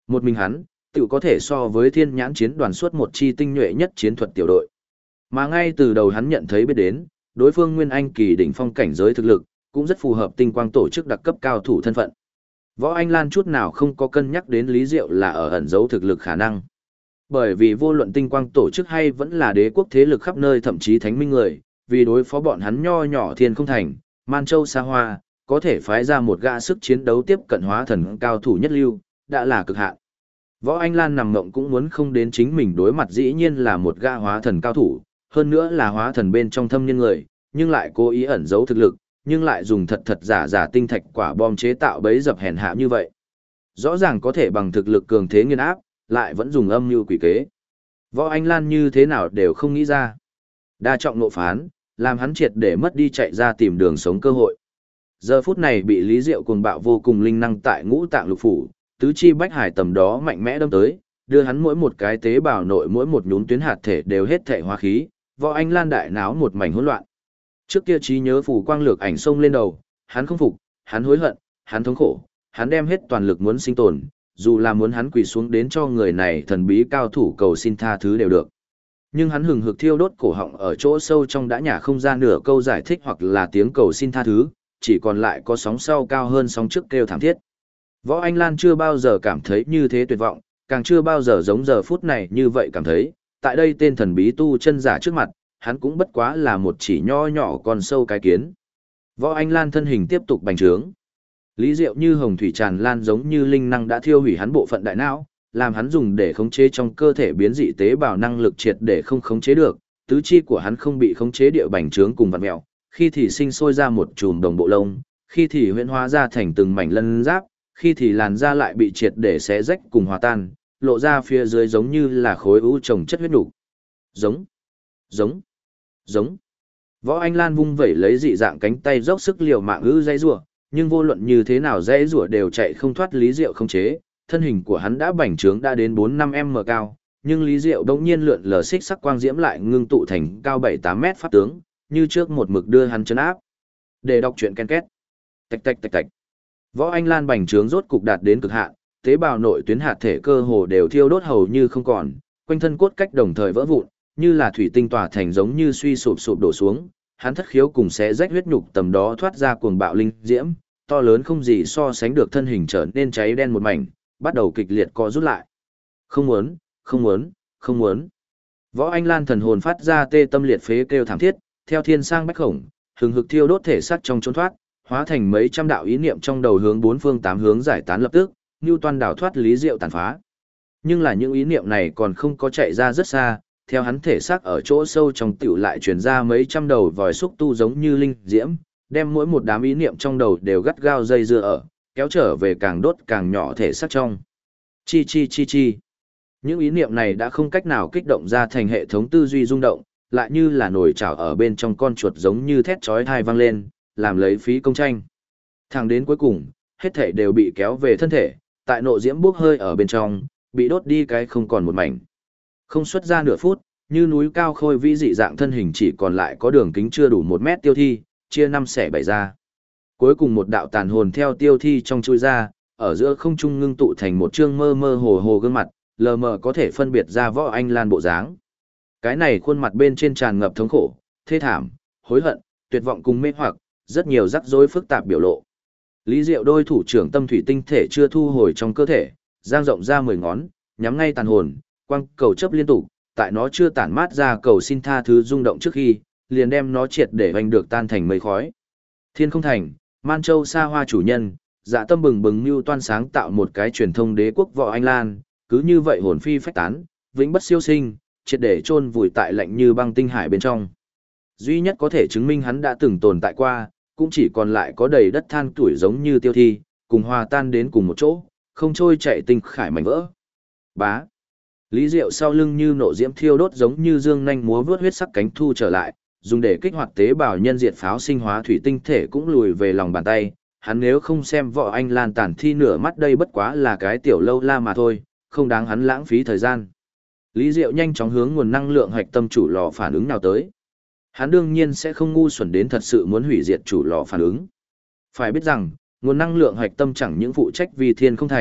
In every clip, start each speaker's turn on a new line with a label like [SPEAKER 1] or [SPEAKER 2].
[SPEAKER 1] Một mình hắn, tự có thể so với thiên nhãn chiến đoàn suốt một chi tinh nhuệ nhất chiến thuật tiểu đội. Mà ngay từ đầu hắn nhận thấy biết đến, đối phương Nguyên Anh kỳ đỉnh phong cảnh giới thực lực, cũng rất phù hợp tinh quang tổ chức đặc cấp cao thủ thân phận. Võ Anh Lan chút nào không có cân nhắc đến Lý Diệu là ở ẩn giấu thực lực khả năng. Bởi vì vô luận tinh quang tổ chức hay vẫn là đế quốc thế lực khắp nơi thậm chí thánh minh người, vì đối phó bọn hắn nho nhỏ thiên không thành, Man Châu xa hoa, có thể phái ra một gã sức chiến đấu tiếp cận hóa thần cao thủ nhất lưu, đã là cực hạn. Võ Anh Lan nằm mộng cũng muốn không đến chính mình đối mặt dĩ nhiên là một gã hóa thần cao thủ, hơn nữa là hóa thần bên trong thâm nhân người, nhưng lại cố ý ẩn giấu thực lực, nhưng lại dùng thật thật giả giả tinh thạch quả bom chế tạo bẫy dập hèn hạ như vậy. Rõ ràng có thể bằng thực lực cường thế nghiền áp, lại vẫn dùng âm mưu quỷ kế. Võ Anh Lan như thế nào đều không nghĩ ra. Đa trọng nộ phán, làm hắn triệt để mất đi chạy ra tìm đường sống cơ hội. Giờ phút này bị Lý Diệu cuồng bạo vô cùng linh năng tại ngũ tạng lục phủ, tứ chi bách hải tầm đó mạnh mẽ đâm tới, đưa hắn mỗi một cái tế bào nội mỗi một nhún tuyến hạt thể đều hết thể hóa khí, Võ Anh Lan đại náo một mảnh hỗn loạn. Trước kia trí nhớ phù quang lược ảnh xông lên đầu, hắn không phục, hắn hối hận, hắn thống khổ, hắn đem hết toàn lực muốn sinh tồn, dù là muốn hắn quỳ xuống đến cho người này thần bí cao thủ cầu xin tha thứ đều được. Nhưng hắn hừng hực thiêu đốt cổ họng ở chỗ sâu trong đã nhả không ra nửa câu giải thích hoặc là tiếng cầu xin tha thứ, chỉ còn lại có sóng sau cao hơn sóng trước kêu thảm thiết. Võ Anh Lan chưa bao giờ cảm thấy như thế tuyệt vọng, càng chưa bao giờ giống giờ phút này như vậy cảm thấy, tại đây tên thần bí tu chân giả trước mặt, hắn cũng bất quá là một chỉ nho nhỏ con sâu cái kiến. Võ Anh Lan thân hình tiếp tục bành trướng. Lý Diệu như hồng thủy tràn lan giống như linh năng đã thiêu hủy hắn bộ phận đại não, làm hắn dùng để khống chế trong cơ thể biến dị tế bào năng lực triệt để không khống chế được, tứ chi của hắn không bị khống chế địa bành trướng cùng vặn mèo, khi thì sinh sôi ra một chùm đồng bộ lông, khi thì huyễn hóa ra thành từng mảnh lân giáp, khi thì làn da lại bị triệt để xé rách cùng hòa tan, lộ ra phía dưới giống như là khối u trồng chất huyết nục. Giống, giống, giống. Võ Anh Lan vung vẩy lấy dị dạng cánh tay dốc sức liều mạng dãy rủa, nhưng vô luận như thế nào dãy rủa đều chạy không thoát Lý Diệu khống chế, thân hình của hắn đã bành trướng đã đến 4-5m cao, nhưng Lý Diệu đột nhiên lượn lờ xích sắc quang diễm lại ngưng tụ thành cao 7-8 mét pháp tướng, như trước một mực đưa hắn chấn áp. Để đọc truyện ken két. Tạch tạch tạch tạch. Võ Anh Lan bành trướng rốt cục đạt đến cực hạn, tế bào nội tuyến hạt thể cơ hồ đều thiêu đốt hầu như không còn, quanh thân cốt cách đồng thời vỡ vụn, như là thủy tinh tỏa thành giống như suy sụp sụp đổ xuống, hắn thất khiếu cùng xé rách huyết nhục tầm đó thoát ra cuồng bạo linh diễm, to lớn không gì so sánh được thân hình trở nên cháy đen một mảnh, bắt đầu kịch liệt co rút lại. Không muốn, không muốn, không muốn. Võ Anh Lan thần hồn phát ra tê tâm liệt phế kêu thảm thiết, theo thiên sang bách khổng, hừng hực thiêu đốt thể xác trong trốn thoát, hóa thành mấy trăm đạo ý niệm trong đầu hướng bốn phương tám hướng giải tán lập tức, như toàn đảo thoát Lý Diệu tàn phá. Nhưng là những ý niệm này còn không có chạy ra rất xa, theo hắn thể xác ở chỗ sâu trong tiểu lại truyền ra mấy trăm đầu vòi xúc tu giống như linh diễm, đem mỗi một đám ý niệm trong đầu đều gắt gao dây dưa ở, kéo trở về càng đốt càng nhỏ thể xác trong. Chi chi chi chi. Những ý niệm này đã không cách nào kích động ra thành hệ thống tư duy rung động, lại như là nồi chảo ở bên trong con chuột giống như thét chói tai vang lên, làm lấy phí công tranh. Thẳng đến cuối cùng, hết thể đều bị kéo về thân thể, tại nộ diễm bốc hơi ở bên trong, bị đốt đi cái không còn một mảnh. Không xuất ra nửa phút, như núi cao khôi vĩ dị dạng thân hình chỉ còn lại có đường kính chưa đủ 1 mét tiêu thi, chia 5 xẻ 7 ra. Cuối cùng một đạo tàn hồn theo tiêu thi trong chui ra, ở giữa không trung ngưng tụ thành một trương mơ mơ hồ hồ gương mặt, lờ mờ có thể phân biệt ra Võ Anh Lan bộ dáng. Cái này khuôn mặt bên trên tràn ngập thống khổ, thê thảm, hối hận, tuyệt vọng cùng mê hoặc, rất nhiều rắc rối phức tạp biểu lộ. Lý Diệu đôi thủ trưởng tâm thủy tinh thể chưa thu hồi trong cơ thể, dang rộng ra 10 ngón, nhắm ngay tàn hồn, quăng cầu chấp liên tục, tại nó chưa tản mát ra cầu xin tha thứ rung động trước khi, liền đem nó triệt để vành được tan thành mây khói. Thiên không thành, Man Châu xa hoa chủ nhân, dạ tâm bừng bừng mưu toan sáng tạo một cái truyền thông đế quốc Võ Anh Lan, cứ như vậy hồn phi phách tán, vĩnh bất siêu sinh, triệt để chôn vùi tại lạnh như băng tinh hải bên trong. Duy nhất có thể chứng minh hắn đã từng tồn tại qua, cũng chỉ còn lại có đầy đất than tuổi giống như tiêu thi, cùng hòa tan đến cùng một chỗ, không trôi chạy tinh khải mảnh vỡ. Bá. Lý Diệu sau lưng như nộ diễm thiêu đốt giống như dương nhanh múa vướt huyết sắc cánh thu trở lại, dùng để kích hoạt tế bào nhân diệt pháo sinh hóa thủy tinh thể cũng lùi về lòng bàn tay. Hắn nếu không xem Võ Anh Lan tàn thi nửa mắt đây bất quá là cái tiểu lâu la mà thôi, không đáng hắn lãng phí thời gian. Lý Diệu nhanh chóng hướng nguồn năng lượng hạch tâm chủ lò phản ứng nào tới. Hắn đương nhiên sẽ không ngu xuẩn đến thật sự muốn hủy diệt chủ lò phản ứng. Phải biết rằng, nguồn năng lượng hạch tâm chẳng những phụ trách vì thiên không thành,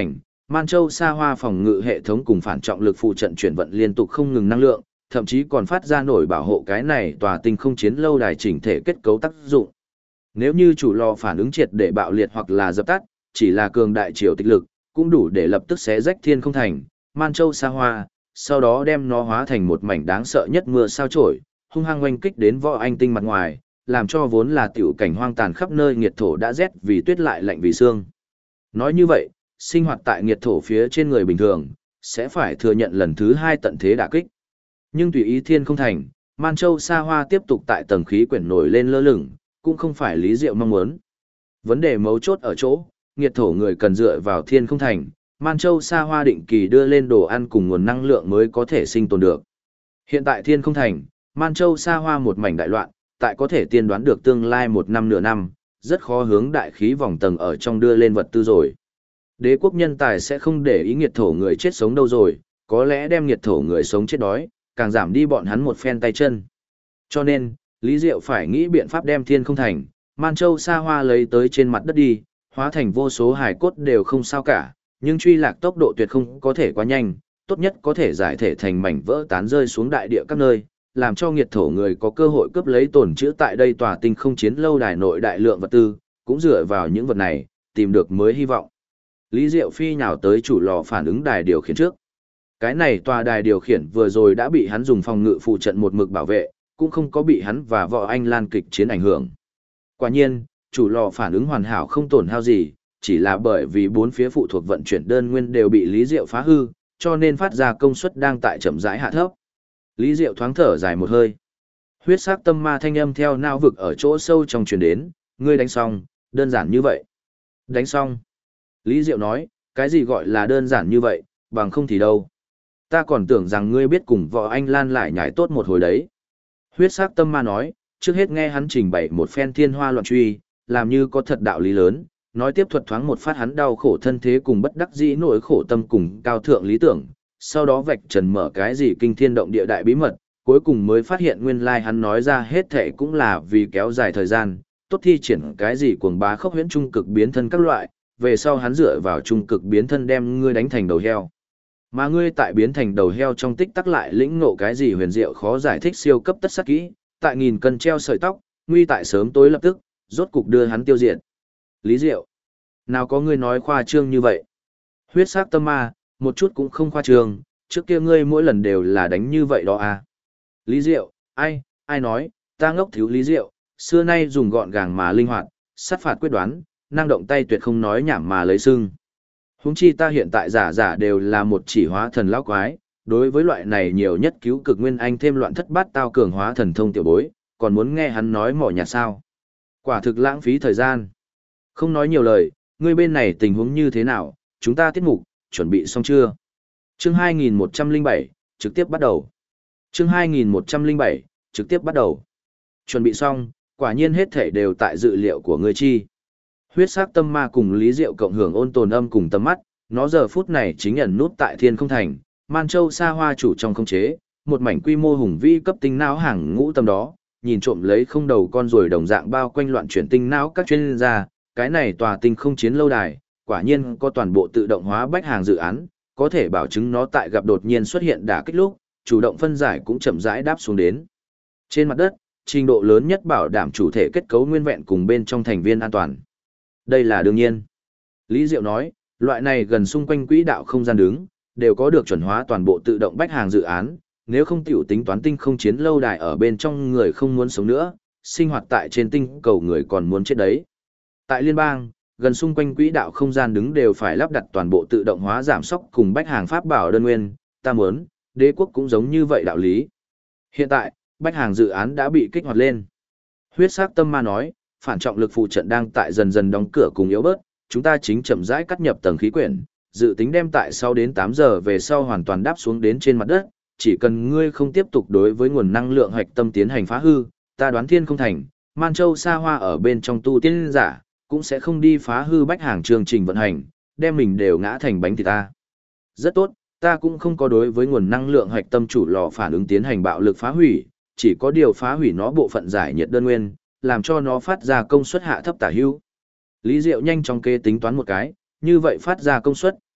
[SPEAKER 1] Man Châu Sa Hoa phòng ngự hệ thống cùng phản trọng lực phụ trận chuyển vận liên tục không ngừng năng lượng, thậm chí còn phát ra nổi bảo hộ cái này tòa tinh không chiến lâu đài chỉnh thể kết cấu tác dụng. Nếu như chủ lò phản ứng triệt để bạo liệt hoặc là dập tắt, chỉ là cường đại triều tịch lực, cũng đủ để lập tức xé rách thiên không thành, Man Châu Sa Hoa, sau đó đem nó hóa thành một mảnh đáng sợ nhất mưa sao chổi, hung hăng oanh kích đến võ anh tinh mặt ngoài, làm cho vốn là tiểu cảnh hoang tàn khắp nơi nghiệt thổ đã rét vì tuyết lại lạnh vì xương. Nói như vậy, sinh hoạt tại nghiệt thổ phía trên người bình thường, sẽ phải thừa nhận lần thứ hai tận thế đả kích. Nhưng tùy ý thiên không thành, Man Châu Sa Hoa tiếp tục tại tầng khí quyển nổi lên lơ lửng, cũng không phải Lý Diệu mong muốn. Vấn đề mấu chốt ở chỗ, nghiệt thổ người cần dựa vào thiên không thành, Man Châu Sa Hoa định kỳ đưa lên đồ ăn cùng nguồn năng lượng mới có thể sinh tồn được. Hiện tại thiên không thành, Man Châu Sa Hoa một mảnh đại loạn, tại có thể tiên đoán được tương lai một năm nửa năm, rất khó hướng đại khí vòng tầng ở trong đưa lên vật tư rồi. Đế quốc nhân tài sẽ không để ý nghiệt thổ người chết sống đâu rồi, có lẽ đem nghiệt thổ người sống chết đói, càng giảm đi bọn hắn một phen tay chân. Cho nên, Lý Diệu phải nghĩ biện pháp đem thiên không thành, Man Châu Sa Hoa lấy tới trên mặt đất đi, hóa thành vô số hài cốt đều không sao cả, nhưng truy lạc tốc độ tuyệt không có thể quá nhanh, tốt nhất có thể giải thể thành mảnh vỡ tán rơi xuống đại địa các nơi, làm cho nghiệt thổ người có cơ hội cướp lấy tổn trữ tại đây tòa tinh không chiến lâu đài nội đại lượng vật tư, cũng dựa vào những vật này, tìm được mới hy vọng. Lý Diệu phi nhào tới chủ lò phản ứng đài điều khiển trước. Cái này tòa đài điều khiển vừa rồi đã bị hắn dùng phòng ngự phụ trận một mực bảo vệ, cũng không có bị hắn và võ anh lan kịch chiến ảnh hưởng. Quả nhiên, chủ lò phản ứng hoàn hảo không tổn hao gì, chỉ là bởi vì bốn phía phụ thuộc vận chuyển đơn nguyên đều bị Lý Diệu phá hư, cho nên phát ra công suất đang tại chậm rãi hạ thấp. Lý Diệu thoáng thở dài một hơi. Huyết sắc tâm ma thanh âm theo não vực ở chỗ sâu trong truyền đến, ngươi đánh xong, đơn giản như vậy. Đánh xong. Lý Diệu nói, cái gì gọi là đơn giản như vậy, bằng không thì đâu. Ta còn tưởng rằng ngươi biết cùng võ anh lan lại nhảy tốt một hồi đấy. Huyết sắc tâm ma nói, trước hết nghe hắn trình bày một phen thiên hoa loạn truy, làm như có thật đạo lý lớn, nói tiếp thuật thoáng một phát hắn đau khổ thân thế cùng bất đắc dĩ nỗi khổ tâm cùng cao thượng lý tưởng, sau đó vạch trần mở cái gì kinh thiên động địa đại bí mật, cuối cùng mới phát hiện nguyên lai hắn nói ra hết thệ cũng là vì kéo dài thời gian, tốt thi triển cái gì cuồng bá khốc huyễn trung cực biến thân các loại, về sau hắn dựa vào trung cực biến thân đem ngươi đánh thành đầu heo. Mà ngươi tại biến thành đầu heo trong tích tắc lại lĩnh ngộ cái gì huyền diệu khó giải thích siêu cấp tất sắc kỹ, tại nghìn cân treo sợi tóc, nguy tại sớm tối lập tức, rốt cục đưa hắn tiêu diệt. Lý Diệu, nào có ngươi nói khoa trương như vậy? Huyết sắc tâm ma, một chút cũng không khoa trương, trước kia ngươi mỗi lần đều là đánh như vậy đó à? Lý Diệu, ai nói, ta ngốc thiếu Lý Diệu, xưa nay dùng gọn gàng mà linh hoạt, sát phạt quyết đoán, năng động tay tuyệt không nói nhảm mà lấy sưng. Huống chi ta hiện tại giả đều là một chỉ hóa thần lão quái, đối với loại này nhiều nhất cứu cực nguyên anh thêm loạn thất bát tao cường hóa thần thông tiểu bối, còn muốn nghe hắn nói mỏ nhạt sao? Quả thực lãng phí thời gian. Không nói nhiều lời, ngươi bên này tình huống như thế nào, chúng ta tiết mục, chuẩn bị xong chưa? Chương 2107, trực tiếp bắt đầu. Chương 2107, trực tiếp bắt đầu. Chuẩn bị xong, quả nhiên hết thể đều tại dự liệu của ngươi chi. Huyết sắc tâm ma cùng Lý Diệu cộng hưởng ôn tồn âm cùng tầm mắt, nó giờ phút này chính ẩn nút tại thiên không thành, Man Châu Sa Hoa chủ trong không chế, một mảnh quy mô hùng vĩ cấp tinh não hàng ngũ tâm đó, nhìn trộm lấy không đầu con rồi đồng dạng bao quanh loạn chuyển tinh não các chuyên gia, cái này tòa tinh không chiến lâu đài, quả nhiên có toàn bộ tự động hóa bách hàng dự án, có thể bảo chứng nó tại gặp đột nhiên xuất hiện đả kích lúc, chủ động phân giải cũng chậm rãi đáp xuống đến. Trên mặt đất, trình độ lớn nhất bảo đảm chủ thể kết cấu nguyên vẹn cùng bên trong thành viên an toàn. Đây là đương nhiên. Lý Diệu nói, loại này gần xung quanh quỹ đạo không gian đứng, đều có được chuẩn hóa toàn bộ tự động bách hàng dự án, nếu không tiểu tính toán tinh không chiến lâu đài ở bên trong người không muốn sống nữa, sinh hoạt tại trên tinh cầu người còn muốn chết đấy. Tại liên bang, gần xung quanh quỹ đạo không gian đứng đều phải lắp đặt toàn bộ tự động hóa giảm sóc cùng bách hàng pháp bảo đơn nguyên, ta muốn, đế quốc cũng giống như vậy đạo lý. Hiện tại, bách hàng dự án đã bị kích hoạt lên. Huyết sắc tâm ma nói, phản trọng lực phụ trận đang tại dần dần đóng cửa cùng yếu bớt, chúng ta chính chậm rãi cắt nhập tầng khí quyển, dự tính đem tại sau đến 8 giờ về sau hoàn toàn đáp xuống đến trên mặt đất, chỉ cần ngươi không tiếp tục đối với nguồn năng lượng hạch tâm tiến hành phá hư, ta đoán thiên không thành, Man Châu Sa Hoa ở bên trong tu tiên giả, cũng sẽ không đi phá hư bách hàng chương trình vận hành, đem mình đều ngã thành bánh thịt ta. Rất tốt, ta cũng không có đối với nguồn năng lượng hạch tâm chủ lò phản ứng tiến hành bạo lực phá hủy, chỉ có điều phá hủy nó bộ phận giải nhiệt đơn nguyên, làm cho nó phát ra công suất hạ thấp tả hữu. Lý Diệu nhanh chóng kê tính toán một cái, như vậy phát ra công suất,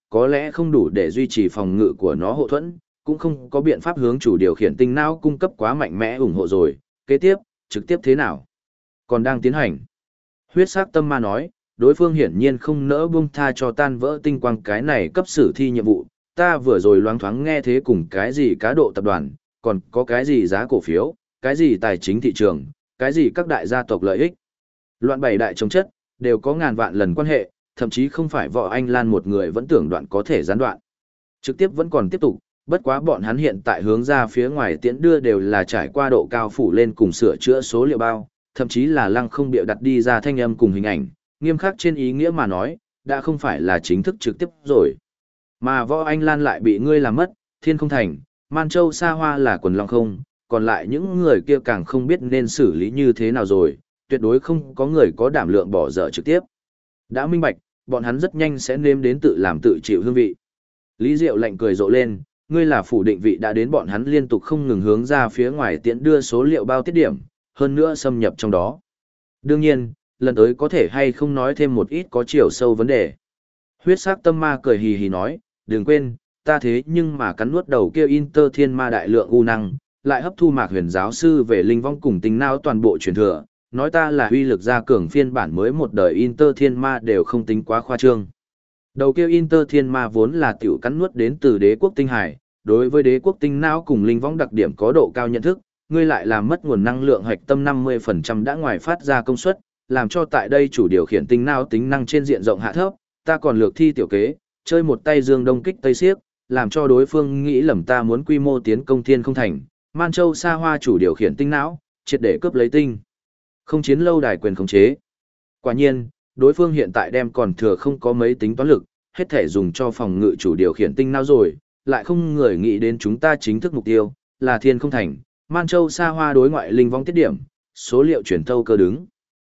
[SPEAKER 1] có lẽ không đủ để duy trì phòng ngự của nó hộ thuẫn, cũng không có biện pháp hướng chủ điều khiển tinh não cung cấp quá mạnh mẽ ủng hộ rồi. Kế tiếp, trực tiếp thế nào? Còn đang tiến hành. Huyết sắc tâm ma nói, đối phương hiển nhiên không nỡ buông tha cho tan vỡ tinh quang cái này cấp sử thi nhiệm vụ. Ta vừa rồi loáng thoáng nghe thế cùng cái gì cá độ tập đoàn, còn có cái gì giá cổ phiếu, cái gì tài chính thị trường, cái gì các đại gia tộc lợi ích. Loạn bảy đại chống chất, đều có ngàn vạn lần quan hệ, thậm chí không phải Võ Anh Lan một người vẫn tưởng đoạn có thể gián đoạn. Trực tiếp vẫn còn tiếp tục, bất quá bọn hắn hiện tại hướng ra phía ngoài tiễn đưa đều là trải qua độ cao phủ lên cùng sửa chữa số liệu bao, thậm chí là lăng không bịa đặt đi ra thanh âm cùng hình ảnh, nghiêm khắc trên ý nghĩa mà nói, đã không phải là chính thức trực tiếp rồi. Mà Võ Anh Lan lại bị ngươi làm mất, Thiên không thành, Man Châu xa hoa là quần long không, còn lại những người kia càng không biết nên xử lý như thế nào rồi, tuyệt đối không có người có đảm lượng bỏ dở trực tiếp. Đã minh bạch, bọn hắn rất nhanh sẽ nếm đến tự làm tự chịu hương vị. Lý Diệu lạnh cười rộ lên, ngươi là phủ định vị đã đến bọn hắn liên tục không ngừng hướng ra phía ngoài tiễn đưa số liệu bao tiết điểm, hơn nữa xâm nhập trong đó. Đương nhiên, lần tới có thể hay không nói thêm một ít có chiều sâu vấn đề. Huyết sắc tâm ma cười hì hì nói, đừng quên, ta thế nhưng mà cắn nuốt đầu kia Inter Thiên Ma đại lượng u năng, lại hấp thu Mạc Huyền giáo sư về linh vong cùng tính não toàn bộ truyền thừa, nói ta là uy lực gia cường phiên bản mới một đời Inter Thiên Ma đều không tính quá khoa trương. Đầu kia Inter Thiên Ma vốn là tiểu cắn nuốt đến từ đế quốc tinh hải, đối với đế quốc tinh não cùng linh vong đặc điểm có độ cao nhận thức, ngươi lại làm mất nguồn năng lượng hạch tâm 50% đã ngoài phát ra công suất, làm cho tại đây chủ điều khiển tinh não tính năng trên diện rộng hạ thấp, ta còn lược thi tiểu kế, chơi một tay dương đông kích tây xiếc, làm cho đối phương nghĩ lầm ta muốn quy mô tiến công Thiên không thành, Man Châu xa hoa chủ điều khiển tinh não, triệt để cướp lấy tinh. Không chiến lâu đài quyền khống chế. Quả nhiên, đối phương hiện tại đem còn thừa không có mấy tính toán lực, hết thể dùng cho phòng ngự chủ điều khiển tinh não rồi, lại không người nghĩ đến chúng ta chính thức mục tiêu, là Thiên không thành, Man Châu xa hoa đối ngoại linh vong tiết điểm, số liệu truyền thâu cơ đứng.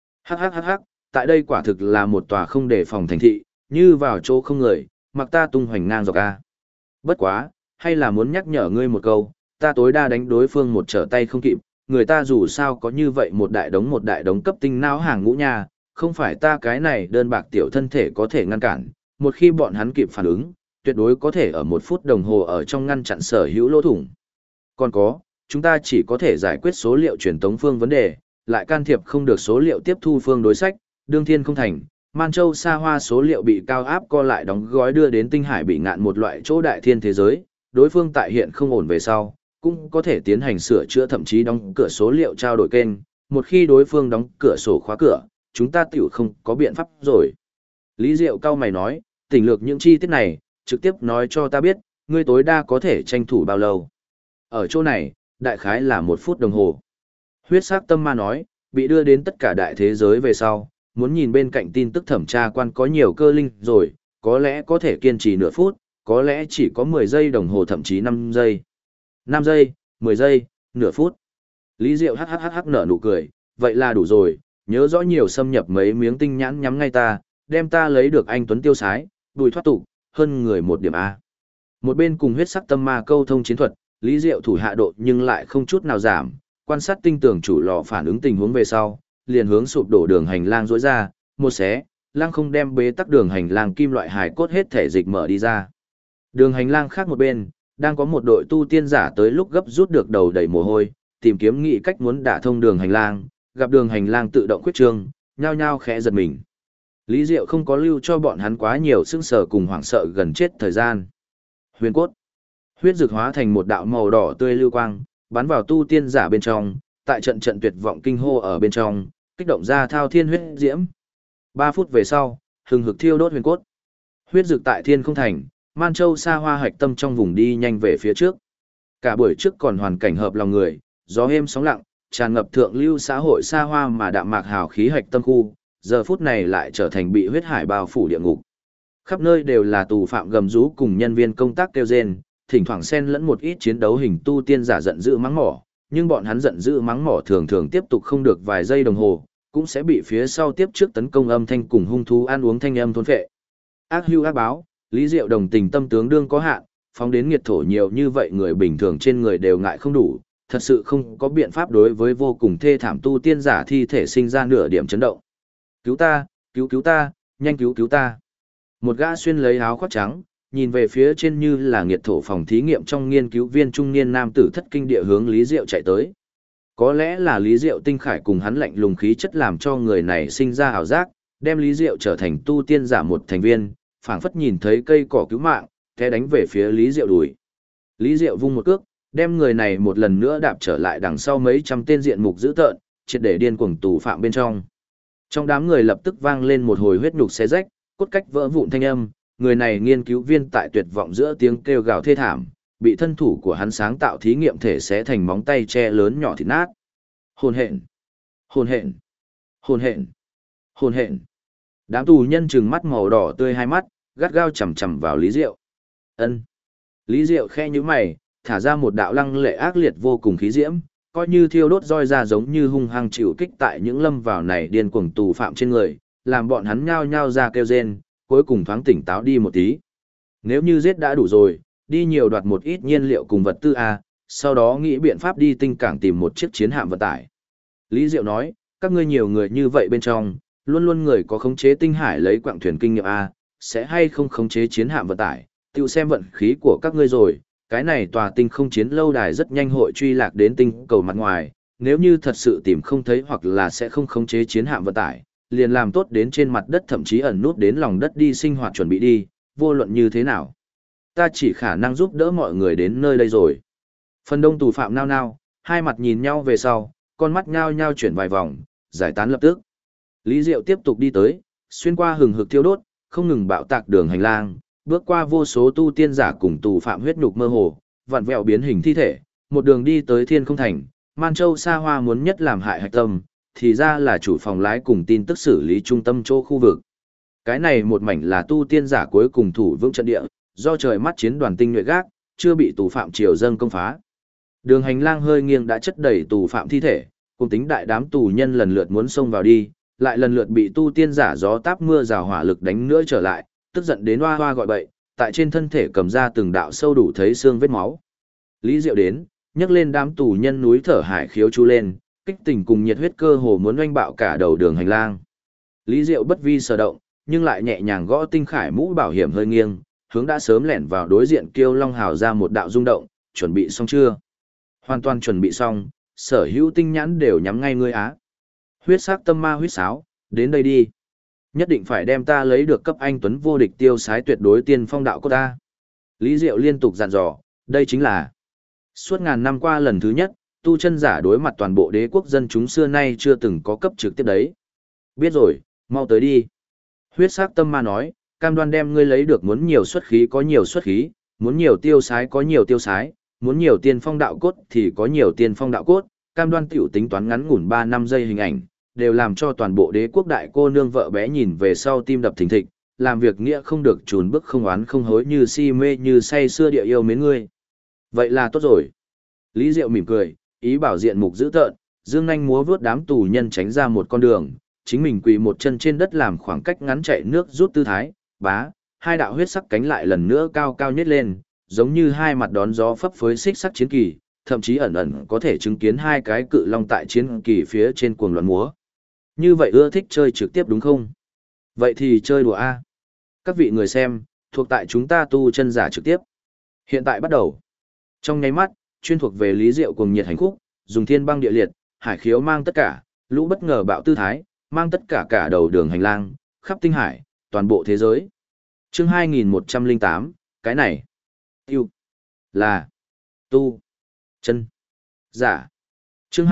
[SPEAKER 1] Hắc, tại đây quả thực là một tòa không đề phòng thành thị, như vào chỗ không người, mặc ta tung hoành ngang dọc a. Bất quá, hay là muốn nhắc nhở ngươi một câu, ta tối đa đánh đối phương một trở tay không kịp, người ta dù sao có như vậy một đại đống cấp tinh não hàng ngũ nha, không phải ta cái này đơn bạc tiểu thân thể có thể ngăn cản, một khi bọn hắn kịp phản ứng, tuyệt đối có thể ở 1 phút đồng hồ ở trong ngăn chặn sở hữu lỗ thủng. Còn có, chúng ta chỉ có thể giải quyết số liệu truyền tống phương vấn đề, lại can thiệp không được số liệu tiếp thu phương đối sách, đương Thiên không thành, Man Châu xa hoa số liệu bị cao áp co lại đóng gói đưa đến tinh hải bị ngạn một loại chỗ đại thiên thế giới, đối phương tại hiện không ổn về sau, cũng có thể tiến hành sửa chữa thậm chí đóng cửa số liệu trao đổi kênh, một khi đối phương đóng cửa sổ khóa cửa, chúng ta tiểu không có biện pháp rồi. Lý Diệu cao mày nói, tỉnh lược những chi tiết này, trực tiếp nói cho ta biết, ngươi tối đa có thể tranh thủ bao lâu. Ở chỗ này, đại khái là 1 phút đồng hồ. Huyết sắc tâm ma nói, bị đưa đến tất cả đại thế giới về sau, muốn nhìn bên cạnh tin tức thẩm tra quan có nhiều cơ linh rồi, có lẽ có thể kiên trì nửa phút, có lẽ chỉ có 10 giây đồng hồ thậm chí 5 giây. 5 giây, 10 giây, nửa phút. Lý Diệu hắc nở nụ cười, vậy là đủ rồi, nhớ rõ nhiều xâm nhập mấy miếng tinh nhãn nhắm ngay ta, đem ta lấy được anh Tuấn tiêu sái, đùi thoát tục, hơn người 1 điểm A. Một bên cùng huyết sắc tâm ma câu thông chiến thuật, Lý Diệu thủ hạ độ nhưng lại không chút nào giảm, quan sát tinh tường chủ lò phản ứng tình huống về sau, liền hướng sụp đổ đường hành lang rỗi ra, một xé, lang không đem bế tắc đường hành lang kim loại hài cốt hết thể dịch mở đi ra. Đường hành lang khác một bên, đang có một đội tu tiên giả tới lúc gấp rút được đầu đầy mồ hôi, tìm kiếm nghị cách muốn đả thông đường hành lang, gặp đường hành lang tự động khuyết trương, nhao nhao khẽ giật mình. Lý Diệu không có lưu cho bọn hắn quá nhiều sững sờ cùng hoảng sợ gần chết thời gian. Huyền cốt, huyết dược hóa thành một đạo màu đỏ tươi lưu quang, bắn vào tu tiên giả bên trong, tại trận trận tuyệt vọng kinh hô ở bên trong, kích động ra thao thiên huyết diễm. 3 phút về sau, hừng hực thiêu đốt huyền cốt. Huyết dược tại Thiên không thành, Man Châu xa hoa hạch tâm trong vùng đi nhanh về phía trước. Cả buổi trước còn hoàn cảnh hợp lòng người, gió êm sóng lặng, tràn ngập thượng lưu xã hội xa hoa mà đạm mạc hào khí hạch tâm khu, giờ phút này lại trở thành bị huyết hải bao phủ địa ngục. Khắp nơi đều là tù phạm gầm rú cùng nhân viên công tác kêu rên, thỉnh thoảng xen lẫn một ít chiến đấu hình tu tiên giả giận dữ mắng mỏ, nhưng bọn hắn giận dữ mắng mỏ thường thường tiếp tục không được vài giây đồng hồ, cũng sẽ bị phía sau tiếp trước tấn công âm thanh cùng hung thú ăn uống thanh âm thôn phệ. Ác hưu ác báo, Lý Diệu đồng tình tâm tướng đương có hạn, phóng đến nghiệt thổ nhiều như vậy người bình thường trên người đều ngại không đủ, thật sự không có biện pháp đối với vô cùng thê thảm tu tiên giả thi thể sinh ra nửa điểm chấn động. Cứu ta, cứu ta, nhanh cứu ta. Một gã xuyên lấy áo khoác trắng, nhìn về phía trên như là nghiệt thổ phòng thí nghiệm trong nghiên cứu viên trung niên nam tử thất kinh địa hướng Lý Diệu chạy tới. Có lẽ là Lý Diệu tinh khải cùng hắn lạnh lùng khí chất làm cho người này sinh ra ảo giác, đem Lý Diệu trở thành tu tiên giả một thành viên, phảng phất nhìn thấy cây cỏ cứu mạng, té đánh về phía Lý Diệu đùi. Lý Diệu vung một cước, đem người này một lần nữa đạp trở lại đằng sau mấy trăm tên diện mục dữ tợn, triệt để điên cuồng tù phạm bên trong. Trong đám người lập tức vang lên một hồi huyết nhục xé rách, cốt cách vỡ vụn thanh âm, người này nghiên cứu viên tại tuyệt vọng giữa tiếng kêu gào thê thảm, bị thân thủ của hắn sáng tạo thí nghiệm thể xé thành móng tay che lớn nhỏ thịt nát. Hồn hện, hồn hện, hồn hện, hồn hện. Đám tù nhân trừng mắt màu đỏ tươi hai mắt, gắt gao chằm chằm vào Lý Diệu. Ân. Lý Diệu khe nhíu mày, thả ra một đạo lăng lệ ác liệt vô cùng khí diễm, coi như thiêu đốt roi ra giống như hung hăng chịu kích tại những lâm vào này điên cuồng tù phạm trên người, làm bọn hắn nhao nhao ra kêu rên, cuối cùng thoáng tỉnh táo đi một tí. Nếu như giết đã đủ rồi, đi nhiều đoạt một ít nhiên liệu cùng vật tư A, sau đó nghĩ biện pháp đi tinh cảng tìm một chiếc chiến hạm vận tải. Lý Diệu nói, các ngươi nhiều người như vậy bên trong, luôn luôn người có khống chế tinh hải lấy quặng thuyền kinh nghiệm A, sẽ hay không khống chế chiến hạm vận tải, tự xem vận khí của các ngươi rồi. Cái này tòa tinh không chiến lâu đài rất nhanh hội truy lạc đến tinh cầu mặt ngoài, nếu như thật sự tìm không thấy hoặc là sẽ không khống chế chiến hạm vận tải, liền làm tốt đến trên mặt đất thậm chí ẩn nút đến lòng đất đi sinh hoạt chuẩn bị đi, vô luận như thế nào. Ta chỉ khả năng giúp đỡ mọi người đến nơi đây rồi. Phần đông tù phạm nao nao, hai mặt nhìn nhau về sau, con mắt nhao nhao chuyển vài vòng, giải tán lập tức. Lý Diệu tiếp tục đi tới, xuyên qua hừng hực thiêu đốt, không ngừng bạo tạc đường hành lang, bước qua vô số tu tiên giả cùng tù phạm huyết nhục mơ hồ, vặn vẹo biến hình thi thể, một đường đi tới Thiên Không Thành, Man Châu xa hoa muốn nhất làm hại hạch tâm, thì ra là chủ phòng lái cùng tin tức xử lý trung tâm chỗ khu vực. Cái này một mảnh là tu tiên giả cuối cùng thủ vững trận địa, do trời mắt chiến đoàn tinh nhuệ gác, chưa bị tù phạm triều dâng công phá. Đường hành lang hơi nghiêng đã chất đầy tù phạm thi thể, cùng tính đại đám tù nhân lần lượt muốn xông vào đi, lại lần lượt bị tu tiên giả gió táp mưa rào hỏa lực đánh nữa trở lại, tức giận đến hoa hoa gọi bậy, tại trên thân thể cầm ra từng đạo sâu đủ thấy xương vết máu. Lý Diệu đến, nhấc lên đám tù nhân núi thở hải khiếu chu lên, kích tình cùng nhiệt huyết cơ hồ muốn oanh bạo cả đầu đường hành lang. Lý Diệu bất vi sở động, nhưng lại nhẹ nhàng gõ tinh khải mũ bảo hiểm hơi nghiêng, hướng đã sớm lẻn vào đối diện Kiêu Long hào ra một đạo rung động, chuẩn bị xong chưa? Hoàn toàn chuẩn bị xong, sở hữu tinh nhãn đều nhắm ngay ngươi á. Huyết sắc tâm ma huyết sáo, đến đây đi. Nhất định phải đem ta lấy được cấp anh tuấn vô địch tiêu sái tuyệt đối tiên phong đạo của ta. Lý Diệu liên tục dặn dò, đây chính là suốt ngàn năm qua lần thứ nhất, tu chân giả đối mặt toàn bộ đế quốc dân chúng xưa nay chưa từng có cấp trực tiếp đấy. Biết rồi, mau tới đi. Huyết sắc tâm ma nói, cam đoan đem ngươi lấy được muốn nhiều xuất khí có nhiều xuất khí, muốn nhiều tiêu sái có nhiều tiêu sái, muốn nhiều tiên phong đạo cốt thì có nhiều tiên phong đạo cốt, cam đoan tiểu tính toán ngắn ngủn 3-5 giây hình ảnh, đều làm cho toàn bộ đế quốc đại cô nương vợ bé nhìn về sau tim đập thình thịch, làm việc nghĩa không được trùn bước không oán không hối như si mê như say xưa địa yêu mến ngươi. Vậy là tốt rồi. Lý Diệu mỉm cười, ý bảo diện mục dữ tợn, dương nhanh múa vướt đám tù nhân tránh ra một con đường, chính mình quỳ một chân trên đất làm khoảng cách ngắn chạy nước rút tư thái, bá, hai đạo huyết sắc cánh lại lần nữa cao cao nhét lên, giống như hai mặt đón gió phấp phới xích sắc chiến kỳ, thậm chí ẩn ẩn có thể chứng kiến hai cái cự long tại chiến kỳ phía trên cuồng loạn múa. Như vậy ưa thích chơi trực tiếp đúng không? Vậy thì chơi đùa A. Các vị người xem, thuộc tại chúng ta tu chân giả trực tiếp. Hiện tại bắt đầu. Trong nháy mắt, chuyên thuộc về Lý Diệu cùng nhiệt hành khúc, dùng thiên băng địa liệt, hải khiếu mang tất cả, lũ bất ngờ bạo tư thái, mang tất cả cả đầu đường hành lang, khắp tinh hải, toàn bộ thế giới. Chương 2108, cái này. Yêu. Là. Tu. Chân. Giả. Chương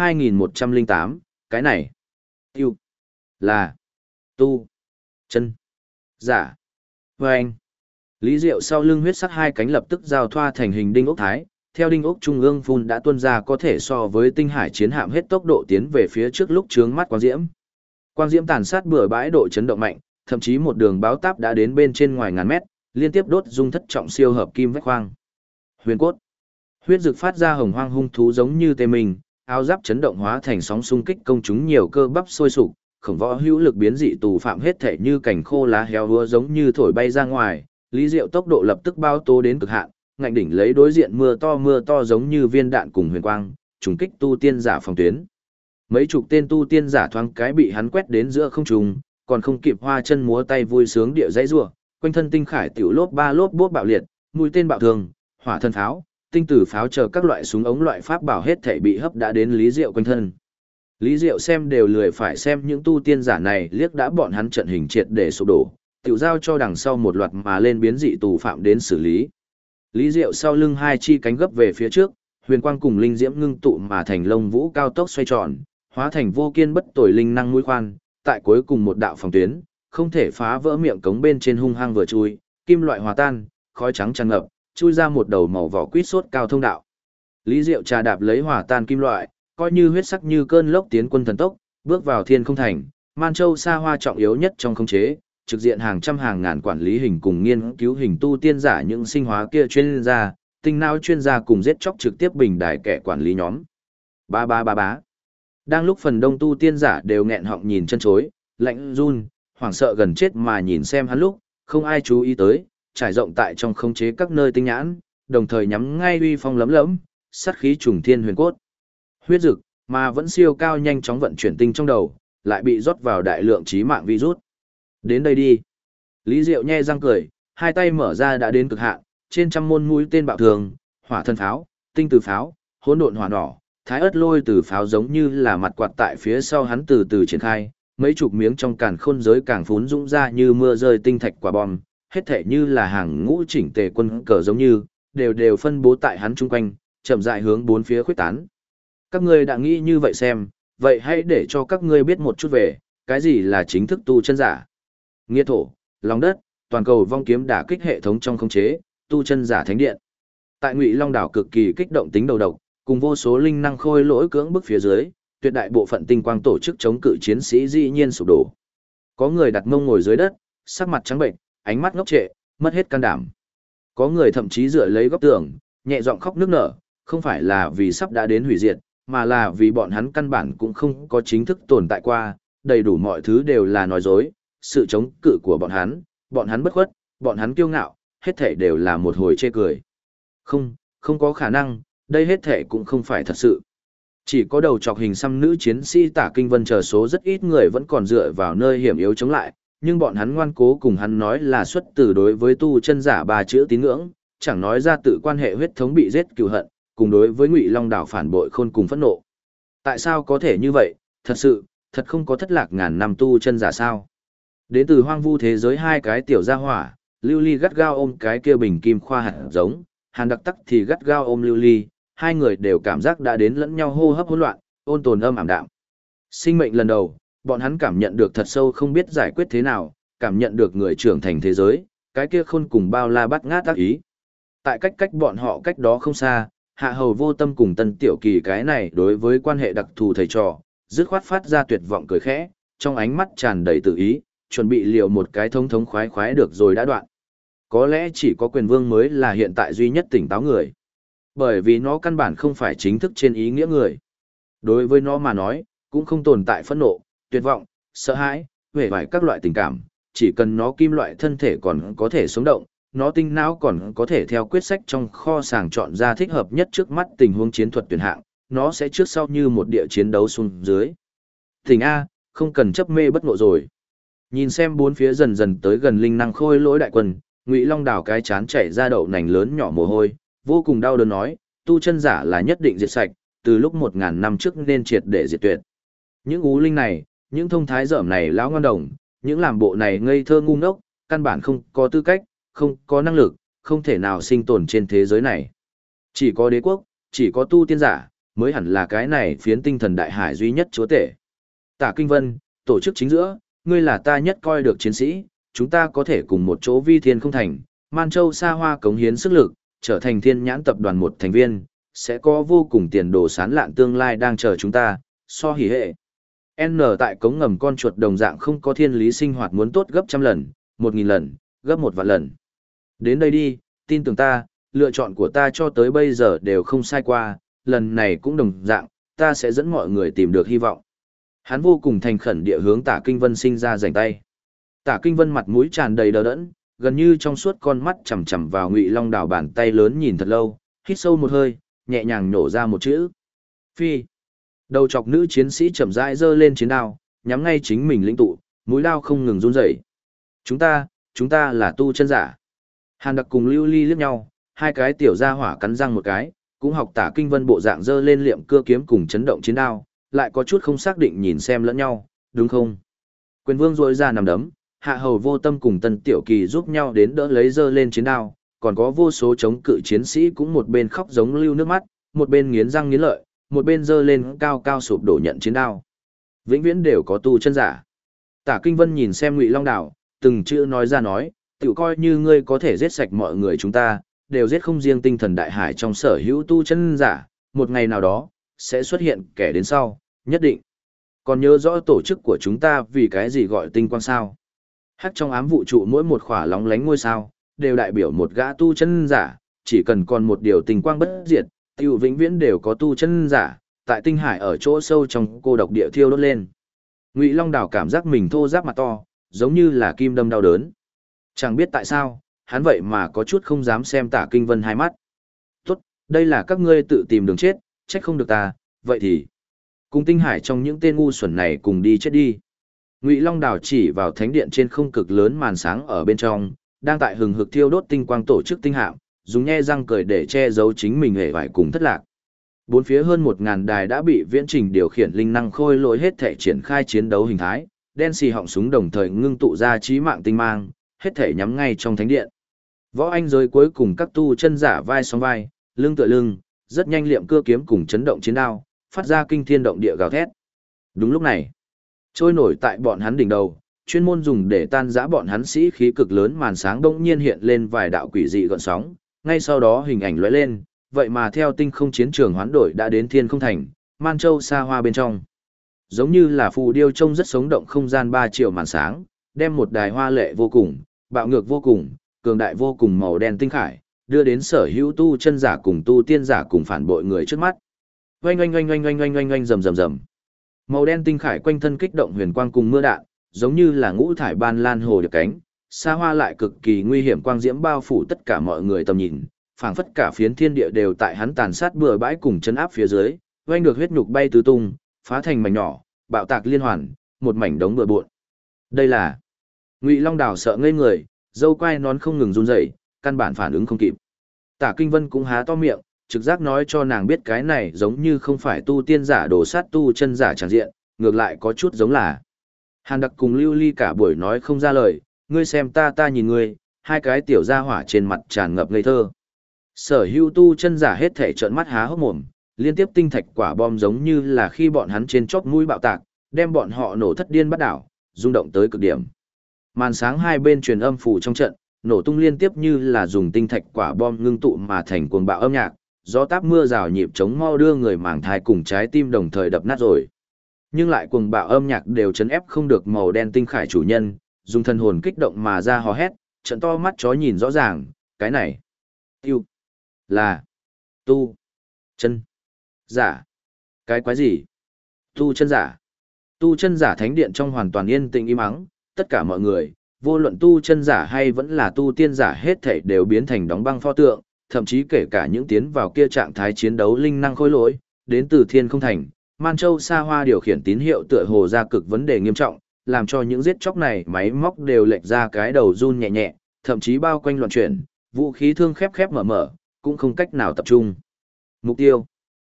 [SPEAKER 1] 2108, cái này. Yêu. Là. Tu. Chân. Giả. Vâng. Lý Diệu sau lưng huyết sắc hai cánh lập tức giao thoa thành hình đinh ốc thái, theo đinh ốc trung ương phun đã tuôn ra có thể so với tinh hải chiến hạm hết tốc độ tiến về phía trước lúc chướng mắt quang diễm. Quang diễm tàn sát bừa bãi độ chấn động mạnh, thậm chí một đường báo táp đã đến bên trên ngoài ngàn mét, liên tiếp đốt dung thất trọng siêu hợp kim vách khoang. Huyền cốt. Huyết dực phát ra hồng hoang hung thú giống như tê mình, áo giáp chấn động hóa thành sóng xung kích công chúng nhiều cơ bắp sôi sục, khổng võ hữu lực biến dị tù phạm hết thể như cành khô lá héo húa giống như thổi bay ra ngoài, Lý Diệu tốc độ lập tức bao tố đến cực hạn, ngạnh đỉnh lấy đối diện mưa to giống như viên đạn cùng huyền quang, trùng kích tu tiên giả phòng tuyến. Mấy chục tên tu tiên giả thoáng cái bị hắn quét đến giữa không trung, còn không kịp hoa chân múa tay vui sướng địa dãy rủa, quanh thân tinh khải tiểu lốp ba lốp bốp bạo liệt, mũi tên bạo thường, hỏa thân pháo, tinh tử pháo chờ các loại súng ống loại pháp bảo hết thảy bị hấp đã đến Lý Diệu quanh thân. Lý Diệu xem đều lười phải xem những tu tiên giả này liếc đã bọn hắn trận hình triệt để sụp đổ, tiểu giao cho đằng sau một loạt mà lên biến dị tù phạm đến xử lý. Lý Diệu sau lưng hai chi cánh gấp về phía trước, huyền quang cùng linh diễm ngưng tụ mà thành lông vũ cao tốc xoay tròn, hóa thành vô kiên bất tồi linh năng mũi khoan, tại cuối cùng một đạo phòng tuyến, không thể phá vỡ miệng cống bên trên hung hăng vừa chui, kim loại hòa tan, khói trắng tràn ngập, chui ra một đầu màu vỏ quýt sốt cao thông đạo. Lý Diệu trà đạp lấy hòa tan kim loại, coi như huyết sắc như cơn lốc tiến quân thần tốc, bước vào thiên không thành, Man Châu xa hoa trọng yếu nhất trong khống chế, trực diện hàng trăm hàng ngàn quản lý hình cùng nghiên cứu hình tu tiên giả những sinh hóa kia chuyên gia, tinh não chuyên gia cùng giết chóc trực tiếp bình đài kẻ quản lý nhóm. Ba ba ba bá. Đang lúc phần đông tu tiên giả đều nghẹn họng nhìn chân chối, lạnh run, hoảng sợ gần chết mà nhìn xem hắn lúc, không ai chú ý tới, trải rộng tại trong khống chế các nơi tinh nhãn, đồng thời nhắm ngay uy phong lấm lẫm, sát khí trùng thiên huyền cốt. Huyết dực, mà vẫn siêu cao nhanh chóng vận chuyển tinh trong đầu, lại bị rót vào đại lượng chí mạng virus. Đến đây đi. Lý Diệu nhe răng cười, hai tay mở ra đã đến cực hạn, trên trăm môn mũi tên bạo thường, hỏa thân pháo, tinh từ pháo, hỗn độn hỏa nỏ, thái ớt lôi từ pháo giống như là mặt quạt tại phía sau hắn từ từ triển khai, mấy chục miếng trong càn khôn giới càng phún dũng ra như mưa rơi tinh thạch quả bom, hết thể như là hàng ngũ chỉnh tề quân cờ giống như, đều phân bố tại hắn chung quanh, chậm rãi hướng bốn phía khuếch tán. Các ngươi đã nghĩ như vậy xem, vậy hãy để cho các ngươi biết một chút về, cái gì là chính thức tu chân giả. Nghĩa thổ, lòng đất, toàn cầu vong kiếm đả kích hệ thống trong khống chế, tu chân giả thánh điện. Tại Ngụy Long đảo cực kỳ kích động tính đầu độc, cùng vô số linh năng khôi lỗi cưỡng bức phía dưới, tuyệt đại bộ phận tinh quang tổ chức chống cự chiến sĩ dĩ nhiên sụp đổ. Có người đặt mông ngồi dưới đất, sắc mặt trắng bệnh, ánh mắt ngốc trệ, mất hết can đảm. Có người thậm chí dựa lấy góc tường, nhẹ giọng khóc nức nở, không phải là vì sắp đã đến hủy diệt, mà là vì bọn hắn căn bản cũng không có chính thức tồn tại qua, đầy đủ mọi thứ đều là nói dối, sự chống cự của bọn hắn bất khuất, bọn hắn kiêu ngạo, hết thể đều là một hồi chê cười. Không có khả năng, đây hết thể cũng không phải thật sự. Chỉ có đầu trọc hình xăm nữ chiến sĩ Tả Kinh Vân chờ số rất ít người vẫn còn dựa vào nơi hiểm yếu chống lại, nhưng bọn hắn ngoan cố cùng hắn nói là xuất từ đối với tu chân giả ba chữ tín ngưỡng, chẳng nói ra tự quan hệ huyết thống bị giết cừu hận, cùng đối với Ngụy Long đảo phản bội khôn cùng phẫn nộ. Tại sao có thể như vậy, thật không có thất lạc ngàn năm tu chân giả sao? Đến từ hoang vu thế giới hai cái tiểu gia hỏa, Lưu Ly gắt gao ôm cái kia bình kim khoa hạt giống, Hàn Đặc Tắc thì gắt gao ôm Lưu Ly, hai người đều cảm giác đã đến lẫn nhau hô hấp hỗn loạn, ôn tồn âm ảm đạm. Sinh mệnh lần đầu, bọn hắn cảm nhận được thật sâu không biết giải quyết thế nào, cảm nhận được người trưởng thành thế giới, cái kia khôn cùng bao la bắt ngát ác ý. Tại cách bọn họ cách đó không xa, Hạ Hầu Vô Tâm cùng Tân Tiểu Kỳ cái này đối với quan hệ đặc thù thầy trò, dứt khoát phát ra tuyệt vọng cười khẽ, trong ánh mắt tràn đầy tự ý, chuẩn bị liều một cái thống khoái được rồi đã đoạn. Có lẽ chỉ có Quyền Vương mới là hiện tại duy nhất tỉnh táo người. Bởi vì nó căn bản không phải chính thức trên ý nghĩa người. Đối với nó mà nói, cũng không tồn tại phẫn nộ, tuyệt vọng, sợ hãi, huệ vải các loại tình cảm, chỉ cần nó kim loại thân thể còn có thể sống động, nó tinh não còn có thể theo quyết sách trong kho sàng chọn ra thích hợp nhất trước mắt tình huống chiến thuật tuyển hạng, nó sẽ trước sau như một địa chiến đấu xuống dưới. Tỉnh A, không cần chấp mê bất ngộ rồi. Nhìn xem bốn phía dần dần tới gần linh năng khôi lỗi đại quân, Ngụy Long đảo cái chán chảy ra đậu nành lớn nhỏ mồ hôi, vô cùng đau đớn nói, tu chân giả là nhất định diệt sạch, từ lúc 1000 năm trước nên triệt để diệt tuyệt. Những ú linh này, những thông thái dởm này lão ngoan đồng, những làm bộ này ngây thơ ngu ngốc, căn bản không có tư cách, không có năng lực, không thể nào sinh tồn trên thế giới này. Chỉ có đế quốc, chỉ có tu tiên giả, mới hẳn là cái này phiến tinh thần đại hải duy nhất chúa tể. Tả Kinh Vân, tổ chức chính giữa, ngươi là ta nhất coi được chiến sĩ, chúng ta có thể cùng một chỗ vi thiên không thành, Man Châu xa hoa cống hiến sức lực, trở thành thiên nhãn tập đoàn một thành viên, sẽ có vô cùng tiền đồ sán lạn tương lai đang chờ chúng ta, so hỉ hệ. N tại cống ngầm con chuột đồng dạng không có thiên lý sinh hoạt muốn tốt gấp 100 lần, 1000 lần, gấp 1 vạn lần. Đến đây đi, tin tưởng ta, lựa chọn của ta cho tới bây giờ đều không sai qua, lần này cũng đồng dạng, ta sẽ dẫn mọi người tìm được hy vọng. Hắn vô cùng thành khẩn địa hướng Tả Kinh Vân sinh ra rảnh tay. Tả Kinh Vân mặt mũi tràn đầy đờ đẫn, gần như trong suốt con mắt chằm chằm vào Ngụy Long đảo bàn tay lớn nhìn thật lâu, hít sâu một hơi, nhẹ nhàng nhổ ra một chữ. Phi. Đầu chọc nữ chiến sĩ chậm rãi giơ lên chiến đao, nhắm ngay chính mình lĩnh tụ, mũi đao không ngừng run rẩy. chúng ta là tu chân giả. Hàn Đặc cùng Lưu Ly liếc nhau, hai cái tiểu gia hỏa cắn răng một cái, cũng học Tả Kinh Vân bộ dạng dơ lên liệm cưa kiếm cùng chấn động chiến đao, lại có chút không xác định nhìn xem lẫn nhau, đúng không? Quyền Vương rỗi ra nằm đấm, Hạ Hầu Vô Tâm cùng Tân Tiểu Kỳ giúp nhau đến đỡ lấy dơ lên chiến đao, còn có vô số chống cự chiến sĩ cũng một bên khóc giống lưu nước mắt, một bên nghiến răng nghiến lợi, một bên dơ lên cao cao sụp đổ nhận chiến đao. Vĩnh viễn đều có tu chân giả. Tả Kinh Vân nhìn xem Ngụy Long Đảo, từng chữ nói ra nói, tự coi như ngươi có thể giết sạch mọi người chúng ta, đều giết không riêng tinh thần đại hải trong sở hữu tu chân giả, một ngày nào đó, sẽ xuất hiện kẻ đến sau, nhất định. Còn nhớ rõ tổ chức của chúng ta vì cái gì gọi tinh quang sao? Hắc trong ám vũ trụ mỗi một khỏa lóng lánh ngôi sao, đều đại biểu một gã tu chân giả, chỉ cần còn một điều tinh quang bất diệt, tiêu vĩnh viễn đều có tu chân giả, tại tinh hải ở chỗ sâu trong cô độc địa thiêu đốt lên. Ngụy Long Đảo cảm giác mình thô ráp mặt to, giống như là kim đâm đau đớn. Chẳng biết tại sao, hắn vậy mà có chút không dám xem Tả Kinh Vân hai mắt. Tốt, đây là các ngươi tự tìm đường chết, trách không được ta, vậy thì cùng tinh hải trong những tên ngu xuẩn này cùng đi chết đi. Ngụy Long Đảo chỉ vào thánh điện trên không cực lớn màn sáng ở bên trong, đang tại hừng hực thiêu đốt tinh quang tổ chức tinh hạm, dùng nhe răng cười để che giấu chính mình hề vải cùng thất lạc. Bốn phía hơn 1000 đài đã bị viễn trình điều khiển linh năng khôi lỗi hết thể triển khai chiến đấu hình thái, đen xì họng súng đồng thời ngưng tụ ra chí mạng tinh mang, hết thể nhắm ngay trong thánh điện. Võ anh giới cuối cùng các tu chân giả vai song vai, lưng tựa lưng, rất nhanh liệm cưa kiếm cùng chấn động chiến đao, phát ra kinh thiên động địa gào thét. Đúng lúc này, trôi nổi tại bọn hắn đỉnh đầu, chuyên môn dùng để tan rã bọn hắn sĩ khí cực lớn màn sáng bỗng nhiên hiện lên vài đạo quỷ dị gợn sóng, ngay sau đó hình ảnh lóe lên, vậy mà theo tinh không chiến trường hoán đổi đã đến Thiên Không Thành, Man Châu xa hoa bên trong. Giống như là phù điêu trông rất sống động không gian 3 triệu màn sáng, đem một đài hoa lệ vô cùng, bạo ngược vô cùng, cường đại vô cùng màu đen tinh khải, đưa đến sở hữu tu chân giả cùng tu tiên giả cùng phản bội người trước mắt. Oanh oanh oanh oanh oanh oanh oanh oanh rầm rầm rầm. Màu đen tinh khải quanh thân kích động huyền quang cùng mưa đạn, giống như là ngũ thải ban lan hồ điệp cánh, xa hoa lại cực kỳ nguy hiểm quang diễm bao phủ tất cả mọi người tầm nhìn, phảng phất cả phiến thiên địa đều tại hắn tàn sát bừa bãi cùng chân áp phía dưới, oanh được huyết nhục bay tứ tung, phá thành mảnh nhỏ, bạo tạc liên hoàn, một mảnh đống bừa bộn. Đây là Ngụy Long Đảo sợ ngây người, dâu quai nón không ngừng run rẩy, căn bản phản ứng không kịp. Tả Kinh Vân cũng há to miệng, trực giác nói cho nàng biết cái này giống như không phải tu tiên giả đổ sát tu chân giả tràn diện, ngược lại có chút giống là. Hàn Đặc cùng Lưu Ly cả buổi nói không ra lời, ngươi xem ta ta nhìn ngươi, hai cái tiểu gia hỏa trên mặt tràn ngập ngây thơ. Sở hữu tu chân giả hết thể trợn mắt há hốc mồm, liên tiếp tinh thạch quả bom giống như là khi bọn hắn trên chóp mũi bạo tạc, đem bọn họ nổ thất điên bắt đảo, rung động tới cực điểm. Màn sáng hai bên truyền âm phủ trong trận, nổ tung liên tiếp như là dùng tinh thạch quả bom ngưng tụ mà thành cuồng bạo âm nhạc, gió táp mưa rào nhịp trống mau đưa người màng thai cùng trái tim đồng thời đập nát rồi. Nhưng lại cuồng bạo âm nhạc đều chấn ép không được màu đen tinh khải chủ nhân, dùng thân hồn kích động mà ra hò hét, trận to mắt chó nhìn rõ ràng, cái này tiêu là tu chân giả. Cái quái gì? Tu chân giả. Tu chân giả thánh điện trong hoàn toàn yên tĩnh im ắng, tất cả mọi người, vô luận tu chân giả hay vẫn là tu tiên giả hết thảy đều biến thành đóng băng pho tượng, thậm chí kể cả những tiến vào kia trạng thái chiến đấu linh năng khôi lỗi, đến từ Thiên Không Thành, Man Châu xa hoa điều khiển tín hiệu tựa hồ ra cực vấn đề nghiêm trọng, làm cho những giết chóc này máy móc đều lệch ra cái đầu run nhẹ nhẹ, thậm chí bao quanh loạn chuyển, vũ khí thương khép khép mở mở, cũng không cách nào tập trung. Mục tiêu.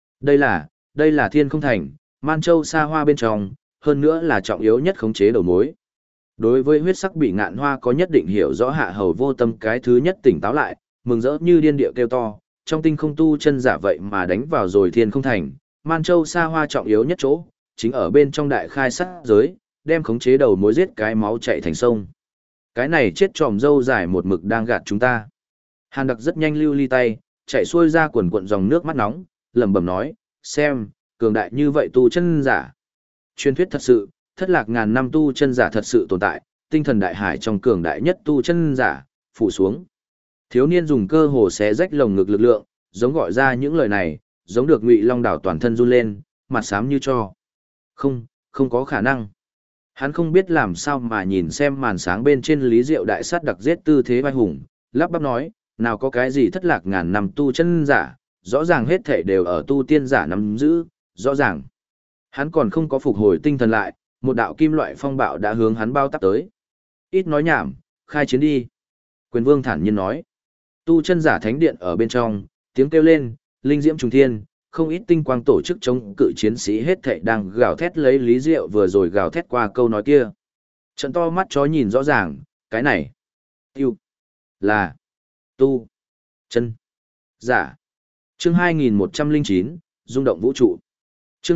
[SPEAKER 1] Đây là Thiên Không Thành, Man Châu xa hoa bên trong, hơn nữa là trọng yếu nhất khống chế đầu mối. Đối với huyết sắc bị ngạn hoa có nhất định hiểu rõ Hạ Hầu Vô Tâm cái thứ nhất tỉnh táo lại, mừng rỡ như điên địa kêu to, trong tinh không tu chân giả vậy mà đánh vào rồi Thiên Không Thành, Man Châu xa hoa trọng yếu nhất chỗ, chính ở bên trong đại khai sát giới, đem khống chế đầu mối giết cái máu chạy thành sông. Cái này chết tròm dâu dài một mực đang gạt chúng ta. Hàn Đặc rất nhanh lưu ly tay, chạy xuôi ra quần cuộn dòng nước mắt nóng, lẩm bẩm nói, xem, cường đại như vậy tu chân giả. Truyền thuyết thật sự, thất lạc ngàn năm tu chân giả thật sự tồn tại, tinh thần đại hải trong cường đại nhất tu chân giả, phủ xuống. Thiếu niên dùng cơ hồ xé rách lồng ngực lực lượng, giống gọi ra những lời này, giống được Ngụy Long Đảo toàn thân run lên, mặt xám như tro. Không có khả năng. Hắn không biết làm sao mà nhìn xem màn sáng bên trên Lý Diệu đại sát đặc giết tư thế vai hùng, lắp bắp nói, nào có cái gì thất lạc ngàn năm tu chân giả, rõ ràng hết thể đều ở tu tiên giả nắm giữ, rõ ràng. Hắn còn không có phục hồi tinh thần lại, một đạo kim loại phong bạo đã hướng hắn bao tắp tới. Ít nói nhảm, Khai chiến đi. Quyền vương thản nhiên nói. Tu chân giả thánh điện ở bên trong, tiếng kêu lên, linh diễm trùng thiên, không ít tinh quang tổ chức chống cự chiến sĩ hết thảy đang gào thét lấy Lý Diệu vừa rồi gào thét qua câu nói kia. Trận to mắt chó nhìn rõ ràng, cái này. Tiêu. Là. Tu. Chân. Giả. Chương 2109, rung động vũ trụ. Chương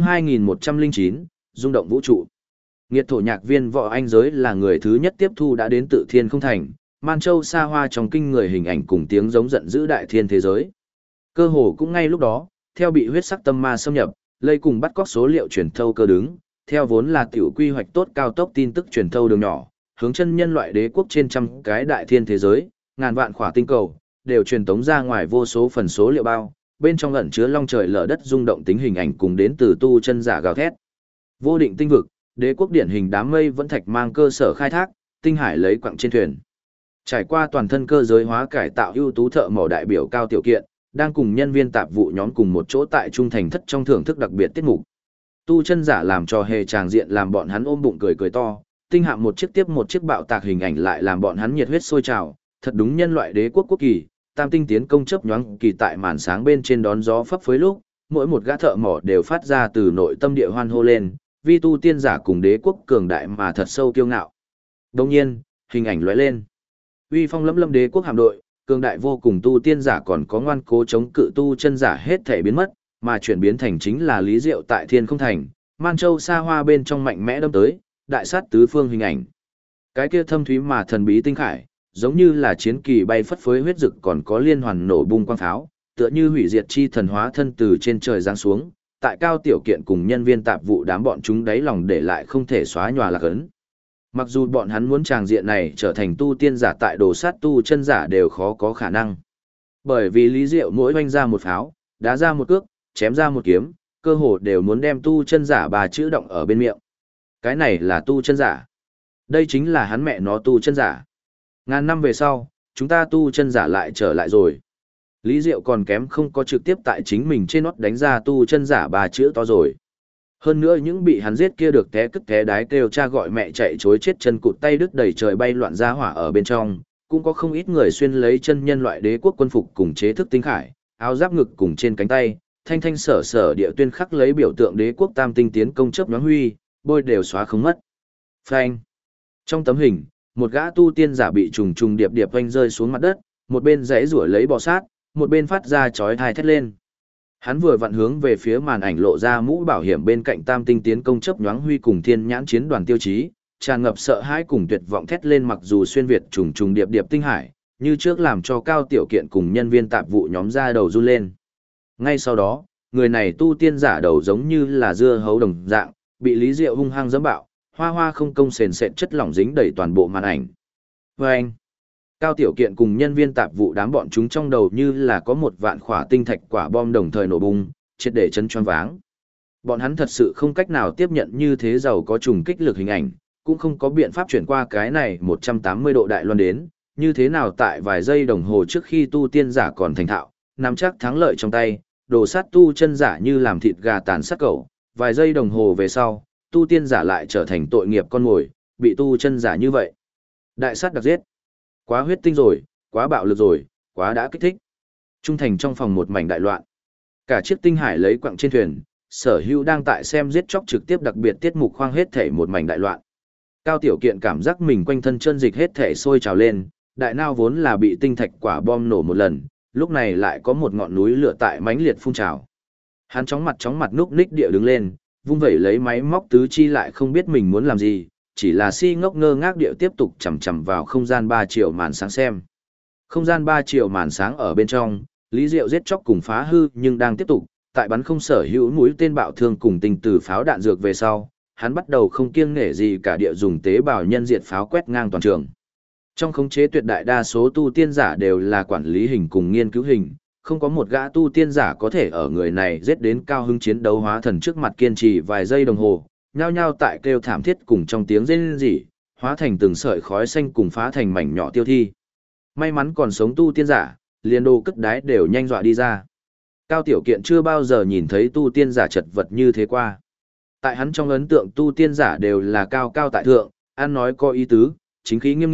[SPEAKER 1] 2109, rung động vũ trụ. Nghiệt thổ nhạc viên Võ Anh Giới là người thứ nhất tiếp thu đã đến tự thiên không thành, Man Châu xa hoa trong kinh người hình ảnh cùng tiếng giống giận dữ đại thiên thế giới. Cơ hồ cũng ngay lúc đó, theo bị huyết sắc tâm ma xâm nhập, lây cùng bắt cóc số liệu truyền thâu cơ đứng, theo vốn là tiểu quy hoạch tốt cao tốc tin tức truyền thâu đường nhỏ, hướng chân nhân loại đế quốc trên trăm cái đại thiên thế giới, ngàn vạn khỏa tinh cầu, đều truyền tống ra ngoài vô số phần số liệu bao, bên trong ẩn chứa long trời lở đất rung động tính hình ảnh cùng đến từ tu chân giả gào thét. Vô định tinh vực, đế quốc điển hình đám mây vẫn thạch mang cơ sở khai thác, tinh hải lấy quặng trên thuyền. Trải qua toàn thân cơ giới hóa cải tạo ưu tú thợ mỏ đại biểu Cao Tiểu Kiện, đang cùng nhân viên tạp vụ nhóm cùng một chỗ tại trung thành thất trong thưởng thức đặc biệt tiết mục. Tu chân giả làm trò hề tràng diện làm bọn hắn ôm bụng cười cười to, tinh hạm một chiếc tiếp một chiếc bạo tạc hình ảnh lại làm bọn hắn nhiệt huyết sôi trào, thật đúng nhân loại đế quốc quốc kỳ, tam tinh tiến công chớp nhoáng kỳ tại màn sáng bên trên đón gió phấp phới lúc, mỗi một gã thợ mỏ đều phát ra từ nội tâm địa hoan hô lên, vi tu tiên giả cùng đế quốc cường đại mà thật sâu kiêu ngạo. Đồng nhiên, hình ảnh lóe lên. Uy phong lẫm lẫm đế quốc hạm đội, cường đại vô cùng tu tiên giả còn có ngoan cố chống cự tu chân giả hết thể biến mất, mà chuyển biến thành chính là Lý Diệu tại Thiên Không Thành, Man Châu xa hoa bên trong mạnh mẽ đâm tới, đại sát tứ phương hình ảnh. Cái kia thâm thúy mà thần bí tinh khải, giống như là chiến kỳ bay phất phới huyết dực còn có liên hoàn nổ bung quang pháo, tựa như hủy diệt chi thần hóa thân từ trên trời giáng xuống, tại Cao Tiểu Kiện cùng nhân viên tạp vụ đám bọn chúng đáy lòng để lại không thể xóa nhòa lạc ấn. Mặc dù bọn hắn muốn tràng diện này trở thành tu tiên giả tại đồ sát tu chân giả đều khó có khả năng. Bởi vì Lý Diệu mỗi oanh ra một pháo, đá ra một cước, chém ra một kiếm, cơ hồ đều muốn đem tu chân giả bà chữ động ở bên miệng. Cái này là tu chân giả. Đây chính là hắn mẹ nó tu chân giả. Ngàn năm về sau, chúng ta tu chân giả lại trở lại rồi. Lý Diệu còn kém không có trực tiếp tại chính mình trên nót đánh ra tu chân giả bà chữ to rồi. Hơn nữa những bị hắn giết kia được té cất té đái kêu cha gọi mẹ chạy chối chết chân cụt tay đứt đầy trời bay loạn ra hỏa ở bên trong, cũng có không ít người xuyên lấy chân nhân loại đế quốc quân phục cùng chế thức tinh khải, áo giáp ngực cùng trên cánh tay, thanh thanh sở sở địa tuyên khắc lấy biểu tượng đế quốc tam tinh tiến công chớp nhoáng huy, bôi đều xóa không mất. Phanh. Trong tấm hình, một gã tu tiên giả bị trùng trùng điệp điệp vanh rơi xuống mặt đất, một bên giãy giụa lấy bò sát, một bên phát ra chói tai thét lên. Hắn vừa vặn hướng về phía màn ảnh lộ ra mũ bảo hiểm bên cạnh tam tinh tiến công chớp nhoáng huy cùng thiên nhãn chiến đoàn tiêu chí, tràn ngập sợ hãi cùng tuyệt vọng thét lên mặc dù xuyên việt trùng trùng điệp điệp tinh hải, như trước làm cho Cao Tiểu Kiện cùng nhân viên tạp vụ nhóm ra đầu run lên. Ngay sau đó, người này tu tiên giả đầu giống như là dưa hấu đồng dạng, bị Lý Diệu hung hăng giẫm bạo, hoa hoa không công sền sệt chất lỏng dính đầy toàn bộ màn ảnh. Vâng! Cao Tiểu Kiện cùng nhân viên tạp vụ đám bọn chúng trong đầu như là có một vạn khỏa tinh thạch quả bom đồng thời nổ bung, triệt để chấn choáng váng. Bọn hắn thật sự không cách nào tiếp nhận như thế giàu có trùng kích lực hình ảnh, cũng không có biện pháp chuyển qua cái này 180 độ đại loan đến, như thế nào tại vài giây đồng hồ trước khi tu tiên giả còn thành thạo, nắm chắc thắng lợi trong tay, đồ sát tu chân giả như làm thịt gà tàn sát cẩu, vài giây đồng hồ về sau, tu tiên giả lại trở thành tội nghiệp con mồi, bị tu chân giả như vậy. Đại sát đặc giết. Quá huyết tinh rồi, quá bạo lực rồi, quá đã kích thích. Trung thành trong phòng một mảnh đại loạn. Cả chiếc tinh hải lấy quặng trên thuyền, Sở Hữu đang tại xem giết chóc trực tiếp đặc biệt tiết mục khoang hết thể một mảnh đại loạn. Cao Tiểu Kiện cảm giác mình quanh thân chân dịch hết thể sôi trào lên, đại nao vốn là bị tinh thạch quả bom nổ một lần, lúc này lại có một ngọn núi lửa tại mãnh liệt phun trào. Hắn chóng mặt núp ních địa đứng lên, vung vẩy lấy máy móc tứ chi lại không biết mình muốn làm gì, chỉ là si ngốc ngơ ngác địa tiếp tục chầm chầm vào không gian 3 triệu màn sáng xem. Không gian 3 triệu màn sáng ở bên trong, Lý Diệu giết chóc cùng phá hư nhưng đang tiếp tục, tại bắn không Sở Hữu mũi tên bạo thương cùng tinh từ pháo đạn dược về sau, hắn bắt đầu không kiêng nể gì cả địa dùng tế bào nhân diệt pháo quét ngang toàn trường. Trong khống chế tuyệt đại đa số tu tiên giả đều là quản lý hình cùng nghiên cứu hình, không có một gã tu tiên giả có thể ở người này giết đến cao hứng chiến đấu hóa thần trước mặt kiên trì vài giây đồng hồ, nhao nhao tại kêu thảm thiết cùng trong tiếng rên rỉ, hóa thành từng sợi khói xanh cùng phá thành mảnh nhỏ tiêu thi. May mắn còn sống tu tiên giả, liền đồ cất đái đều nhanh dọa đi ra. Cao Tiểu Kiện chưa bao giờ nhìn thấy tu tiên giả chật vật như thế qua. Tại hắn trong ấn tượng tu tiên giả đều là cao cao tại thượng, ăn nói có ý tứ, chính khí nghiêm nghị,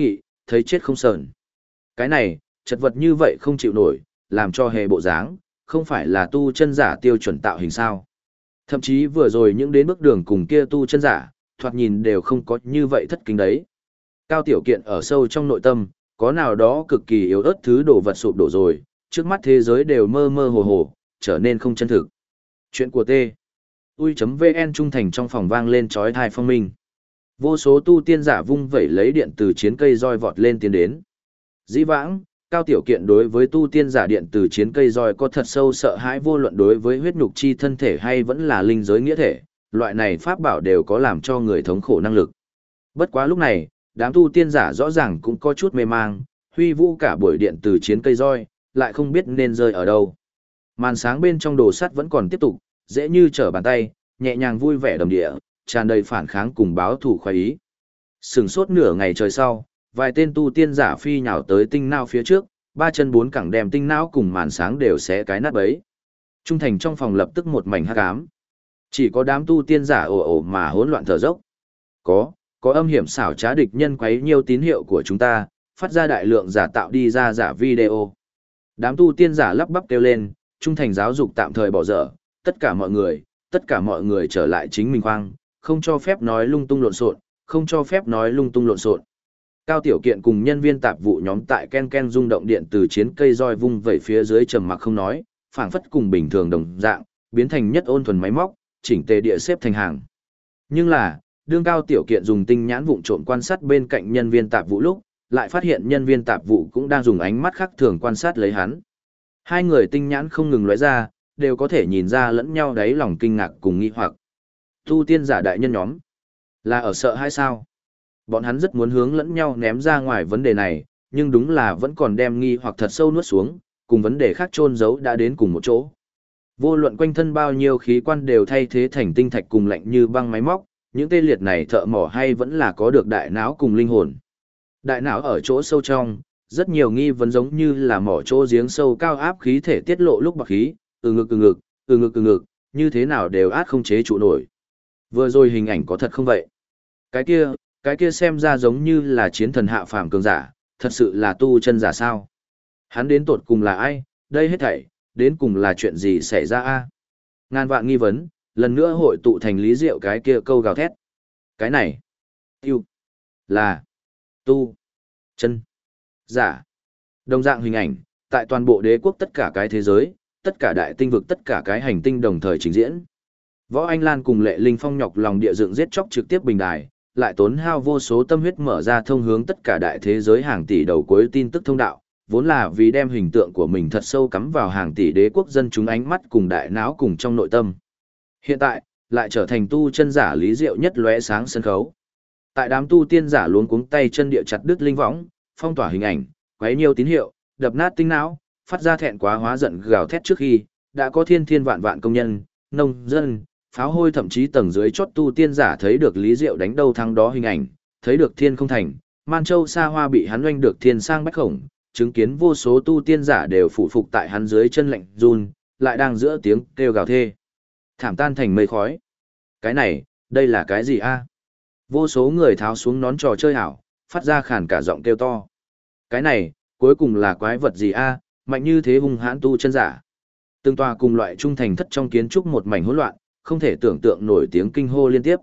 [SPEAKER 1] thấy chết không sờn. Cái này, chật vật như vậy không chịu nổi, làm cho hề bộ dáng, không phải là tu chân giả tiêu chuẩn tạo hình sao. Thậm chí vừa rồi những đến bước đường cùng kia tu chân giả, thoạt nhìn đều không có như vậy thất kính đấy. Cao Tiểu Kiện ở sâu trong nội tâm, có nào đó cực kỳ yếu ớt thứ đồ vật sụp đổ rồi, trước mắt thế giới đều mơ mơ hồ hồ, trở nên không chân thực. Chuyện của T. Ui.vn trung thành trong phòng vang lên chói tai phong minh. Vô số tu tiên giả vung vẩy lấy điện từ chiến cây roi vọt lên tiến đến. Dĩ vãng, Cao Tiểu Kiện đối với tu tiên giả điện từ chiến cây roi có thật sâu sợ hãi, vô luận đối với huyết nhục chi thân thể hay vẫn là linh giới nghĩa thể, loại này pháp bảo đều có làm cho người thống khổ năng lực. Bất quá lúc này, đám tu tiên giả rõ ràng cũng có chút mê mang, huy vũ cả buổi điện từ chiến cây roi, lại không biết nên rơi ở đâu. Màn sáng bên trong đồ sắt vẫn còn tiếp tục, dễ như trở bàn tay, nhẹ nhàng vui vẻ đầm địa, tràn đầy phản kháng cùng báo thù khoái ý. Sừng sốt nửa ngày trời sau, vài tên tu tiên giả phi nhào tới tinh não phía trước, ba chân bốn cẳng đem tinh não cùng màn sáng đều xé cái nát bấy. Trung thành trong phòng lập tức một mảnh hắc ám. Chỉ có đám tu tiên giả ồ ồ mà hỗn loạn thở dốc. Có âm hiểm xảo trá địch nhân quấy nhiều tín hiệu của chúng ta, phát ra đại lượng giả tạo đi ra giả video. Đám tu tiên giả lắp bắp kêu lên, trung thành giáo dục tạm thời bỏ dở, tất cả mọi người trở lại chính mình khoang, không cho phép nói lung tung lộn xộn, không cho phép nói lung tung lộn xộn. Cao Tiểu Kiện cùng nhân viên tạp vụ nhóm tại ken ken rung động điện từ chiến cây roi vung vẩy phía dưới trầm mặc không nói, phảng phất cùng bình thường đồng dạng, biến thành nhất ôn thuần máy móc, chỉnh tề địa xếp thành hàng. Nhưng là, đương Cao Tiểu Kiện dùng tinh nhãn vụng trộm quan sát bên cạnh nhân viên tạp vụ lúc, lại phát hiện nhân viên tạp vụ cũng đang dùng ánh mắt khác thường quan sát lấy hắn. Hai người tinh nhãn không ngừng lóe ra, đều có thể nhìn ra lẫn nhau đáy lòng kinh ngạc cùng nghi hoặc. Tu tiên giả đại nhân nhóm, là ở sợ hay sao? Bọn hắn rất muốn hướng lẫn nhau ném ra ngoài vấn đề này, nhưng đúng là vẫn còn đem nghi hoặc thật sâu nuốt xuống, cùng vấn đề khác chôn giấu đã đến cùng một chỗ. Vô luận quanh thân bao nhiêu khí quan đều thay thế thành tinh thạch cùng lạnh như băng máy móc, những tê liệt này thợ mỏ hay vẫn là có được đại não cùng linh hồn. Đại não ở chỗ sâu trong, rất nhiều nghi vấn giống như là mỏ chỗ giếng sâu cao áp khí thể tiết lộ lúc bạc khí, từ ngực, như thế nào đều át không chế trụ nổi. Vừa rồi hình ảnh có thật không vậy? Cái kia xem ra giống như là chiến thần hạ phàm cường giả, thật sự là tu chân giả sao? Hắn đến tột cùng là ai? Đây hết thảy, đến cùng là chuyện gì xảy ra a? Ngàn vạn nghi vấn, lần nữa hội tụ thành Lý Diệu cái kia câu gào thét. Cái này, là tu chân giả. Đồng dạng hình ảnh, tại toàn bộ đế quốc tất cả cái thế giới, tất cả đại tinh vực, tất cả cái hành tinh đồng thời trình diễn. Võ Anh Lan cùng Lệ Linh Phong nhọc lòng địa dựng giết chóc trực tiếp bình đài, lại tốn hao vô số tâm huyết mở ra thông hướng tất cả đại thế giới hàng tỷ đầu cuối tin tức thông đạo, vốn là vì đem hình tượng của mình thật sâu cắm vào hàng tỷ đế quốc dân chúng ánh mắt cùng đại não cùng trong nội tâm. Hiện tại, lại trở thành tu chân giả Lý Diệu nhất lóe sáng sân khấu. Tại đám tu tiên giả luống cuống tay chân địa chặt đứt linh võng, phong tỏa hình ảnh, quấy nhiều tín hiệu, đập nát tinh não, phát ra thẹn quá hóa giận gào thét trước khi, đã có thiên thiên vạn vạn công nhân, nông dân, pháo hôi thậm chí tầng dưới chót tu tiên giả thấy được Lý Diệu đánh đâu thắng đó hình ảnh, thấy được thiên không thành, Man Châu xa hoa bị hắn oanh được thiên sang bách khổng, chứng kiến vô số tu tiên giả đều phụ phục tại hắn dưới chân lạnh run, lại đang giữa tiếng kêu gào thê. Thảm tan thành mây khói. Cái này, đây là cái gì a? Vô số người tháo xuống nón trò chơi hảo, phát ra khàn cả giọng kêu to. Cái này, cuối cùng là quái vật gì a? Mạnh như thế hung hãn tu chân giả. Từng tòa cùng loại trung thành thất trong kiến trúc một mảnh hỗn loạn, không thể tưởng tượng nổi tiếng kinh hô liên tiếp.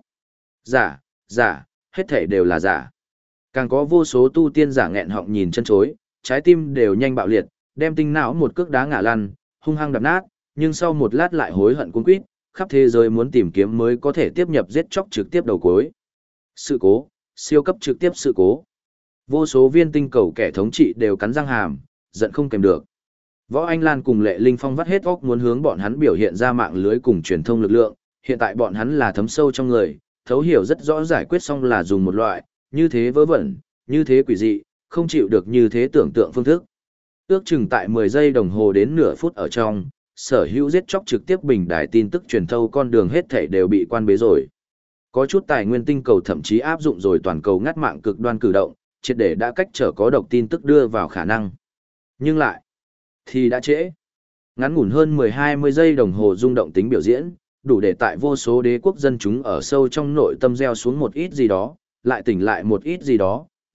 [SPEAKER 1] Giả, hết thảy đều là giả. Càng có vô số tu tiên giả nghẹn họng nhìn chân chối, trái tim đều nhanh bạo liệt, đem tinh não một cước đá ngã lăn, hung hăng đập nát, nhưng sau một lát lại hối hận cuống quýt, khắp thế giới muốn tìm kiếm mới có thể tiếp nhập giết chóc trực tiếp đầu cuối. Sự cố, siêu cấp trực tiếp sự cố. Vô số viên tinh cầu kẻ thống trị đều cắn răng hàm, giận không kèm được. Võ Anh Lan cùng Lệ Linh Phong vắt hết óc muốn hướng bọn hắn biểu hiện ra mạng lưới cùng truyền thông lực lượng, hiện tại bọn hắn là thấm sâu trong người, thấu hiểu rất rõ giải quyết xong là dùng một loại, như thế vớ vẩn, như thế quỷ dị, không chịu được như thế tưởng tượng phương thức. Ước chừng tại 10 giây đồng hồ đến nửa phút ở trong, sở hữu giết chóc trực tiếp bình đài tin tức truyền thâu con đường hết thảy đều bị quan bế rồi. Có chút tài nguyên tinh cầu thậm chí áp dụng rồi toàn cầu ngắt mạng cực đoan cử động, triệt để đã cách trở có độc tin tức đưa vào khả năng. Nhưng lại, thì đã trễ. Ngắn ngủn hơn 10-20 giây đồng hồ rung động tính biểu diễn, đủ để tại vô số đế quốc dân chúng ở sâu trong nội tâm gieo xuống một ít gì đó, lại tỉnh lại một ít gì đó,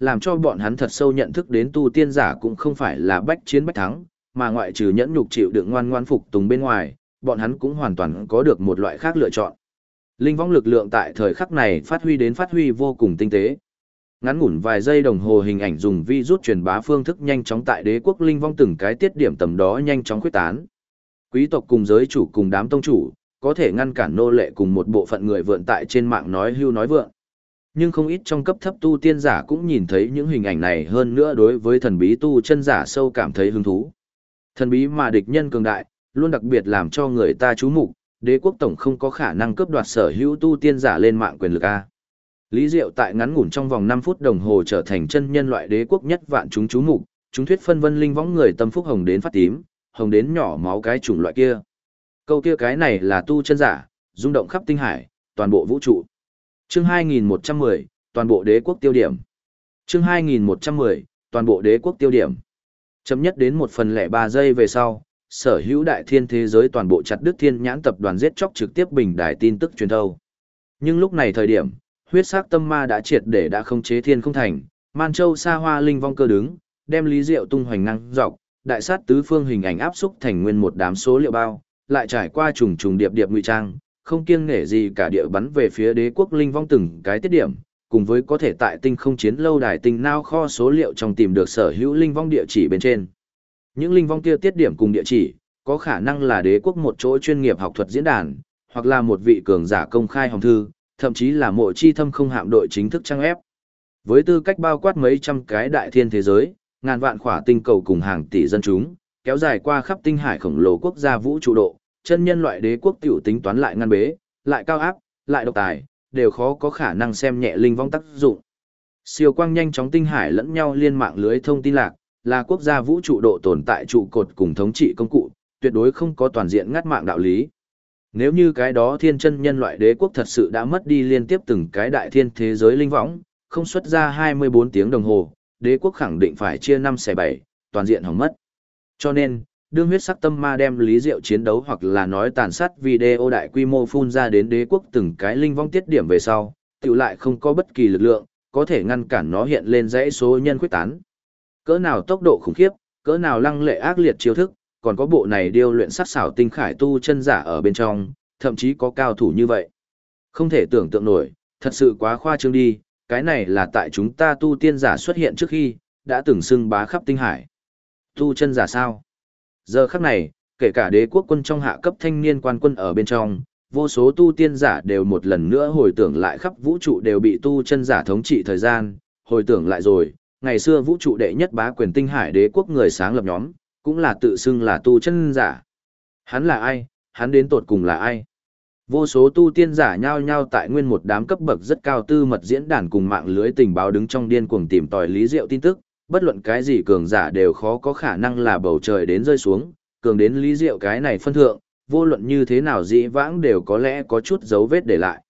[SPEAKER 1] làm cho bọn hắn thật sâu nhận thức đến tu tiên giả cũng không phải là bách chiến bách thắng, mà ngoại trừ nhẫn nhục chịu đựng ngoan ngoan phục tùng bên ngoài, bọn hắn cũng hoàn toàn có được một loại khác lựa chọn. Linh võng lực lượng tại thời khắc này phát huy vô cùng tinh tế. Ngắn ngủn vài giây đồng hồ hình ảnh dùng vi rút truyền bá phương thức nhanh chóng tại đế quốc linh vong từng cái tiết điểm tầm đó nhanh chóng khuếch tán. Quý tộc cùng giới chủ cùng đám tông chủ, có thể ngăn cản nô lệ cùng một bộ phận người vượn tại trên mạng nói hưu nói vượng. Nhưng không ít trong cấp thấp tu tiên giả cũng nhìn thấy những hình ảnh này, hơn nữa đối với thần bí tu chân giả sâu cảm thấy hứng thú. Thần bí mà địch nhân cường đại, luôn đặc biệt làm cho người ta chú mục, đế quốc tổng không có khả năng cướp đoạt sở hữu tu tiên giả lên mạng quyền lực a. Lý Diệu tại ngắn ngủn trong vòng 5 phút đồng hồ trở thành chân nhân loại đế quốc nhất vạn chúng chú mục, chúng thuyết phân vân linh võng người tâm phúc hồng đến phát tím, hồng đến nhỏ máu cái chủng loại kia. Câu kia cái này là tu chân giả, rung động khắp tinh hải, toàn bộ vũ trụ. Chương 2110, toàn bộ đế quốc tiêu điểm. Chương 2110, toàn bộ đế quốc tiêu điểm. Chậm nhất đến 1/03 giây về sau, sở hữu đại thiên thế giới toàn bộ chặt đứt thiên nhãn tập đoàn giết chóc trực tiếp bình đài tin tức truyền thâu. Nhưng lúc này thời điểm, huyết sắc tâm ma đã triệt để đã khống chế thiên không thành, Man Châu xa hoa linh vong cơ đứng, đem Lý Diệu tung hoành năng dọc, đại sát tứ phương hình ảnh áp xúc thành nguyên một đám số liệu bao, lại trải qua trùng trùng điệp điệp ngụy trang, không kiêng nể gì cả địa bắn về phía đế quốc linh vong từng cái tiết điểm, cùng với có thể tại tinh không chiến lâu đài tinh nao kho số liệu trong tìm được sở hữu linh vong địa chỉ bên trên. Những linh vong kia tiết điểm cùng địa chỉ, có khả năng là đế quốc một chỗ chuyên nghiệp học thuật diễn đàn, hoặc là một vị cường giả công khai hòm thư, thậm chí là mộ chi thâm không hạm đội chính thức trang ép. Với tư cách bao quát mấy trăm cái đại thiên thế giới, ngàn vạn khỏa tinh cầu cùng hàng tỷ dân chúng, kéo dài qua khắp tinh hải khổng lồ quốc gia vũ trụ độ, chân nhân loại đế quốc tiểu tính toán lại ngăn bế, lại cao áp, lại độc tài, đều khó có khả năng xem nhẹ linh vong tác dụng. Siêu quang nhanh chóng tinh hải lẫn nhau liên mạng lưới thông tin lạc, là quốc gia vũ trụ độ tồn tại trụ cột cùng thống trị công cụ, tuyệt đối không có toàn diện ngắt mạng đạo lý. Nếu như cái đó thiên chân nhân loại đế quốc thật sự đã mất đi liên tiếp từng cái đại thiên thế giới linh võng, không xuất ra 24 tiếng đồng hồ, đế quốc khẳng định phải chia 5/7, toàn diện hỏng mất. Cho nên, đương huyết sắc tâm ma đem Lý Diệu chiến đấu hoặc là nói tàn sát video đại quy mô phun ra đến đế quốc từng cái linh vong tiết điểm về sau, tiểu lại không có bất kỳ lực lượng, có thể ngăn cản nó hiện lên dãy số nhân khuếch tán. Cỡ nào tốc độ khủng khiếp, cỡ nào lăng lệ ác liệt chiêu thức, còn có bộ này điêu luyện sắc xảo tinh khải tu chân giả ở bên trong, thậm chí có cao thủ như vậy. Không thể tưởng tượng nổi, thật sự quá khoa trương đi, cái này là tại chúng ta tu tiên giả xuất hiện trước khi, đã từng xưng bá khắp tinh hải. Tu chân giả sao? Giờ khắc này, kể cả đế quốc quân trong hạ cấp thanh niên quan quân ở bên trong, vô số tu tiên giả đều một lần nữa hồi tưởng lại khắp vũ trụ đều bị tu chân giả thống trị thời gian, hồi tưởng lại rồi, ngày xưa vũ trụ đệ nhất bá quyền tinh hải đế quốc người sáng lập nhóm, cũng là tự xưng là tu chân giả. Hắn là ai? Hắn đến tột cùng là ai? Vô số tu tiên giả nhao nhao tại nguyên một đám cấp bậc rất cao tư mật diễn đàn cùng mạng lưới tình báo đứng trong điên cuồng tìm tòi Lý Diệu tin tức, bất luận cái gì cường giả đều khó có khả năng là bầu trời đến rơi xuống, cường đến Lý Diệu cái này phân thượng, vô luận như thế nào dĩ vãng đều có lẽ có chút dấu vết để lại.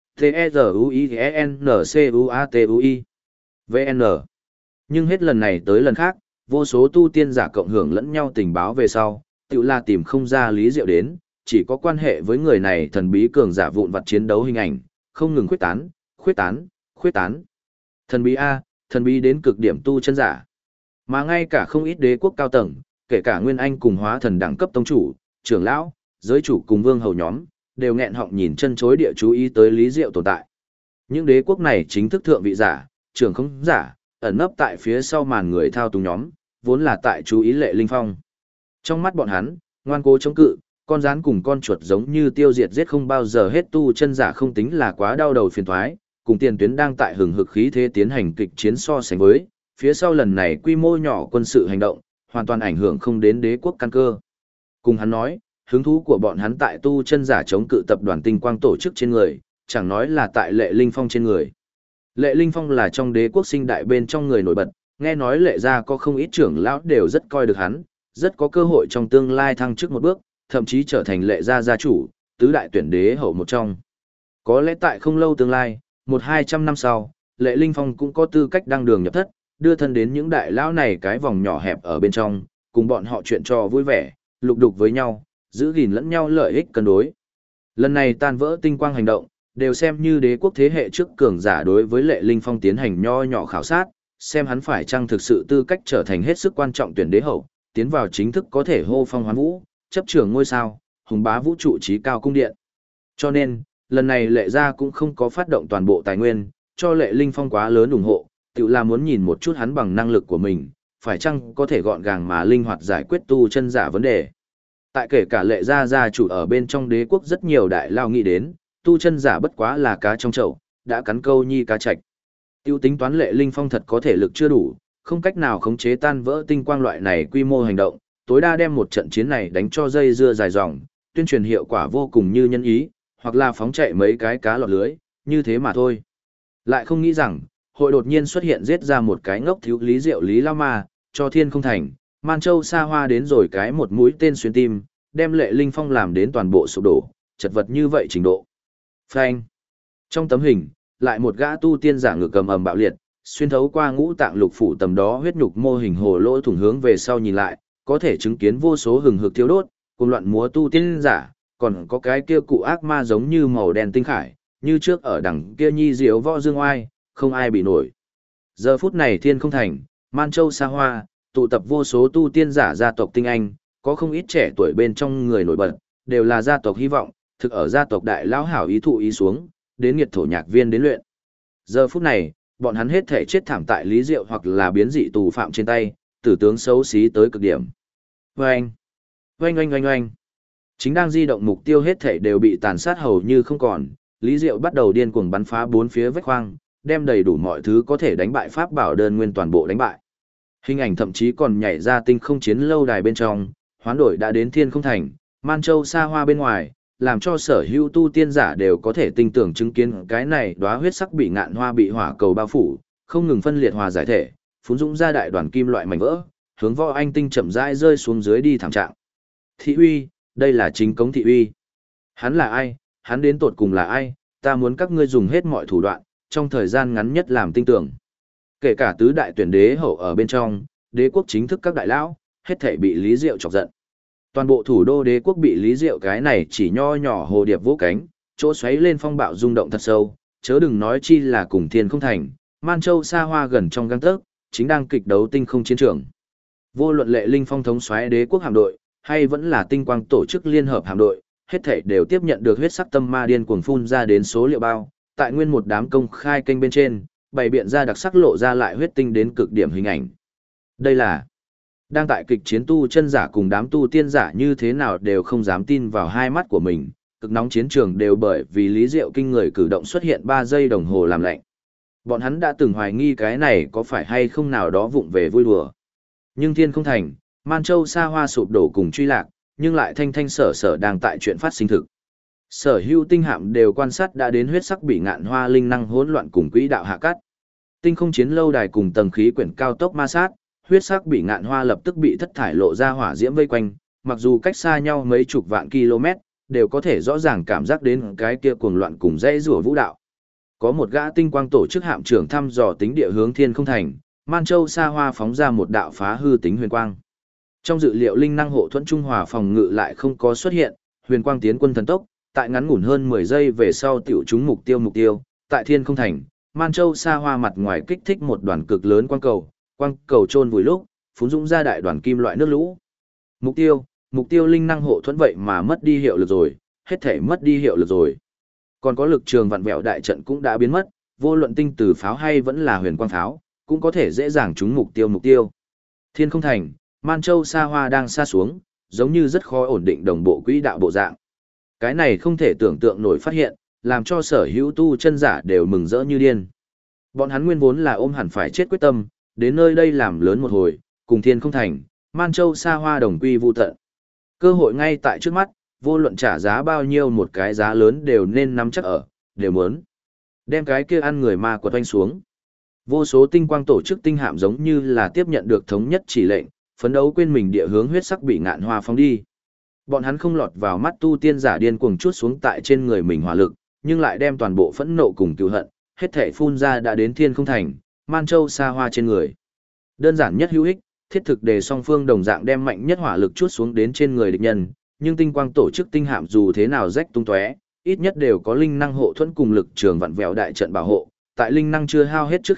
[SPEAKER 1] T-E-Z-U-I-N-C-U-A-T-U-I VN. Nhưng hết lần này tới lần khác, vô số tu tiên giả cộng hưởng lẫn nhau tình báo về sau, tự là tìm không ra Lý Diệu đến, chỉ có quan hệ với người này thần bí cường giả vụn vặt chiến đấu hình ảnh, không ngừng khuyết tán, khuyết tán, khuyết tán. Thần bí A, thần bí đến cực điểm tu chân giả. Mà ngay cả không ít đế quốc cao tầng, kể cả Nguyên Anh cùng hóa thần đẳng cấp tông chủ, trưởng lão, giới chủ cùng vương hầu nhóm, đều nghẹn họng nhìn chân chối địa chú ý tới Lý Diệu tồn tại. Những đế quốc này chính thức thượng vị giả, trưởng không giả, ẩn nấp tại phía sau màn người thao túng nhóm, vốn là tại chú ý Lệ Linh Phong. Trong mắt bọn hắn, ngoan cố chống cự, con rắn cùng con chuột giống như tiêu diệt giết không bao giờ hết tu chân giả không tính là quá đau đầu phiền toái, cùng tiền tuyến đang tại hừng hực khí thế tiến hành kịch chiến so sánh với, phía sau lần này quy mô nhỏ quân sự hành động, hoàn toàn ảnh hưởng không đến đế quốc căn cơ. Cùng hắn nói, hứng thú của bọn hắn tại tu chân giả chống cự tập đoàn tinh quang tổ chức trên người, chẳng nói là tại Lệ Linh Phong trên người. Lệ Linh Phong là trong đế quốc sinh đại bên trong người nổi bật, nghe nói Lệ gia có không ít trưởng lão đều rất coi được hắn, rất có cơ hội trong tương lai thăng chức một bước, thậm chí trở thành Lệ gia gia chủ, tứ đại tuyển đế hậu một trong. Có lẽ tại không lâu tương lai, 100-200 năm sau, Lệ Linh Phong cũng có tư cách đăng đường nhập thất, đưa thân đến những đại lão này cái vòng nhỏ hẹp ở bên trong, cùng bọn họ chuyện trò vui vẻ, lục đục với nhau, giữ gìn lẫn nhau lợi ích cân đối. Lần này tan vỡ tinh quang hành động, đều xem như đế quốc thế hệ trước cường giả đối với Lệ Linh Phong tiến hành nho nhỏ khảo sát, xem hắn phải chăng thực sự tư cách trở thành hết sức quan trọng tuyển đế hậu, tiến vào chính thức có thể hô phong hoán vũ, chấp trưởng ngôi sao, hùng bá vũ trụ trí cao cung điện. Cho nên, lần này Lệ gia cũng không có phát động toàn bộ tài nguyên, cho Lệ Linh Phong quá lớn ủng hộ, tự là muốn nhìn một chút hắn bằng năng lực của mình, phải chăng có thể gọn gàng mà linh hoạt giải quyết tu chân giả vấn đề. Tại kể cả Lệ gia gia chủ ở bên trong đế quốc rất nhiều đại lao nghĩ đến, tu chân giả bất quá là cá trong chậu, đã cắn câu nhi cá chạch. Tiêu tính toán Lệ Linh Phong thật có thể lực chưa đủ, không cách nào khống chế tan vỡ tinh quang loại này quy mô hành động, tối đa đem một trận chiến này đánh cho dây dưa dài dòng, tuyên truyền hiệu quả vô cùng như nhân ý, hoặc là phóng chạy mấy cái cá lọt lưới, như thế mà thôi. Lại không nghĩ rằng, hội đột nhiên xuất hiện giết ra một cái ngốc thiếu lý diệu lý lao ma, cho thiên không thành, Man Châu xa hoa đến rồi cái một mũi tên xuyên tim, đem Lệ Linh Phong làm đến toàn bộ sụp đổ, chật vật như vậy trình độ. Phanh. Trong tấm hình, lại một gã tu tiên giả ngực cầm ầm bạo liệt, xuyên thấu qua ngũ tạng lục phủ tầm đó huyết nhục mô hình hồ lỗ thủng hướng về sau nhìn lại, có thể chứng kiến vô số hừng hực thiêu đốt, cùng loạn múa tu tiên giả, còn có cái kia cụ ác ma giống như màu đen tinh khải, như trước ở đằng kia nhi diếu võ dương oai, không ai bị nổi. Giờ phút này thiên không thành, Man Châu xa hoa, tụ tập vô số tu tiên giả gia tộc tinh anh, có không ít trẻ tuổi bên trong người nổi bật, đều là gia tộc hy vọng, thực ở gia tộc đại lão hảo ý thụ ý xuống, đến nghiệt thổ nhạc viên đến luyện. Giờ phút này, bọn hắn hết thể chết thảm tại Lý Diệu hoặc là biến dị tù phạm trên tay, tử tướng xấu xí tới cực điểm. Oanh! Oanh oanh oanh oanh! Chính đang di động mục tiêu hết thể đều bị tàn sát hầu như không còn, Lý Diệu bắt đầu điên cuồng bắn phá bốn phía vách khoang, đem đầy đủ mọi thứ có thể đánh bại pháp bảo đơn nguyên toàn bộ đánh bại. Hình ảnh thậm chí còn nhảy ra tinh không chiến lâu đài bên trong, hoán đổi đã đến thiên không thành, Man Châu xa hoa bên ngoài, làm cho sở hữu tu tiên giả đều có thể tinh tưởng chứng kiến cái này đóa huyết sắc bị ngạn hoa bị hỏa cầu bao phủ, không ngừng phân liệt hòa giải thể, phún dũng ra đại đoàn kim loại mảnh vỡ, hướng võ anh tinh chậm rãi rơi xuống dưới đi thảm trạng. Thị uy, đây là chính cống thị uy. Hắn là ai, hắn đến tột cùng là ai, ta muốn các ngươi dùng hết mọi thủ đoạn, trong thời gian ngắn nhất làm tinh tưởng. Kể cả tứ đại tuyển đế hậu ở bên trong, đế quốc chính thức các đại lão, hết thảy bị Lý Diệu chọc giận. Toàn bộ thủ đô đế quốc bị Lý Diệu cái này chỉ nho nhỏ hồ điệp vỗ cánh, chỗ xoáy lên phong bạo rung động thật sâu, chớ đừng nói chi là cùng thiên không thành, Man Châu xa hoa gần trong gang tấc, chính đang kịch đấu tinh không chiến trường. Vô luận Lệ Linh Phong thống soái đế quốc hạm đội, hay vẫn là tinh quang tổ chức liên hợp hạm đội, hết thảy đều tiếp nhận được huyết sắc tâm ma điên cuồng phun ra đến số liệu bao, tại nguyên một đám công khai kênh bên trên, bày biện ra đặc sắc lộ ra lại huyết tinh đến cực điểm hình ảnh. Đây là đang tại kịch chiến tu chân giả cùng đám tu tiên giả như thế nào đều không dám tin vào hai mắt của mình, cực nóng chiến trường đều bởi vì Lý Diệu kinh người cử động xuất hiện 3 giây đồng hồ làm lạnh. Bọn hắn đã từng hoài nghi cái này có phải hay không nào đó vụng về vui đùa. Nhưng thiên không thành, Man Châu xa hoa sụp đổ cùng truy lạc, nhưng lại thanh thanh sở sở đang tại chuyện phát sinh thực. Sở hữu tinh hạm đều quan sát đã đến huyết sắc bị ngạn hoa linh năng hỗn loạn cùng quỹ đạo hạ cắt. Tinh không chiến lâu đài cùng tầng khí quyển cao tốc ma sát, huyết sắc bị ngạn hoa lập tức bị thất thải lộ ra hỏa diễm vây quanh, mặc dù cách xa nhau mấy chục vạn km, đều có thể rõ ràng cảm giác đến cái kia cuồng loạn cùng dãy rủa vũ đạo. Có một gã tinh quang tổ chức hạm trưởng thăm dò tính địa hướng thiên không thành, Man Châu xa hoa phóng ra một đạo phá hư tính huyền quang. Trong dự liệu linh năng hộ thuẫn trung hòa phòng ngự lại không có xuất hiện, huyền quang tiến quân thần tốc, tại ngắn ngủn hơn 10 giây về sau tiểu trúng mục tiêu, tại thiên không thành, Man Châu xa hoa mặt ngoài kích thích một đoàn cực lớn quang cầu trôn vùi lúc, phún dũng ra đại đoàn kim loại nước lũ. Mục tiêu linh năng hộ thuẫn vậy mà mất đi hiệu lực rồi, hết thể mất đi hiệu lực rồi. Còn có lực trường vặn vẹo đại trận cũng đã biến mất, vô luận tinh từ pháo hay vẫn là huyền quang pháo, cũng có thể dễ dàng trúng mục tiêu. Thiên không thành, Man Châu xa hoa đang xa xuống, giống như rất khó ổn định đồng bộ quỹ đạo bộ dạng. Cái này không thể tưởng tượng nổi phát hiện, làm cho sở hữu tu chân giả đều mừng rỡ như điên. Bọn hắn nguyên vốn là ôm hẳn phải chết quyết tâm, đến nơi đây làm lớn một hồi, cùng thiên không thành, Man Châu xa hoa đồng quy vu tận. Cơ hội ngay tại trước mắt, vô luận trả giá bao nhiêu một cái giá lớn đều nên nắm chắc ở, đều muốn. Đem cái kia ăn người ma quật oanh xuống. Vô số tinh quang tổ chức tinh hạm giống như là tiếp nhận được thống nhất chỉ lệnh, phấn đấu quên mình địa hướng huyết sắc bị ngạn hoa phóng đi. Bọn hắn không lọt vào mắt tu tiên giả điên cuồng chuốt xuống tại trên người mình hỏa lực, nhưng lại đem toàn bộ phẫn nộ cùng cừu hận, hết thể phun ra đã đến thiên không thành, Man Châu xa hoa trên người. Đơn giản nhất hữu ích, thiết thực để song phương đồng dạng đem mạnh nhất hỏa lực chuốt xuống đến trên người địch nhân, nhưng tinh quang tổ chức tinh hạm dù thế nào rách tung tóe, ít nhất đều có linh năng hộ thuẫn cùng lực trường vặn vẹo đại trận bảo hộ, tại linh năng chưa hao hết trước khi,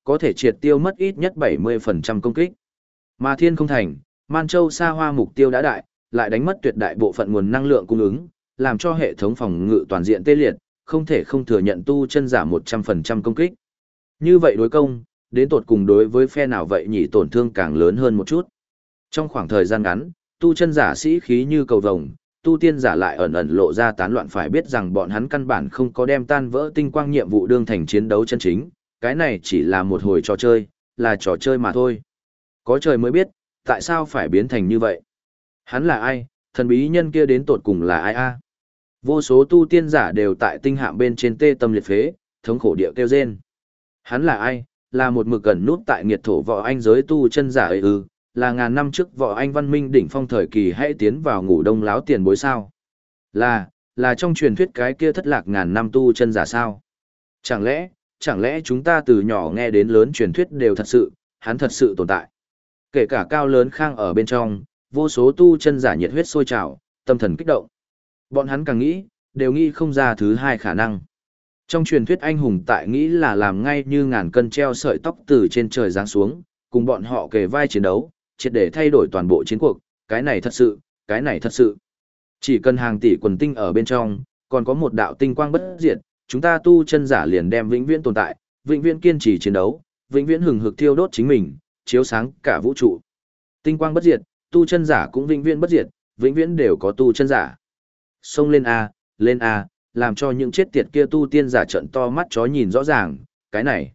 [SPEAKER 1] có thể triệt tiêu mất ít nhất 70% công kích. Mà Thiên Không Thành, Man Châu Sa Hoa mục tiêu đã đại, lại đánh mất tuyệt đại bộ phận nguồn năng lượng cung ứng, làm cho hệ thống phòng ngự toàn diện tê liệt, không thể không thừa nhận tu chân giả 100% công kích. Như vậy đối công, đến tột cùng đối với phe nào vậy nhỉ, tổn thương càng lớn hơn một chút. Trong khoảng thời gian ngắn, tu chân giả sĩ khí như cầu vồng, tu tiên giả lại ẩn ẩn lộ ra tán loạn, phải biết rằng bọn hắn căn bản không có đem tan vỡ tinh quang nhiệm vụ đương thành chiến đấu chân chính, cái này chỉ là một hồi trò chơi, là trò chơi mà thôi. Có trời mới biết, tại sao phải biến thành như vậy? Hắn là ai? Thần bí nhân kia đến tột cùng là ai a? Vô số tu tiên giả đều tại tinh hạm bên trên tê tâm liệt phế, thống khổ địa kêu rên. Hắn là ai? Là một mực gần nút tại nghiệt thổ võ anh giới tu chân giả ấy ư? Là ngàn năm trước võ anh văn minh đỉnh phong thời kỳ hãy tiến vào ngủ đông láo tiền bối sao? Là trong truyền thuyết cái kia thất lạc ngàn năm tu chân giả sao? Chẳng lẽ chúng ta từ nhỏ nghe đến lớn truyền thuyết đều thật sự, hắn thật sự tồn tại. Kể cả Cao Lớn Khang ở bên trong, vô số tu chân giả nhiệt huyết sôi trào, tâm thần kích động. Bọn hắn càng nghĩ, đều nghĩ không ra thứ hai khả năng. Trong truyền thuyết anh hùng tại nghĩ là làm ngay như ngàn cân treo sợi tóc từ trên trời giáng xuống, cùng bọn họ kề vai chiến đấu, triệt để thay đổi toàn bộ chiến cuộc, cái này thật sự. Chỉ cần hàng tỷ quần tinh ở bên trong, còn có một đạo tinh quang bất diệt, chúng ta tu chân giả liền đem vĩnh viễn tồn tại, vĩnh viễn kiên trì chiến đấu, vĩnh viễn hừng hực thiêu đốt chính mình, chiếu sáng cả vũ trụ. Tinh quang bất diệt, tu chân giả cũng vĩnh viễn bất diệt, vĩnh viễn đều có tu chân giả. Xông lên a, làm cho những chết tiệt kia tu tiên giả trợn to mắt chó nhìn rõ ràng, cái này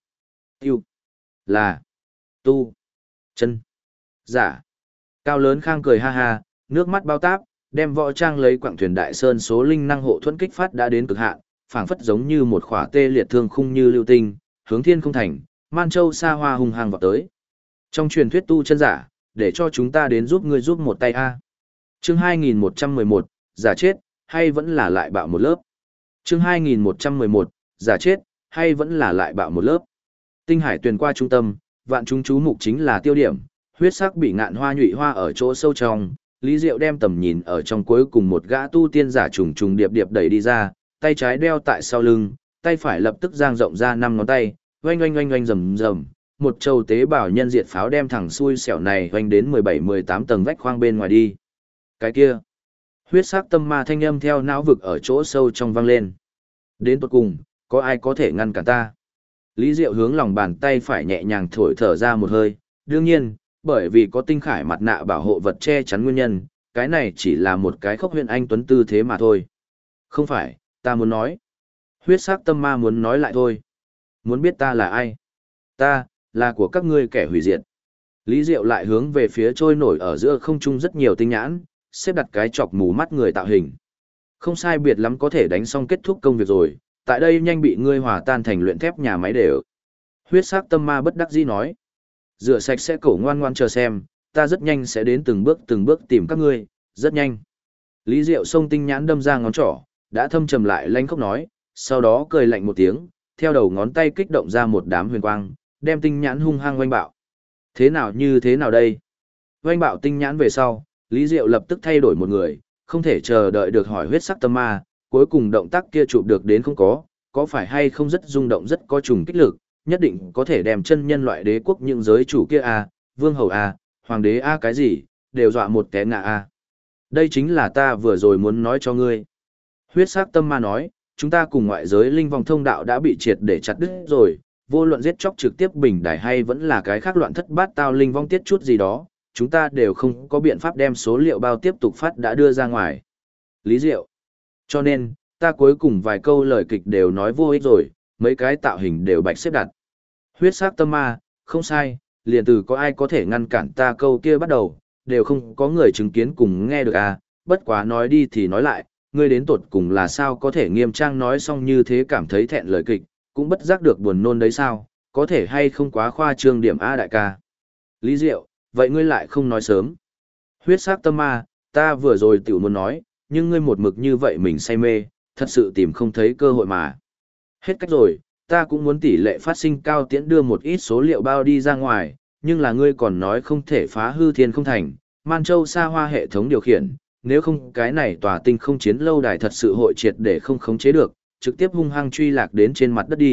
[SPEAKER 1] là tu chân giả. Cao Lớn Khang cười ha ha, nước mắt bao táp, đem võ trang lấy quặng thuyền đại sơn số linh năng hộ thuẫn kích phát đã đến cực hạn, phảng phất giống như một khỏa tê liệt thương khung như lưu tinh, hướng Thiên Không Thành, Man Châu Sa Hoa hùng hăng vào tới. Trong truyền thuyết tu chân giả, để cho chúng ta đến giúp ngươi giúp một tay a. Chương 2111, giả chết, hay vẫn là lại bạo một lớp. Chương 2111, giả chết, hay vẫn là lại bạo một lớp. Tinh hải tuyền qua trung tâm, vạn chúng chú mục chính là tiêu điểm, huyết sắc bị ngạn hoa nhụy hoa ở chỗ sâu trong, Lý Diệu đem tầm nhìn ở trong cuối cùng một gã tu tiên giả trùng trùng điệp điệp đẩy đi ra, tay trái đeo tại sau lưng, tay phải lập tức dang rộng ra 5 ngón tay, oanh oanh oanh oanh rầm rầm, một châu tế bào nhân diệt pháo đem thẳng xui xẻo này oanh đến 17-18 tầng vách khoang bên ngoài đi. Cái kia, huyết sắc tâm ma thanh âm theo não vực ở chỗ sâu trong vang lên. Đến tận cùng, có ai có thể ngăn cản ta? Lý Diệu hướng lòng bàn tay phải nhẹ nhàng thổi thở ra một hơi, đương nhiên, bởi vì có tinh khải mặt nạ bảo hộ vật che chắn nguyên nhân, cái này chỉ là một cái khốc huyền anh tuấn tư thế mà thôi. Không phải, ta muốn nói. Huyết sắc tâm ma muốn nói lại thôi. Muốn biết ta là ai? Ta, là của các ngươi kẻ hủy diệt. Lý Diệu lại hướng về phía trôi nổi ở giữa không trung rất nhiều tinh nhãn, xếp đặt cái chọc mù mắt người tạo hình. Không sai biệt lắm có thể đánh xong kết thúc công việc rồi, tại đây nhanh bị ngươi hòa tan thành luyện thép nhà máy đều. Huyết sắc tâm ma bất đắc dĩ nói. Rửa sạch sẽ cổ ngoan ngoan chờ xem, ta rất nhanh sẽ đến từng bước tìm các ngươi, rất nhanh. Lý Diệu xông tinh nhãn đâm ra ngón trỏ, đã thâm trầm lại lanh khóc nói, sau đó cười lạnh một tiếng, theo đầu ngón tay kích động ra một đám huyền quang, đem tinh nhãn hung hăng oanh bạo. Thế nào như thế nào đây? Oanh bạo tinh nhãn về sau, Lý Diệu lập tức thay đổi một người, không thể chờ đợi được hỏi huyết sắc tâm ma, cuối cùng động tác kia chụp được đến không có phải hay không rất rung động rất có trùng kích lực, nhất định có thể đem chân nhân loại đế quốc những giới chủ kia vương hầu hoàng đế cái gì, đều dọa một té ngã Đây chính là ta vừa rồi muốn nói cho ngươi. Huyết sắc tâm ma nói, chúng ta cùng ngoại giới linh vong thông đạo đã bị triệt để chặt đứt rồi, vô luận giết chóc trực tiếp bình đài hay vẫn là cái khác loạn thất bát tao linh vong tiết chút gì đó, chúng ta đều không có biện pháp đem số liệu bao tiếp tục phát đã đưa ra ngoài. Lý Diệu. Cho nên, ta cuối cùng vài câu lời kịch đều nói vô ích rồi, mấy cái tạo hình đều bạch xếp đặt. Huyết sắc tâm ma, không sai, liền từ có ai có thể ngăn cản ta câu kia bắt đầu, đều không có người chứng kiến cùng nghe được bất quá nói đi thì nói lại, ngươi đến tột cùng là sao có thể nghiêm trang nói xong như thế cảm thấy thẹn lời kịch, cũng bất giác được buồn nôn đấy sao, có thể hay không quá khoa trương điểm đại ca. Lý Diệu, vậy ngươi lại không nói sớm. Huyết sắc tâm ma, ta vừa rồi tiểu muốn nói, nhưng ngươi một mực như vậy mình say mê, thật sự tìm không thấy cơ hội mà. Hết cách rồi, ta cũng muốn tỷ lệ phát sinh cao tiễn đưa một ít số liệu bao đi ra ngoài, nhưng là ngươi còn nói không thể phá hư Thiên Không Thành, Man Châu Sa Hoa hệ thống điều khiển, nếu không cái này tòa tinh không chiến lâu đài thật sự hội triệt để không khống chế được, trực tiếp hung hăng truy lạc đến trên mặt đất đi,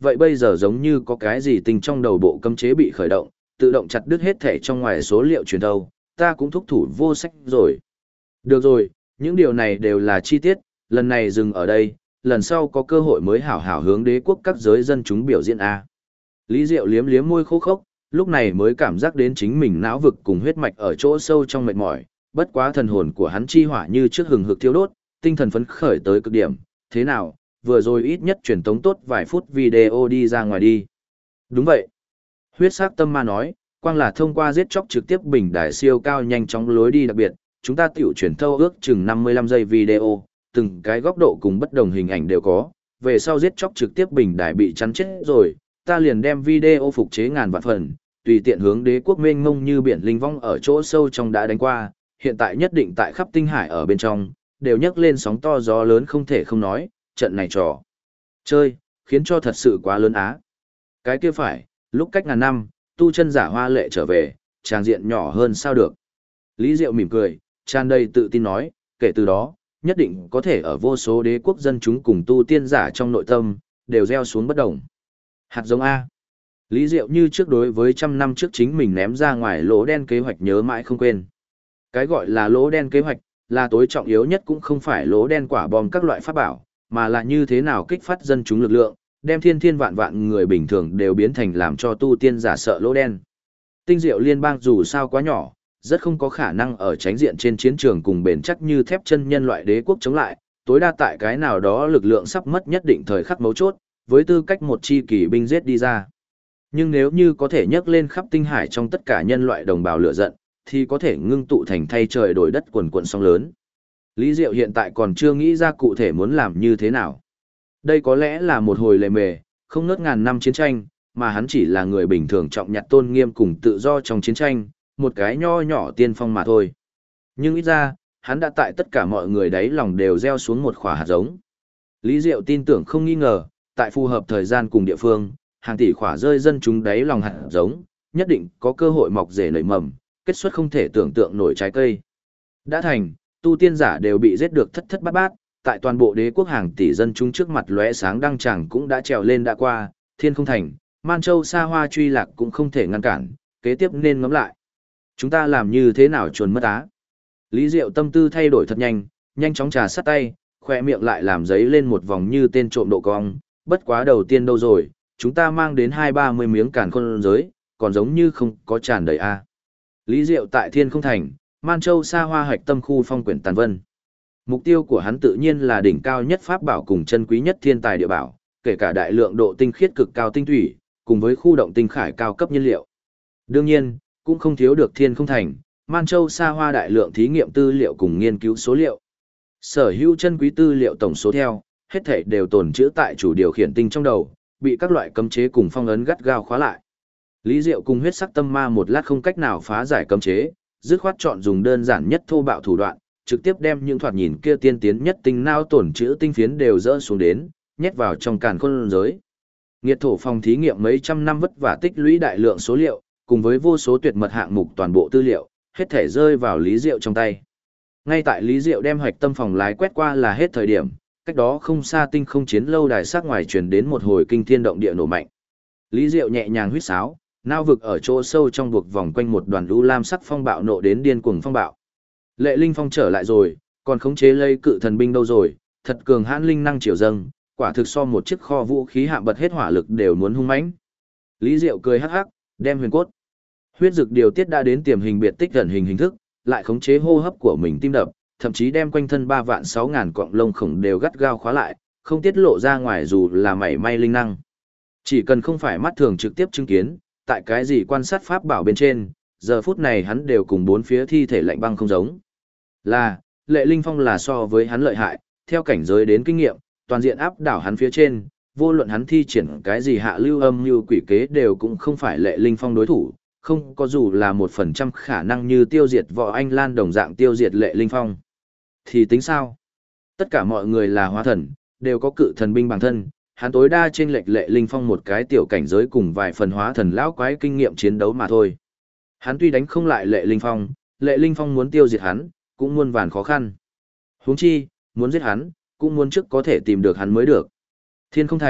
[SPEAKER 1] vậy bây giờ giống như có cái gì tình trong đầu bộ cấm chế bị khởi động, tự động chặt đứt hết thể trong ngoài số liệu truyền thâu, ta cũng thúc thủ vô sách rồi. Được rồi, những điều này đều là chi tiết, lần này dừng ở đây, lần sau có cơ hội mới hảo hảo hướng đế quốc các giới dân chúng biểu diễn A. Lý Diệu liếm liếm môi khô khốc, lúc này mới cảm giác đến chính mình não vực cùng huyết mạch ở chỗ sâu trong mệt mỏi, bất quá thần hồn của hắn chi hỏa như trước hừng hực thiêu đốt, tinh thần phấn khởi tới cực điểm, thế nào, vừa rồi ít nhất truyền tống tốt vài phút video đi ra ngoài đi. Đúng vậy. Huyết sắc tâm ma nói, quang là thông qua giết chóc trực tiếp bình đài siêu cao nhanh chóng lối đi đặc biệt, chúng ta tiểu truyền thâu ước chừng 55 giây video, từng cái góc độ cùng bất đồng hình ảnh đều có, về sau giết chóc trực tiếp bình đài bị chắn chết rồi, ta liền đem video phục chế ngàn vạn phần, tùy tiện hướng đế quốc mênh mông như biển linh vong ở chỗ sâu trong đã đánh qua, hiện tại nhất định tại khắp tinh hải ở bên trong, đều nhấc lên sóng to gió lớn không thể không nói, trận này trò chơi, khiến cho thật sự quá lớn á. Cái kia phải, lúc cách ngàn năm, tu chân giả hoa lệ trở về, tràng diện nhỏ hơn sao được. Lý Diệu mỉm cười, tràn đầy tự tin nói, kể từ đó, nhất định có thể ở vô số đế quốc dân chúng cùng tu tiên giả trong nội tâm, đều gieo xuống bất đồng. Hạt giống A. Lý Diệu như trước đối với trăm năm trước chính mình ném ra ngoài lỗ đen kế hoạch nhớ mãi không quên. Cái gọi là lỗ đen kế hoạch, là tối trọng yếu nhất cũng không phải lỗ đen quả bom các loại pháp bảo, mà là như thế nào kích phát dân chúng lực lượng, đem thiên thiên vạn vạn người bình thường đều biến thành làm cho tu tiên giả sợ lỗ đen. Tinh diệu liên bang dù sao quá nhỏ, rất không có khả năng ở tránh diện trên chiến trường cùng bền chắc như thép chân nhân loại đế quốc chống lại, tối đa tại cái nào đó lực lượng sắp mất nhất định thời khắc mấu chốt, với tư cách một chi kỳ binh giết đi ra. Nhưng nếu như có thể nhấc lên khắp tinh hải trong tất cả nhân loại đồng bào lửa giận, thì có thể ngưng tụ thành thay trời đổi đất quần quần sóng lớn. Lý Diệu hiện tại còn chưa nghĩ ra cụ thể muốn làm như thế nào. Đây có lẽ là một hồi lề mề, không ngớt ngàn năm chiến tranh, mà hắn chỉ là người bình thường trọng nhặt tôn nghiêm cùng tự do trong chiến tranh, một cái nho nhỏ tiên phong mà thôi. Nhưng ít ra, hắn đã tại tất cả mọi người đáy lòng đều gieo xuống một khỏa hạt giống. Lý Diệu tin tưởng không nghi ngờ, tại phù hợp thời gian cùng địa phương, hàng tỷ khỏa rơi dân chúng đáy lòng hạt giống, nhất định có cơ hội mọc rể nảy mầm, kết xuất không thể tưởng tượng nổi trái cây. Đã thành, tu tiên giả đều bị giết được thất thất bát bát, tại toàn bộ đế quốc hàng tỷ dân chúng trước mặt lóe sáng đăng tràng cũng đã trèo lên đã qua, thiên không thành, Man Châu xa hoa truy lạc cũng không thể ngăn cản, kế tiếp nên ngẫm lại. Chúng ta làm như thế nào chuồn mất á? Lý Diệu tâm tư thay đổi thật nhanh, nhanh chóng trà sát tay, khoe miệng lại làm giấy lên một vòng như tên trộm độ cong, bất quá đầu tiên đâu rồi, chúng ta mang đến 2-30 miếng càn khôn giới, còn giống như không có tràn đầy a. Lý Diệu tại thiên không thành, Man Châu xa hoa hạch tâm khu phong quyển tàn vân. Mục tiêu của hắn tự nhiên là đỉnh cao nhất pháp bảo cùng chân quý nhất thiên tài địa bảo, kể cả đại lượng độ tinh khiết cực cao tinh thủy, cùng với khu động tinh khải cao cấp nhiên liệu. Đương nhiên, cũng không thiếu được thiên không thành, Man Châu xa hoa đại lượng thí nghiệm tư liệu cùng nghiên cứu số liệu. Sở hữu chân quý tư liệu tổng số theo, hết thảy đều tồn trữ tại chủ điều khiển tinh trong đầu, bị các loại cấm chế cùng phong ấn gắt gao khóa lại. Lý Diệu cùng huyết sắc tâm ma một lát không cách nào phá giải cấm chế, dứt khoát chọn dùng đơn giản nhất thô bạo thủ đoạn, trực tiếp đem những thoạt nhìn kia tiên tiến nhất tinh não tổn trữ tinh phiến đều dỡ xuống đến, nhét vào trong càn khôn giới. Nghiệt thổ phòng thí nghiệm mấy trăm năm vất vả tích lũy đại lượng số liệu, cùng với vô số tuyệt mật hạng mục toàn bộ tư liệu, hết thể rơi vào Lý Diệu trong tay. Ngay tại Lý Diệu đem hoạch tâm phòng lái quét qua là hết thời điểm, cách đó không xa tinh không chiến lâu đài sắc ngoài truyền đến một hồi kinh thiên động địa nổ mạnh. Lý Diệu nhẹ nhàng huýt sáo, nao vực ở chỗ sâu trong buộc vòng quanh một đoàn u lam sắc phong bạo nộ đến điên cuồng phong bạo. Lệ Linh Phong trở lại rồi, còn khống chế lây cự thần binh đâu rồi, thật cường hãn linh năng triều dâng, quả thực so một chiếc kho vũ khí hạ bật hết hỏa lực đều muốn hung mãnh. Lý Diệu cười hắc hắc, đem huyền cốt. Huyết dực điều tiết đã đến tiềm hình biệt tích gần hình hình thức, lại khống chế hô hấp của mình tim đập, thậm chí đem quanh thân 3.600.000 cọng lông khổng đều gắt gao khóa lại, không tiết lộ ra ngoài dù là mảy may linh năng. Chỉ cần không phải mắt thường trực tiếp chứng kiến, tại cái gì quan sát pháp bảo bên trên, giờ phút này hắn đều cùng bốn phía thi thể lạnh băng không giống. Là, Lệ Linh Phong là so với hắn lợi hại, theo cảnh giới đến kinh nghiệm, toàn diện áp đảo hắn phía trên, vô luận hắn thi triển cái gì hạ lưu âm như quỷ kế đều cũng không phải Lệ Linh Phong đối thủ, không có dù là 1% khả năng như tiêu diệt Võ Anh Lan đồng dạng tiêu diệt Lệ Linh Phong. Thì tính sao? Tất cả mọi người là hóa thần, đều có cự thần binh bằng thân, hắn tối đa trên lệch Lệ Linh Phong một cái tiểu cảnh giới cùng vài phần hóa thần lão quái kinh nghiệm chiến đấu mà thôi. Hắn tuy đánh không lại Lệ Linh Phong muốn tiêu diệt hắn, cũng muôn vàn khó khăn. Huống chi, muốn giết hắn, cũng muốn trước có thể tìm được hắn mới được. Thiên không thành,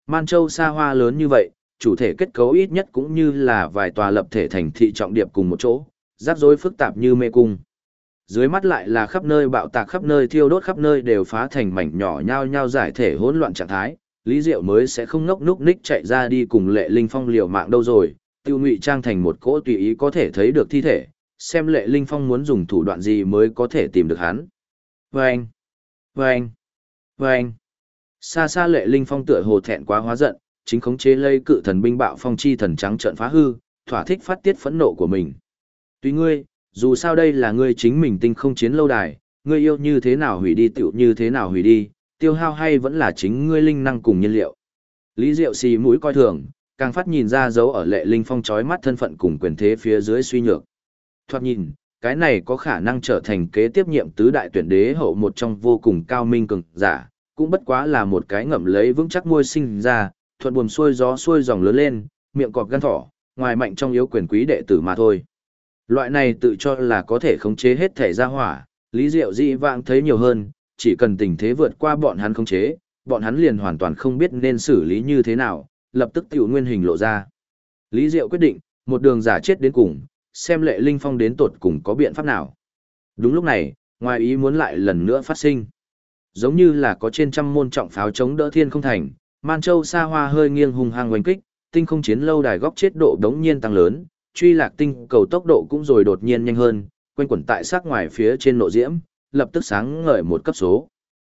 [SPEAKER 1] Man Châu xa hoa lớn như vậy, chủ thể kết cấu ít nhất cũng như là vài tòa lập thể thành thị trọng điệp cùng một chỗ, rắc rối phức tạp như mê cung. Dưới mắt lại là khắp nơi bạo tạc, khắp nơi thiêu đốt, khắp nơi đều phá thành mảnh nhỏ nhao nhao giải thể hỗn loạn trạng thái, Lý Diệu mới sẽ không ngốc núc ních chạy ra đi cùng Lệ Linh Phong liều mạng đâu rồi, tiêu ngụy trang thành một cỗ tùy ý có thể thấy được thi thể, xem Lệ Linh Phong muốn dùng thủ đoạn gì mới có thể tìm được hắn. Vâng! Vâng! Vâng! Xa xa Lệ Linh Phong tựa hồ thẹn quá hóa giận, chính khống chế lấy cự thần binh bạo phong chi thần trắng trợn phá hư, thỏa thích phát tiết phẫn nộ của mình. Tùy ngươi, dù sao đây là ngươi chính mình tinh không chiến lâu đài, ngươi yêu như thế nào hủy đi tựu như thế nào hủy đi, tiêu hao hay vẫn là chính ngươi linh năng cùng nhiên liệu. Lý Diệu xì mũi coi thường, càng phát nhìn ra dấu ở Lệ Linh Phong chói mắt thân phận cùng quyền thế phía dưới suy nhược. Thoạt nhìn, cái này có khả năng trở thành kế tiếp nhiệm tứ đại tuyển đế hậu một trong vô cùng cao minh cường giả, cũng bất quá là một cái ngậm lấy vững chắc môi sinh ra, thuận buồm xuôi gió xuôi dòng lớn lên, miệng cọp gan thỏ, ngoài mạnh trong yếu quyền quý đệ tử mà thôi. Loại này tự cho là có thể khống chế hết thể gia hỏa, Lý Diệu dị vãng thấy nhiều hơn, chỉ cần tình thế vượt qua bọn hắn khống chế, bọn hắn liền hoàn toàn không biết nên xử lý như thế nào, lập tức tiểu nguyên hình lộ ra. Lý Diệu quyết định, một đường giả chết đến cùng, xem Lệ Linh Phong đến tột cùng có biện pháp nào. Đúng lúc này, ngoài ý muốn lại lần nữa phát sinh. Giống như là có trên trăm môn trọng pháo chống đỡ thiên không thành, Man Châu xa hoa hơi nghiêng hung hăng oanh kích, tinh không chiến lâu đài góc chết độ đống nhiên tăng lớn, truy lạc tinh cầu tốc độ cũng rồi đột nhiên nhanh hơn, quanh quẩn tại sắc ngoài phía trên nộ diễm, lập tức sáng ngời một cấp số.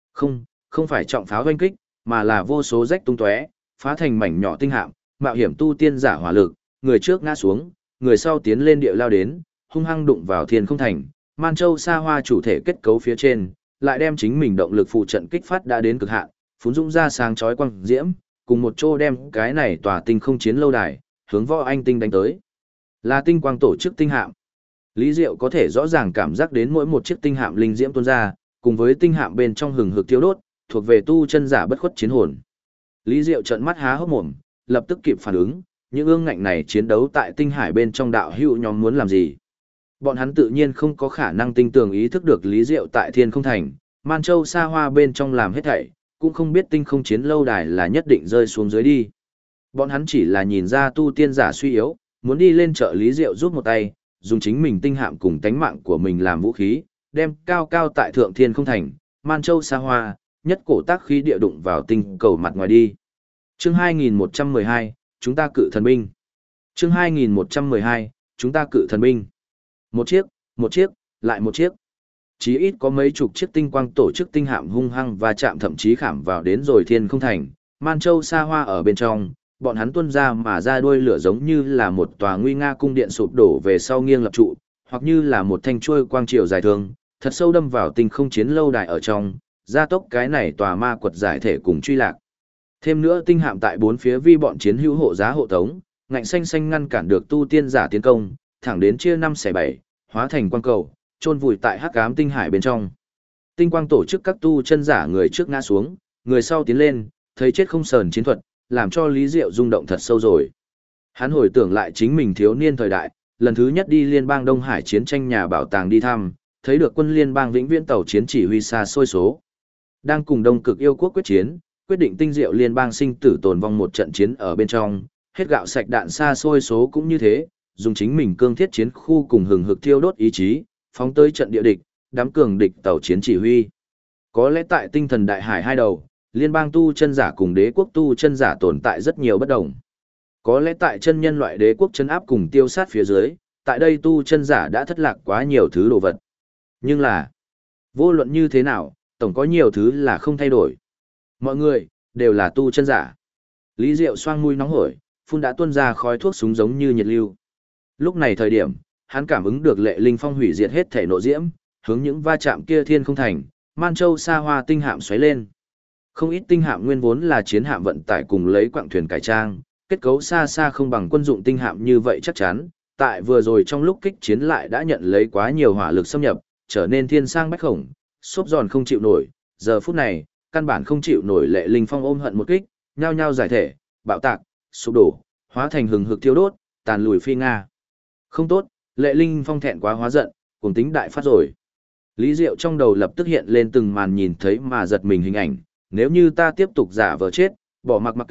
[SPEAKER 1] Không phải trọng pháo oanh kích, mà là vô số rách tung tóe, phá thành mảnh nhỏ tinh hạm, mạo hiểm tu tiên giả hỏa lực, người trước ngã xuống, người sau tiến lên địa lao đến, hung hăng đụng vào thiên không thành, Man Châu xa hoa chủ thể kết cấu phía trên, lại đem chính mình động lực phụ trận kích phát đã đến cực hạn, phún dũng ra sáng chói quang diễm, cùng một chỗ đem cái này tòa tinh không chiến lâu đài, hướng võ anh tinh đánh tới. Là tinh quang tổ chức tinh hạm. Lý Diệu có thể rõ ràng cảm giác đến mỗi một chiếc tinh hạm linh diễm tuôn ra, cùng với tinh hạm bên trong hừng hực thiêu đốt, thuộc về tu chân giả bất khuất chiến hồn. Lý Diệu trợn mắt há hốc mồm, lập tức kịp phản ứng, những ương ngạnh này chiến đấu tại tinh hải bên trong đạo hữu nhóm muốn làm gì. Bọn hắn tự nhiên không có khả năng tinh tường ý thức được Lý Diệu tại thiên không thành, Man Châu xa hoa bên trong làm hết thảy, cũng không biết tinh không chiến lâu đài là nhất định rơi xuống dưới đi. Bọn hắn chỉ là nhìn ra tu tiên giả suy yếu, muốn đi lên trợ Lý Diệu giúp một tay, dùng chính mình tinh hạm cùng tánh mạng của mình làm vũ khí, đem cao cao tại thượng thiên không thành, Man Châu xa hoa, nhất cổ tác khí địa đụng vào tinh cầu mặt ngoài đi. Chương 2112, chúng ta cự thần binh. Chương 2112, chúng ta cự thần binh. Một chiếc, lại một chiếc. Chí ít có mấy chục chiếc tinh quang tổ chức tinh hạm hung hăng và chạm thậm chí khảm vào đến rồi thiên không thành. Man Châu xa hoa ở bên trong, bọn hắn tuôn ra mà ra đuôi lửa giống như là một tòa nguy nga cung điện sụp đổ về sau nghiêng lập trụ, hoặc như là một thanh chuôi quang triều dài thường, thật sâu đâm vào tinh không chiến lâu đài ở trong, gia tốc cái này tòa ma quật giải thể cùng truy lạc. Thêm nữa tinh hạm tại bốn phía vi bọn chiến hữu hộ giá hộ tống, ngạnh xanh xanh ngăn cản được tu tiên giả tiến công, thẳng đến chia 5 xẻ 7, hóa thành quang cầu, chôn vùi tại hắc ám tinh hải bên trong. Tinh quang tổ chức các tu chân giả người trước ngã xuống, người sau tiến lên, thấy chết không sờn chiến thuật, làm cho Lý Diệu rung động thật sâu rồi. Hắn hồi tưởng lại chính mình thiếu niên thời đại, lần thứ nhất đi liên bang Đông Hải chiến tranh nhà bảo tàng đi thăm, thấy được quân liên bang vĩnh viễn tàu chiến chỉ huy xa xôi số. Đang cùng Đông Cực yêu quốc quyết chiến, quyết định tinh diệu liên bang sinh tử tồn vong một trận chiến ở bên trong, hết gạo sạch đạn xa xôi số cũng như thế, dùng chính mình cương thiết chiến khu cùng hừng hực thiêu đốt ý chí, phóng tới trận địa địch, đám cường địch tàu chiến chỉ huy. Có lẽ tại tinh thần đại hải hai đầu, liên bang tu chân giả cùng đế quốc tu chân giả tồn tại rất nhiều bất đồng. Có lẽ tại chân nhân loại đế quốc chân áp cùng tiêu sát phía dưới, tại đây tu chân giả đã thất lạc quá nhiều thứ đồ vật. Nhưng là, vô luận như thế nào, tổng có nhiều thứ là không thay đổi. Mọi người, đều là tu chân giả. Lý Diệu xoang mũi nóng hổi, phun đã tuôn ra khói thuốc súng giống như nhiệt lưu. Lúc này thời điểm, hắn cảm ứng được Lệ Linh Phong hủy diệt hết thể nộ diễm, hướng những va chạm kia thiên không thành, Man Châu xa hoa tinh hạm xoáy lên. Không ít tinh hạm nguyên vốn là chiến hạm vận tải cùng lấy quặng thuyền cải trang, kết cấu xa xa không bằng quân dụng tinh hạm như vậy chắc chắn, tại vừa rồi trong lúc kích chiến lại đã nhận lấy quá nhiều hỏa lực xâm nhập, trở nên thiên sang bách khổng, xốp giòn không chịu nổi, giờ phút này, căn bản không chịu nổi Lệ Linh Phong ôm hận một kích, nhao nhao giải thể, bạo tạc, sụp đổ, hóa thành hừng hực thiêu đốt, tàn lùi phi nga. Không tốt, Lệ Linh Phong thẹn quá hóa giận, cùng tính đại phát rồi. Lý Diệu trong đầu lập tức hiện lên từng màn nhìn thấy mà giật mình hình ảnh, nếu như ta tiếp tục giả vờ chết, bỏ mặc mặc kệ,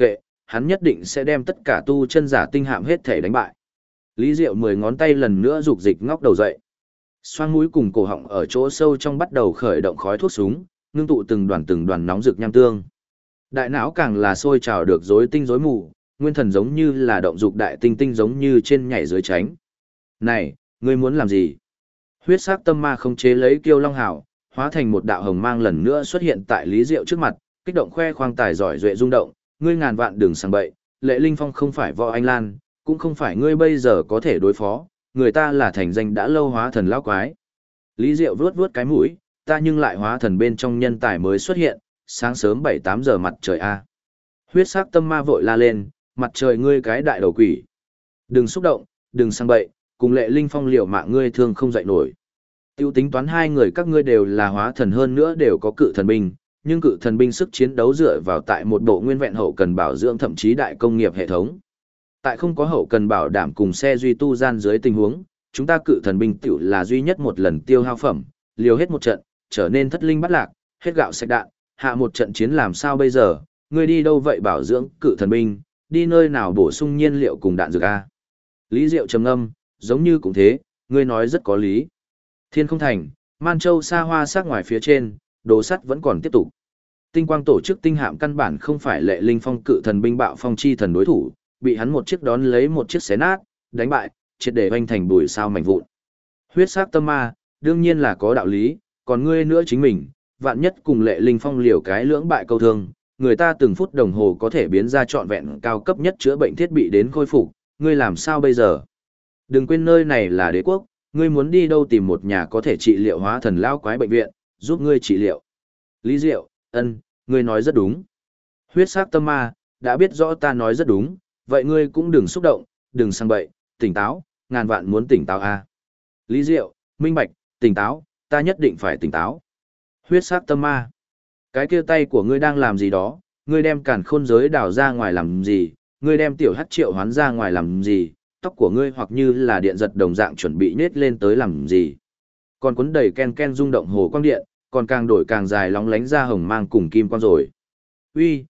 [SPEAKER 1] hắn nhất định sẽ đem tất cả tu chân giả tinh hạm hết thể đánh bại. Lý Diệu 10 ngón tay lần nữa rục dịch ngóc đầu dậy. Xoang mũi cùng cổ họng ở chỗ sâu trong bắt đầu khởi động khói thuốc súng, ngưng tụ từng đoàn nóng rực nham tương. Đại não càng là sôi trào được rối tinh rối mù, nguyên thần giống như là động dục đại tinh tinh giống như trên nhảy dưới tránh. Này, ngươi muốn làm gì? Huyết sắc tâm ma không chế lấy Kiêu Long Hào, hóa thành một đạo hồng mang lần nữa xuất hiện tại Lý Diệu trước mặt, kích động khoe khoang tài giỏi duệ rung động, ngươi ngàn vạn đừng sang bậy, Lệ Linh Phong không phải Võ Anh Lan, cũng không phải ngươi bây giờ có thể đối phó, người ta là thành danh đã lâu hóa thần lão quái. Lý Diệu vuốt vuốt cái mũi, ta nhưng lại hóa thần bên trong nhân tài mới xuất hiện, sáng sớm 7-8 giờ mặt trời a. Huyết sắc tâm ma vội la lên, mặt trời ngươi cái đại đầu quỷ. Đừng xúc động, đừng sang bậy, cùng Lệ Linh Phong liều mạng ngươi thương không dậy nổi. Tiêu tính toán hai người các ngươi đều là hóa thần hơn nữa đều có cự thần binh, nhưng cự thần binh sức chiến đấu dựa vào tại một bộ nguyên vẹn hậu cần bảo dưỡng thậm chí đại công nghiệp hệ thống. Tại không có hậu cần bảo đảm cùng xe duy tu gian dưới tình huống, chúng ta cự thần binh tiểu là duy nhất một lần tiêu hao phẩm, liều hết một trận, trở nên thất linh bắt lạc, hết gạo sạch đạn, hạ một trận chiến làm sao bây giờ, ngươi đi đâu vậy bảo dưỡng cự thần binh, đi nơi nào bổ sung nhiên liệu cùng đạn dược a. Lý Diệu trầm ngâm, giống như cũng thế, ngươi nói rất có lý. Thiên không thành, Man Châu xa hoa sắc ngoài phía trên, đồ sắt vẫn còn tiếp tục. Tinh quang tổ chức tinh hạm căn bản không phải Lệ Linh Phong cự thần binh bạo phong chi thần đối thủ, bị hắn một chiếc đón lấy một chiếc xé nát, đánh bại, triệt để hoành thành bụi sao mảnh vụn. Huyết sắc tâm ma, đương nhiên là có đạo lý, còn ngươi nữa chính mình, vạn nhất cùng Lệ Linh Phong liều cái lưỡng bại câu thương, người ta từng phút đồng hồ có thể biến ra trọn vẹn cao cấp nhất chữa bệnh thiết bị đến khôi phục, ngươi làm sao bây giờ? Đừng quên nơi này là đế quốc, ngươi muốn đi đâu tìm một nhà có thể trị liệu hóa thần lao quái bệnh viện, giúp ngươi trị liệu. Lý Diệu, ngươi nói rất đúng. Huyết sắc tâm ma, đã biết rõ ta nói rất đúng, vậy ngươi cũng đừng xúc động, đừng sang bậy, tỉnh táo, ngàn vạn muốn tỉnh táo a. Lý Diệu, minh bạch, tỉnh táo, ta nhất định phải tỉnh táo. Huyết sắc tâm ma, cái kia tay của ngươi đang làm gì đó, ngươi đem càn khôn giới đào ra ngoài làm gì, ngươi đem tiểu hắc triệu hoán ra ngoài làm gì, tóc của ngươi hoặc như là điện giật đồng dạng chuẩn bị nết lên tới làm gì. Còn cuốn đầy ken ken rung động hồ quang điện, còn càng đổi càng dài lóng lánh ra hồng mang cùng kim quang rồi. Uy,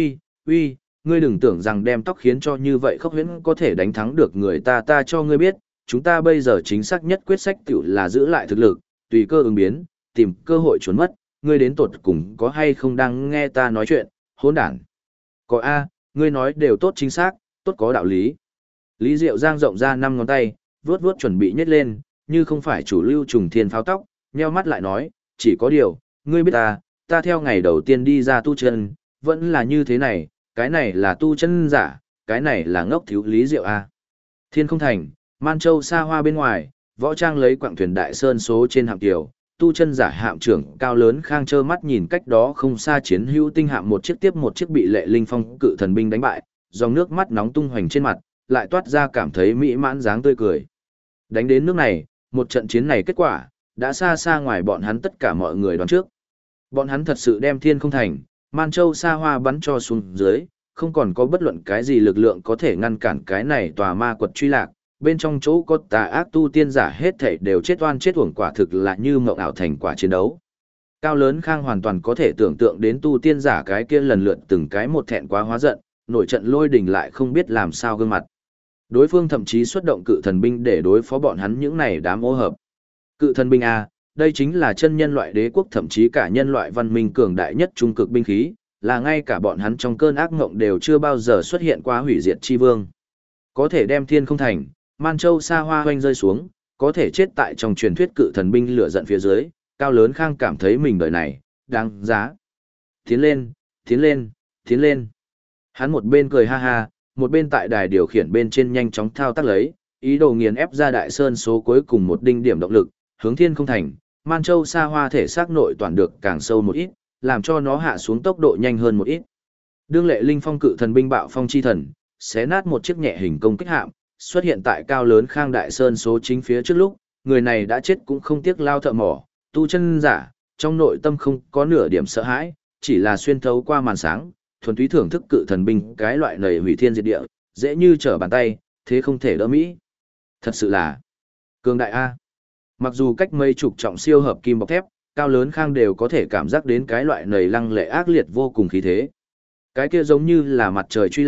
[SPEAKER 1] ngươi đừng tưởng rằng đem tóc khiến cho như vậy khốc huyễn có thể đánh thắng được người ta, ta cho ngươi biết, chúng ta bây giờ chính xác nhất quyết sách tiểu là giữ lại thực lực, tùy cơ ứng biến, tìm cơ hội trốn mất, ngươi đến tột cùng có hay không đang nghe ta nói chuyện, hỗn đản. Có a, ngươi nói đều tốt chính xác, tốt có đạo lý. Lý Diệu giang rộng ra 5 ngón tay, vuốt vuốt chuẩn bị nhét lên, như không phải chủ lưu trùng thiên pháo tóc, nheo mắt lại nói, chỉ có điều, ngươi biết ta theo ngày đầu tiên đi ra tu chân, vẫn là như thế này, cái này là tu chân giả, cái này là ngốc thiếu Lý Diệu a. Thiên không thành, Man Châu xa hoa bên ngoài, võ trang lấy quặng thuyền đại sơn số trên hạm tiểu, tu chân giả hạm trưởng cao lớn khang trơ mắt nhìn cách đó không xa chiến hữu tinh hạm một chiếc tiếp một chiếc bị Lệ Linh Phong cự thần binh đánh bại, dòng nước mắt nóng tung hoành trên mặt, lại toát ra cảm thấy mỹ mãn dáng tươi cười. Đánh đến nước này, một trận chiến này kết quả, đã xa xa ngoài bọn hắn tất cả mọi người đoán trước. Bọn hắn thật sự đem thiên không thành, Man Châu xa hoa bắn cho xuống dưới, không còn có bất luận cái gì lực lượng có thể ngăn cản cái này tòa ma quật truy lạc, bên trong chỗ có tà ác tu tiên giả hết thảy đều chết oan chết uổng, quả thực là như mộng ảo thành quả chiến đấu. Cao lớn khang hoàn toàn có thể tưởng tượng đến tu tiên giả cái kia lần lượt từng cái một thẹn quá hóa giận, nổi trận lôi đình lại không biết làm sao gương mặt. Đối phương thậm chí xuất động cự thần binh để đối phó bọn hắn những này đám ô hợp. Cự thần binh A, đây chính là chân nhân loại đế quốc thậm chí cả nhân loại văn minh cường đại nhất trung cực binh khí, là ngay cả bọn hắn trong cơn ác ngộng đều chưa bao giờ xuất hiện qua hủy diệt chi vương. Có thể đem thiên không thành, Man Châu xa hoa hoanh rơi xuống, có thể chết tại trong truyền thuyết cự thần binh lửa giận phía dưới, Cao lớn khang cảm thấy mình đời này, đáng giá. Tiến lên, tiến lên, tiến lên. Hắn một bên cười ha ha, một bên tại đài điều khiển bên trên nhanh chóng thao tác lấy, ý đồ nghiền ép ra đại sơn số cuối cùng một đinh điểm động lực, hướng thiên không thành, Man Châu xa hoa thể xác nội toàn được càng sâu một ít, làm cho nó hạ xuống tốc độ nhanh hơn một ít. Đương Lệ Linh Phong cự thần binh bạo phong chi thần, xé nát một chiếc nhẹ hình công kích hạm, xuất hiện tại Cao lớn khang đại sơn số chính phía trước lúc, người này đã chết cũng không tiếc lao thợ mỏ, tu chân giả, trong nội tâm không có nửa điểm sợ hãi, chỉ là xuyên thấu qua màn sáng, thuần túy thưởng thức cự thần binh cái loại nầy hủy thiên diệt địa, dễ như trở bàn tay, thế không thể đỡ mỹ. Thật sự là cường đại A. Mặc dù cách mấy chục trọng siêu hợp kim bọc thép, Cao lớn khang đều có thể cảm giác đến cái loại nầy lăng lệ ác liệt vô cùng khí thế. Cái kia giống như là mặt trời truy lạc,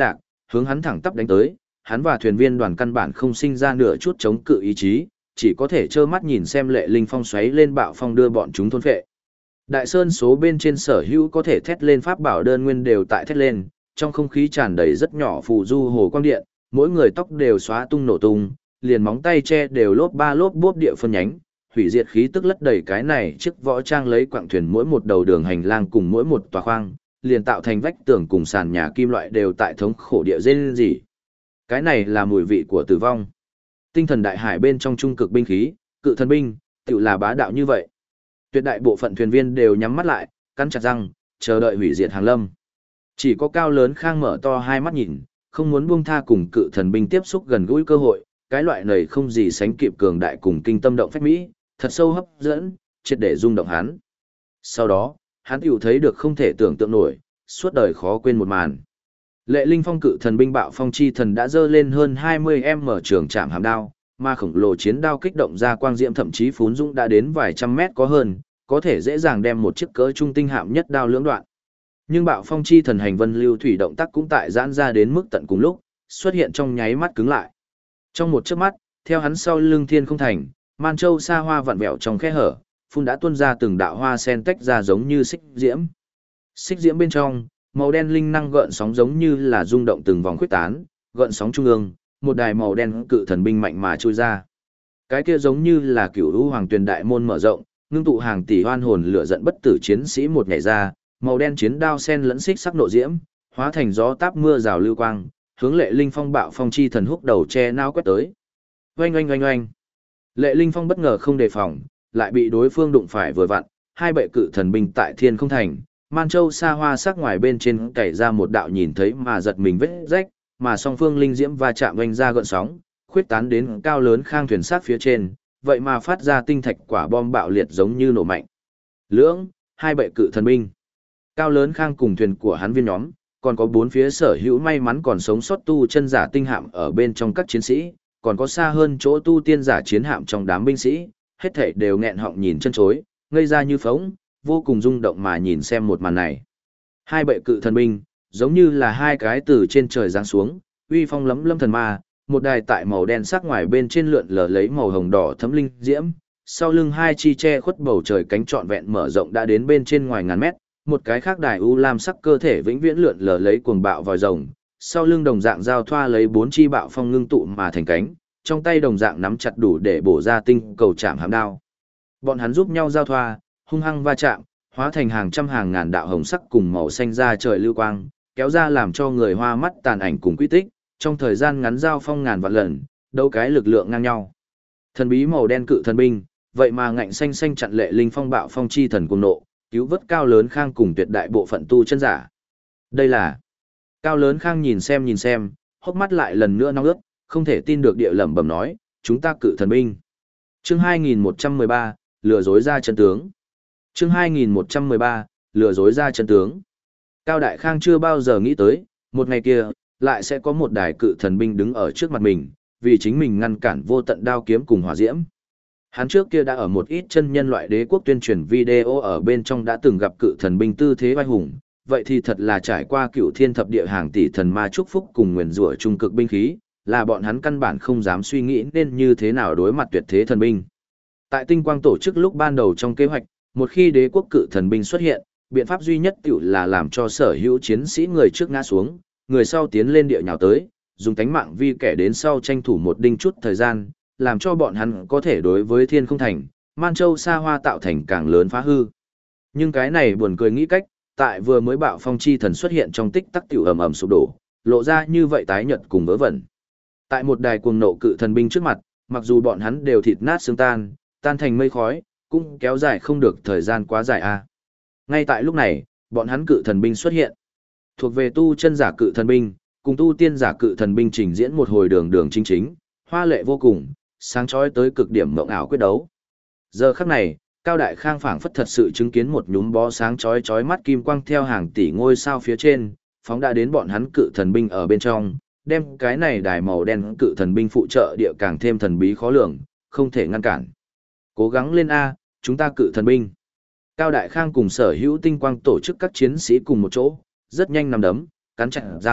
[SPEAKER 1] hướng hắn thẳng tắp đánh tới, hắn và thuyền viên đoàn căn bản không sinh ra nửa chút chống cự ý chí, chỉ có thể trơ mắt nhìn xem Lệ Linh Phong xoáy lên bạo phong đưa bọn chúng thôn phệ. Đại sơn số bên trên sở hữu có thể thét lên pháp bảo đơn nguyên đều tại thét lên, trong không khí tràn đầy rất nhỏ phù du hồ quang điện, mỗi người tóc đều xóa tung nổ tung, liền móng tay che đều lốp ba lốp bốp địa phân nhánh, hủy diệt khí tức lất đầy cái này chiếc võ trang lấy quặng thuyền mỗi một đầu đường hành lang cùng mỗi một tòa khoang, liền tạo thành vách tường cùng sàn nhà kim loại đều tại thống khổ địa rên rỉ. Cái này là mùi vị của tử vong. Tinh thần đại hải bên trong trung cực binh khí, cự thần binh, tự là bá đạo như vậy. Tuyệt đại bộ phận thuyền viên đều nhắm mắt lại, cắn chặt răng, chờ đợi hủy diệt hàng lâm. Chỉ có Cao Lớn Khang mở to hai mắt nhìn, không muốn buông tha cùng cự thần binh tiếp xúc gần gũi cơ hội, cái loại này không gì sánh kịp cường đại cùng kinh tâm động phách mỹ, thật sâu hấp dẫn, triệt để rung động hắn. Sau đó, hắn tiểu thấy được không thể tưởng tượng nổi, suốt đời khó quên một màn. Lệ Linh Phong cự thần binh bạo phong chi thần đã dơ lên hơn 20m trường trảm hàm đao, mà khổng lồ chiến đao kích động ra quang diễm thậm chí phún dũng đã đến vài trăm mét có hơn, có thể dễ dàng đem một chiếc cỡ trung tinh hạm nhất đao lưỡng đoạn. Nhưng bạo phong chi thần hành vân lưu thủy động tác cũng tại giãn ra đến mức tận cùng lúc, xuất hiện trong nháy mắt cứng lại. Trong một chớp mắt, theo hắn sau lưng thiên không thành, man châu sa hoa vặn vẹo trong khe hở, phun đã tuôn ra từng đạo hoa sen tách ra giống như xích diễm. Xích diễm bên trong, màu đen linh năng gợn sóng giống như là rung động từng vòng khuyết tán, gợn sóng trung ương, một đài màu đen cự thần binh mạnh mà trôi ra. Cái kia giống như là cửu u hoàng tuyền đại môn mở rộng, ngưng tụ hàng tỷ oan hồn lửa giận bất tử chiến sĩ một nhảy ra, màu đen chiến đao sen lẫn xích sắc nộ diễm, hóa thành gió táp mưa rào lưu quang, hướng Lệ Linh Phong bạo phong chi thần húc đầu che nao quét tới. Oanh oanh oanh oanh. Lệ Linh Phong bất ngờ không đề phòng, lại bị đối phương đụng phải vừa vặn, hai bệ cự thần binh tại thiên không thành, man châu xa hoa sắc ngoài bên trên cày ra một đạo nhìn thấy mà giật mình vết rách, mà song phương linh diễm va chạm oanh ra gợn sóng, khuyết tán đến Cao Lớn Khang thuyền sát phía trên, vậy mà phát ra tinh thạch quả bom bạo liệt giống như nổ mạnh. Lưỡng, hai bệ cự thần binh. Cao Lớn Khang cùng thuyền của hắn viên nhóm, còn có bốn phía sở hữu may mắn còn sống sót tu chân giả tinh hạm ở bên trong các chiến sĩ, còn có xa hơn chỗ tu tiên giả chiến hạm trong đám binh sĩ, hết thảy đều nghẹn họng nhìn chân chối, ngây ra như phóng, vô cùng rung động mà nhìn xem một màn này. Hai bệ cự thần binh, giống như là hai cái từ trên trời giáng xuống, uy phong lấm lâm thần ma, một đài tại màu đen sắc ngoài bên trên lượn lờ lấy màu hồng đỏ thấm linh diễm, sau lưng hai chi che khuất bầu trời cánh trọn vẹn mở rộng đã đến bên trên ngoài ngàn mét, một cái khác đài u lam sắc cơ thể vĩnh viễn lượn lờ lấy cuồng bạo vòi rồng, sau lưng đồng dạng giao thoa lấy bốn chi bạo phong ngưng tụ mà thành cánh, trong tay đồng dạng nắm chặt đủ để bổ ra tinh cầu chạm hàm đao. Bọn hắn giúp nhau giao thoa, hung hăng va chạm, hóa thành hàng trăm hàng ngàn đạo hồng sắc cùng màu xanh ra trời lưu quang, kéo ra làm cho người hoa mắt tàn ảnh cùng quy tích, trong thời gian ngắn giao phong ngàn vạn lần, đâu cái lực lượng ngang nhau. Thần bí màu đen cự thần binh, vậy mà ngạnh xanh xanh chặn Lệ Linh Phong bạo phong chi thần cùng nộ, cứu vớt Cao Lớn Khang cùng tuyệt đại bộ phận tu chân giả. Đây là Cao Lớn Khang nhìn xem, hốc mắt lại lần nữa nóng ướt, không thể tin được địa lẩm bẩm nói, chúng ta cự thần binh. Chương 2113, lừa dối ra chân tướng. Chương 2113, lừa dối ra chân tướng. Cao Đại Khang chưa bao giờ nghĩ tới, một ngày kia, lại sẽ có một đài cự thần binh đứng ở trước mặt mình, vì chính mình ngăn cản vô tận đao kiếm cùng hỏa diễm. Hắn trước kia đã ở một ít chân nhân loại đế quốc tuyên truyền video ở bên trong đã từng gặp cự thần binh tư thế vai hùng, vậy thì thật là trải qua cựu thiên thập địa hàng tỷ thần ma chúc phúc cùng nguyền rủa trung cực binh khí, là bọn hắn căn bản không dám suy nghĩ nên như thế nào đối mặt tuyệt thế thần binh. Tại tinh quang tổ chức lúc ban đầu trong kế hoạch, một khi đế quốc cự thần binh xuất hiện, biện pháp duy nhất tiểu là làm cho sở hữu chiến sĩ người trước ngã xuống, người sau tiến lên địa nhào tới, dùng tánh mạng vi kẻ đến sau tranh thủ một đinh chút thời gian, làm cho bọn hắn có thể đối với thiên không thành, man châu sa hoa tạo thành càng lớn phá hư. Nhưng cái này buồn cười nghĩ cách, tại vừa mới bạo phong chi thần xuất hiện trong tích tắc tiểu ầm ầm sụp đổ, lộ ra như vậy tái nhợt cùng vớ vẩn. Tại một đài cuồng nộ cự thần binh trước mặt, mặc dù bọn hắn đều thịt nát xương tan, tan thành mây khói, cũng kéo dài không được thời gian quá dài a. Ngay tại lúc này, bọn hắn cự thần binh xuất hiện. Thuộc về tu chân giả cự thần binh, cùng tu tiên giả cự thần binh trình diễn một hồi đường đường chính chính, hoa lệ vô cùng, sáng chói tới cực điểm mộng ảo quyết đấu. Giờ khắc này, Cao Đại Khang phảng phất thật sự chứng kiến một nhúm bó sáng chói chói mắt kim quang theo hàng tỷ ngôi sao phía trên, phóng đã đến bọn hắn cự thần binh ở bên trong, đem cái này đài màu đen cự thần binh phụ trợ địa càng thêm thần bí khó lường, không thể ngăn cản. Cố gắng lên A, chúng ta cự thần binh. Cao Đại Khang cùng sở hữu tinh quang tổ chức các chiến sĩ cùng một chỗ, rất nhanh nằm đấm, cắn chặt răng,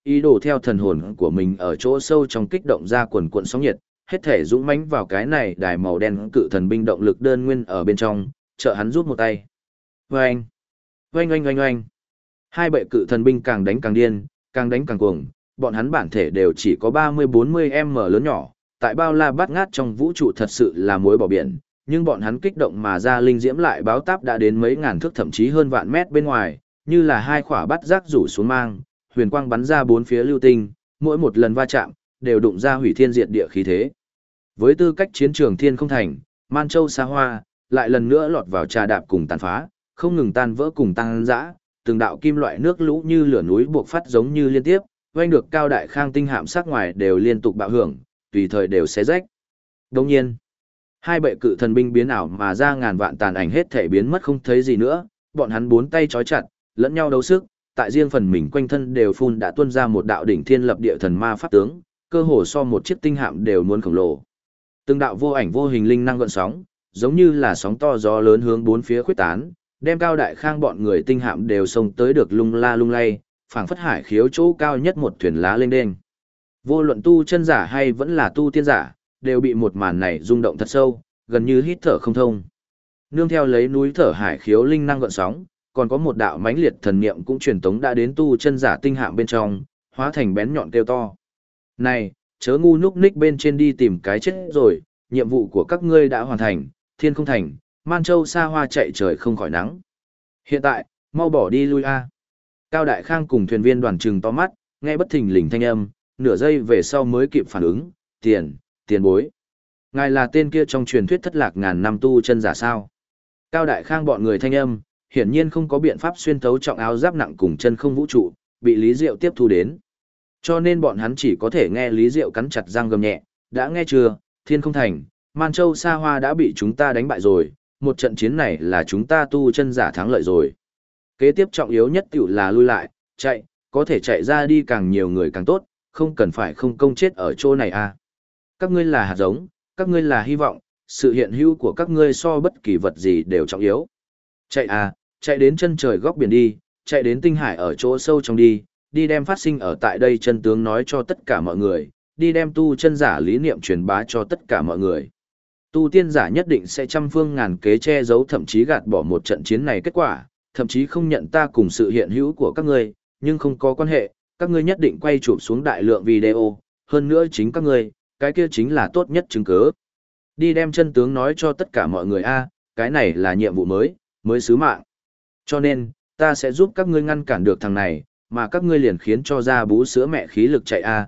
[SPEAKER 1] ý đồ theo thần hồn của mình ở chỗ sâu trong kích động ra quần cuộn sóng nhiệt, hết thể dũng mãnh vào cái này đài màu đen cự thần binh động lực đơn nguyên ở bên trong, trợ hắn rút một tay. Oanh! Oanh oanh oanh oanh! Hai bệ cự thần binh càng đánh càng điên, càng đánh càng cuồng, bọn hắn bản thể đều chỉ có 30-40m lớn nhỏ, tại bao la bát ngát trong vũ trụ thật sự là muối bỏ biển, nhưng bọn hắn kích động mà ra linh diễm lại báo táp đã đến mấy ngàn thước thậm chí hơn vạn mét bên ngoài, như là hai quả bát rác rủ xuống mang, huyền quang bắn ra bốn phía lưu tinh, mỗi một lần va chạm đều đụng ra hủy thiên diệt địa khí thế. Với tư cách chiến trường thiên không thành, Man Châu xa hoa, lại lần nữa lọt vào trà đạp cùng tàn phá, không ngừng tan vỡ cùng tăng dã, từng đạo kim loại nước lũ như lửa núi buộc phát giống như liên tiếp, oanh được cao đại khang tinh hạm sắc ngoài đều liên tục bạo hưởng, tùy thời đều xé rách. Đồng nhiên, hai bệ cự thần binh biến ảo mà ra ngàn vạn tàn ảnh hết thể biến mất không thấy gì nữa, bọn hắn bốn tay trói chặt, lẫn nhau đấu sức, tại riêng phần mình quanh thân đều phun đã tuôn ra một đạo đỉnh thiên lập địa thần ma pháp tướng, cơ hồ so một chiếc tinh hạm đều muốn khổng lồ. Từng đạo vô ảnh vô hình linh năng gợn sóng, giống như là sóng to gió lớn hướng bốn phía khuếch tán, đem cao đại khang bọn người tinh hạm đều xông tới được lung la lung lay, phảng phất hải khiếu chỗ cao nhất một thuyền lá lên đên. Vô luận tu chân giả hay vẫn là tu tiên giả, đều bị một màn này rung động thật sâu, gần như hít thở không thông. Nương theo lấy núi thở hải khiếu linh năng gợn sóng, còn có một đạo mãnh liệt thần niệm cũng truyền tống đã đến tu chân giả tinh hạm bên trong, hóa thành bén nhọn kêu to. Này, chớ ngu núc ních bên trên đi tìm cái chết rồi, nhiệm vụ của các ngươi đã hoàn thành, thiên không thành, Man Châu xa hoa chạy trời không khỏi nắng. Hiện tại, mau bỏ đi lui a. Cao Đại Khang cùng thuyền viên đoàn trừng to mắt, nghe bất thình lình thanh âm, nửa giây về sau mới kịp phản ứng, tiền bối. Ngài là tên kia trong truyền thuyết thất lạc ngàn năm tu chân giả sao? Cao Đại Khang bọn người thanh âm, hiển nhiên không có biện pháp xuyên thấu trọng áo giáp nặng cùng chân không vũ trụ, bị Lý Diệu tiếp thu đến. Cho nên bọn hắn chỉ có thể nghe Lý Diệu cắn chặt răng gầm nhẹ, đã nghe chưa, thiên không thành, Man Châu xa hoa đã bị chúng ta đánh bại rồi, một trận chiến này là chúng ta tu chân giả thắng lợi rồi. Kế tiếp trọng yếu nhất tiểu là lui lại, chạy, có thể chạy ra đi càng nhiều người càng tốt, không cần phải không công chết ở chỗ này à. Các ngươi là hạt giống, các ngươi là hy vọng, sự hiện hữu của các ngươi so bất kỳ vật gì đều trọng yếu. Chạy à, chạy đến chân trời góc biển đi, chạy đến tinh hải ở chỗ sâu trong đi, đi đem phát sinh ở tại đây chân tướng nói cho tất cả mọi người, đi đem tu chân giả lý niệm truyền bá cho tất cả mọi người. Tu tiên giả nhất định sẽ trăm phương ngàn kế che giấu thậm chí gạt bỏ một trận chiến này kết quả, thậm chí không nhận ta cùng sự hiện hữu của các ngươi, nhưng không có quan hệ, các ngươi nhất định quay chụp xuống đại lượng video, hơn nữa chính các ngươi, cái kia chính là tốt nhất chứng cứ. Đi đem chân tướng nói cho tất cả mọi người a, cái này là nhiệm vụ mới sứ mạng. Cho nên, ta sẽ giúp các ngươi ngăn cản được thằng này, mà các ngươi liền khiến cho ra bú sữa mẹ khí lực chạy a.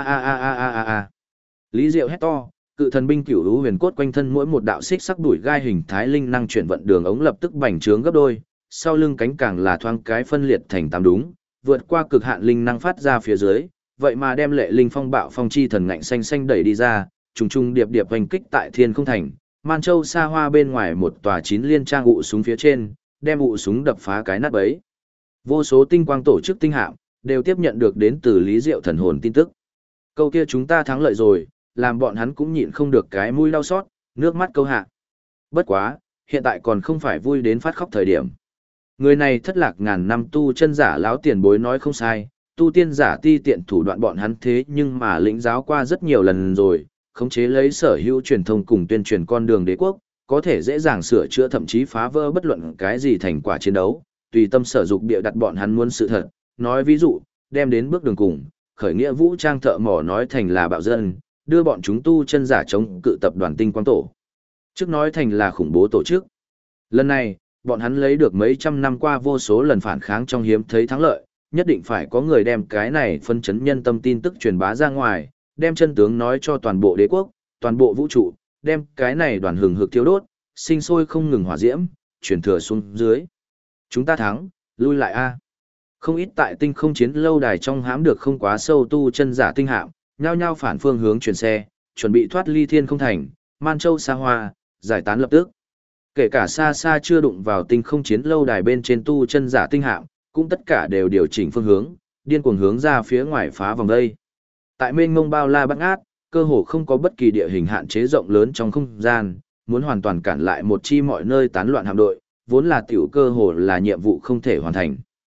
[SPEAKER 1] Lý Diệu hét to, cự thần binh cửu lũ huyền cốt quanh thân mỗi một đạo xích sắc đuổi gai hình thái linh năng chuyển vận đường ống lập tức bành trướng gấp đôi, sau lưng cánh càng là thoáng cái phân liệt thành tám đúng, vượt qua cực hạn linh năng phát ra phía dưới, vậy mà đem lệ linh phong bạo phong chi thần ngạnh xanh xanh đẩy đi ra, trùng trùng điệp điệp hoành kích tại thiên không thành, Man Châu xa hoa bên ngoài một tòa 9 liên trang ụ súng phía trên, đem ụ súng đập phá cái nát bấy. Vô số tinh quang tổ chức tinh hạm đều tiếp nhận được đến từ Lý Diệu thần hồn tin tức. Câu kia chúng ta thắng lợi rồi, làm bọn hắn cũng nhịn không được cái mũi đau xót, nước mắt câu hạ. Bất quá, hiện tại còn không phải vui đến phát khóc thời điểm. Người này thất lạc ngàn năm tu chân giả lão tiền bối nói không sai, tu tiên giả ti tiện thủ đoạn bọn hắn thế nhưng mà lĩnh giáo qua rất nhiều lần rồi, khống chế lấy sở hữu truyền thông cùng tuyên truyền con đường đế quốc, có thể dễ dàng sửa chữa thậm chí phá vỡ bất luận cái gì thành quả chiến đấu, tùy tâm sở dục bịa đặt bọn hắn muốn sự thật, nói ví dụ, đem đến bước đường cùng, khởi nghĩa vũ trang thợ mỏ nói thành là bạo dân, đưa bọn chúng tu chân giả chống cự tập đoàn tinh quang tổ. Trước nói thành là khủng bố tổ chức. Lần này, bọn hắn lấy được mấy trăm năm qua vô số lần phản kháng trong hiếm thấy thắng lợi, nhất định phải có người đem cái này phân chấn nhân tâm tin tức truyền bá ra ngoài, đem chân tướng nói cho toàn bộ đế quốc, toàn bộ vũ trụ, đem cái này đoàn hừng hực thiêu đốt, sinh sôi không ngừng hỏa diễm, truyền thừa xuống dưới. Chúng ta thắng, lui lại a. Không ít tại tinh không chiến lâu đài trong hãm được không quá sâu tu chân giả tinh hạm, nhao nhao phản phương hướng chuyển xe, chuẩn bị thoát ly thiên không thành, Man Châu xa hoa, giải tán lập tức. Kể cả xa xa chưa đụng vào tinh không chiến lâu đài bên trên tu chân giả tinh hạm, cũng tất cả đều điều chỉnh phương hướng, điên cuồng hướng ra phía ngoài phá vòng đây. Tại mênh mông bao la bát ngát, cơ hồ không có bất kỳ địa hình hạn chế rộng lớn trong không gian, muốn hoàn toàn cản lại một chi mọi nơi tán loạn hạm đội, vốn là tiểu cơ hồ là nhiệm vụ không thể hoàn thành.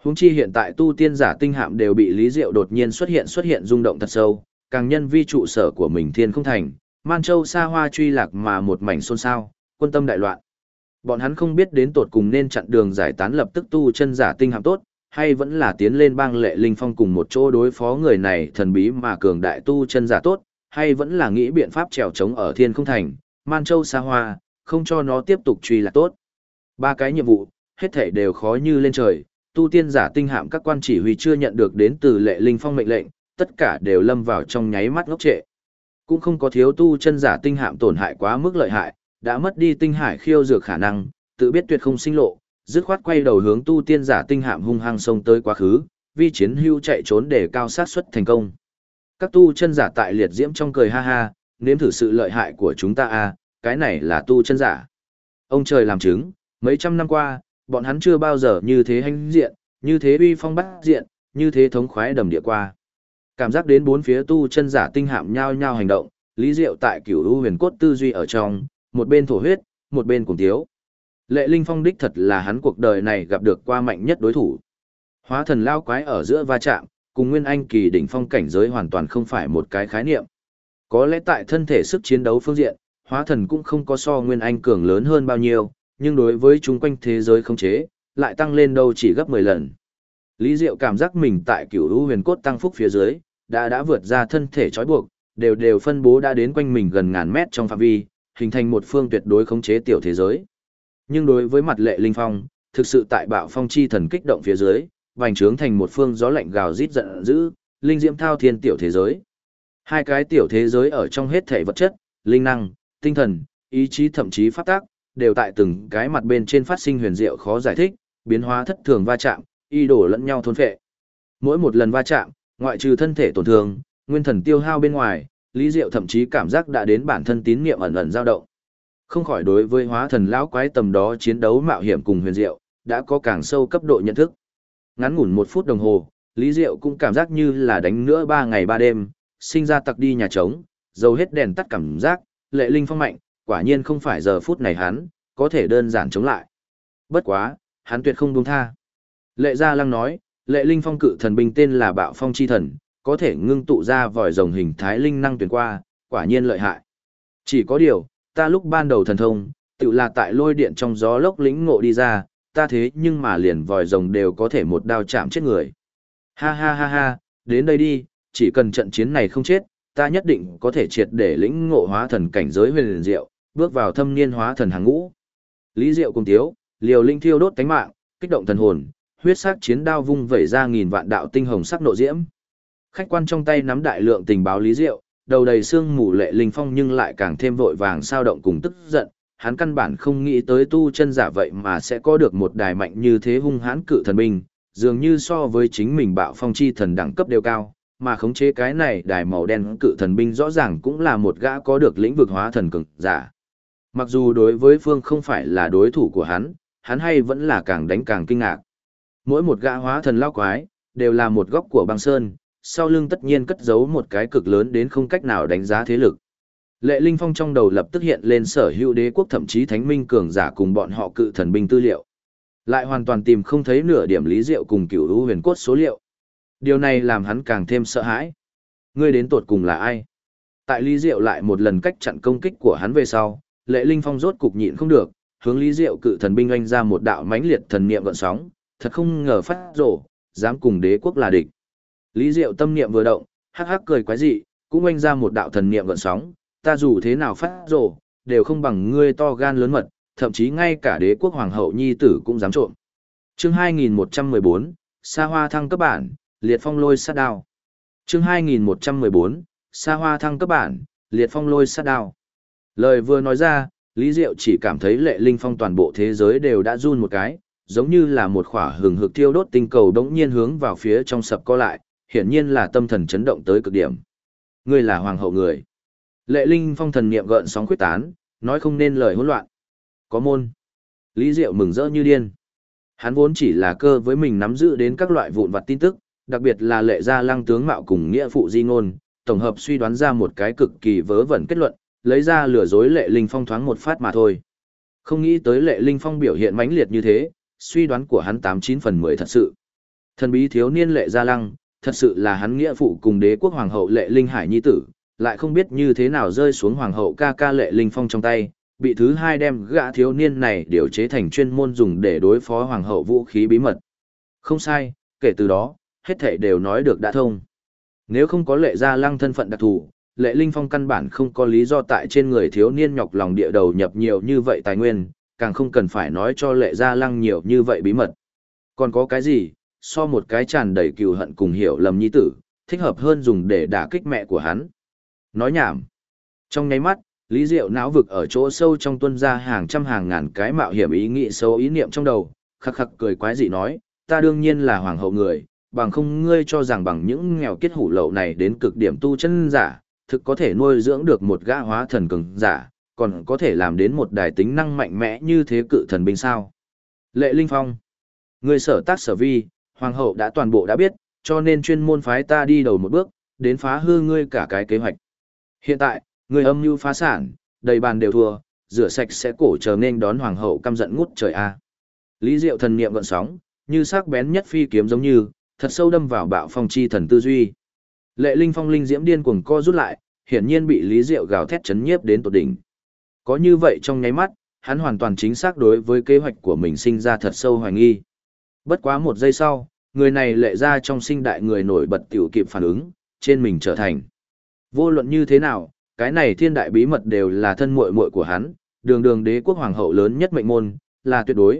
[SPEAKER 1] Huống chi hiện tại tu tiên giả tinh hạm đều bị Lý Diệu đột nhiên xuất hiện rung động thật sâu, càng nhân vi trụ sở của mình Thiên Không Thành, Man Châu xa hoa truy lạc mà một mảnh xôn xao, quân tâm đại loạn. Bọn hắn không biết đến tột cùng nên chặn đường giải tán lập tức tu chân giả tinh hạm tốt, hay vẫn là tiến lên bang Lệ Linh Phong cùng một chỗ đối phó người này thần bí mà cường đại tu chân giả tốt, hay vẫn là nghĩ biện pháp trèo trống ở Thiên Không Thành, Man Châu xa hoa, không cho nó tiếp tục truy lạc tốt. Ba cái nhiệm vụ, hết thảy đều khó như lên trời, tu tiên giả tinh hạm các quan chỉ huy chưa nhận được đến từ Lệ Linh Phong mệnh lệnh, tất cả đều lâm vào trong nháy mắt ngốc trệ. Cũng không có thiếu tu chân giả tinh hạm tổn hại quá mức lợi hại, đã mất đi tinh hải khiêu dược khả năng, tự biết tuyệt không sinh lộ, dứt khoát quay đầu hướng tu tiên giả tinh hạm hung hăng xông tới quá khứ, vi chiến hưu chạy trốn để cao sát suất thành công. Các tu chân giả tại liệt diễm trong cười ha ha, nếm thử sự lợi hại của chúng ta à, cái này là tu chân giả. Ông trời làm chứng, mấy trăm năm qua, bọn hắn chưa bao giờ như thế hãnh diện, như thế uy phong bát diện, như thế thống khoái đầm địa qua. Cảm giác đến bốn phía tu chân giả tinh hạm nhao nhao hành động, Lý Diệu tại Cửu U Huyền Cốt tư duy ở trong, một bên thổ huyết, một bên cùng thiếu. Lệ Linh Phong đích thật là hắn cuộc đời này gặp được qua mạnh nhất đối thủ. Hóa thần lao quái ở giữa va chạm, cùng Nguyên Anh kỳ đỉnh phong cảnh giới hoàn toàn không phải một cái khái niệm. Có lẽ tại thân thể sức chiến đấu phương diện, hóa thần cũng không có so Nguyên Anh cường lớn hơn bao nhiêu, nhưng đối với chung quanh thế giới khống chế, lại tăng lên đâu chỉ gấp 10 lần. Lý Diệu cảm giác mình tại Cửu U Huyền Cốt tăng phúc phía dưới, đã vượt ra thân thể trói buộc, đều phân bố đã đến quanh mình gần ngàn mét trong phạm vi, hình thành một phương tuyệt đối khống chế tiểu thế giới. Nhưng đối với mặt Lệ Linh Phong, thực sự tại bạo phong chi thần kích động phía dưới, vành trướng thành một phương gió lạnh gào rít giận dữ, linh diễm thao thiên tiểu thế giới. Hai cái tiểu thế giới ở trong hết thể vật chất, linh năng, tinh thần, ý chí thậm chí pháp tác, đều tại từng cái mặt bên trên phát sinh huyền diệu khó giải thích, biến hóa thất thường va chạm, y đổ lẫn nhau thôn phệ. Mỗi một lần va chạm, ngoại trừ thân thể tổn thương, nguyên thần tiêu hao bên ngoài, Lý Diệu thậm chí cảm giác đã đến bản thân tín niệm ẩn ẩn dao động. Không khỏi đối với hóa thần lão quái tầm đó chiến đấu mạo hiểm cùng huyền diệu, đã có càng sâu cấp độ nhận thức. Ngắn ngủn 1 phút đồng hồ, Lý Diệu cũng cảm giác như là đánh nữa 3 ngày 3 đêm, sinh ra tặc đi nhà trống, dầu hết đèn tắt cảm giác, Lệ Linh Phong mạnh, quả nhiên không phải giờ phút này hắn, có thể đơn giản chống lại. Bất quá, hắn tuyệt không buông tha. Lệ Gia Lăng nói, Lệ Linh Phong cự thần binh tên là Bạo Phong Chi Thần, có thể ngưng tụ ra vòi rồng hình thái linh năng tuyển qua, quả nhiên lợi hại. Chỉ có điều, ta lúc ban đầu thần thông, tự là tại lôi điện trong gió lốc lĩnh ngộ đi ra, ta thế nhưng mà liền vòi rồng đều có thể một đao chạm chết người. Ha ha ha ha, đến đây đi, chỉ cần trận chiến này không chết, ta nhất định có thể triệt để lĩnh ngộ hóa thần cảnh giới huyền liền diệu, bước vào thâm niên hóa thần hàng ngũ. Lý Diệu cùng tiếu, liều linh thiêu đốt tánh mạng, kích động thần hồn, huyết sắc chiến đao vung vẩy ra nghìn vạn đạo tinh hồng sắc nộ diễm. Khách quan trong tay nắm đại lượng tình báo Lý Diệu, đầu đầy xương mù Lệ Linh Phong nhưng lại càng thêm vội vàng sao động cùng tức giận, hắn căn bản không nghĩ tới tu chân giả vậy mà sẽ có được một đài mạnh như thế hung hãn cự thần binh, dường như so với chính mình Bạo Phong chi thần đẳng cấp đều cao, mà khống chế cái này đài màu đen cự thần binh rõ ràng cũng là một gã có được lĩnh vực hóa thần cường giả. Mặc dù đối với phương không phải là đối thủ của hắn hay vẫn là càng đánh càng kinh ngạc. Mỗi một gã hóa thần lao quái, đều là một góc của băng sơn, sau lưng tất nhiên cất giấu một cái cực lớn đến không cách nào đánh giá thế lực. Lệ Linh Phong trong đầu lập tức hiện lên sở hữu đế quốc thậm chí thánh minh cường giả cùng bọn họ cự thần binh tư liệu. Lại hoàn toàn tìm không thấy nửa điểm Lý Diệu cùng Cửu U Huyền Cốt số liệu. Điều này làm hắn càng thêm sợ hãi. Ngươi đến tột cùng là ai? Tại Lý Diệu lại một lần cách chặn công kích của hắn về sau, Lệ Linh Phong rốt cục nhịn không được, hướng Lý Diệu cự thần binh oanh ra một đạo mãnh liệt thần niệm gợn sóng, thật không ngờ phát rồ, dám cùng đế quốc là địch. Lý Diệu tâm niệm vừa động, hắc hắc cười quái dị, cũng oanh ra một đạo thần niệm gợn sóng, ta dù thế nào phát rồ, đều không bằng ngươi to gan lớn mật, thậm chí ngay cả đế quốc hoàng hậu nhi tử cũng dám trộm. Chương 2114, Sa Hoa thăng cấp bản, liệt phong lôi sát đao. Chương 2114, Sa Hoa thăng cấp bản, liệt phong lôi sát đao. Lời vừa nói ra, Lý Diệu chỉ cảm thấy Lệ Linh Phong toàn bộ thế giới đều đã run một cái, giống như là một khỏa hừng hực thiêu đốt tinh cầu đống nhiên hướng vào phía trong sập co lại, hiển nhiên là tâm thần chấn động tới cực điểm. Ngươi là hoàng hậu người. Lệ Linh Phong thần niệm gợn sóng khuyết tán, nói không nên lời hỗn loạn. Có môn. Lý Diệu mừng rỡ như điên. Hắn vốn chỉ là cơ với mình nắm giữ đến các loại vụn vặt tin tức, đặc biệt là Lệ Gia Lăng tướng mạo cùng nghĩa phụ di ngôn, tổng hợp suy đoán ra một cái cực kỳ vớ vẩn kết luận, lấy ra lừa dối Lệ Linh Phong thoáng một phát mà thôi. Không nghĩ tới Lệ Linh Phong biểu hiện mãnh liệt như thế, suy đoán của hắn 89 phần 10 thật sự. Thần bí thiếu niên Lệ Gia Lăng, thật sự là hắn nghĩa phụ cùng đế quốc hoàng hậu Lệ Linh Hải nhi tử, lại không biết như thế nào rơi xuống hoàng hậu ca ca Lệ Linh Phong trong tay, bị thứ hai đem gã thiếu niên này điều chế thành chuyên môn dùng để đối phó hoàng hậu vũ khí bí mật. Không sai, kể từ đó, hết thảy đều nói được đã thông. Nếu không có Lệ Gia Lăng thân phận đặc thù, Lệ Linh Phong căn bản không có lý do tại trên người thiếu niên nhọc lòng địa đầu nhập nhiều như vậy tài nguyên, càng không cần phải nói cho Lệ Gia Lăng nhiều như vậy bí mật. Còn có cái gì, so một cái tràn đầy cừu hận cùng hiểu lầm nhi tử, thích hợp hơn dùng để đả kích mẹ của hắn. Nói nhảm. Trong nháy mắt, Lý Diệu não vực ở chỗ sâu trong tuân ra hàng trăm hàng ngàn cái mạo hiểm ý nghĩ xấu ý niệm trong đầu, khắc khắc cười quái dị nói, ta đương nhiên là hoàng hậu người, bằng không ngươi cho rằng bằng những nghèo kiết hủ lậu này đến cực điểm tu chân giả, thực có thể nuôi dưỡng được một gã hóa thần cường giả, còn có thể làm đến một đài tính năng mạnh mẽ như thế cự thần binh sao. Lệ Linh Phong, ngươi sở tác sở vi, hoàng hậu đã toàn bộ đã biết, cho nên chuyên môn phái ta đi đầu một bước, đến phá hư ngươi cả cái kế hoạch. Hiện tại, ngươi âm mưu phá sản, đầy bàn đều thua, rửa sạch sẽ cổ chờ nên đón hoàng hậu căm giận ngút trời a. Lý Diệu thần niệm gợn sóng, như sắc bén nhất phi kiếm giống như, thật sâu đâm vào Bạo Phong chi thần tư duy. Lệ Linh Phong linh diễm điên cuồng co rút lại, hiển nhiên bị Lý Diệu gào thét chấn nhiếp đến tột đỉnh. Có như vậy trong nháy mắt, hắn hoàn toàn chính xác đối với kế hoạch của mình sinh ra thật sâu hoài nghi. Bất quá một giây sau, người này Lệ ra trong sinh đại người nổi bật tiểu kịp phản ứng, trên mình trở thành. Vô luận như thế nào, cái này thiên đại bí mật đều là thân muội muội của hắn, đường đường đế quốc hoàng hậu lớn nhất mệnh môn, là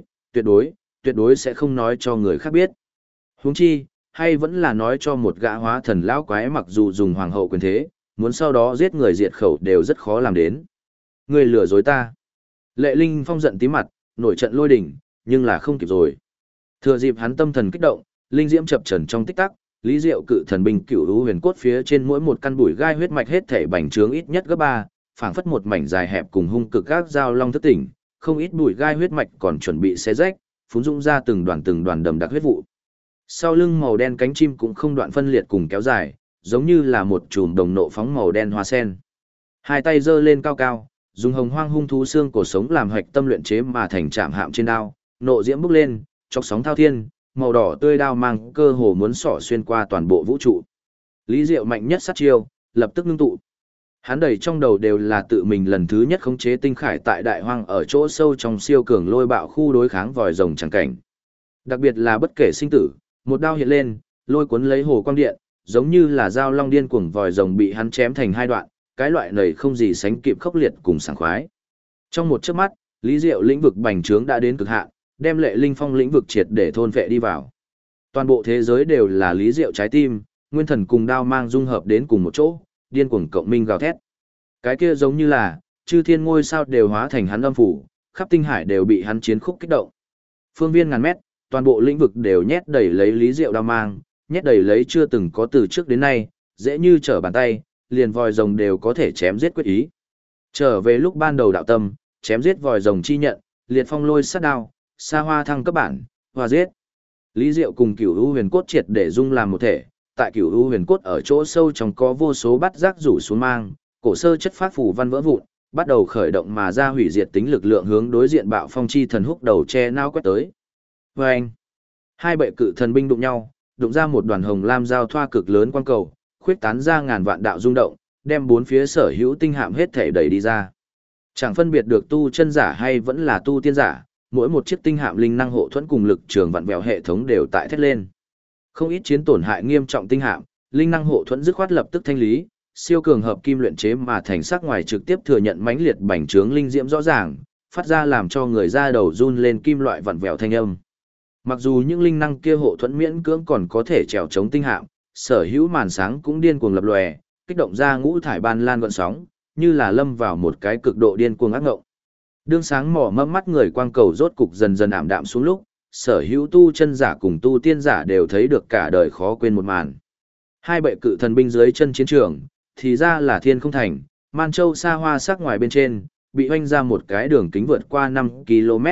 [SPEAKER 1] tuyệt đối sẽ không nói cho người khác biết. Huống chi, hay vẫn là nói cho một gã hóa thần lão quái mặc dù dùng hoàng hậu quyền thế, muốn sau đó giết người diệt khẩu đều rất khó làm đến. Người lừa dối ta. Lệ Linh Phong giận tí mặt, nổi trận lôi đỉnh, nhưng là không kịp rồi. Thừa dịp hắn tâm thần kích động, linh diễm chập chờn trong tích tắc, Lý Diệu cự thần binh cửu u huyền cốt phía trên mỗi một căn bụi gai huyết mạch hết thể bành trướng ít nhất gấp 3, phảng phất một mảnh dài hẹp cùng hung cực các dao long thức tỉnh, không ít bụi gai huyết mạch còn chuẩn bị xé rách, phún dũng ra từng đoàn đầm đặc huyết vụ. Sau lưng màu đen cánh chim cũng không đoạn phân liệt cùng kéo dài, giống như là một chùm đồng nộ phóng màu đen hoa sen. Hai tay giơ lên cao cao, dùng hồng hoang hung thú xương cổ sống làm hạch tâm luyện chế mà thành trảm hạm trên đao, nộ diễm bốc lên, chọc sóng thao thiên, màu đỏ tươi đao mang cơ hồ muốn xỏ xuyên qua toàn bộ vũ trụ. Lý Diệu mạnh nhất sát chiêu, lập tức ngưng tụ. Hắn đầy trong đầu đều là tự mình lần thứ nhất khống chế tinh khải tại đại hoang ở chỗ sâu trong siêu cường lôi bạo khu đối kháng vòi rồng chẳng cảnh. Đặc biệt là bất kể sinh tử, một đao hiện lên, lôi cuốn lấy hồ quang điện, giống như là dao long điên cuồng vòi rồng bị hắn chém thành hai đoạn, cái loại này không gì sánh kịp khốc liệt cùng sảng khoái. Trong một chớp mắt, Lý Diệu lĩnh vực bành trướng đã đến cực hạn, đem Lệ Linh Phong lĩnh vực triệt để thôn vệ đi vào. Toàn bộ thế giới đều là Lý Diệu trái tim, nguyên thần cùng đao mang dung hợp đến cùng một chỗ, điên cuồng cộng minh gào thét. Cái kia giống như là chư thiên ngôi sao đều hóa thành hắn âm phủ, khắp tinh hải đều bị hắn chiến khúc kích động. Phương viên ngàn mét, toàn bộ lĩnh vực đều nhét đầy lấy Lý Diệu đao mang, nhét đầy lấy chưa từng có từ trước đến nay, dễ như trở bàn tay, liền vòi rồng đều có thể chém giết quyết ý. Trở về lúc ban đầu đạo tâm, chém giết vòi rồng chi nhận, liệt phong lôi sát đao, xa hoa thăng cấp bản, hòa giết. Lý Diệu cùng Cửu U Huyền Cốt triệt để dung làm một thể, tại Cửu U Huyền Cốt ở chỗ sâu trong có vô số bát giác rủ xuống mang, cổ sơ chất phát phù văn vỡ vụn, bắt đầu khởi động mà ra hủy diệt tính lực lượng hướng đối diện Bạo Phong chi thần húc đầu che nao quét tới. Oeng! Hai bệ cự thần binh đụng nhau, đụng ra một đoàn hồng lam giao thoa cực lớn quang cầu, khuyết tán ra ngàn vạn đạo rung động, đem bốn phía sở hữu tinh hạm hết thể đẩy đi ra. Chẳng phân biệt được tu chân giả hay vẫn là tu tiên giả, mỗi một chiếc tinh hạm linh năng hộ thuẫn cùng lực trường vặn vẹo hệ thống đều tại thét lên. Không ít chiến tổn hại nghiêm trọng tinh hạm, linh năng hộ thuẫn dứt khoát lập tức thanh lý, siêu cường hợp kim luyện chế mà thành sắc ngoài trực tiếp thừa nhận mãnh liệt bành trướng linh diễm rõ ràng, phát ra làm cho người da đầu run lên kim loại vặn vẹo thanh âm. Mặc dù những linh năng kia hộ thuẫn miễn cưỡng còn có thể trèo chống tinh hạm, sở hữu màn sáng cũng điên cuồng lập lòe, kích động ra ngũ thải ban lan gợn sóng, như là lâm vào một cái cực độ điên cuồng ác ngộng. Đương sáng mỏ mâm mắt người quang cầu rốt cục dần dần ảm đạm xuống lúc, sở hữu tu chân giả cùng tu tiên giả đều thấy được cả đời khó quên một màn. Hai bệ cự thần binh dưới chân chiến trường, thì ra là Thiên Không Thành, Man Châu xa hoa sắc ngoài bên trên, bị hoanh ra một cái đường kính vượt qua 5 km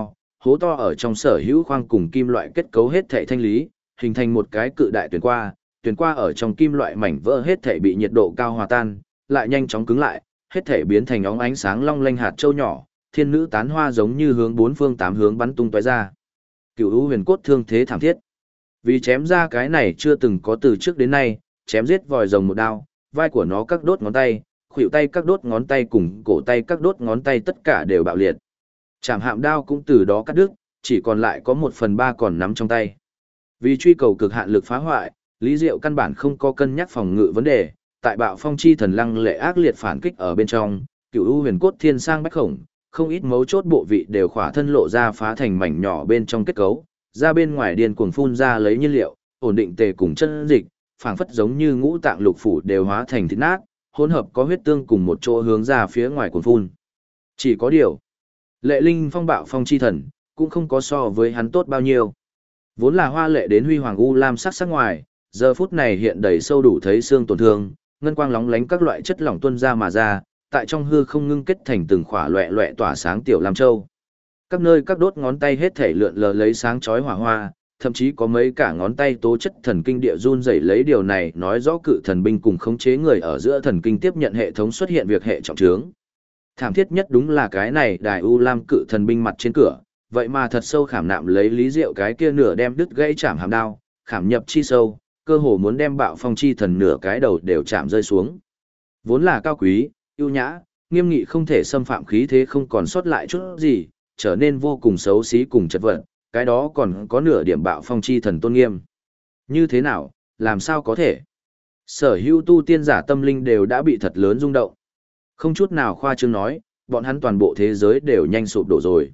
[SPEAKER 1] hố to ở trong sở hữu khoang cùng kim loại kết cấu hết thảy thanh lý, hình thành một cái cự đại tuyển qua ở trong kim loại mảnh vỡ hết thảy bị nhiệt độ cao hòa tan, lại nhanh chóng cứng lại, hết thảy biến thành óng ánh sáng long lanh hạt châu nhỏ, thiên nữ tán hoa giống như hướng bốn phương tám hướng bắn tung tóe ra. Cửu U Huyền Cốt thương thế thảm thiết. Vì chém ra cái này chưa từng có từ trước đến nay, chém giết vòi rồng một đao, vai của nó các đốt ngón tay, khuỷu tay các đốt ngón tay cùng cổ tay các đốt ngón tay tất cả đều bạo liệt. Trảm hạm đao cũng từ đó cắt đứt, chỉ còn lại có 1/3 còn nắm trong tay. Vì truy cầu cực hạn lực phá hoại, Lý Diệu căn bản không có cân nhắc phòng ngự vấn đề, tại bạo phong chi thần lăng lệ ác liệt phản kích ở bên trong, cửu u huyền cốt thiên sang bách khổng, không ít mấu chốt bộ vị đều khỏa thân lộ ra phá thành mảnh nhỏ bên trong kết cấu, ra bên ngoài điên cuồng phun ra lấy nhiên liệu, ổn định tề cùng chân dịch, phảng phất giống như ngũ tạng lục phủ đều hóa thành thịt nát, hỗn hợp có huyết tương cùng một chỗ hướng ra phía ngoài cuồng phun. Chỉ có điều, Lệ Linh Phong bạo phong chi thần, cũng không có so với hắn tốt bao nhiêu. Vốn là hoa lệ đến huy hoàng u lam sắc sắc ngoài, giờ phút này hiện đầy sâu đủ thấy xương tổn thương, ngân quang lóng lánh các loại chất lỏng tuôn ra mà ra, tại trong hư không ngưng kết thành từng khỏa loẹ loẹ tỏa sáng tiểu lam châu. Các nơi các đốt ngón tay hết thể lượn lờ lấy sáng chói hỏa hoa, thậm chí có mấy cả ngón tay tố chất thần kinh địa run rẩy lấy điều này nói rõ cự thần binh cùng khống chế người ở giữa thần kinh tiếp nhận hệ thống xuất hiện việc hệ trọng trướng. Thảm thiết nhất đúng là cái này đài u lam cự thần binh mặt trên cửa, vậy mà thật sâu khảm nạm lấy Lý Diệu cái kia nửa đem đứt gãy chạm hàm đao, khảm nhập chi sâu, cơ hồ muốn đem bạo phong chi thần nửa cái đầu đều chạm rơi xuống. Vốn là cao quý, ưu nhã, nghiêm nghị không thể xâm phạm khí thế không còn sót lại chút gì, trở nên vô cùng xấu xí cùng chật vật, cái đó còn có nửa điểm bạo phong chi thần tôn nghiêm. Như thế nào, làm sao có thể? Sở hữu tu tiên giả tâm linh đều đã bị thật lớn rung động. Không chút nào khoa trương nói, bọn hắn toàn bộ thế giới đều nhanh sụp đổ rồi.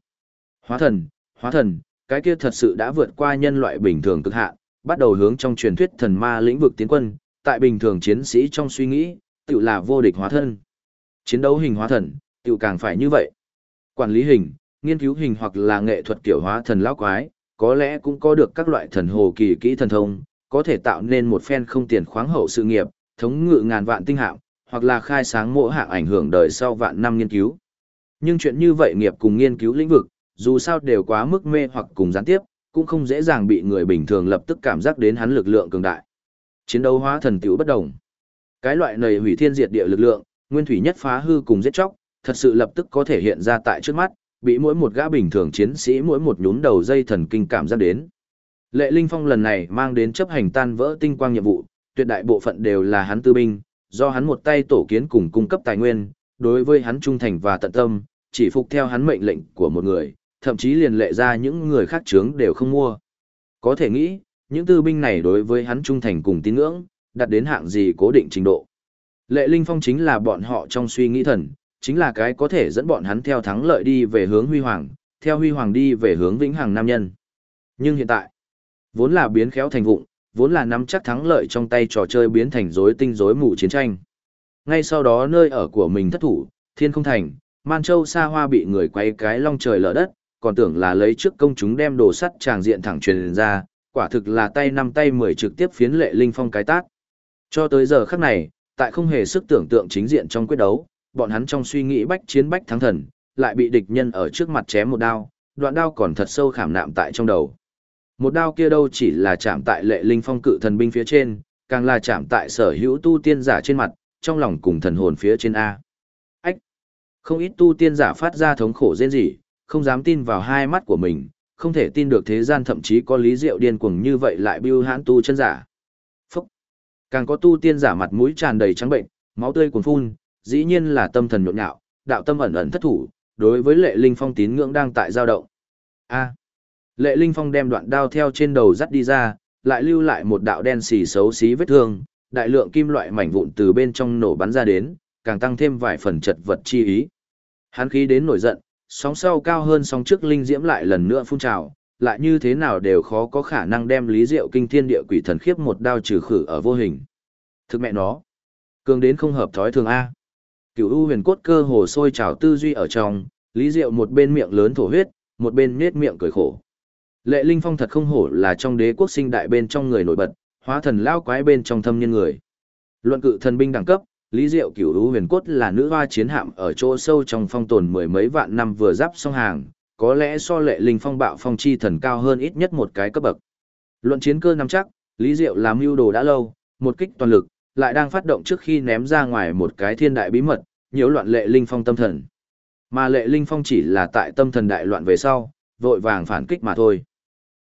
[SPEAKER 1] Hóa thần, cái kia thật sự đã vượt qua nhân loại bình thường cực hạn, bắt đầu hướng trong truyền thuyết thần ma lĩnh vực tiến quân, tại bình thường chiến sĩ trong suy nghĩ, tự là vô địch hóa thân. Chiến đấu hình hóa thần, tự càng phải như vậy. Quản lý hình, nghiên cứu hình hoặc là nghệ thuật kiểu hóa thần lão quái, có lẽ cũng có được các loại thần hồ kỳ kỹ thần thông, có thể tạo nên một phen không tiền khoáng hậu sự nghiệp, thống ngự ngàn vạn tinh hạm, hoặc là khai sáng mỗi hạng ảnh hưởng đời sau vạn năm nghiên cứu. Nhưng chuyện như vậy nghiệp cùng nghiên cứu lĩnh vực, dù sao đều quá mức mê hoặc cùng gián tiếp, cũng không dễ dàng bị người bình thường lập tức cảm giác đến hắn lực lượng cường đại. Chiến đấu hóa thần tiểu bất đồng. Cái loại này hủy thiên diệt địa lực lượng, nguyên thủy nhất phá hư cùng giết chóc, thật sự lập tức có thể hiện ra tại trước mắt, bị mỗi một gã bình thường chiến sĩ mỗi một nhún đầu dây thần kinh cảm giác đến. Lệ Linh Phong lần này mang đến chấp hành tan vỡ tinh quang nhiệm vụ, tuyệt đại bộ phận đều là hắn tư binh, do hắn một tay tổ kiến cùng cung cấp tài nguyên, đối với hắn trung thành và tận tâm, chỉ phục theo hắn mệnh lệnh của một người, thậm chí liền lệ ra những người khác chướng đều không mua. Có thể nghĩ, những tư binh này đối với hắn trung thành cùng tín ngưỡng, đạt đến hạng gì cố định trình độ. Lệ Linh Phong chính là bọn họ trong suy nghĩ thần, chính là cái có thể dẫn bọn hắn theo thắng lợi đi về hướng huy hoàng, theo huy hoàng đi về hướng vĩnh hằng nam nhân. Nhưng hiện tại, vốn là biến khéo thành vụng, vốn là nắm chắc thắng lợi trong tay trò chơi biến thành rối tinh rối mù chiến tranh. Ngay sau đó nơi ở của mình thất thủ, Thiên Không Thành, Man Châu xa hoa bị người quay cái long trời lở đất, còn tưởng là lấy trước công chúng đem đồ sắt tràng diện thẳng truyền ra, quả thực là tay năm tay 10 trực tiếp phiến Lệ Linh Phong cái tát. Cho tới giờ khắc này, tại không hề sức tưởng tượng chính diện trong quyết đấu, bọn hắn trong suy nghĩ bách chiến bách thắng thần, lại bị địch nhân ở trước mặt chém một đao, đoạn đao còn thật sâu khảm nạm tại trong đầu. Một đao kia đâu chỉ là chạm tại Lệ Linh Phong cự thần binh phía trên, càng là chạm tại sở hữu tu tiên giả trên mặt, trong lòng cùng thần hồn phía trên A. Ách! Không ít tu tiên giả phát ra thống khổ rên rỉ, không dám tin vào hai mắt của mình, không thể tin được thế gian thậm chí có Lý Diệu điên cuồng như vậy lại bưu hãn tu chân giả. Phúc! Càng có tu tiên giả mặt mũi tràn đầy trắng bệnh, máu tươi cuồn phun, dĩ nhiên là tâm thần nhộn nhạo, đạo tâm ẩn ẩn thất thủ, đối với Lệ Linh Phong tín ngưỡng đang tại dao động. A! Lệ Linh Phong đem đoạn đao theo trên đầu dắt đi ra, lại lưu lại một đạo đen xì xấu xí vết thương, đại lượng kim loại mảnh vụn từ bên trong nổ bắn ra đến, càng tăng thêm vài phần chật vật chi ý. Hắn khí đến nổi giận, sóng sau cao hơn sóng trước linh diễm lại lần nữa phun trào, lại như thế nào đều khó có khả năng đem Lý Diệu kinh thiên địa quỷ thần khiếp một đao trừ khử ở vô hình. Thực mẹ nó, cường đến không hợp thói thường A. Cửu U huyền cốt cơ hồ sôi trào tư duy ở trong, Lý Diệu một bên miệng lớn thổ huyết, một bên nhếch miệng cười khổ. Lệ Linh Phong thật không hổ là trong đế quốc sinh đại bên trong người nổi bật, hóa thần lao quái bên trong thâm niên người. Luận cự thần binh đẳng cấp, Lý Diệu Cửu U huyền cốt là nữ hoa chiến hạm ở chỗ sâu trong phong tồn mười mấy vạn năm vừa giáp xong hàng, có lẽ so Lệ Linh Phong bạo phong chi thần cao hơn ít nhất một cái cấp bậc. Luận chiến cơ nắm chắc, Lý Diệu làm mưu đồ đã lâu, một kích toàn lực, lại đang phát động trước khi ném ra ngoài một cái thiên đại bí mật, nhiễu loạn Lệ Linh Phong tâm thần. Mà Lệ Linh Phong chỉ là tại tâm thần đại loạn về sau, vội vàng phản kích mà thôi.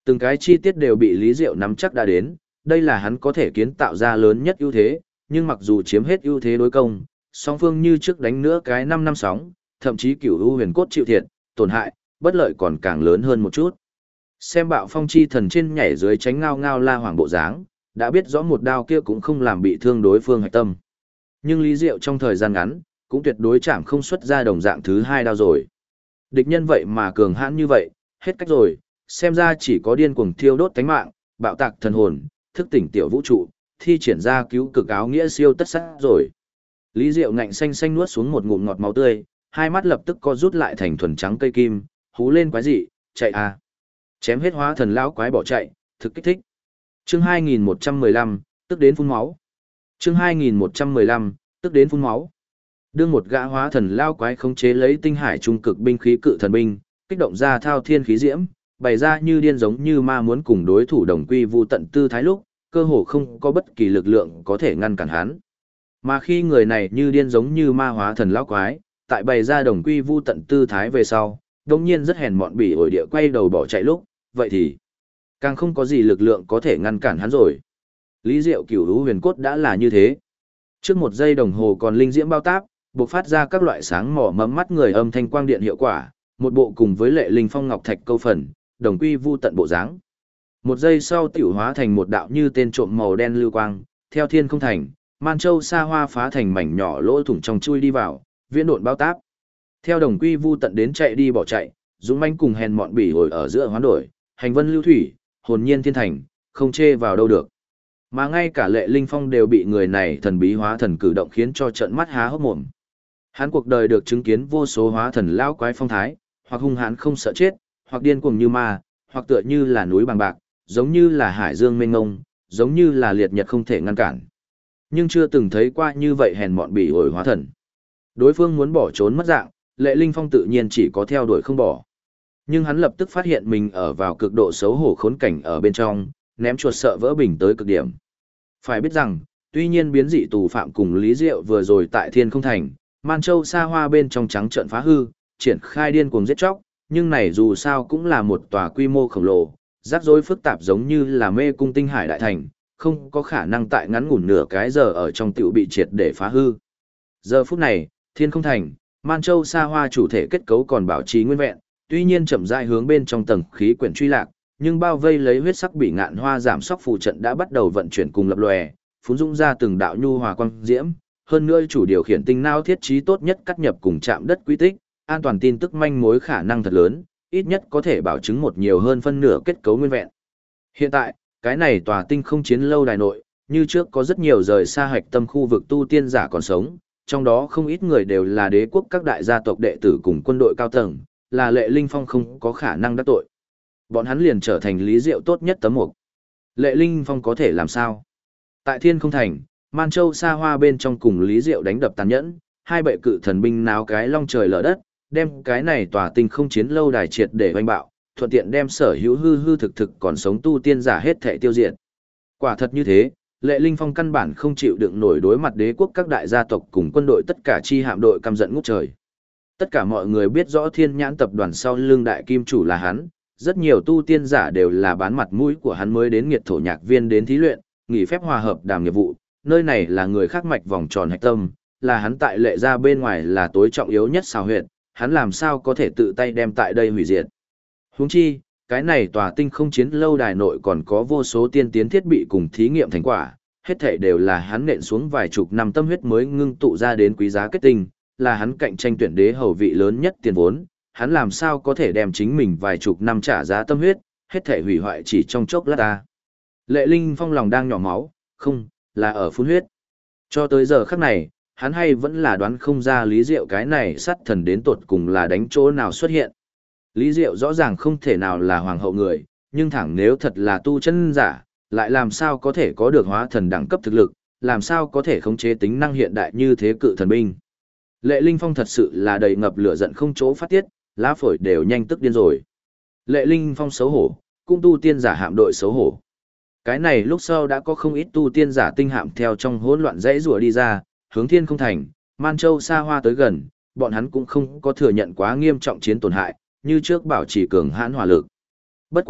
[SPEAKER 1] Từng cái chi tiết đều bị Lý Diệu nắm chắc đã đến, đây là hắn có thể kiến tạo ra lớn nhất ưu thế, nhưng mặc dù chiếm hết ưu thế đối công, song phương như trước đánh nữa cái 5 năm sóng, thậm chí Cửu U Huyền Cốt chịu thiệt, tổn hại, bất lợi còn càng lớn hơn một chút. Xem Bạo Phong chi thần trên nhảy dưới tránh ngao ngao la hoàng bộ dáng, đã biết rõ một đao kia cũng không làm bị thương đối phương hạch tâm. Nhưng Lý Diệu trong thời gian ngắn, cũng tuyệt đối chạm không xuất ra đồng dạng thứ hai đao rồi. Địch nhân vậy mà cường hãn như vậy, hết cách rồi, xem ra chỉ có điên cuồng thiêu đốt tánh mạng, bạo tạc thần hồn, thức tỉnh tiểu vũ trụ, thi triển ra cứu cực áo nghĩa siêu tất sát rồi. Lý Diệu ngạnh xanh xanh nuốt xuống một ngụm ngọt máu tươi, hai mắt lập tức co rút lại thành thuần trắng cây kim, hú lên quái dị, chạy à. Chém hết hóa thần lão quái bỏ chạy, thực kích thích. Chương 2115, tức đến phun máu. Chương 2115, tức đến phun máu. Đương một gã hóa thần lao quái khống chế lấy tinh hải trung cực binh khí cự thần binh, kích động ra thao thiên khí diễm, bày ra như điên giống như ma muốn cùng đối thủ đồng quy vu tận tư thái lúc, cơ hồ không có bất kỳ lực lượng có thể ngăn cản hắn. Mà khi người này như điên giống như ma hóa thần lao quái, tại bày ra đồng quy vu tận tư thái về sau, đồng nhiên rất hèn mọn bỉ ổi địa quay đầu bỏ chạy lúc, vậy thì càng không có gì lực lượng có thể ngăn cản hắn rồi. Lý Diệu Cửu U Huyền Cốt đã là như thế. Trước một giây đồng hồ còn linh diễm bao táp, bộc phát ra các loại sáng mỏ mấm mắt người âm thanh quang điện hiệu quả, một bộ cùng với lệ linh phong ngọc thạch câu phần, đồng quy vu tận bộ dáng. Một giây sau tiểu hóa thành một đạo như tên trộm màu đen lưu quang, theo thiên không thành, man châu sa hoa phá thành mảnh nhỏ lỗ thủng trong chui đi vào, viễn độn bao táp. Theo đồng quy vu tận đến chạy đi bỏ chạy, dũng manh cùng hèn mọn bỉ ổi ở giữa hoán đổi, hành vân lưu thủy, hồn nhiên thiên thành, không chê vào đâu được. Mà ngay cả lệ linh phong đều bị người này thần bí hóa thần cử động khiến cho trợn mắt há hốc mồm. Hắn cuộc đời được chứng kiến vô số hóa thần lao quái phong thái, hoặc hung hãn không sợ chết, hoặc điên cuồng như ma, hoặc tựa như là núi bằng bạc, giống như là hải dương mênh mông, giống như là liệt nhật không thể ngăn cản. Nhưng chưa từng thấy qua như vậy hèn mọn bỉ ổi hóa thần. Đối phương muốn bỏ trốn mất dạng, lệ linh phong tự nhiên chỉ có theo đuổi không bỏ. Nhưng hắn lập tức phát hiện mình ở vào cực độ xấu hổ khốn cảnh ở bên trong, ném chuột sợ vỡ bình tới cực điểm. Phải biết rằng, tuy nhiên biến dị tù phạm cùng Lý Diệu vừa rồi tại Thiên Không Thành, Man Châu xa hoa bên trong trắng trận phá hư, triển khai điên cuồng giết chóc, nhưng này dù sao cũng là một tòa quy mô khổng lồ, rắc rối phức tạp giống như là mê cung tinh hải đại thành, không có khả năng tại ngắn ngủn nửa cái giờ ở trong tiểu bị triệt để phá hư. Giờ phút này, Thiên Không Thành, Man Châu xa hoa chủ thể kết cấu còn bảo trì nguyên vẹn, tuy nhiên chậm rãi hướng bên trong tầng khí quyển truy lạc, nhưng bao vây lấy huyết sắc bị ngạn hoa giảm sóc phù trận đã bắt đầu vận chuyển cùng lập lòe, phún dũng ra từng đạo nhu hòa quang diễm, hơn nữa chủ điều khiển tinh não thiết trí tốt nhất cắt nhập cùng chạm đất quy tích, an toàn tin tức manh mối khả năng thật lớn, ít nhất có thể bảo chứng một nhiều hơn phân nửa kết cấu nguyên vẹn. Hiện tại, cái này tòa tinh không chiến lâu đài nội, như trước có rất nhiều rời xa hạch tâm khu vực tu tiên giả còn sống, trong đó không ít người đều là đế quốc các đại gia tộc đệ tử cùng quân đội cao tầng, là Lệ Linh Phong không có khả năng đắc tội. Bọn hắn liền trở thành Lý Diệu tốt nhất tấm mục. Lệ Linh Phong có thể làm sao? Tại Thiên Không Thành, Man Châu xa hoa bên trong cùng Lý Diệu đánh đập tàn nhẫn, hai bệ cự thần binh náo cái long trời lở đất, đem cái này tòa tinh không chiến lâu đài triệt để hoành bạo, thuận tiện đem sở hữu hư hư thực thực còn sống tu tiên giả hết thảy tiêu diệt. Quả thật như thế, Lệ Linh Phong căn bản không chịu đựng nổi đối mặt đế quốc các đại gia tộc cùng quân đội tất cả chi hạm đội căm giận ngút trời. Tất cả mọi người biết rõ Thiên Nhãn tập đoàn sau lưng đại kim chủ là hắn, rất nhiều tu tiên giả đều là bán mặt mũi của hắn mới đến nghiệt thổ nhạc viên đến thí luyện, nghỉ phép hòa hợp đàm nghiệp vụ, nơi này là người khác mạch vòng tròn hạch tâm, là hắn tại Lệ gia bên ngoài là tối trọng yếu nhất xào huyệt, hắn làm sao có thể tự tay đem tại đây hủy diệt. Huống chi, cái này tòa tinh không chiến lâu đài nội còn có vô số tiên tiến thiết bị cùng thí nghiệm thành quả, hết thảy đều là hắn nện xuống vài chục năm tâm huyết mới ngưng tụ ra đến quý giá kết tinh, là hắn cạnh tranh tuyển đế hầu vị lớn nhất tiền vốn, hắn làm sao có thể đem chính mình vài chục năm trả giá tâm huyết, hết thảy hủy hoại chỉ trong chốc lát ta. Lệ Linh Phong lòng đang nhỏ máu, không, là ở phun huyết. Cho tới giờ khắc này, hắn hay vẫn là đoán không ra Lý Diệu cái này sát thần đến tột cùng là đánh chỗ nào xuất hiện. Lý Diệu rõ ràng không thể nào là hoàng hậu người, nhưng thẳng nếu thật là tu chân giả, lại làm sao có thể có được hóa thần đẳng cấp thực lực, làm sao có thể khống chế tính năng hiện đại như thế cự thần binh. Lệ Linh Phong thật sự là đầy ngập lửa giận không chỗ phát tiết, lá phổi đều nhanh tức điên rồi. Lệ Linh Phong xấu hổ, cũng tu tiên giả hạm đội xấu hổ. Cái này lúc sau đã có không ít tu tiên giả tinh hạm theo trong hỗn loạn dãy rùa đi ra, hướng Thiên Không Thành, Man Châu xa hoa tới gần, bọn hắn cũng không có thừa nhận quá nghiêm trọng chiến tổn hại, như trước bảo trì cường hãn hỏa lực. Bất quá,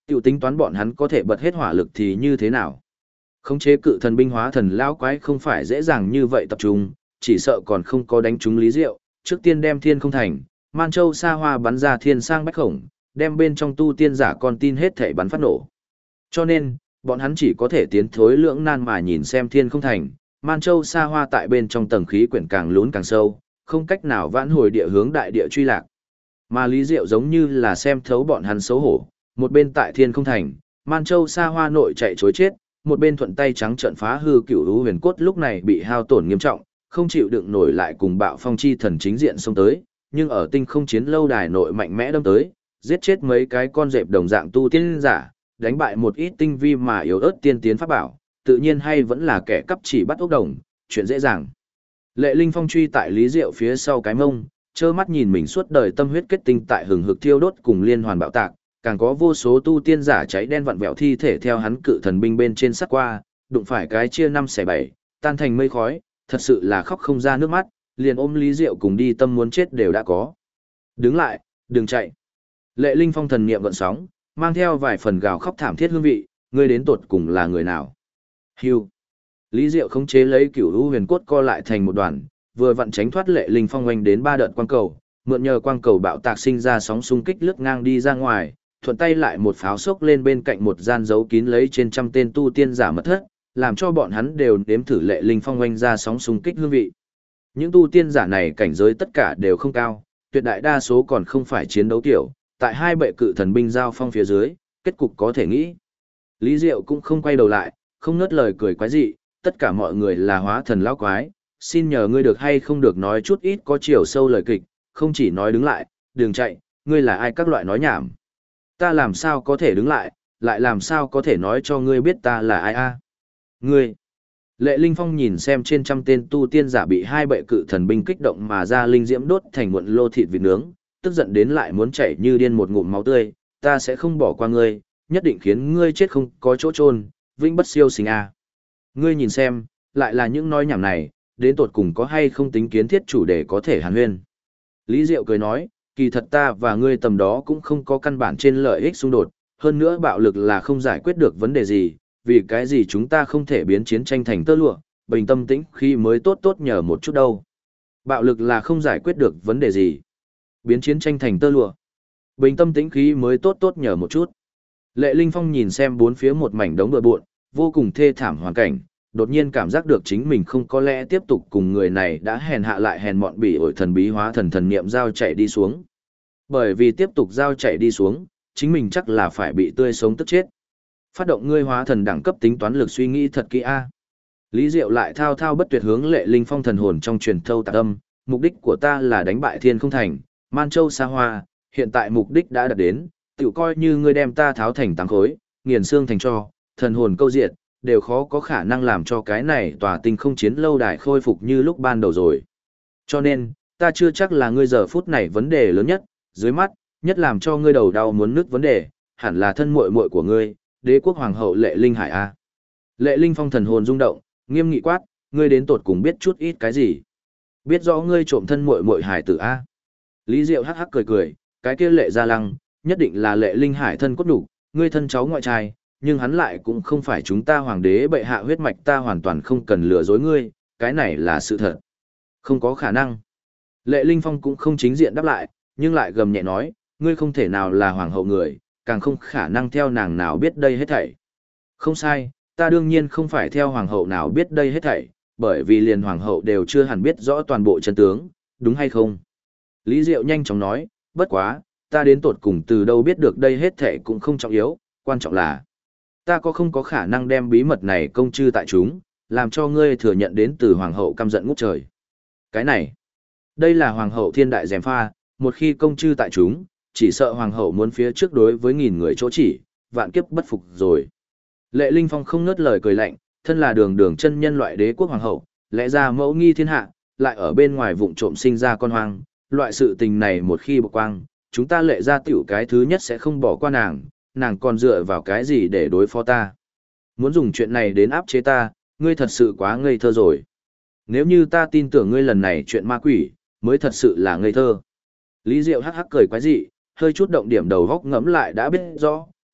[SPEAKER 1] tiểu tính toán bọn hắn có thể bật hết hỏa lực thì như thế nào. Khống chế cự thần binh hóa thần lão quái không phải dễ dàng như vậy tập trung, chỉ sợ còn không có đánh trúng Lý Diệu, trước tiên đem Thiên Không Thành, Man Châu Sa Hoa bắn ra thiên sang bách khổng, đem bên trong tu tiên giả con tin hết thảy bắn phát nổ. Cho nên, bọn hắn chỉ có thể tiến thối lưỡng nan mà nhìn xem Thiên Không Thành, Man Châu Sa Hoa tại bên trong tầng khí quyển càng lún càng sâu, không cách nào vãn hồi địa hướng đại địa truy lạc. Mà Lý Diệu giống như là xem thấu bọn hắn xấu hổ, một bên tại Thiên Không Thành, Man Châu Sa Hoa nội chạy chối chết, một bên thuận tay trắng trợn phá hư Cửu Vũ Huyền Cốt lúc này bị hao tổn nghiêm trọng, không chịu đựng nổi lại cùng Bạo Phong chi thần chính diện xông tới, nhưng ở Tinh Không Chiến lâu đài nội mạnh mẽ đâm tới, giết chết mấy cái con dẹp đồng dạng tu tiên giả, đánh bại một ít tinh vi mà yếu ớt tiên tiến pháp bảo, tự nhiên hay vẫn là kẻ cắp chỉ bắt ốc đồng, chuyện dễ dàng. Lệ Linh Phong truy tại Lý Diệu phía sau cái mông, trơ mắt nhìn mình suốt đời tâm huyết kết tinh tại hừng hực thiêu đốt cùng liên hoàn bạo tạc, càng có vô số tu tiên giả cháy đen vặn vẹo thi thể theo hắn cự thần binh bên trên sắt qua, đụng phải cái chia 5/7, tan thành mây khói, thật sự là khóc không ra nước mắt, liền ôm Lý Diệu cùng đi tâm muốn chết đều đã có. Đứng lại, đừng chạy. Lệ Linh Phong thần niệm gợn sóng, mang theo vài phần gào khóc thảm thiết hương vị, ngươi đến tột cùng là người nào? Hưu. Lý Diệu khống chế lấy Cửu Vũ Huyền Cốt co lại thành một đoàn, vừa vặn tránh thoát Lệ Linh Phong oanh đến 3 đợt quang cầu, mượn nhờ quang cầu bạo tạc sinh ra sóng xung kích lướt ngang đi ra ngoài, thuận tay lại một pháo sốc lên bên cạnh một gian giấu kín lấy trên trăm tên tu tiên giả mật thất, làm cho bọn hắn đều nếm thử Lệ Linh Phong oanh ra sóng xung kích hương vị. Những tu tiên giả này cảnh giới tất cả đều không cao, tuyệt đại đa số còn không phải chiến đấu tiểu, tại hai bệ cự thần binh giao phong phía dưới, kết cục có thể nghĩ. Lý Diệu cũng không quay đầu lại, không ngớt lời cười quái dị, tất cả mọi người là hóa thần lão quái, xin nhờ ngươi được hay không được nói chút ít có chiều sâu lời kịch, không chỉ nói đứng lại, đừng chạy, ngươi là ai các loại nói nhảm. Ta làm sao có thể đứng lại làm sao có thể nói cho ngươi biết ta là ai a? Ngươi. Lệ Linh Phong nhìn xem trên trăm tên tu tiên giả bị hai bệ cự thần binh kích động mà ra linh diễm đốt thành muộn lô thịt vịt nướng, tức giận đến lại muốn chảy như điên một ngụm máu tươi, ta sẽ không bỏ qua ngươi, nhất định khiến ngươi chết không có chỗ chôn, vĩnh bất siêu sinh a. Ngươi nhìn xem, lại là những nói nhảm này, đến tột cùng có hay không tính kiến thiết chủ đề có thể hàn huyên. Lý Diệu cười nói, kỳ thật ta và ngươi tầm đó cũng không có căn bản trên lợi ích xung đột, hơn nữa bạo lực là không giải quyết được vấn đề gì, vì cái gì chúng ta không thể biến chiến tranh thành tơ lụa, bình tâm tĩnh khi mới tốt nhờ một chút đâu. Bạo lực là không giải quyết được vấn đề gì. Biến chiến tranh thành tơ lụa. Bình tâm tĩnh khí mới tốt nhờ một chút. Lệ Linh Phong nhìn xem bốn phía một mảnh đống bừa bộn, vô cùng thê thảm hoàn cảnh, đột nhiên cảm giác được chính mình không có lẽ tiếp tục cùng người này đã hèn hạ lại hèn mọn bỉ ổi thần bí hóa thần niệm giao chạy đi xuống. Bởi vì tiếp tục giao chạy đi xuống, chính mình chắc là phải bị tươi sống tức chết. Phát động ngươi hóa thần đẳng cấp tính toán lực suy nghĩ thật kỹ a. Lý Diệu lại thao thao bất tuyệt hướng Lệ Linh Phong thần hồn trong truyền thâu tạc âm, mục đích của ta là đánh bại Thiên Không Thành, Man Châu Sa Hoa, hiện tại mục đích đã đạt đến, tự coi như ngươi đem ta tháo thành tám khối, nghiền xương thành tro, thần hồn câu diệt, đều khó có khả năng làm cho cái này tòa tinh không chiến lâu đài khôi phục như lúc ban đầu rồi. Cho nên, ta chưa chắc là ngươi giờ phút này vấn đề lớn nhất, dưới mắt, nhất làm cho ngươi đầu đau muốn nứt vấn đề, hẳn là thân muội muội của ngươi, Đế quốc hoàng hậu Lệ Linh Hải a. Lệ Linh Phong thần hồn rung động, nghiêm nghị quát, ngươi đến tột cùng biết chút ít cái gì? Biết rõ ngươi trộm thân muội muội hải tử a? Lý Diệu hắc hắc cười cười, cái kia Lệ Gia Lăng, nhất định là Lệ Linh Hải thân cốt đủ, ngươi thân cháu ngoại trai, nhưng hắn lại cũng không phải chúng ta hoàng đế bệ hạ huyết mạch, ta hoàn toàn không cần lừa dối ngươi, cái này là sự thật. Không có khả năng. Lệ Linh Phong cũng không chính diện đáp lại, nhưng lại gầm nhẹ nói, ngươi không thể nào là hoàng hậu người, càng không khả năng theo nàng nào biết đây hết thảy. Không sai, ta đương nhiên không phải theo hoàng hậu nào biết đây hết thảy, bởi vì liền hoàng hậu đều chưa hẳn biết rõ toàn bộ chân tướng, đúng hay không? Lý Diệu nhanh chóng nói, bất quá, ta đến tột cùng từ đâu biết được đây hết thảy cũng không trọng yếu, quan trọng là ta có không có khả năng đem bí mật này công chư tại chúng, làm cho ngươi thừa nhận đến từ hoàng hậu căm giận ngút trời. Cái này, đây là hoàng hậu thiên đại gièm pha, một khi công chư tại chúng, chỉ sợ hoàng hậu muốn phía trước đối với nghìn người chỗ chỉ, vạn kiếp bất phục rồi. Lệ Linh Phong không ngớt lời cười lạnh, thân là đường chân nhân loại đế quốc hoàng hậu, lẽ ra mẫu nghi thiên hạ, lại ở bên ngoài vụng trộm sinh ra con hoang, loại sự tình này một khi bộc quang, chúng ta Lệ gia tiểu cái thứ nhất sẽ không bỏ qua nàng còn dựa vào cái gì để đối phó ta. Muốn dùng chuyện này đến áp chế ta, ngươi thật sự quá ngây thơ rồi. Nếu như ta tin tưởng ngươi lần này chuyện ma quỷ, mới thật sự là ngây thơ. Lý Diệu hắc hắc cười quái dị, hơi chút động điểm đầu góc ngẫm lại đã biết rõ,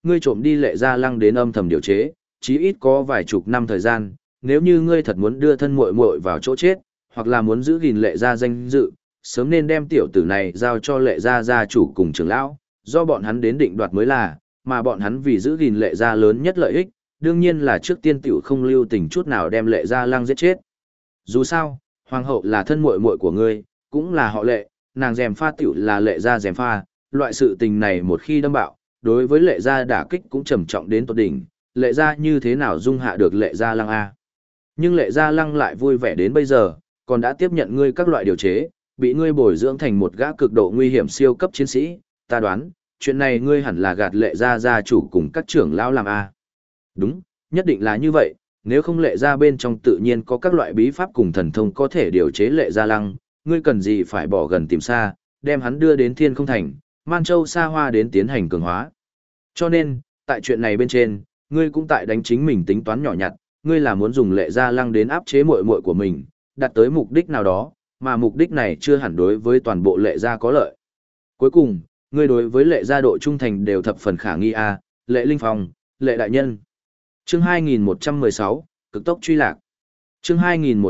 [SPEAKER 1] ngươi trộm đi Lệ Gia Lăng đến âm thầm điều chế, chí ít có vài chục năm thời gian, nếu như ngươi thật muốn đưa thân muội muội vào chỗ chết, hoặc là muốn giữ gìn Lệ Gia danh dự, sớm nên đem tiểu tử này giao cho Lệ Gia gia chủ cùng trưởng lão, do bọn hắn đến định đoạt mới là, mà bọn hắn vì giữ gìn Lệ Gia lớn nhất lợi ích, đương nhiên là trước tiên tiểu không lưu tình chút nào đem Lệ Gia Lăng giết chết. Dù sao, hoàng hậu là thân muội muội của ngươi, cũng là họ Lệ, nàng gièm pha tiểu là Lệ Gia gièm pha, loại sự tình này một khi đâm bạo, đối với Lệ Gia đả kích cũng trầm trọng đến tột đỉnh, Lệ Gia như thế nào dung hạ được Lệ Gia Lăng a? Nhưng Lệ Gia Lăng lại vui vẻ đến bây giờ, còn đã tiếp nhận ngươi các loại điều chế, bị ngươi bồi dưỡng thành một gã cực độ nguy hiểm siêu cấp chiến sĩ, ta đoán, chuyện này ngươi hẳn là gạt Lệ Gia gia chủ cùng các trưởng lão làm a. Đúng, nhất định là như vậy, nếu không Lệ Gia bên trong tự nhiên có các loại bí pháp cùng thần thông có thể điều chế Lệ Gia Lăng, ngươi cần gì phải bỏ gần tìm xa, đem hắn đưa đến Thiên Không Thành, Man Châu Sa Hoa đến tiến hành cường hóa. Cho nên, tại chuyện này bên trên, ngươi cũng tại đánh chính mình tính toán nhỏ nhặt, ngươi là muốn dùng Lệ Gia Lăng đến áp chế muội muội của mình, đạt tới mục đích nào đó, mà mục đích này chưa hẳn đối với toàn bộ Lệ Gia có lợi. Cuối cùng, ngươi đối với Lệ Gia độ trung thành đều thập phần khả nghi a, Lệ Linh Phong, Lệ đại nhân. Chương 2116, cực tốc truy lạc. Chương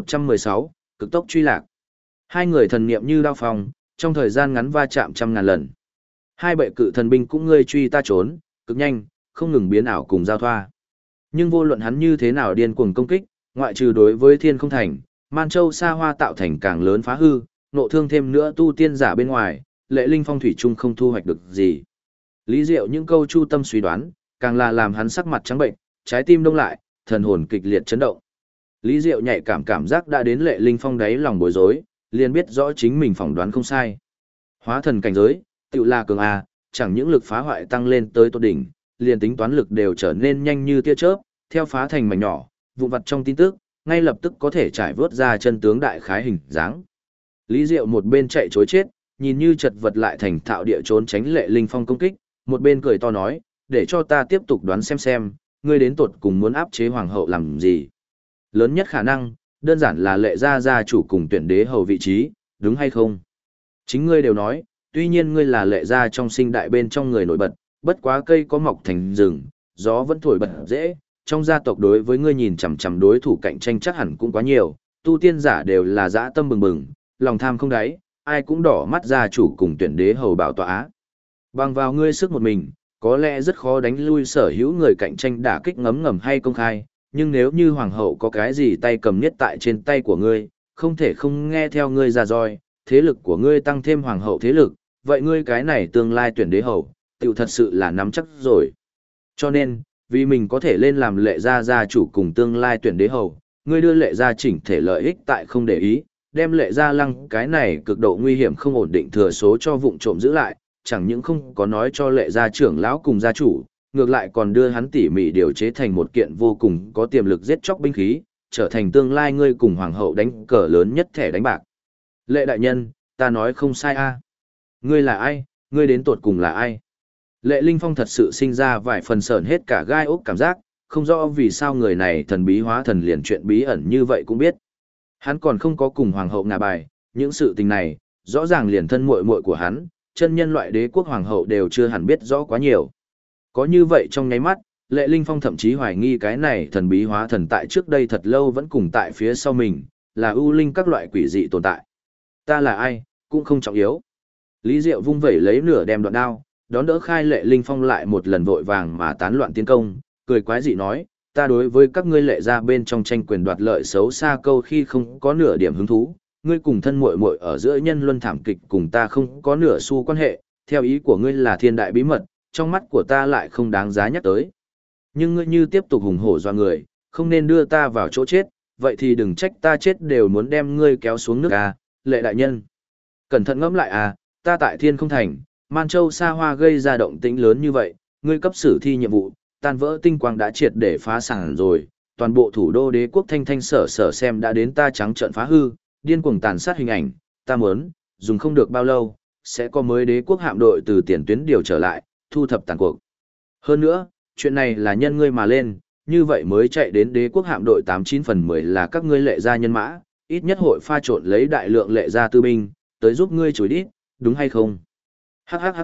[SPEAKER 1] 2116, cực tốc truy lạc. Hai người thần niệm như đao phong, trong thời gian ngắn va chạm trăm ngàn lần. Hai bệ cự thần binh cũng ngươi truy ta trốn, cực nhanh, không ngừng biến ảo cùng giao thoa. Nhưng vô luận hắn như thế nào điên cuồng công kích, ngoại trừ đối với Thiên Không Thành, Man Châu Sa Hoa tạo thành càng lớn phá hư, nộ thương thêm nữa tu tiên giả bên ngoài, Lệ Linh Phong thủy chung không thu hoạch được gì. Lý Diệu những câu chu tâm suy đoán, càng là làm hắn sắc mặt trắng bệnh, trái tim đông lại, thần hồn kịch liệt chấn động. Lý Diệu nhạy cảm giác đã đến Lệ Linh Phong đáy lòng bối rối, liền biết rõ chính mình phỏng đoán không sai. Hóa thần cảnh giới, tự là cường a, chẳng những lực phá hoại tăng lên tới tột đỉnh, liền tính toán lực đều trở nên nhanh như tia chớp, theo phá thành mảnh nhỏ, vụn vặt trong tin tức, ngay lập tức có thể trải vớt ra chân tướng đại khái hình dáng. Lý Diệu một bên chạy chối chết, nhìn như chật vật lại thành thạo địa trốn tránh Lệ Linh Phong công kích, một bên cười to nói, để cho ta tiếp tục đoán xem, ngươi đến tột cùng muốn áp chế hoàng hậu làm gì. Lớn nhất khả năng, đơn giản là Lệ Gia gia chủ cùng tuyển đế hầu vị trí, đúng hay không? Chính ngươi đều nói, tuy nhiên ngươi là Lệ Gia trong sinh đại bên trong người nổi bật, bất quá cây có mọc thành rừng, gió vẫn thổi bật dễ, trong gia tộc đối với ngươi nhìn chằm chằm đối thủ cạnh tranh chắc hẳn cũng quá nhiều, tu tiên giả đều là dã tâm bừng bừng, lòng tham không đáy, ai cũng đỏ mắt gia chủ cùng tuyển đế hầu bảo tọa. Bằng vào ngươi sức một mình, có lẽ rất khó đánh lui sở hữu người cạnh tranh đả kích ngấm ngầm hay công khai, nhưng nếu như hoàng hậu có cái gì tay cầm nhất tại trên tay của ngươi, không thể không nghe theo ngươi ra roi, thế lực của ngươi tăng thêm hoàng hậu thế lực, vậy ngươi cái này tương lai tuyển đế hầu, tiểu thật sự là nắm chắc rồi. Cho nên, vì mình có thể lên làm Lệ Gia gia chủ cùng tương lai tuyển đế hầu, ngươi đưa Lệ Gia chỉnh thể lợi ích tại không để ý, đem Lệ Gia Lăng cái này cực độ nguy hiểm không ổn định thừa số cho vụng trộm giữ lại, chẳng những không có nói cho Lệ Gia trưởng lão cùng gia chủ, ngược lại còn đưa hắn tỉ mỉ điều chế thành một kiện vô cùng có tiềm lực giết chóc binh khí, trở thành tương lai ngươi cùng hoàng hậu đánh cờ lớn nhất thẻ đánh bạc. Lệ đại nhân, ta nói không sai a. Ngươi là ai, ngươi đến tột cùng là ai? Lệ Linh Phong thật sự sinh ra vài phần sởn hết cả gai ốc cảm giác, không rõ vì sao người này thần bí hóa thần liền chuyện bí ẩn như vậy cũng biết. Hắn còn không có cùng hoàng hậu ngả bài, những sự tình này, rõ ràng liền thân muội muội của hắn, chân nhân loại đế quốc hoàng hậu đều chưa hẳn biết rõ quá nhiều. Có như vậy trong nháy mắt, Lệ Linh Phong thậm chí hoài nghi cái này thần bí hóa thần tại trước đây thật lâu vẫn cùng tại phía sau mình, là ưu linh các loại quỷ dị tồn tại. Ta là ai, cũng không trọng yếu. Lý Diệu vung vẩy lấy nửa đem đoạn đao, đón đỡ khai Lệ Linh Phong lại một lần vội vàng mà tán loạn tiến công, cười quái dị nói, ta đối với các ngươi Lệ Gia bên trong tranh quyền đoạt lợi xấu xa câu khi không có nửa điểm hứng thú, ngươi cùng thân muội muội ở giữa nhân luân thảm kịch cùng ta không có nửa xu quan hệ, theo ý của ngươi là thiên đại bí mật, trong mắt của ta lại không đáng giá nhắc tới. Nhưng ngươi như tiếp tục hùng hổ doa người, không nên đưa ta vào chỗ chết, vậy thì đừng trách ta chết đều muốn đem ngươi kéo xuống nước à, Lệ đại nhân. Cẩn thận ngẫm lại à, ta tại Thiên Không Thành, Man Châu Sa Hoa gây ra động tĩnh lớn như vậy, ngươi cấp sử thi nhiệm vụ, tan vỡ tinh quang đã triệt để phá sản rồi, toàn bộ thủ đô đế quốc thanh thanh sở sở xem đã đến ta trắng trợn phá hư, điên cuồng tàn sát hình ảnh, ta muốn, dùng không được bao lâu, sẽ có mới đế quốc hạm đội từ tiền tuyến điều trở lại, thu thập tàn cuộc. Hơn nữa, chuyện này là nhân ngươi mà lên, như vậy mới chạy đến đế quốc hạm đội 89 phần 10 là các ngươi Lệ Gia nhân mã, ít nhất hội pha trộn lấy đại lượng Lệ Gia tư binh, tới giúp ngươi chối đít, đúng hay không? Hắc hắc hắc hắc,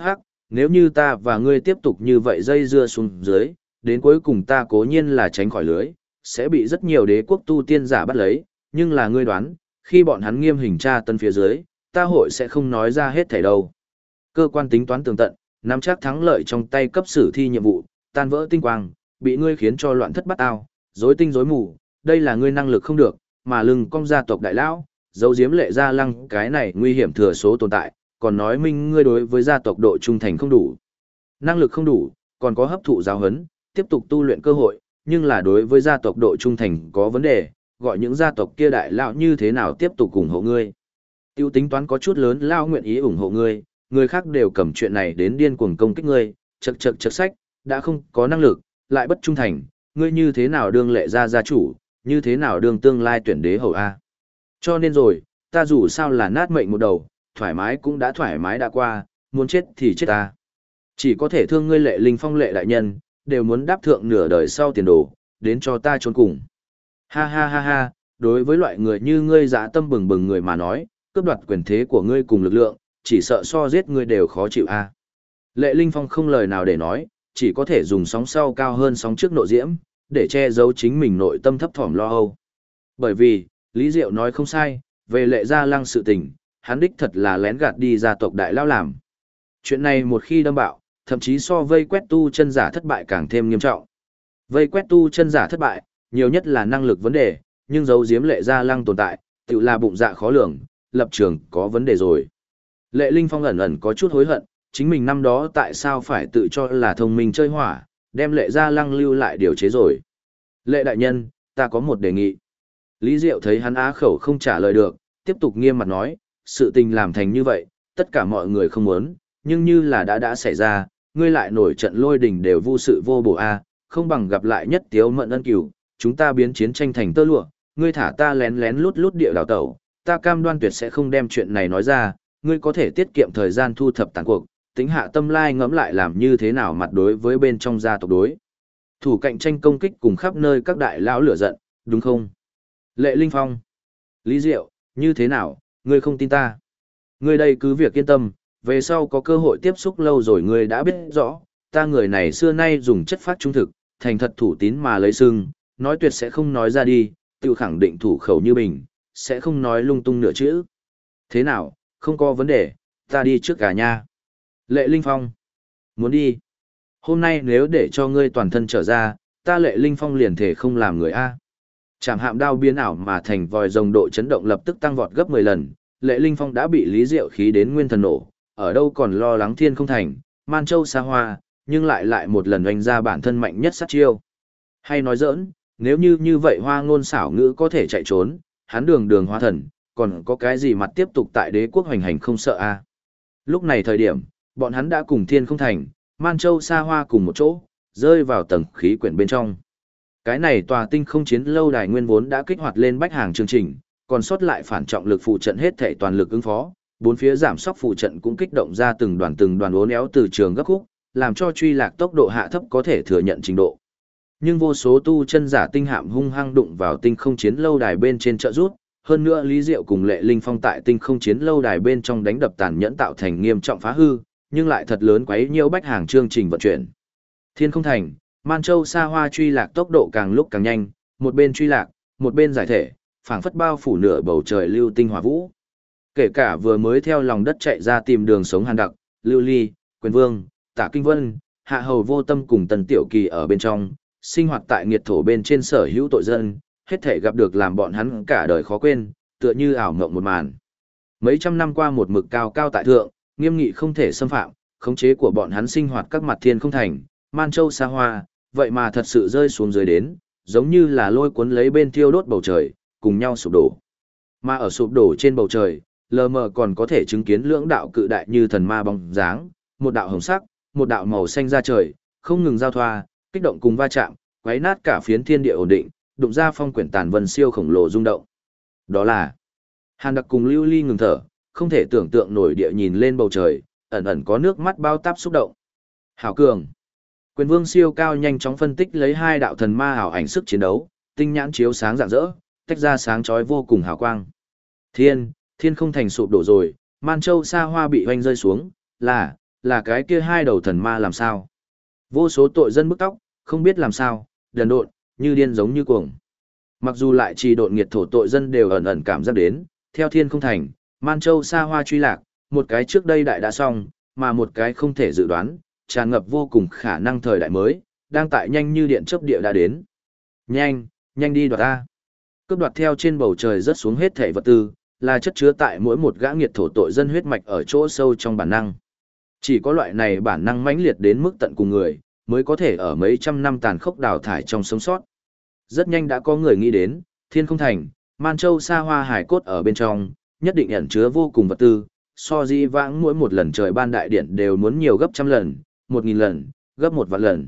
[SPEAKER 1] nếu như ta và ngươi tiếp tục như vậy dây dưa xuống dưới, đến cuối cùng ta cố nhiên là tránh khỏi lưới, sẽ bị rất nhiều đế quốc tu tiên giả bắt lấy, nhưng là ngươi đoán, khi bọn hắn nghiêm hình tra tấn phía dưới, ta hội sẽ không nói ra hết thảy đâu. Cơ quan tính toán tường tận, nắm chắc thắng lợi trong tay cấp sử thi nhiệm vụ, tan vỡ tinh quang, bị ngươi khiến cho loạn thất bát ao, rối tinh rối mù, đây là ngươi năng lực không được, mà lưng cong gia tộc đại lão, giấu giếm Lệ Gia Lăng cái này nguy hiểm thừa số tồn tại, còn nói minh ngươi đối với gia tộc độ trung thành không đủ. Năng lực không đủ, còn có hấp thụ giáo huấn, tiếp tục tu luyện cơ hội, nhưng là đối với gia tộc độ trung thành có vấn đề, gọi những gia tộc kia đại lão như thế nào tiếp tục ủng hộ ngươi. Tiêu tính toán có chút lớn lao nguyện ý ủng hộ ngươi, người khác đều cầm chuyện này đến điên cuồng công kích ngươi, chật sách, đã không có năng lực, lại bất trung thành, ngươi như thế nào đương Lệ gia gia chủ, như thế nào đương tương lai tuyển đế hầu A. Cho nên rồi, ta dù sao là nát mệnh một đầu, thoải mái cũng đã thoải mái đã qua, muốn chết thì chết ta. Chỉ có thể thương ngươi Lệ Linh Phong Lệ đại nhân, đều muốn đáp thượng nửa đời sau tiền đồ, đến cho ta trốn cùng. Ha ha ha ha, đối với loại người như ngươi dã tâm bừng bừng người mà nói, cướp đoạt quyền thế của ngươi cùng lực lượng, chỉ sợ so giết ngươi đều khó chịu a. Lệ Linh Phong không lời nào để nói, chỉ có thể dùng sóng sau cao hơn sóng trước nộ diễm, để che giấu chính mình nội tâm thấp thỏm lo âu. Bởi vì, Lý Diệu nói không sai, về Lệ Gia Lăng sự tình, hắn đích thật là lén gạt đi gia tộc đại lao làm. Chuyện này một khi đâm bạo, thậm chí so vây quét tu chân giả thất bại càng thêm nghiêm trọng. Vây quét tu chân giả thất bại, nhiều nhất là năng lực vấn đề, nhưng giấu giếm Lệ Gia Lăng tồn tại, tự là bụng dạ khó lường, lập trường có vấn đề rồi. Lệ Linh Phong ẩn ẩn có chút hối hận, chính mình năm đó tại sao phải tự cho là thông minh chơi hỏa, đem Lệ Gia Lăng lưu lại điều chế rồi. Lệ đại nhân, ta có một đề nghị. Lý Diệu thấy hắn á khẩu không trả lời được, tiếp tục nghiêm mặt nói, sự tình làm thành như vậy, tất cả mọi người không muốn, nhưng như là đã xảy ra, ngươi lại nổi trận lôi đình đều vô sự vô bổ a, không bằng gặp lại nhất tiếu mận ân cửu, chúng ta biến chiến tranh thành tơ lụa, ngươi thả ta lén lén lút lút địa đào tẩu, ta cam đoan tuyệt sẽ không đem chuyện này nói ra, ngươi có thể tiết kiệm thời gian thu thập tàn cuộc, tính hạ tâm lai ngẫm lại làm như thế nào mặt đối với bên trong gia tộc đối. Thủ cạnh tranh công kích cùng khắp nơi các đại lão lửa giận, đúng không? Lệ Linh Phong. Lý Diệu, như thế nào, ngươi không tin ta? Ngươi đây cứ việc yên tâm, về sau có cơ hội tiếp xúc lâu rồi ngươi đã biết rõ, ta người này xưa nay dùng chất phát trung thực, thành thật thủ tín mà lấy sưng, nói tuyệt sẽ không nói ra đi, tự khẳng định thủ khẩu như bình, sẽ không nói lung tung nửa chữ. Thế nào, không có vấn đề, ta đi trước cả nha. Lệ Linh Phong. Muốn đi. Hôm nay nếu để cho ngươi toàn thân trở ra, ta Lệ Linh Phong liền thể không làm người A. Trảm hạm đao biến ảo mà thành vòi rồng độ chấn động lập tức tăng vọt gấp 10 lần, Lệ Linh Phong đã bị Lý Diệu khí đến nguyên thần nổ, ở đâu còn lo lắng thiên không thành, Man Châu xa hoa, nhưng lại một lần oanh ra bản thân mạnh nhất sát chiêu. Hay nói giỡn, nếu như vậy hoa ngôn xảo ngữ có thể chạy trốn, hắn đường đường hóa thần, còn có cái gì mặt tiếp tục tại đế quốc hoành hành không sợ a? Lúc này thời điểm, bọn hắn đã cùng thiên không thành, Man Châu xa hoa cùng một chỗ, rơi vào tầng khí quyển bên trong. Cái này tòa tinh không chiến lâu đài nguyên vốn đã kích hoạt lên bách hàng chương trình, còn sót lại phản trọng lực phụ trận hết thảy toàn lực ứng phó, bốn phía giảm sóc phụ trận cũng kích động ra từng đoàn uốn éo từ trường gấp khúc, làm cho truy lạc tốc độ hạ thấp có thể thừa nhận trình độ. Nhưng vô số tu chân giả tinh hạm hung hăng đụng vào tinh không chiến lâu đài bên trên trợ rút, hơn nữa Lý Diệu cùng Lệ Linh Phong tại tinh không chiến lâu đài bên trong đánh đập tàn nhẫn tạo thành nghiêm trọng phá hư, nhưng lại thật lớn quấy nhiễu bách hàng chương trình vận chuyển. Thiên không thành, Man Châu xa hoa truy lạc tốc độ càng lúc càng nhanh, một bên truy lạc, một bên giải thể, phảng phất bao phủ nửa bầu trời lưu tinh hỏa vũ. Kể cả vừa mới theo lòng đất chạy ra tìm đường sống Hàn Đặc, Lưu Ly, Quyền Vương, Tả Kinh Vân, Hạ Hầu Vô Tâm cùng Tần Tiểu Kỳ ở bên trong, sinh hoạt tại nghiệt thổ bên trên sở hữu tội dân, hết thể gặp được làm bọn hắn cả đời khó quên, tựa như ảo mộng một màn. Mấy trăm năm qua một mực cao cao tại thượng, nghiêm nghị không thể xâm phạm, khống chế của bọn hắn sinh hoạt các mặt thiên không thành, Man Châu xa hoa, vậy mà thật sự rơi xuống dưới đến, giống như là lôi cuốn lấy bên thiêu đốt bầu trời, cùng nhau sụp đổ. Mà ở sụp đổ trên bầu trời, lờ mờ còn có thể chứng kiến lưỡng đạo cự đại như thần ma bóng dáng, một đạo hồng sắc, một đạo màu xanh ra trời, không ngừng giao thoa, kích động cùng va chạm, quấy nát cả phiến thiên địa ổn định, đụng ra phong quyển tàn vân siêu khổng lồ rung động. Đó là Hàn Đặc cùng Lưu Ly ngừng thở, không thể tưởng tượng nổi địa nhìn lên bầu trời, ẩn ẩn có nước mắt bao táp xúc động. Hảo cường. Quyền Vương siêu cao nhanh chóng phân tích lấy hai đạo thần ma ảo ảnh sức chiến đấu, tinh nhãn chiếu sáng rạng rỡ, tách ra sáng chói vô cùng hào quang. Thiên không thành sụp đổ rồi, Man Châu xa hoa bị hoanh rơi xuống, là Là cái kia hai đầu thần ma làm sao? Vô số tội dân bức tóc, không biết làm sao, đần độn, như điên giống như cuồng. Mặc dù lại trì độn nghiệt thổ tội dân đều ẩn ẩn cảm giác đến, theo thiên không thành, Man Châu xa hoa truy lạc, một cái trước đây đại đã xong, mà một cái không thể dự đoán, tràn ngập vô cùng khả năng thời đại mới, đang tại nhanh như điện chớp địa đã đến. Nhanh, nhanh đi đoạt ta. Cướp đoạt theo trên bầu trời rớt xuống hết thảy vật tư, là chất chứa tại mỗi một gã nghiệt thổ tội dân huyết mạch ở chỗ sâu trong bản năng. Chỉ có loại này bản năng mãnh liệt đến mức tận cùng người, mới có thể ở mấy trăm năm tàn khốc đào thải trong sống sót. Rất nhanh đã có người nghĩ đến, thiên không thành, Man Châu xa hoa hải cốt ở bên trong, nhất định ẩn chứa vô cùng vật tư, so di vãng mỗi một lần trời ban đại điện đều muốn nhiều gấp trăm lần, 1000 lần, gấp 1 vạn lần.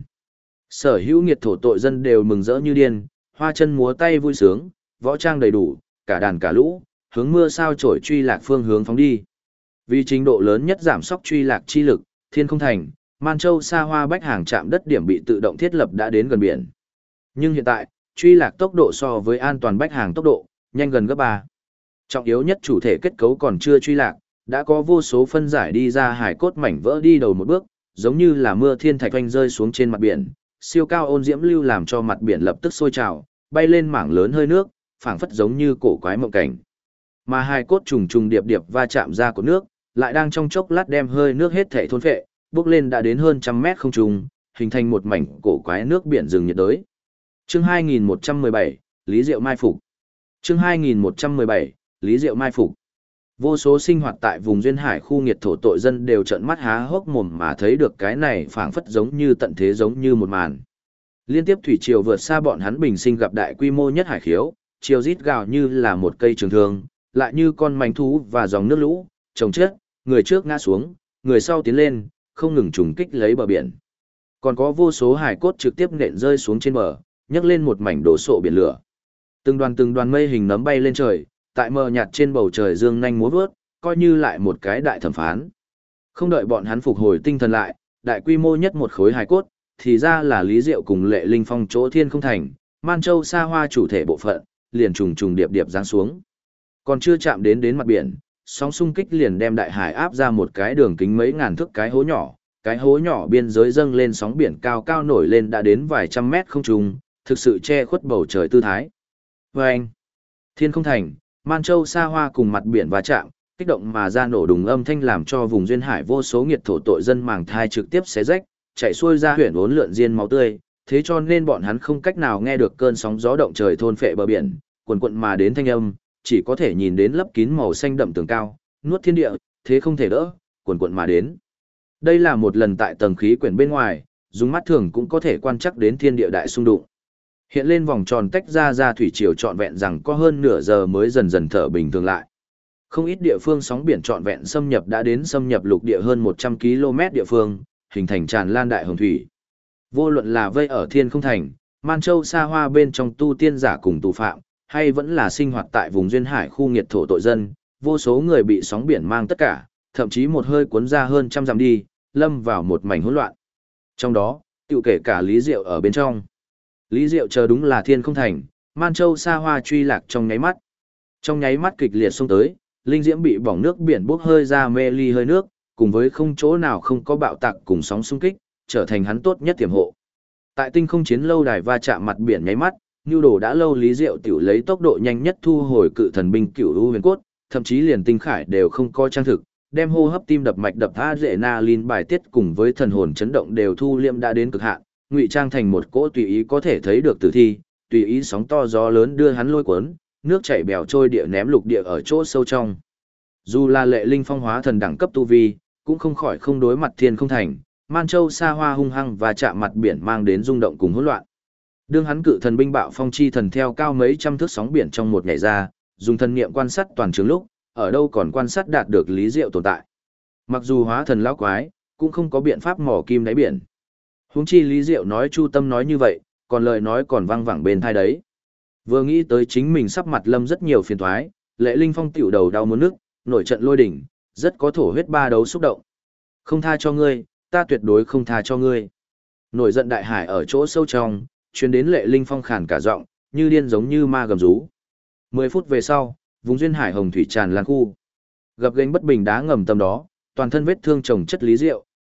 [SPEAKER 1] Sở hữu nghiệt thổ tội dân đều mừng rỡ như điên, hoa chân múa tay vui sướng, võ trang đầy đủ, cả đàn cả lũ, hướng mưa sao trổi truy lạc phương hướng phóng đi. Vì trình độ lớn nhất giảm sóc truy lạc chi lực, thiên không thành, Man Châu xa hoa bách hàng trạm đất điểm bị tự động thiết lập đã đến gần biển. Nhưng hiện tại, truy lạc tốc độ so với an toàn bách hàng tốc độ, nhanh gần gấp 3. Trọng yếu nhất chủ thể kết cấu còn chưa truy lạc, đã có vô số phân giải đi ra hải cốt mảnh vỡ đi đầu một bước, giống như là mưa thiên thạch oanh rơi xuống trên mặt biển, siêu cao ôn diễm lưu làm cho mặt biển lập tức sôi trào, bay lên mảng lớn hơi nước, phảng phất giống như cổ quái mộng cảnh. Mà hải cốt trùng trùng điệp điệp va chạm ra của nước, lại đang trong chốc lát đem hơi nước hết thể thôn phệ, bước lên đã đến hơn trăm mét không trung, hình thành một mảnh cổ quái nước biển rừng nhiệt đới. Chương 2117, Lý Diệu mai phục. Chương 2117, Lý Diệu mai phục. Vô số sinh hoạt tại vùng duyên hải khu nghiệt thổ tội dân đều trợn mắt há hốc mồm mà thấy được cái này phảng phất giống như tận thế giống như một màn. Liên tiếp thủy triều vượt xa bọn hắn bình sinh gặp đại quy mô nhất hải khiếu, chiều rít gào như là một cây trường thương, lại như con manh thú và dòng nước lũ, chồng chết, người trước ngã xuống, người sau tiến lên, không ngừng trùng kích lấy bờ biển. Còn có vô số hải cốt trực tiếp nện rơi xuống trên bờ, nhấc lên một mảnh đổ sộ biển lửa. Từng đoàn mây hình nấm bay lên trời, tại mờ nhạt trên bầu trời dương nhanh múa vớt, coi như lại một cái đại thẩm phán. Không đợi bọn hắn phục hồi tinh thần lại, đại quy mô nhất một khối hải cốt, thì ra là Lý Diệu cùng Lệ Linh Phong chỗ thiên không thành, Man Châu xa hoa chủ thể bộ phận, liền trùng trùng điệp điệp giáng xuống. Còn chưa chạm đến mặt biển, sóng xung kích liền đem đại hải áp ra một cái đường kính mấy ngàn thước cái hố nhỏ biên giới dâng lên sóng biển cao cao nổi lên đã đến vài trăm mét không trung, thực sự che khuất bầu trời tư thái. Vâng! Thiên không thành, Man Châu xa hoa cùng mặt biển va chạm, kích động mà ra nổ đùng âm thanh làm cho vùng duyên hải vô số nghiệt thổ tội dân màng thai trực tiếp xé rách, chạy xuôi ra huyền uốn lượn diên máu tươi, thế cho nên bọn hắn không cách nào nghe được cơn sóng gió động trời thôn phệ bờ biển, quần quận mà đến thanh âm, chỉ có thể nhìn đến lấp kín màu xanh đậm tường cao, nuốt thiên địa, thế không thể đỡ, quần quận mà đến. Đây là một lần tại tầng khí quyển bên ngoài, dùng mắt thường cũng có thể quan trắc đến thiên địa đại xung đụng. Hiện lên vòng tròn tách ra thủy triều trọn vẹn rằng có hơn nửa giờ mới dần dần thở bình thường lại. Không ít địa phương sóng biển trọn vẹn xâm nhập đã đến xâm nhập lục địa hơn 100 km địa phương, hình thành tràn lan đại hồng thủy. Vô luận là vây ở thiên không thành, Man Châu xa hoa bên trong tu tiên giả cùng tù phạm, hay vẫn là sinh hoạt tại vùng duyên hải khu nghiệt thổ tội dân, vô số người bị sóng biển mang tất cả, thậm chí một hơi cuốn ra hơn trăm dặm đi, lâm vào một mảnh hỗn loạn. Trong đó, tựu kể cả Lý Diệu ở bên trong. Lý Diệu chờ đúng là thiên không thành, Man Châu xa hoa truy lạc trong nháy mắt. Trong nháy mắt kịch liệt xông tới, linh diễm bị bỏng nước biển bốc hơi ra mê ly hơi nước, cùng với không chỗ nào không có bạo tạc cùng sóng xung kích, trở thành hắn tốt nhất tiềm hộ. Tại tinh không chiến lâu đài va chạm mặt biển nháy mắt, nhu đồ đã lâu Lý Diệu tiểu lấy tốc độ nhanh nhất thu hồi cự thần binh cửu u huyền cốt, thậm chí liền tinh khải đều không có trang thực, đem hô hấp tim đập mạch đập adrenaline bài tiết cùng với thần hồn chấn động đều thu liệm đã đến cực hạn, ngụy trang thành một cỗ tùy ý có thể thấy được tử thi, tùy ý sóng to gió lớn đưa hắn lôi cuốn, nước chảy bèo trôi địa ném lục địa ở chỗ sâu trong. Dù là Lệ Linh Phong hóa thần đẳng cấp tu vi, cũng không khỏi không đối mặt thiên không thành, Man Châu xa hoa hung hăng và chạm mặt biển mang đến rung động cùng hỗn loạn. Đương hắn cự thần binh bạo phong chi thần theo cao mấy trăm thước sóng biển trong một nhảy ra, dùng thần niệm quan sát toàn trường lúc, ở đâu còn quan sát đạt được Lý Diệu tồn tại. Mặc dù hóa thần lão quái, cũng không có biện pháp mò kim đáy biển. Huống chi Lý Diệu nói chu tâm nói như vậy, còn lời nói còn vang vẳng bên tai đấy. Vừa nghĩ tới chính mình sắp mặt lâm rất nhiều phiền toái, Lệ Linh Phong tiểu đầu đau muốn nước, nổi trận lôi đỉnh, rất có thổ huyết ba đấu xúc động. Không tha cho ngươi, ta tuyệt đối không tha cho ngươi. Nổi giận đại hải ở chỗ sâu trong, truyền đến Lệ Linh Phong khàn cả giọng, như điên giống như ma gầm rú. 10 phút về sau, vùng duyên hải hồng thủy tràn lan khu. Gập ghềnh bất bình đá ngầm tâm đó, toàn thân vết thương chồng chất Lý Diệu,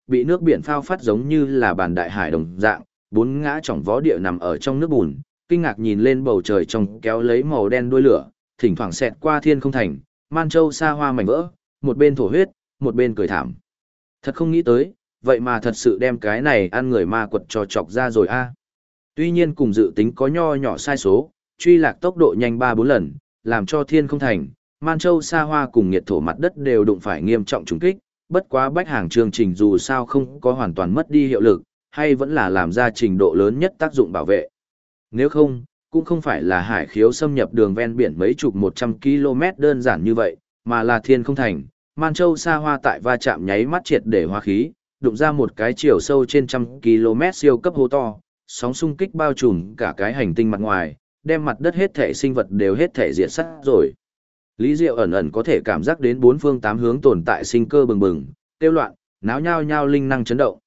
[SPEAKER 1] bị nước biển phao phát giống như là bàn đại hải đồng dạng, bốn ngã chỏng vó địa nằm ở trong nước bùn, kinh ngạc nhìn lên bầu trời trong kéo lấy màu đen đuôi lửa, thỉnh thoảng xẹt qua thiên không thành, man châu xa hoa mảnh vỡ, một bên thổ huyết, một bên cười thảm. Thật không nghĩ tới, vậy mà thật sự đem cái này ăn người ma quật cho chọc ra rồi a. Tuy nhiên cùng dự tính có nho nhỏ sai số, truy lạc tốc độ nhanh 3-4 lần, làm cho thiên không thành, man châu xa hoa cùng nhiệt thổ mặt đất đều đụng phải nghiêm trọng trùng kích, bất quá bách hàng chương trình dù sao không có hoàn toàn mất đi hiệu lực, hay vẫn là làm ra trình độ lớn nhất tác dụng bảo vệ. Nếu không, cũng không phải là hải khiếu xâm nhập đường ven biển mấy chục 100 km đơn giản như vậy, mà là thiên không thành, man châu xa hoa tại va chạm nháy mắt triệt để hóa khí, đụng ra một cái chiều sâu trên 100 km siêu cấp hố to, sóng xung kích bao trùm cả cái hành tinh mặt ngoài, đem mặt đất hết thể sinh vật đều hết thể diệt sát rồi. Lý Diệu ẩn ẩn có thể cảm giác đến bốn phương tám hướng tồn tại sinh cơ bừng bừng, tiêu loạn, náo nhao nhao linh năng chấn động.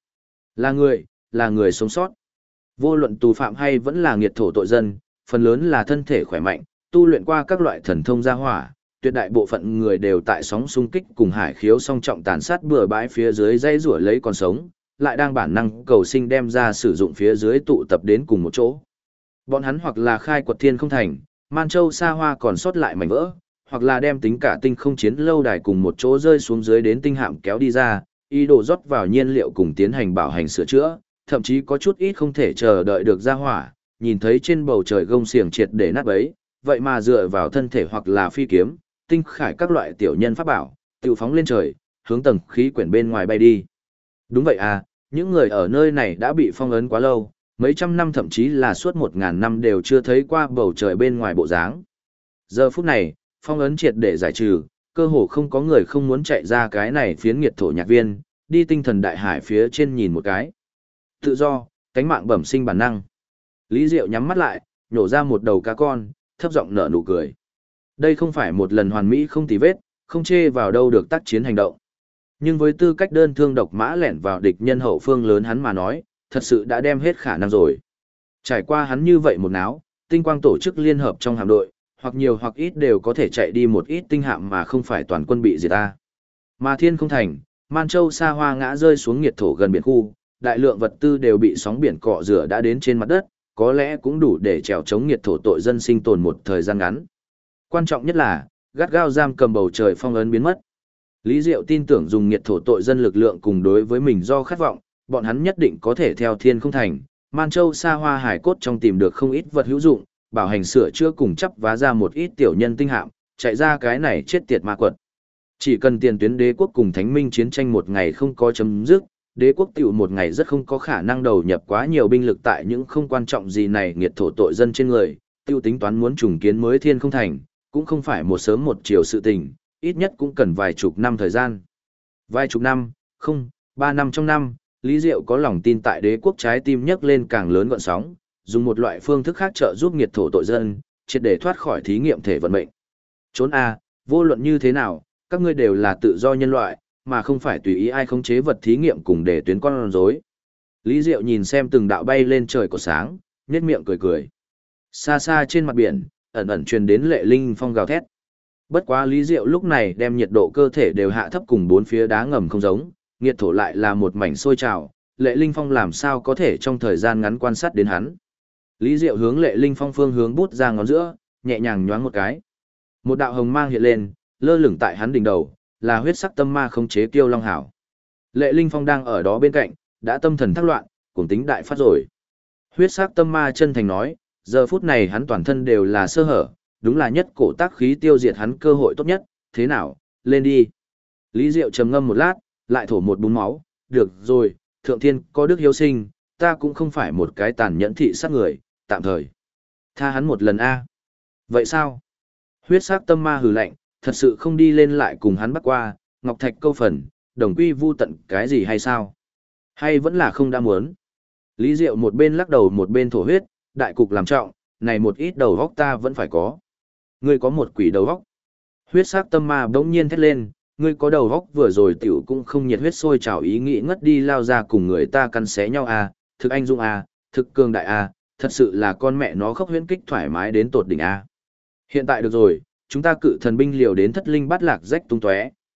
[SPEAKER 1] Là người sống sót. Vô luận tù phạm hay vẫn là nghiệt thổ tội dân, phần lớn là thân thể khỏe mạnh, tu luyện qua các loại thần thông gia hỏa, tuyệt đại bộ phận người đều tại sóng xung kích cùng hải khiếu song trọng tàn sát bừa bãi phía dưới dây rủa lấy còn sống, lại đang bản năng cầu sinh đem ra sử dụng phía dưới tụ tập đến cùng một chỗ. Bọn hắn hoặc là khai quật thiên không thành, man châu xa hoa còn sót lại mảnh vỡ, hoặc là đem tính cả tinh không chiến lâu đài cùng một chỗ rơi xuống dưới đến tinh hạm kéo đi ra, ý đồ rót vào nhiên liệu cùng tiến hành bảo hành sửa chữa, thậm chí có chút ít không thể chờ đợi được ra hỏa, nhìn thấy trên bầu trời gông xiềng triệt để nát bấy, vậy mà dựa vào thân thể hoặc là phi kiếm, tinh khải các loại tiểu nhân pháp bảo, tự phóng lên trời, hướng tầng khí quyển bên ngoài bay đi. Đúng vậy à, những người ở nơi này đã bị phong ấn quá lâu, mấy trăm năm thậm chí là suốt 1000 năm đều chưa thấy qua bầu trời bên ngoài bộ dáng. Giờ phút này, phong ấn triệt để giải trừ, cơ hồ không có người không muốn chạy ra cái này phiến nghiệt thổ nhạc viên, đi tinh thần đại hải phía trên nhìn một cái. Tự do, cánh mạng bẩm sinh bản năng. Lý Diệu nhắm mắt lại, nhổ ra một đầu cá con, thấp giọng nở nụ cười. Đây không phải một lần hoàn mỹ không tì vết, không chê vào đâu được tác chiến hành động. Nhưng với tư cách đơn thương độc mã lẻn vào địch nhân hậu phương lớn hắn mà nói, thật sự đã đem hết khả năng rồi. Trải qua hắn như vậy một náo, tinh quang tổ chức liên hợp trong hạm đội, hoặc nhiều hoặc ít đều có thể chạy đi một ít tinh hạm mà không phải toàn quân bị diệt ta. Mà thiên không thành, man châu xa hoa ngã rơi xuống nhiệt thổ gần biển khu, đại lượng vật tư đều bị sóng biển cọ rửa đã đến trên mặt đất, có lẽ cũng đủ để trèo chống nhiệt thổ tội dân sinh tồn một thời gian ngắn. Quan trọng nhất là, gắt gao giam cầm bầu trời phong ấn biến mất. Lý Diệu tin tưởng dùng nhiệt thổ tội dân lực lượng cùng đối với mình do khát vọng, bọn hắn nhất định có thể theo thiên không thành, man châu xa hoa hải cốt trong tìm được không ít vật hữu dụng, bảo hành sửa chữa cùng chấp vá ra một ít tiểu nhân tinh hạm, chạy ra cái này chết tiệt ma quật. Chỉ cần tiền tuyến đế quốc cùng thánh minh chiến tranh một ngày không có chấm dứt, đế quốc tiểu một ngày rất không có khả năng đầu nhập quá nhiều binh lực tại những không quan trọng gì này nghiệt thổ tội dân trên người, tiêu tính toán muốn trùng kiến mới thiên không thành, cũng không phải một sớm một chiều sự tình, ít nhất cũng cần vài chục năm thời gian. Vài chục năm, không, 3 năm trong năm, Lý Diệu có lòng tin tại đế quốc trái tim nhấc lên càng lớn gọn sóng, dùng một loại phương thức khác trợ giúp nghiệt thổ tội dân, triệt để thoát khỏi thí nghiệm thể vận mệnh. Trốn A, vô luận như thế nào, các ngươi đều là tự do nhân loại, mà không phải tùy ý ai khống chế vật thí nghiệm cùng để tuyến con rối. Lý Diệu nhìn xem từng đạo bay lên trời của sáng, nhếch miệng cười cười. Xa xa trên mặt biển, ẩn ẩn truyền đến Lệ Linh Phong gào thét. Bất quá Lý Diệu lúc này đem nhiệt độ cơ thể đều hạ thấp cùng bốn phía đá ngầm không giống, nghiệt thổ lại là một mảnh sôi trào, Lệ Linh Phong làm sao có thể trong thời gian ngắn quan sát đến hắn. Lý Diệu hướng Lệ Linh Phong phương hướng bút ra ngón giữa, nhẹ nhàng nhoáng một cái. Một đạo hồng mang hiện lên, lơ lửng tại hắn đỉnh đầu, là huyết sắc tâm ma khống chế Tiêu Long Hảo. Lệ Linh Phong đang ở đó bên cạnh, đã tâm thần thắc loạn, cùng tính đại phát rồi. Huyết sắc tâm ma chân thành nói, giờ phút này hắn toàn thân đều là sơ hở, đúng là nhất cổ tác khí tiêu diệt hắn cơ hội tốt nhất, thế nào, lên đi. Lý Diệu trầm ngâm một lát, lại thổ một búng máu, được rồi, thượng thiên có đức hiếu sinh, ta cũng không phải một cái tàn nhẫn thị sát người, tạm thời. Tha hắn một lần a. Vậy sao? Huyết sắc tâm ma hừ lạnh, thật sự không đi lên lại cùng hắn bắt qua, ngọc thạch câu phần, đồng quy vu tận cái gì hay sao? Hay vẫn là không đã muốn? Lý Diệu một bên lắc đầu một bên thổ huyết, đại cục làm trọng, này một ít đầu góc ta vẫn phải có. Ngươi có một quỷ đầu góc. Huyết sắc tâm ma bỗng nhiên thét lên, ngươi có đầu góc vừa rồi tiểu cũng không nhiệt huyết sôi trào ý nghĩ ngất đi lao ra cùng người ta cắn xé nhau à, thực anh dung à, thực cường đại à, thật sự là con mẹ nó khóc huyễn kích thoải mái đến tột đỉnh à. Hiện tại được rồi, chúng ta cự thần binh liều đến thất linh bát lạc rách tung tóe,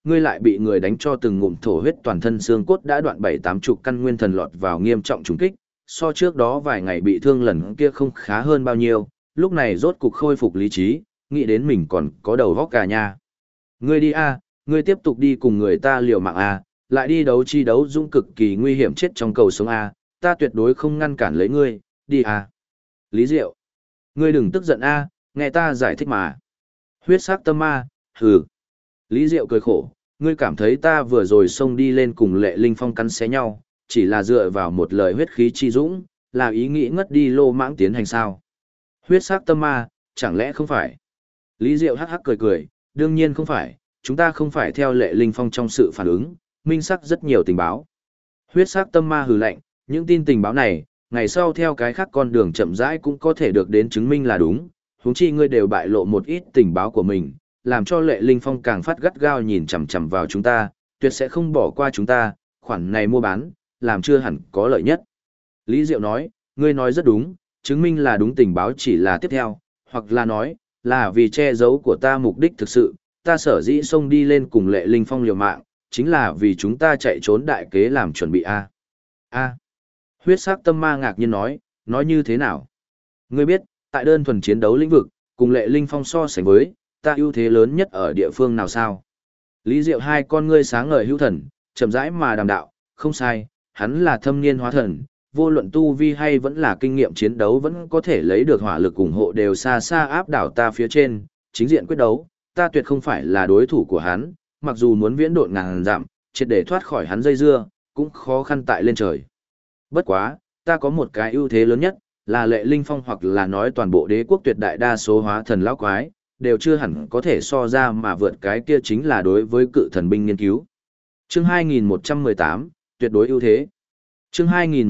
[SPEAKER 1] ngươi lại bị người đánh cho từng ngụm thổ huyết, toàn thân xương cốt đã đoạn 7-80 căn, nguyên thần lọt vào nghiêm trọng trùng kích, so trước đó vài ngày bị thương lần kia không khá hơn bao nhiêu, lúc này rốt cục khôi phục lý trí, nghĩ đến mình còn có đầu vóc cả nha. Ngươi đi a, ngươi tiếp tục đi cùng người ta liều mạng a, lại đi đấu chi đấu dũng cực kỳ nguy hiểm chết trong cầu sống a, ta tuyệt đối không ngăn cản lấy ngươi, đi a. Lý Diệu, ngươi đừng tức giận a, nghe ta giải thích mà. Huyết sắc tâm ma, hừ. Lý Diệu cười khổ, ngươi cảm thấy ta vừa rồi xông đi lên cùng Lệ Linh Phong cắn xé nhau, chỉ là dựa vào một lời huyết khí chi dũng, là ý nghĩ ngất đi lô mãng tiến hành sao? Huyết sắc tâm ma, chẳng lẽ không phải? Lý Diệu hắc hắc cười cười, đương nhiên không phải, chúng ta không phải theo Lệ Linh Phong trong sự phản ứng, minh sắc rất nhiều tình báo. Huyết sắc tâm ma hừ lạnh, những tin tình báo này, ngày sau theo cái khác con đường chậm rãi cũng có thể được đến chứng minh là đúng, huống chi ngươi đều bại lộ một ít tình báo của mình, làm cho Lệ Linh Phong càng phát gắt gao nhìn chằm chằm vào chúng ta, tuyệt sẽ không bỏ qua chúng ta, khoản này mua bán, làm chưa hẳn có lợi nhất. Lý Diệu nói, ngươi nói rất đúng, chứng minh là đúng tình báo chỉ là tiếp theo, hoặc là nói, là vì che giấu của ta mục đích thực sự, ta sở dĩ xông đi lên cùng Lệ Linh Phong liều mạng, chính là vì chúng ta chạy trốn đại kế làm chuẩn bị a. A. Huyết sắc tâm ma ngạc nhiên nói như thế nào? Ngươi biết, tại đơn thuần chiến đấu lĩnh vực, cùng Lệ Linh Phong so sánh với, ta ưu thế lớn nhất ở địa phương nào sao? Lý Diệu hai con ngươi sáng ngời hữu thần, chậm rãi mà đàm đạo, không sai, hắn là thâm niên hóa thần, vô luận tu vi hay vẫn là kinh nghiệm chiến đấu vẫn có thể lấy được hỏa lực ủng hộ đều xa xa áp đảo ta phía trên, chính diện quyết đấu, ta tuyệt không phải là đối thủ của hắn, mặc dù muốn viễn độn ngàn dặm, triệt để thoát khỏi hắn dây dưa, cũng khó khăn tại lên trời. Bất quá, ta có một cái ưu thế lớn nhất, là Lệ Linh Phong hoặc là nói toàn bộ đế quốc tuyệt đại đa số hóa thần lão quái, đều chưa hẳn có thể so ra mà vượt cái kia chính là đối với cự thần binh nghiên cứu. Chương 2118, tuyệt đối ưu thế. Chương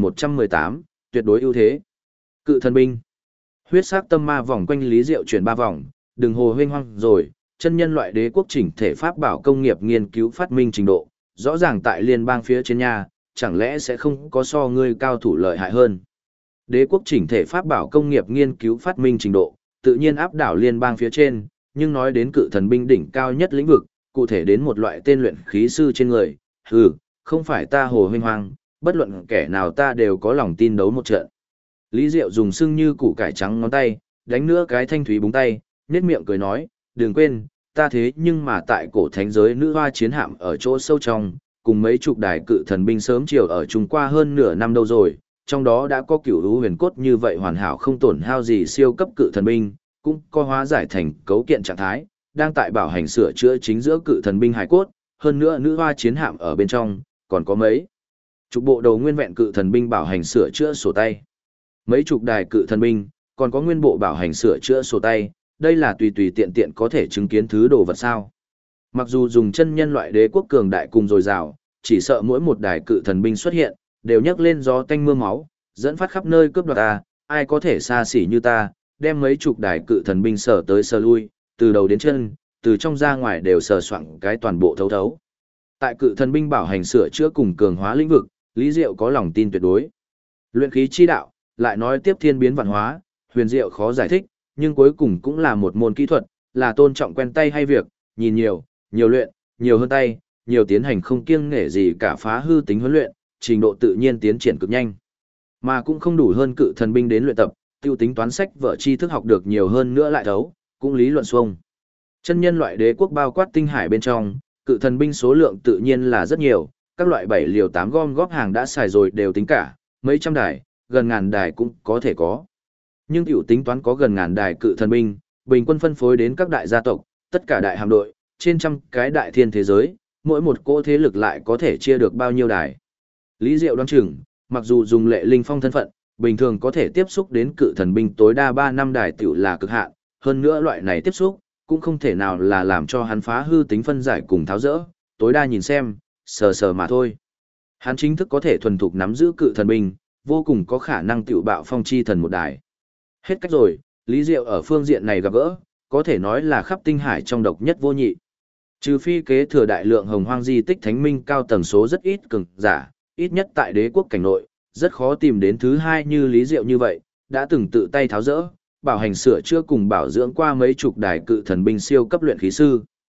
[SPEAKER 1] 2118, tuyệt đối ưu thế. Cự thần binh. Huyết sắc tâm ma vòng quanh Lý Diệu chuyển 3 vòng, đừng hồ huynh hoang rồi, chân nhân loại đế quốc chỉnh thể pháp bảo công nghiệp nghiên cứu phát minh trình độ, rõ ràng tại liên bang phía trên nhà, chẳng lẽ sẽ không có so ngươi cao thủ lợi hại hơn. Đế quốc chỉnh thể pháp bảo công nghiệp nghiên cứu phát minh trình độ, tự nhiên áp đảo liên bang phía trên, nhưng nói đến cự thần binh đỉnh cao nhất lĩnh vực, cụ thể đến một loại tên luyện khí sư trên người, không phải ta hồ huynh hoang, bất luận kẻ nào ta đều có lòng tin đấu một trận. Lý Diệu dùng sưng như củ cải trắng ngón tay, đánh nữa cái thanh thúy búng tay, nhếch miệng cười nói, đừng quên, ta thế nhưng mà tại cổ thánh giới nữ hoa chiến hạm ở chỗ sâu trong, cùng mấy chục đài cự thần binh sớm chiều ở chung qua hơn nửa năm đâu rồi, trong đó đã có cửu hữu huyền cốt như vậy hoàn hảo không tổn hao gì siêu cấp cự thần binh, cũng có hóa giải thành cấu kiện trạng thái, đang tại bảo hành sửa chữa chính giữa cự thần binh hải cốt, hơn nữa nữ hoa chiến hạm ở bên trong, còn có mấy chục bộ đầu nguyên vẹn cự thần binh bảo hành sửa chữa sổ tay. Mấy chục đài cự thần binh, còn có nguyên bộ bảo hành sửa chữa sổ tay, đây là tùy tùy tiện tiện có thể chứng kiến thứ đồ vật sao. Mặc dù dùng chân nhân loại đế quốc cường đại cùng dồi dào, chỉ sợ mỗi một đài cự thần binh xuất hiện, đều nhấc lên gió tanh mưa máu, dẫn phát khắp nơi cướp đoạt ta, ai có thể xa xỉ như ta, đem mấy chục đài cự thần binh sở tới sở lui, từ đầu đến chân, từ trong ra ngoài đều sờ soạng cái toàn bộ thấu thấu. Tại cự thần binh bảo hành sửa chữa cùng cường hóa lĩnh vực, Lý Diệu có lòng tin tuyệt đối. Luyện khí chi đạo, lại nói tiếp thiên biến vạn hóa, huyền diệu khó giải thích, nhưng cuối cùng cũng là một môn kỹ thuật, là tôn trọng quen tay hay việc, nhìn nhiều, nhiều luyện, nhiều hơn tay, nhiều tiến hành không kiêng nể gì cả phá hư tính huấn luyện, trình độ tự nhiên tiến triển cực nhanh. Mà cũng không đủ hơn cự thần binh đến luyện tập, tiêu tính toán sách vở tri thức học được nhiều hơn nữa lại thấu, cũng lý luận xuông. Chân nhân loại đế quốc bao quát tinh hải bên trong, cự thần binh số lượng tự nhiên là rất nhiều, các loại 7 liều 8 gom góp hàng đã xài rồi đều tính cả, mấy trăm đài, gần ngàn đài cũng có thể có. Nhưng tiểu tính toán có gần ngàn đài cự thần binh, bình quân phân phối đến các đại gia tộc, tất cả đại hạm đội, trên trăm cái đại thiên thế giới, mỗi một cỗ thế lực lại có thể chia được bao nhiêu đài. Lý Diệu đoán chừng, mặc dù dùng Lệ Linh Phong thân phận, bình thường có thể tiếp xúc đến cự thần binh tối đa 3 năm đài tiểu là cực hạn, hơn nữa loại này tiếp xúc, cũng không thể nào là làm cho hắn phá hư tính phân giải cùng tháo rỡ, tối đa nhìn xem, sờ sờ mà thôi. Hắn chính thức có thể thuần thục nắm giữ cự thần binh, vô cùng có khả năng tiểu bạo phong chi thần một đài. Hết cách rồi, Lý Diệu ở phương diện này gặp gỡ, có thể nói là khắp tinh hải trong độc nhất vô nhị. Trừ phi kế thừa đại lượng hồng hoang di tích thánh minh cao tầng số rất ít cường giả, ít nhất tại đế quốc cảnh nội, rất khó tìm đến thứ hai như Lý Diệu như vậy, đã từng tự tay tháo rỡ, bảo hành sửa chữa cùng bảo dưỡng qua mấy chục đài cự thần binh siêu cấp luyện khí sư.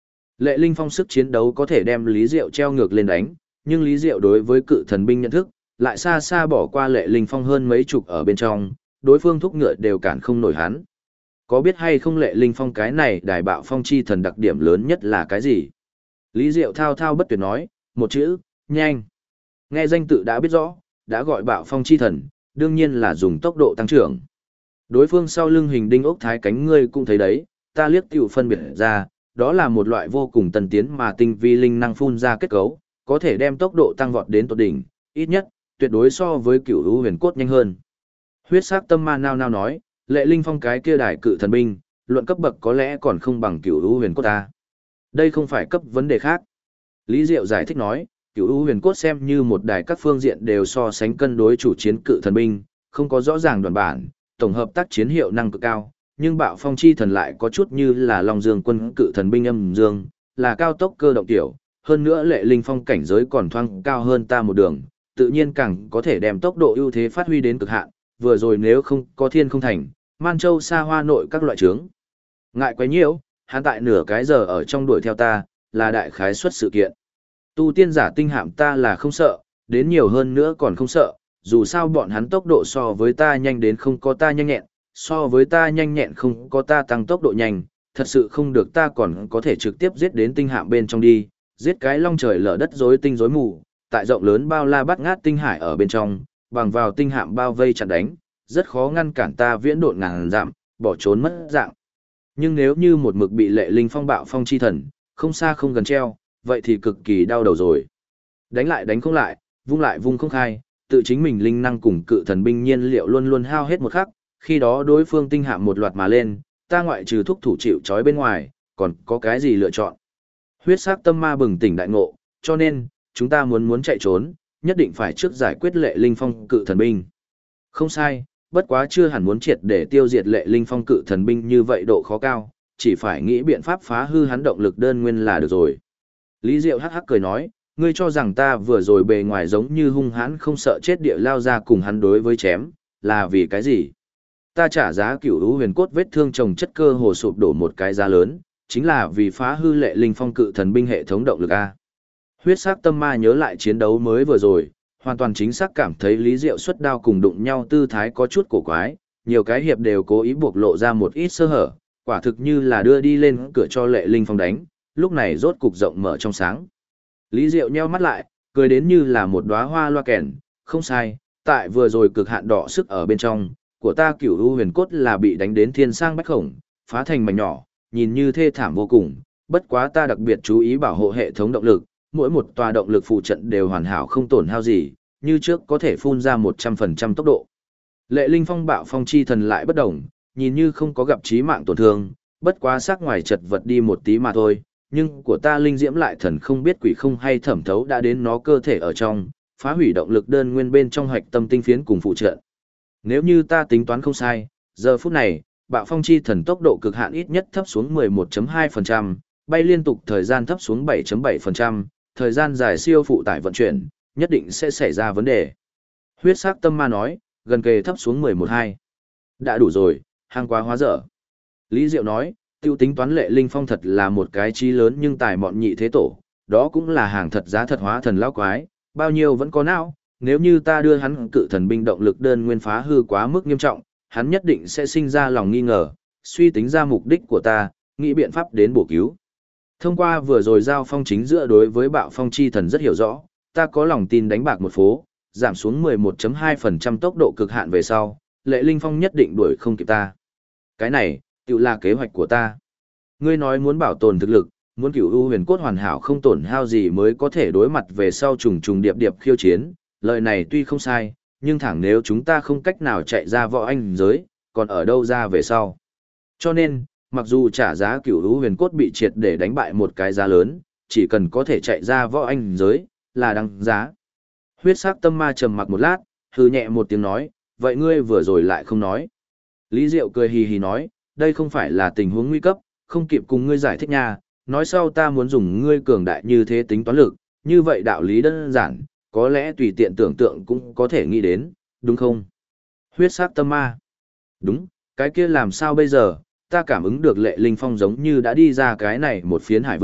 [SPEAKER 1] Lệ Linh Phong sức chiến đấu có thể đem Lý Diệu treo ngược lên đánh, nhưng Lý Diệu đối với cự thần binh nhận thức, lại xa xa bỏ qua Lệ Linh Phong hơn mấy chục ở bên trong, đối phương thúc ngựa đều cản không nổi hắn. Có biết hay không Lệ Linh Phong cái này đài bạo phong chi thần đặc điểm lớn nhất là cái gì? Lý Diệu thao thao bất tuyệt nói, một chữ, nhanh. Nghe danh tự đã biết rõ, đã gọi bạo phong chi thần, đương nhiên là dùng tốc độ tăng trưởng. Đối phương sau lưng hình đinh ốc thái cánh ngươi cũng thấy đấy, ta liếc tiểu phân biệt ra, đó là một loại vô cùng tân tiến mà tinh vi linh năng phun ra kết cấu, có thể đem tốc độ tăng vọt đến tột đỉnh, ít nhất, tuyệt đối so với cửu u huyền cốt nhanh hơn. Huyết sắc tâm ma nao nao nói, Lệ Linh Phong cái kia đài cự thần binh, luận cấp bậc có lẽ còn không bằng cửu u huyền cốt ta. Đây không phải cấp vấn đề khác. Lý Diệu giải thích nói, cửu u huyền cốt xem như một đài các phương diện đều so sánh cân đối chủ chiến cự thần binh, không có rõ ràng đoàn bản, tổng hợp tác chiến hiệu năng cực cao, nhưng bạo phong chi thần lại có chút như là Long Dương quân cự thần binh âm dương, là cao tốc cơ động tiểu, hơn nữa Lệ Linh Phong cảnh giới còn thoang cao hơn ta một đường, tự nhiên càng có thể đem tốc độ ưu thế phát huy đến cực hạn, vừa rồi nếu không có thiên không thành, Man Châu xa hoa nội các loại trướng. Ngại quá nhiều, hắn tại nửa cái giờ ở trong đuổi theo ta, là đại khái suất sự kiện. Tu tiên giả tinh hạm ta là không sợ, đến nhiều hơn nữa còn không sợ, dù sao bọn hắn tốc độ so với ta nhanh đến không có ta nhanh nhẹn, so với ta nhanh nhẹn không có ta tăng tốc độ nhanh, thật sự không được ta còn có thể trực tiếp giết đến tinh hạm bên trong đi, giết cái long trời lở đất rối tinh rối mù, tại rộng lớn bao la bắt ngát tinh hải ở bên trong, bằng vào tinh hạm bao vây chặn đánh, rất khó ngăn cản ta viễn độn ngàn dặm, bỏ trốn mất dạng. Nhưng nếu như một mực bị Lệ Linh Phong bạo phong chi thần, không xa không gần treo, vậy thì cực kỳ đau đầu rồi. Đánh lại đánh không lại vung không khai, tự chính mình linh năng cùng cự thần binh nhiên liệu luôn luôn hao hết một khắc, khi đó đối phương tinh hạm một loạt mà lên, ta ngoại trừ thúc thủ chịu trói bên ngoài, còn có cái gì lựa chọn. Huyết sắc tâm ma bừng tỉnh đại ngộ, cho nên, chúng ta muốn chạy trốn, nhất định phải trước giải quyết Lệ Linh Phong cự thần binh. Không sai, bất quá chưa hẳn muốn triệt để tiêu diệt Lệ Linh Phong cự thần binh như vậy độ khó cao, chỉ phải nghĩ biện pháp phá hư hắn động lực đơn nguyên là được rồi. Lý Diệu hắc hắc cười nói, ngươi cho rằng ta vừa rồi bề ngoài giống như hung hãn không sợ chết địa lao ra cùng hắn đối với chém, là vì cái gì? Ta trả giá cửu u huyền cốt vết thương trồng chất cơ hồ sụp đổ một cái giá lớn, chính là vì phá hư Lệ Linh Phong cự thần binh hệ thống động lực A. Huyết sắc tâm ma nhớ lại chiến đấu mới vừa rồi, hoàn toàn chính xác cảm thấy Lý Diệu xuất đao cùng đụng nhau tư thái có chút cổ quái, nhiều cái hiệp đều cố ý buộc lộ ra một ít sơ hở, quả thực như là đưa đi lên cửa cho Lệ Linh Phong đánh, lúc này rốt cục rộng mở trong sáng. Lý Diệu nheo mắt lại, cười đến như là một đóa hoa loa kèn, không sai, tại vừa rồi cực hạn đỏ sức ở bên trong, của ta cửu u huyền cốt là bị đánh đến thiên sang bách khổng, phá thành mảnh nhỏ, nhìn như thê thảm vô cùng, bất quá ta đặc biệt chú ý bảo hộ hệ thống động lực, mỗi một tòa động lực phụ trận đều hoàn hảo không tổn hao gì, như trước có thể phun ra 100% tốc độ. Lệ Linh Phong bạo phong chi thần lại bất động, nhìn như không có gặp chí mạng tổn thương, bất quá sắc ngoài chật vật đi một tí mà thôi, nhưng của ta linh diễm lại thần không biết quỷ không hay thẩm thấu đã đến nó cơ thể ở trong, phá hủy động lực đơn nguyên bên trong hạch tâm tinh phiến cùng phụ trợ. Nếu như ta tính toán không sai, giờ phút này, bạo phong chi thần tốc độ cực hạn ít nhất thấp xuống 11.2%, bay liên tục thời gian thấp xuống 7.7%, thời gian dài siêu phụ tải vận chuyển, nhất định sẽ xảy ra vấn đề. Huyết sắc tâm ma nói, gần kề thấp xuống 11.2. Đã đủ rồi, hàng quá hóa dở. Lý Diệu nói, tiêu tính toán Lệ Linh Phong thật là một cái chí lớn nhưng tài mọn nhị thế tổ, đó cũng là hàng thật giá thật hóa thần lão quái, bao nhiêu vẫn có não, nếu như ta đưa hắn cự thần binh động lực đơn nguyên phá hư quá mức nghiêm trọng, hắn nhất định sẽ sinh ra lòng nghi ngờ, suy tính ra mục đích của ta, nghĩ biện pháp đến bổ cứu. Thông qua vừa rồi giao phong chính giữa đối với bạo phong chi thần rất hiểu rõ, ta có lòng tin đánh bạc một phố, giảm xuống 11.2% tốc độ cực hạn về sau, Lệ Linh Phong nhất định đuổi không kịp ta. Cái này, tự là kế hoạch của ta. Ngươi nói muốn bảo tồn thực lực, muốn cửu u huyền cốt hoàn hảo không tổn hao gì mới có thể đối mặt về sau trùng trùng điệp điệp khiêu chiến, lời này tuy không sai, nhưng thẳng nếu chúng ta không cách nào chạy ra võ anh giới, còn ở đâu ra về sau. Cho nên, mặc dù trả giá cửu u huyền cốt bị triệt để đánh bại một cái giá lớn, chỉ cần có thể chạy ra võ anh giới, là đáng giá. Huyết sắc tâm ma trầm mặc một lát, hừ nhẹ một tiếng nói, vậy ngươi vừa rồi lại không nói. Lý Diệu cười hì hì nói, đây không phải là tình huống nguy cấp, không kịp cùng ngươi giải thích nha, nói sau ta muốn dùng ngươi cường đại như thế tính toán lực, như vậy đạo lý đơn giản, có lẽ tùy tiện tưởng tượng cũng có thể nghĩ đến, đúng không? Huyết sắc tâm ma. Đúng, cái kia làm sao bây giờ, ta cảm ứng được Lệ Linh Phong giống như đã đi ra cái này một phiến hải vực,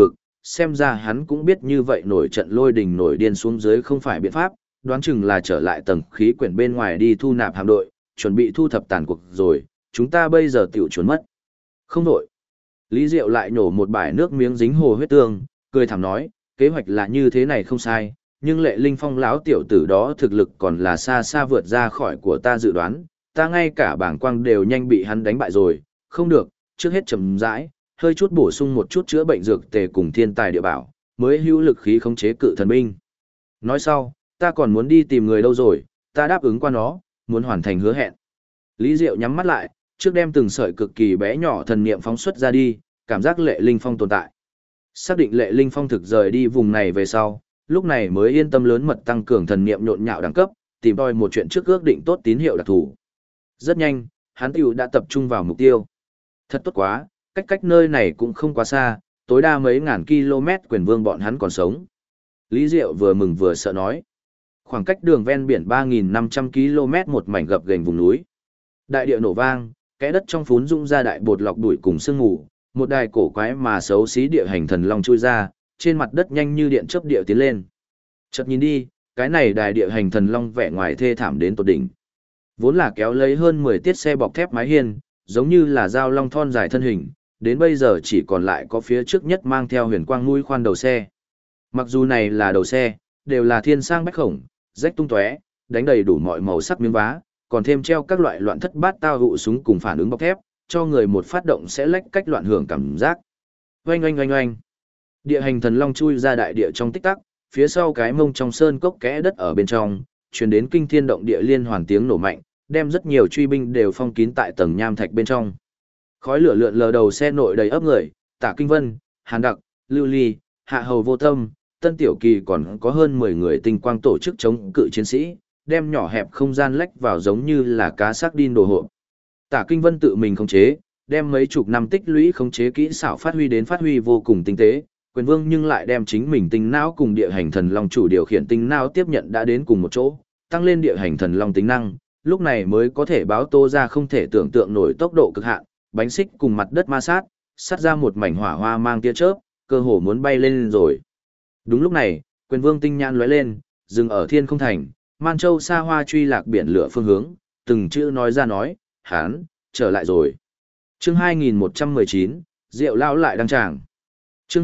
[SPEAKER 1] xem ra hắn cũng biết như vậy nổi trận lôi đình nổi điên xuống dưới không phải biện pháp, đoán chừng là trở lại tầng khí quyển bên ngoài đi thu nạp hạm đội, chuẩn bị thu thập tàn cuộc rồi, chúng ta bây giờ tiểu chuẩn mất. Không đổi. Lý Diệu lại nhổ một bãi nước miếng dính hồ huyết tương, cười thảm nói, kế hoạch là như thế này không sai, nhưng Lệ Linh Phong lão tiểu tử đó thực lực còn là xa xa vượt ra khỏi của ta dự đoán, ta ngay cả bảng quang đều nhanh bị hắn đánh bại rồi, không được, trước hết chậm rãi, hơi chút bổ sung một chút chữa bệnh dược tề cùng thiên tài địa bảo, mới hữu lực khí khống chế cự thần binh. Nói sau, ta còn muốn đi tìm người đâu rồi, ta đáp ứng qua nó, muốn hoàn thành hứa hẹn. Lý Diệu nhắm mắt lại, trước đem từng sợi cực kỳ bé nhỏ thần niệm phóng xuất ra đi, cảm giác Lệ Linh Phong tồn tại. Xác định Lệ Linh Phong thực rời đi vùng này về sau, lúc này mới yên tâm lớn mật tăng cường thần niệm nhộn nhạo đẳng cấp, tìm tòi một chuyện trước ước định tốt tín hiệu đặc thù. Rất nhanh, hắn tiểu đã tập trung vào mục tiêu. Thật tốt quá, cách nơi này cũng không quá xa, tối đa mấy ngàn km quyền vương bọn hắn còn sống. Lý Diệu vừa mừng vừa sợ nói. Khoảng cách đường ven biển 3.500 km một mảnh gập ghềnh vùng núi. Đại địa nổ vang, kẽ đất trong phún rung ra đại bột lọc bụi cùng sương mù, một đài cổ quái mà xấu xí địa hành thần long chui ra, trên mặt đất nhanh như điện chớp địa tiến lên. Chợt nhìn đi, cái này đài địa hành thần long vẻ ngoài thê thảm đến tột đỉnh. Vốn là kéo lấy hơn 10 tiết xe bọc thép mái hiên, giống như là dao long thon dài thân hình, đến bây giờ chỉ còn lại có phía trước nhất mang theo huyền quang mũi khoan đầu xe. Mặc dù này là đầu xe, đều là thiên sang bách khổng, rách tung tóe, đánh đầy đủ mọi màu sắc miếng vá, còn thêm treo các loại loạn thất bát tao hụ súng cùng phản ứng bọc thép, cho người một phát động sẽ lách cách loạn hưởng cảm giác. Oanh oanh oanh oanh. Địa hành thần long chui ra đại địa trong tích tắc, phía sau cái mông trong sơn cốc kẽ đất ở bên trong, truyền đến kinh thiên động địa liên hoàn tiếng nổ mạnh, đem rất nhiều truy binh đều phong kín tại tầng nham thạch bên trong. Khói lửa lượn lờ đầu xe nội đầy ấp người, Tả Kinh Vân, Hàn Đặc, Lưu Ly, Hạ Hầu Vô Tâm, Tân Tiểu Kỳ còn có hơn 10 người tinh quang tổ chức chống cự chiến sĩ, đem nhỏ hẹp không gian lách vào giống như là cá xác đin đồ hộp. Tả Kinh Vân tự mình khống chế, đem mấy chục năm tích lũy khống chế kỹ xảo phát huy vô cùng tinh tế, Quyền Vương nhưng lại đem chính mình tinh não cùng địa hành thần long chủ điều khiển tinh não tiếp nhận đã đến cùng một chỗ, tăng lên địa hành thần long tính năng, lúc này mới có thể báo tô ra không thể tưởng tượng nổi tốc độ cực hạn, bánh xích cùng mặt đất ma sát, sát ra một mảnh hỏa hoa mang tia chớp, cơ hồ muốn bay lên rồi. Đúng lúc này, Quyền Vương tinh nhãn lóe lên, dừng ở thiên không thành, Man Châu xa hoa truy lạc biển lửa phương hướng, từng chữ nói ra nói, hán, trở lại rồi. Chương 2119, Diệu Lão lại đăng tràng. Chương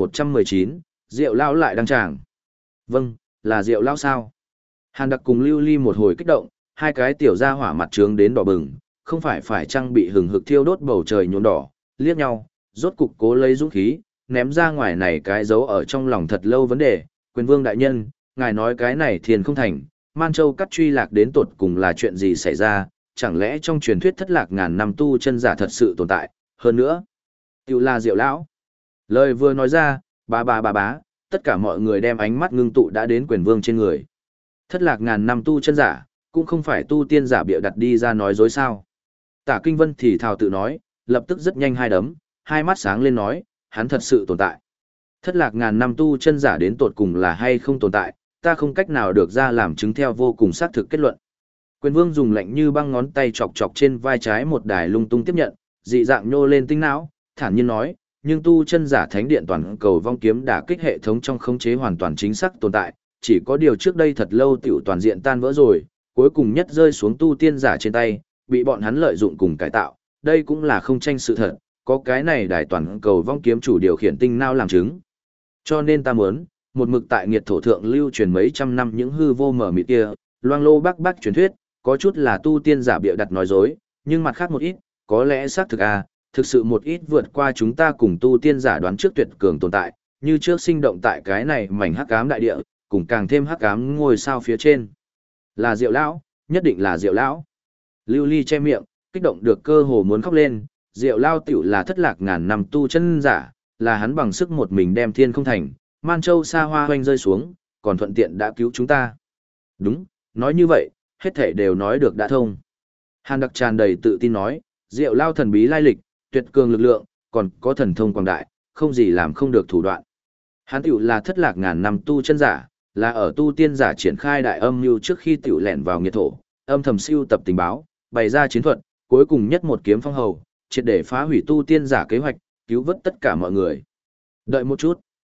[SPEAKER 1] 2119, Diệu Lão lại đăng tràng. Vâng, là Diệu Lão sao? Hàn Đặc cùng Lưu Ly một hồi kích động, hai cái tiểu gia hỏa mặt trướng đến đỏ bừng, không phải trang bị hừng hực thiêu đốt bầu trời nhuộm đỏ, liếc nhau, rốt cục cố lấy dũng khí, ném ra ngoài này cái dấu ở trong lòng thật lâu vấn đề, Quyền Vương đại nhân, ngài nói cái này thiền không thành, Man Châu cắt truy lạc đến tột cùng là chuyện gì xảy ra, chẳng lẽ trong truyền thuyết thất lạc ngàn năm tu chân giả thật sự tồn tại, hơn nữa, tiểu là Diệu Lão. Lời vừa nói ra, bá, tất cả mọi người đem ánh mắt ngưng tụ đã đến Quyền Vương trên người. Thất lạc ngàn năm tu chân giả, cũng không phải tu tiên giả bịa đặt đi ra nói dối sao. Tả Kinh Vân thì thào tự nói, lập tức rất nhanh hai đấm, hai mắt sáng lên nói, hắn thật sự tồn tại. Thất lạc ngàn năm tu chân giả đến tột cùng là hay không tồn tại, ta không cách nào được ra làm chứng theo vô cùng xác thực kết luận. Quyền Vương dùng lạnh như băng ngón tay chọc chọc trên vai trái một đài lung tung tiếp nhận, dị dạng nhô lên tinh não, thản nhiên nói, nhưng tu chân giả thánh điện toàn cầu vong kiếm đả kích hệ thống trong khống chế hoàn toàn chính xác tồn tại, chỉ có điều trước đây thật lâu tiểu toàn diện tan vỡ rồi, cuối cùng nhất rơi xuống tu tiên giả trên tay, bị bọn hắn lợi dụng cùng cải tạo, đây cũng là không tranh sự thật, có cái này đài toàn cầu vong kiếm chủ điều khiển tinh não làm chứng. Cho nên ta muốn, một mực tại nghiệt thổ thượng lưu truyền mấy trăm năm những hư vô mở mịt kia, loang lô bác truyền thuyết, có chút là tu tiên giả bịa đặt nói dối, nhưng mặt khác một ít, có lẽ xác thực thực sự một ít vượt qua chúng ta cùng tu tiên giả đoán trước tuyệt cường tồn tại, như trước sinh động tại cái này mảnh hắc ám đại địa, cùng càng thêm hắc ám ngôi sao phía trên. Là Diệu Lão, nhất định là Diệu Lão. Lưu Ly che miệng, kích động được cơ hồ muốn khóc lên, Diệu Lão tiểu là thất lạc ngàn năm tu chân giả, là hắn bằng sức một mình đem thiên không thành, Man Châu xa hoa hoanh rơi xuống, còn thuận tiện đã cứu chúng ta. Đúng, nói như vậy, hết thể đều nói được đã thông. Hàn Đặc tràn đầy tự tin nói, Diệu Lão thần bí lai lịch, tuyệt cường lực lượng, còn có thần thông quảng đại, không gì làm không được thủ đoạn. Hắn tiểu là thất lạc ngàn năm tu chân giả, là ở tu tiên giả triển khai đại âm mưu trước khi tiểu lẻn vào nghiệt thổ, âm thầm siêu tập tình báo, bày ra chiến thuật, cuối cùng nhất một kiếm phong hầu, triệt để phá hủy tu tiên giả kế hoạch, cứu vớt tất cả mọi người. Đợi một chút.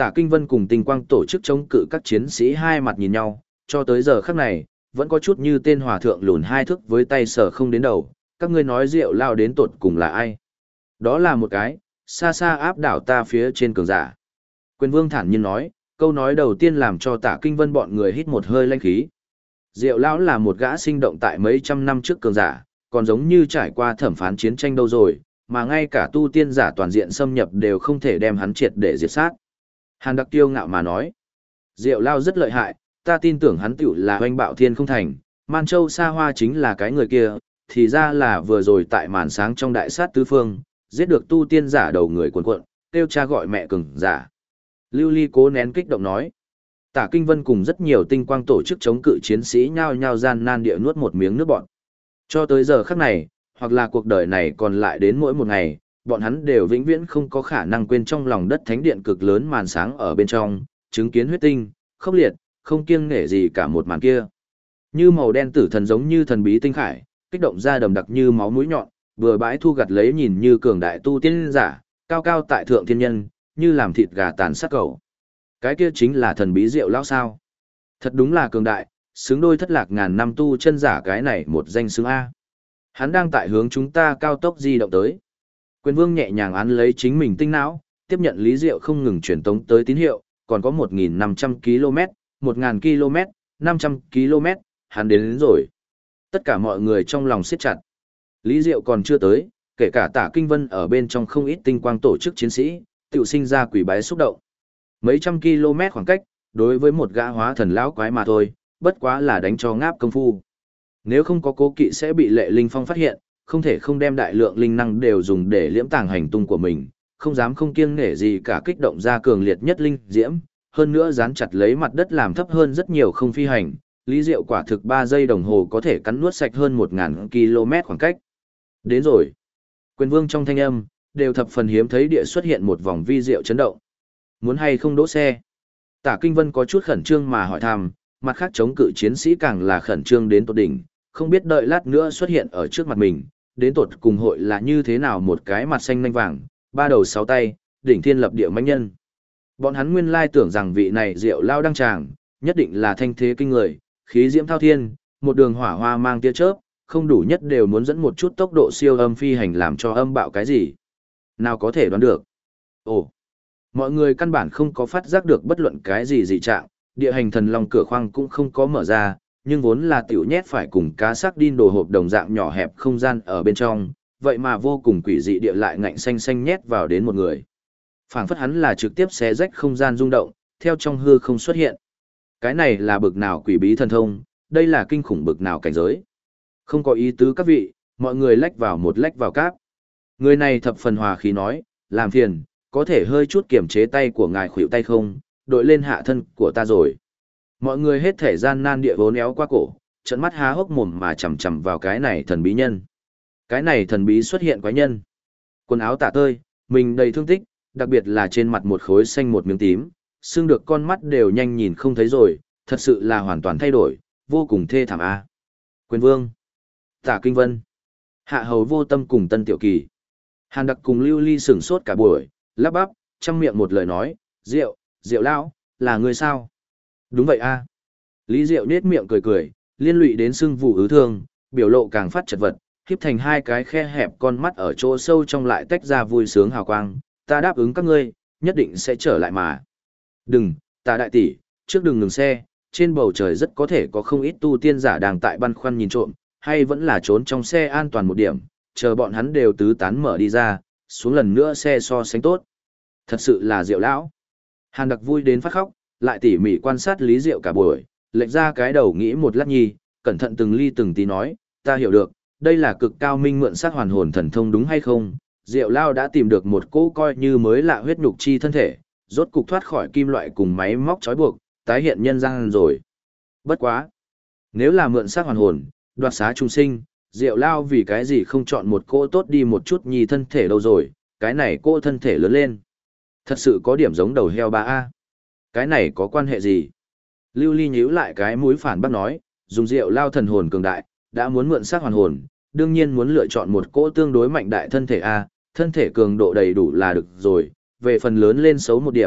[SPEAKER 1] Tả Kinh Vân cùng Tinh Quang tổ chức chống cự các chiến sĩ hai mặt nhìn nhau, cho tới giờ khắc này, vẫn có chút như tên hòa thượng lùn hai thước với tay sờ không đến đầu, các ngươi nói Diệu Lao đến tột cùng là ai? Đó là một cái, xa xa áp đảo ta phía trên cường giả. Quyền Vương thản nhiên nói, câu nói đầu tiên làm cho Tả Kinh Vân bọn người hít một hơi lanh khí. Diệu Lão là một gã sinh động tại mấy trăm năm trước cường giả, còn giống như trải qua thẩm phán chiến tranh đâu rồi, mà ngay cả tu tiên giả toàn diện xâm nhập đều không thể đem hắn triệt để diệt sát. Hàn Đặc kiêu ngạo mà nói, Diệu Lao rất lợi hại, ta tin tưởng hắn tiểu là hoành bạo thiên không thành, Man Châu Sa Hoa chính là cái người kia, thì ra là vừa rồi tại màn sáng trong đại sát tứ phương, giết được tu tiên giả đầu người cuộn cuộn, kêu cha gọi mẹ cường giả. Lưu Ly cố nén kích động nói. Tả Kinh Vân cùng rất nhiều tinh quang tổ chức chống cự chiến sĩ nhao nhao gian nan địa nuốt một miếng nước bọt. Cho tới giờ khắc này, hoặc là cuộc đời này còn lại đến mỗi một ngày, bọn hắn đều vĩnh viễn không có khả năng quên trong lòng đất thánh điện cực lớn màn sáng ở bên trong, chứng kiến huyết tinh, khốc liệt, không kiêng nể gì cả một màn kia. Như màu đen tử thần giống như thần bí tinh khải, kích động ra đầm đặc như máu mũi nhọn, vừa bãi thu gặt lấy nhìn như cường đại tu tiên giả, cao cao tại thượng thiên nhân, như làm thịt gà tàn sát cầu. Cái kia chính là thần bí Diệu Lão sao? Thật đúng là cường đại, xứng đôi thất lạc ngàn năm tu chân giả cái này một danh xứng A. Hắn đang tại hướng chúng ta cao tốc di động tới. Quyền Vương nhẹ nhàng án lấy chính mình tinh não, tiếp nhận Lý Diệu không ngừng truyền tống tới tín hiệu, còn có 1.500 km, 1.000 km, 500 km, hắn đến rồi. Tất cả mọi người trong lòng siết chặt. Lý Diệu còn chưa tới, kể cả Tả Kinh Vân ở bên trong không ít tinh quang tổ chức chiến sĩ, tự sinh ra quỷ bái xúc động. Mấy trăm km khoảng cách, đối với một gã hóa thần lão quái mà thôi, bất quá là đánh cho ngáp công phu. Nếu không có cố kỵ sẽ bị Lệ Linh Phong phát hiện, không thể không đem đại lượng linh năng đều dùng để liễm tàng hành tung của mình, không dám không kiêng nể gì cả kích động ra cường liệt nhất linh diễm, hơn nữa dán chặt lấy mặt đất làm thấp hơn rất nhiều không phi hành. Lý Diệu quả thực 3 giây đồng hồ có thể cắn nuốt sạch hơn 1.000 km khoảng cách. Đến rồi. Quyền Vương trong thanh âm, đều thập phần hiếm thấy địa xuất hiện một vòng vi diệu chấn động. Muốn hay không đỗ xe? Tả Kinh Vân có chút khẩn trương mà hỏi thăm, mặt khác chống cự chiến sĩ càng là khẩn trương đến tột đỉnh, không biết đợi lát nữa xuất hiện ở trước mặt mình, đến tột cùng hội là như thế nào một cái mặt xanh nanh vàng, 3 đầu 6 tay, đỉnh thiên lập địa mãnh nhân. Bọn hắn nguyên lai tưởng rằng vị này Diệu Lao đăng tràng, nhất định là thanh thế kinh người, khí diễm thao thiên, một đường hỏa hoa mang tia chớp, không đủ nhất đều muốn dẫn một chút tốc độ siêu âm phi hành làm cho âm bạo cái gì. Nào có thể đoán được. Ồ, mọi người căn bản không có phát giác được bất luận cái gì dị trạng, địa hành thần long cửa khoang cũng không có mở ra, nhưng vốn là tiểu nhét phải cùng cá sắc đin đồ hộp đồng dạng nhỏ hẹp không gian ở bên trong, vậy mà vô cùng quỷ dị địa lại ngạnh xanh xanh nhét vào đến một người. Phảng phất hắn là trực tiếp xé rách không gian rung động, theo trong hư không xuất hiện. Cái này là bực nào quỷ bí thần thông, đây là kinh khủng bực nào cảnh giới. Không có ý tứ các vị, mọi người lách vào cáp. Người này thập phần hòa khí nói, làm phiền, có thể hơi chút kiểm chế tay của ngài khuỷu tay không, đội lên hạ thân của ta rồi. Mọi người hết thể gian nan địa vốn éo qua cổ, trận mắt há hốc mồm mà chầm chầm vào cái này thần bí nhân. Cái này thần bí xuất hiện quái nhân. Quần áo tả tơi, mình đầy thương tích, đặc biệt là trên mặt một khối xanh một miếng tím, xương được con mắt đều nhanh nhìn không thấy rồi, thật sự là hoàn toàn thay đổi, vô cùng thê thảm a. Quyền Vương, Tả Kinh Vân, Hạ Hầu Vô Tâm cùng Tân Tiểu Kỳ. Hàn Đặc cùng Lưu Ly sửng sốt cả buổi, lắp bắp, trăm miệng một lời nói, Diệu Lão, là người sao? Đúng vậy a. Lý Diệu nết miệng cười cười, liên lụy đến sưng vụ ứ thương, biểu lộ càng phát chật vật, khiếp thành hai cái khe hẹp con mắt ở chỗ sâu trong lại tách ra vui sướng hào quang, ta đáp ứng các ngươi, nhất định sẽ trở lại mà. Đừng, Tả đại tỷ, trước đừng ngừng xe, trên bầu trời rất có thể có không ít tu tiên giả đang tại băn khoăn nhìn trộm, hay vẫn là trốn trong xe an toàn một điểm, chờ bọn hắn đều tứ tán mở đi ra, xuống lần nữa xe so sánh tốt. Thật sự là Diệu Lão. Hàn Đặc vui đến phát khóc, lại tỉ mỉ quan sát Lý Diệu cả buổi, lệch ra cái đầu nghĩ một lát nhi, cẩn thận từng ly từng tí nói, ta hiểu được, đây là cực cao minh mượn sát hoàn hồn thần thông đúng hay không? Diệu Lao đã tìm được một cỗ coi như mới lạ huyết nhục chi thân thể, rốt cục thoát khỏi kim loại cùng máy móc trói buộc, tái hiện nhân gian rồi. Bất quá, nếu là mượn sát hoàn hồn, đoạt xá trung sinh, Diệu Lao vì cái gì không chọn một cỗ tốt đi một chút nhì thân thể đâu rồi, cái này cỗ thân thể lớn lên. Thật sự có điểm giống đầu heo 3A. Cái này có quan hệ gì? Lưu Ly nhíu lại cái mũi phản bác nói, dùng Diệu Lao thần hồn cường đại, đã muốn mượn sát hoàn hồn, đương nhiên muốn lựa chọn một cỗ tương đối mạnh đại thân thể A, thân thể cường độ đầy đủ là được rồi, về phần lớn lên xấu một điểm,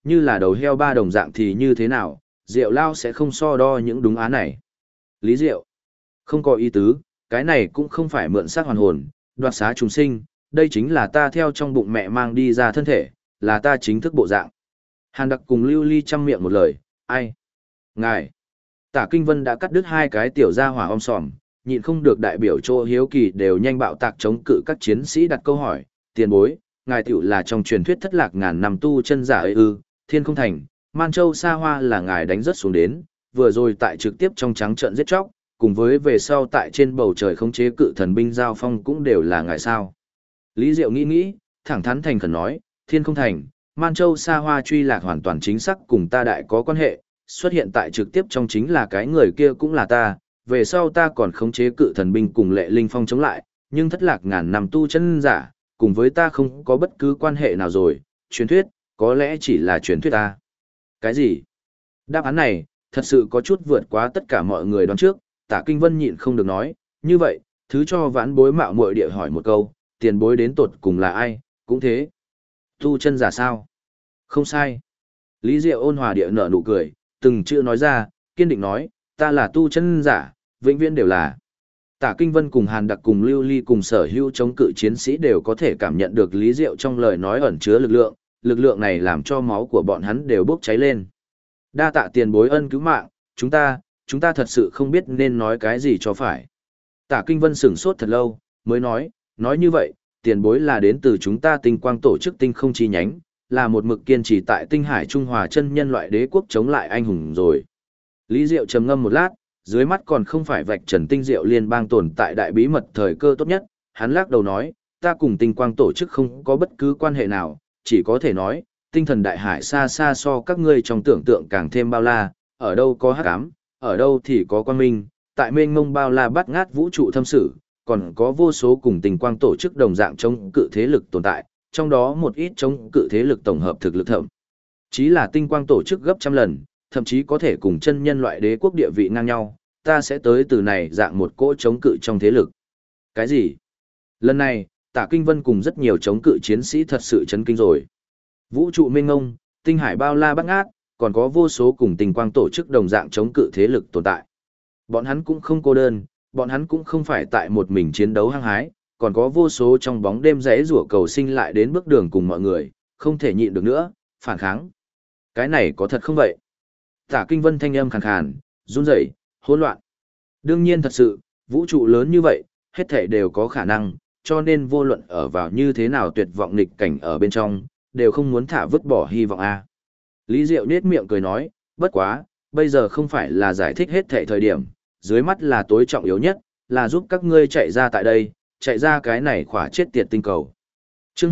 [SPEAKER 1] như là đầu heo ba đồng dạng thì như thế nào, Diệu Lao sẽ không so đo những đúng án này. Lý Diệu, không có ý tứ, cái này cũng không phải mượn xác hoàn hồn, đoạt xá chúng sinh, đây chính là ta theo trong bụng mẹ mang đi ra thân thể, là ta chính thức bộ dạng. Hàn Đặc cùng Lưu Ly chăm miệng một lời, ai? Ngài! Tả Kinh Vân đã cắt đứt hai cái tiểu gia hỏa om sòm, nhịn không được đại biểu chỗ hiếu kỳ đều nhanh bạo tạc chống cự các chiến sĩ đặt câu hỏi, tiền bối, ngài tiểu là trong truyền thuyết thất lạc ngàn năm tu chân giả ấy ư, Thiên Không Thành, Man Châu Sa Hoa là ngài đánh rất xuống đến, vừa rồi tại trực tiếp trong trắng trận giết chóc, cùng với về sau tại trên bầu trời khống chế cự thần binh giao phong cũng đều là ngài sao. Lý Diệu nghĩ nghĩ, thẳng thắn thành khẩn nói, Thiên Không Thành, Man Châu Sa Hoa truy lạc hoàn toàn chính xác cùng ta đại có quan hệ, xuất hiện tại trực tiếp trong chính là cái người kia cũng là ta, về sau ta còn khống chế cự thần binh cùng Lệ Linh Phong chống lại, nhưng thất lạc ngàn năm tu chân giả, cùng với ta không có bất cứ quan hệ nào rồi, truyền thuyết, có lẽ chỉ là truyền thuyết ta. Cái gì? Đáp án này, thật sự có chút vượt quá tất cả mọi người đoán trước, Tả Kinh Vân nhịn không được nói, như vậy, thứ cho vãn bối mạo muội địa hỏi một câu, tiền bối đến tột cùng là ai, cũng thế. Tu chân giả sao? Không sai. Lý Diệu ôn hòa địa nở nụ cười, từng chữ nói ra, kiên định nói, ta là tu chân giả, vĩnh viễn đều là. Tả Kinh Vân cùng Hàn Đặc cùng Lưu Ly cùng sở hữu chống cự chiến sĩ đều có thể cảm nhận được Lý Diệu trong lời nói ẩn chứa lực lượng này làm cho máu của bọn hắn đều bốc cháy lên. Đa tạ tiền bối ân cứu mạng, chúng ta thật sự không biết nên nói cái gì cho phải. Tả Kinh Vân sửng sốt thật lâu, mới nói như vậy, tiền bối là đến từ chúng ta tinh quang tổ chức tinh không chi nhánh, là một mực kiên trì tại tinh hải Trung Hòa chân nhân loại đế quốc chống lại anh hùng rồi. Lý Diệu trầm ngâm một lát, dưới mắt còn không phải vạch trần tinh diệu liên bang tồn tại đại bí mật thời cơ tốt nhất, hắn lắc đầu nói, ta cùng tinh quang tổ chức không có bất cứ quan hệ nào, chỉ có thể nói, tinh thần đại hải xa xa so các ngươi trong tưởng tượng càng thêm bao la, ở đâu có hắc ám, ở đâu thì có quang minh, tại mênh mông bao la bát ngát vũ trụ thâm sử, còn có vô số cùng tinh quang tổ chức đồng dạng chống cự thế lực tồn tại, trong đó một ít chống cự thế lực tổng hợp thực lực thậm chí là tinh quang tổ chức gấp trăm lần, thậm chí có thể cùng chân nhân loại đế quốc địa vị ngang nhau, ta sẽ tới từ này dạng một cỗ chống cự trong thế lực. Cái gì? Lần này, Tả Kinh Vân cùng rất nhiều chống cự chiến sĩ thật sự chấn kinh rồi. Vũ trụ mênh mông, tinh hải bao la bát ngát, còn có vô số cùng tinh quang tổ chức đồng dạng chống cự thế lực tồn tại. Bọn hắn cũng không cô đơn, bọn hắn cũng không phải tại một mình chiến đấu hăng hái, còn có vô số trong bóng đêm rẽ rủa cầu sinh lại đến bước đường cùng mọi người, không thể nhịn được nữa, phản kháng. Cái này có thật không vậy? Tả Kinh Vân thanh âm khàn khàn, run rẩy, hỗn loạn. Đương nhiên thật sự, vũ trụ lớn như vậy, hết thảy đều có khả năng, cho nên vô luận ở vào như thế nào tuyệt vọng nghịch cảnh ở bên trong, đều không muốn thả vứt bỏ hy vọng a. Lý Diệu nết miệng cười nói, bất quá, bây giờ không phải là giải thích hết thảy thời điểm, dưới mắt là tối trọng yếu nhất, là giúp các ngươi chạy ra tại đây, chạy ra cái này khỏa chết tiệt tinh cầu. Chương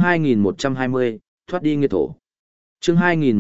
[SPEAKER 1] 2120, thoát đi nghiệt thổ. Chương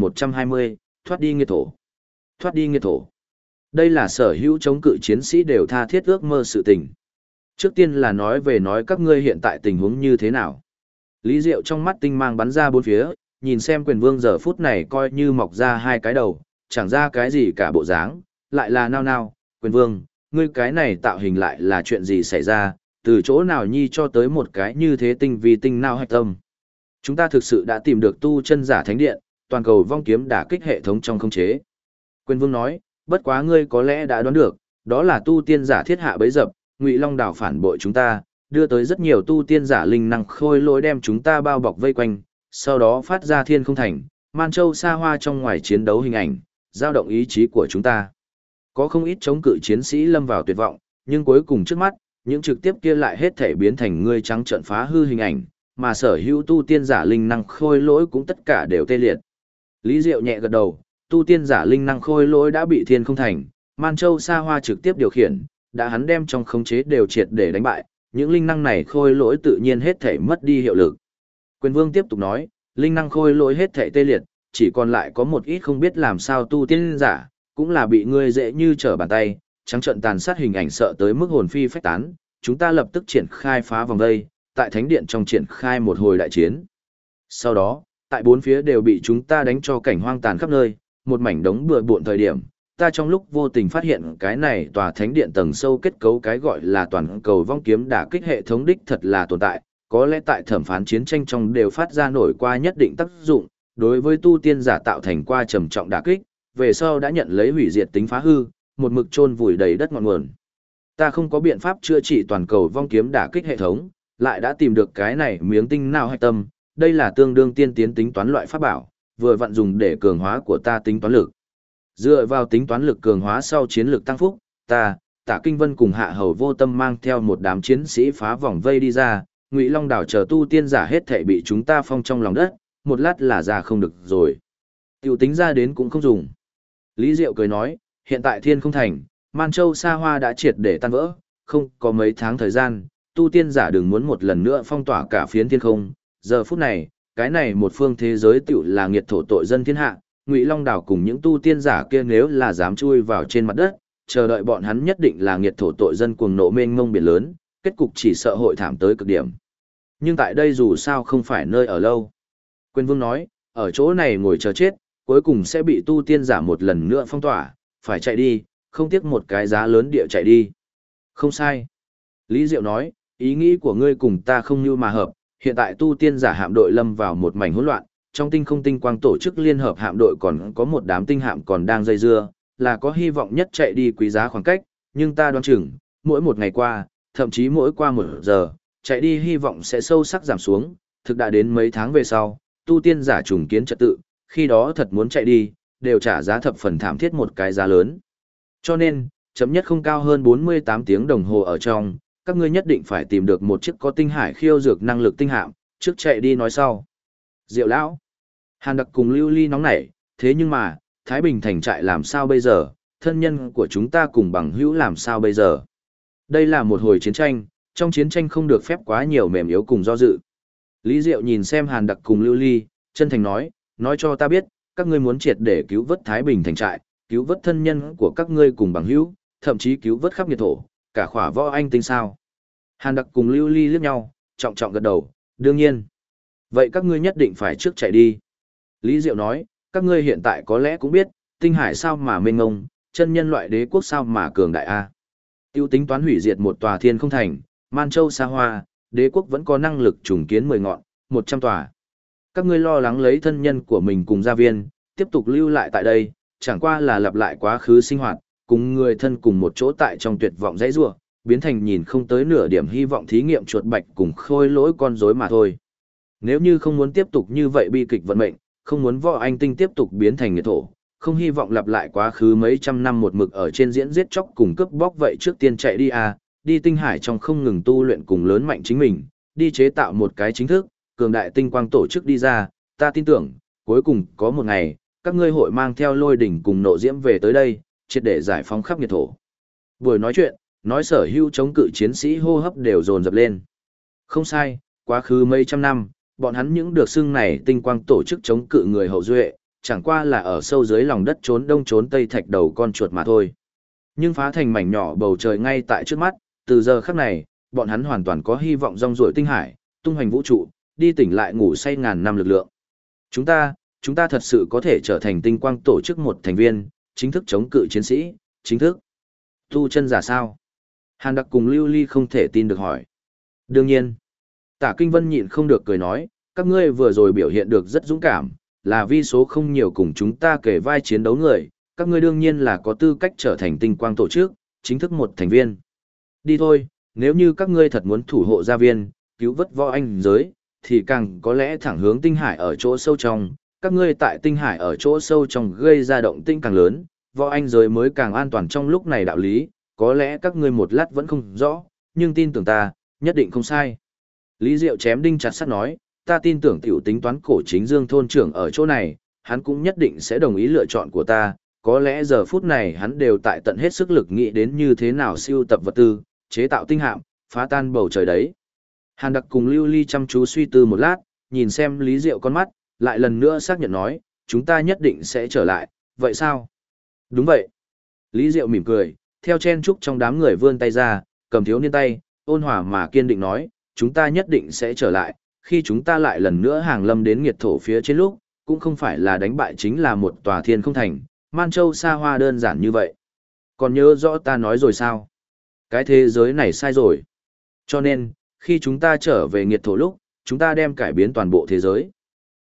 [SPEAKER 1] 2120, thoát đi nghiệt thổ. Thoát đi nghiệt thổ. Đây là sở hữu chống cự chiến sĩ đều tha thiết ước mơ sự tình. Trước tiên là nói các ngươi hiện tại tình huống như thế nào. Lý Diệu trong mắt tinh mang bắn ra bốn phía, nhìn xem quyền vương giờ phút này coi như mọc ra hai cái đầu, chẳng ra cái gì cả bộ dáng, lại là nao, quyền vương, ngươi cái này tạo hình lại là chuyện gì xảy ra, từ chỗ nào nhi cho tới một cái như thế tinh vi tinh nào hạch tâm. Chúng ta thực sự đã tìm được tu chân giả thánh điện, toàn cầu vong kiếm đả kích hệ thống trong khống chế. Quyền vương nói, bất quá ngươi có lẽ đã đoán được, đó là tu tiên giả thiết hạ bấy dập, Ngụy Long đảo phản bội chúng ta, đưa tới rất nhiều tu tiên giả linh năng khôi lỗi đem chúng ta bao bọc vây quanh, sau đó phát ra Thiên Không Thành, Man Châu Sa Hoa trong ngoài chiến đấu hình ảnh, dao động ý chí của chúng ta. Có không ít chống cự chiến sĩ lâm vào tuyệt vọng, nhưng cuối cùng trước mắt, những trực tiếp kia lại hết thể biến thành ngươi trắng trợn phá hư hình ảnh, mà sở hữu tu tiên giả linh năng khôi lỗi cũng tất cả đều tê liệt. Lý Diệu nhẹ gật đầu, tu tiên giả linh năng khôi lỗi đã bị Thiên Không Thành, Man Châu Sa Hoa trực tiếp điều khiển, đã hắn đem trong khống chế đều triệt để đánh bại, những linh năng này khôi lỗi tự nhiên hết thể mất đi hiệu lực. Quyền vương tiếp tục nói, linh năng khôi lỗi hết thể tê liệt, chỉ còn lại có một ít không biết làm sao tu tiên giả, cũng là bị ngươi dễ như trở bàn tay, trắng trận tàn sát hình ảnh sợ tới mức hồn phi phách tán, chúng ta lập tức triển khai phá vòng vây, tại thánh điện trong triển khai một hồi đại chiến. Sau đó, tại bốn phía đều bị chúng ta đánh cho cảnh hoang tàn khắp nơi, một mảnh đống bừa bộn thời điểm, ta trong lúc vô tình phát hiện cái này tòa thánh điện tầng sâu kết cấu cái gọi là toàn cầu vong kiếm đả kích hệ thống đích thật là tồn tại, có lẽ tại thẩm phán chiến tranh trong đều phát ra nổi qua nhất định tác dụng, đối với tu tiên giả tạo thành qua trầm trọng đả kích, về sau đã nhận lấy hủy diệt tính phá hư, một mực chôn vùi đầy đất ngọn nguồn. Ta không có biện pháp chữa trị toàn cầu vong kiếm đả kích hệ thống, lại đã tìm được cái này miếng tinh não hạch tâm, đây là tương đương tiên tiến tính toán loại pháp bảo, vừa vặn dùng để cường hóa của ta tính toán lực. Dựa vào tính toán lực cường hóa sau chiến lược tăng phúc, ta, Tạ Kinh Vân cùng Hạ Hầu Vô Tâm mang theo một đám chiến sĩ phá vòng vây đi ra, Ngụy Long đảo chờ tu tiên giả hết thảy bị chúng ta phong trong lòng đất, một lát là ra không được rồi. Tiểu tính ra đến cũng không dùng. Lý Diệu cười nói, hiện tại thiên không thành, Man Châu Sa Hoa đã triệt để tan vỡ, không có mấy tháng thời gian, tu tiên giả đừng muốn một lần nữa phong tỏa cả phiến thiên không. Giờ phút này, cái này một phương thế giới tiểu là nghiệt thổ tội dân thiên hạ, Ngụy Long đảo cùng những tu tiên giả kia nếu là dám chui vào trên mặt đất, chờ đợi bọn hắn nhất định là nghiệt thổ tội dân cuồng nộ mênh mông biển lớn, kết cục chỉ sợ hội thảm tới cực điểm. Nhưng tại đây dù sao không phải nơi ở lâu. Quyền Vương nói, ở chỗ này ngồi chờ chết, cuối cùng sẽ bị tu tiên giả một lần nữa phong tỏa, phải chạy đi, không tiếc một cái giá lớn địa chạy đi. Không sai. Lý Diệu nói, ý nghĩ của ngươi cùng ta không như mà hợp, hiện tại tu tiên giả hạm đội lâm vào một mảnh hỗn loạn, trong tinh không tinh quang tổ chức liên hợp hạm đội còn có một đám tinh hạm còn đang dây dưa, là có hy vọng nhất chạy đi quý giá khoảng cách, nhưng ta đoán chừng, mỗi một ngày qua, thậm chí mỗi qua một giờ, chạy đi hy vọng sẽ sâu sắc giảm xuống, thực đã đến mấy tháng về sau, tu tiên giả trùng kiến trật tự, khi đó thật muốn chạy đi, đều trả giá thập phần thảm thiết một cái giá lớn. Cho nên, chấm nhất không cao hơn 48 tiếng đồng hồ ở trong, các ngươi nhất định phải tìm được một chiếc có tinh hải khiêu dược năng lực tinh hạm, trước chạy đi nói sau. Diệu lão, Hàn Đặc cùng Lưu Ly nóng nảy, thế nhưng mà, Thái Bình thành trại làm sao bây giờ, thân nhân của chúng ta cùng bằng hữu làm sao bây giờ. Đây là một hồi chiến tranh, trong chiến tranh không được phép quá nhiều mềm yếu cùng do dự. Lý Diệu nhìn xem Hàn Đặc cùng Lưu Ly, chân thành nói cho ta biết, các ngươi muốn triệt để cứu vớt Thái Bình thành trại, cứu vớt thân nhân của các ngươi cùng bằng hữu, thậm chí cứu vớt khắp nhiệt thổ, cả khỏa võ anh tinh sao. Hàn Đặc cùng Lưu Ly liếc nhau, trọng trọng gật đầu, đương nhiên. Vậy các ngươi nhất định phải trước chạy đi. Lý Diệu nói, các ngươi hiện tại có lẽ cũng biết, tinh hải sao mà mênh mông, chân nhân loại đế quốc sao mà cường đại a. Tiêu tính toán hủy diệt một tòa thiên không thành, Man Châu Sa Hoa, đế quốc vẫn có năng lực trùng kiến 10 ngọn, 100 tòa. Các ngươi lo lắng lấy thân nhân của mình cùng gia viên, tiếp tục lưu lại tại đây, chẳng qua là lặp lại quá khứ sinh hoạt, cùng người thân cùng một chỗ tại trong tuyệt vọng dãy rủa, biến thành nhìn không tới nửa điểm hy vọng thí nghiệm chuột bạch cùng khôi lỗi con rối mà thôi. Nếu như không muốn tiếp tục như vậy bi kịch vận mệnh, không muốn võ anh tinh tiếp tục biến thành nghiệt thổ, không hy vọng lặp lại quá khứ mấy trăm năm một mực ở trên diễn giết chóc cùng cướp bóc, vậy trước tiên chạy đi à, đi tinh hải trong không ngừng tu luyện cùng lớn mạnh chính mình, đi chế tạo một cái chính thức, cường đại tinh quang tổ chức đi ra, ta tin tưởng, cuối cùng có một ngày, các ngươi hội mang theo lôi đỉnh cùng nộ diễm về tới đây, triệt để giải phóng khắp nghiệt thổ. Buổi nói chuyện, nói sở hữu chống cự chiến sĩ hô hấp đều dồn dập lên. Không sai, quá khứ mấy trăm năm, bọn hắn những được xưng này tinh quang tổ chức chống cự người hậu duệ, chẳng qua là ở sâu dưới lòng đất trốn đông trốn tây thạch đầu con chuột mà thôi. Nhưng phá thành mảnh nhỏ bầu trời ngay tại trước mắt, từ giờ khắc này, bọn hắn hoàn toàn có hy vọng rong ruổi tinh hải, tung hoành vũ trụ, đi tỉnh lại ngủ say ngàn năm lực lượng. Chúng ta thật sự có thể trở thành tinh quang tổ chức một thành viên, chính thức chống cự chiến sĩ, chính thức. Tu chân giả sao? Hàn Đặc cùng Lưu Ly không thể tin được hỏi. Đương nhiên. Tả Kinh Vân nhịn không được cười nói, các ngươi vừa rồi biểu hiện được rất dũng cảm, là vi số không nhiều cùng chúng ta kể vai chiến đấu người, các ngươi đương nhiên là có tư cách trở thành tinh quang tổ chức, chính thức một thành viên. Đi thôi, nếu như các ngươi thật muốn thủ hộ gia viên, cứu vớt võ anh giới, thì càng có lẽ thẳng hướng tinh hải ở chỗ sâu trong, các ngươi tại tinh hải ở chỗ sâu trong gây ra động tinh càng lớn, võ anh giới mới càng an toàn trong lúc này đạo lý, có lẽ các ngươi một lát vẫn không rõ, nhưng tin tưởng ta, nhất định không sai. Lý Diệu chém đinh chặt sắt nói, ta tin tưởng tiểu tính toán cổ chính Dương thôn trưởng ở chỗ này, hắn cũng nhất định sẽ đồng ý lựa chọn của ta, có lẽ giờ phút này hắn đều tại tận hết sức lực nghĩ đến như thế nào siêu tập vật tư, chế tạo tinh hạm, phá tan bầu trời đấy. Hàn Đặc cùng Lưu Ly chăm chú suy tư một lát, nhìn xem Lý Diệu con mắt, lại lần nữa xác nhận nói, chúng ta nhất định sẽ trở lại, vậy sao? Đúng vậy. Lý Diệu mỉm cười, theo chen trúc trong đám người vươn tay ra, cầm thiếu niên tay, ôn hòa mà kiên định nói, chúng ta nhất định sẽ trở lại, khi chúng ta lại lần nữa hàng lâm đến nghiệt thổ phía trên lúc, cũng không phải là đánh bại chính là một tòa thiên không thành, Man Châu Sa Hoa đơn giản như vậy. Còn nhớ rõ ta nói rồi sao? Cái thế giới này sai rồi. Cho nên, khi chúng ta trở về nghiệt thổ lúc, chúng ta đem cải biến toàn bộ thế giới.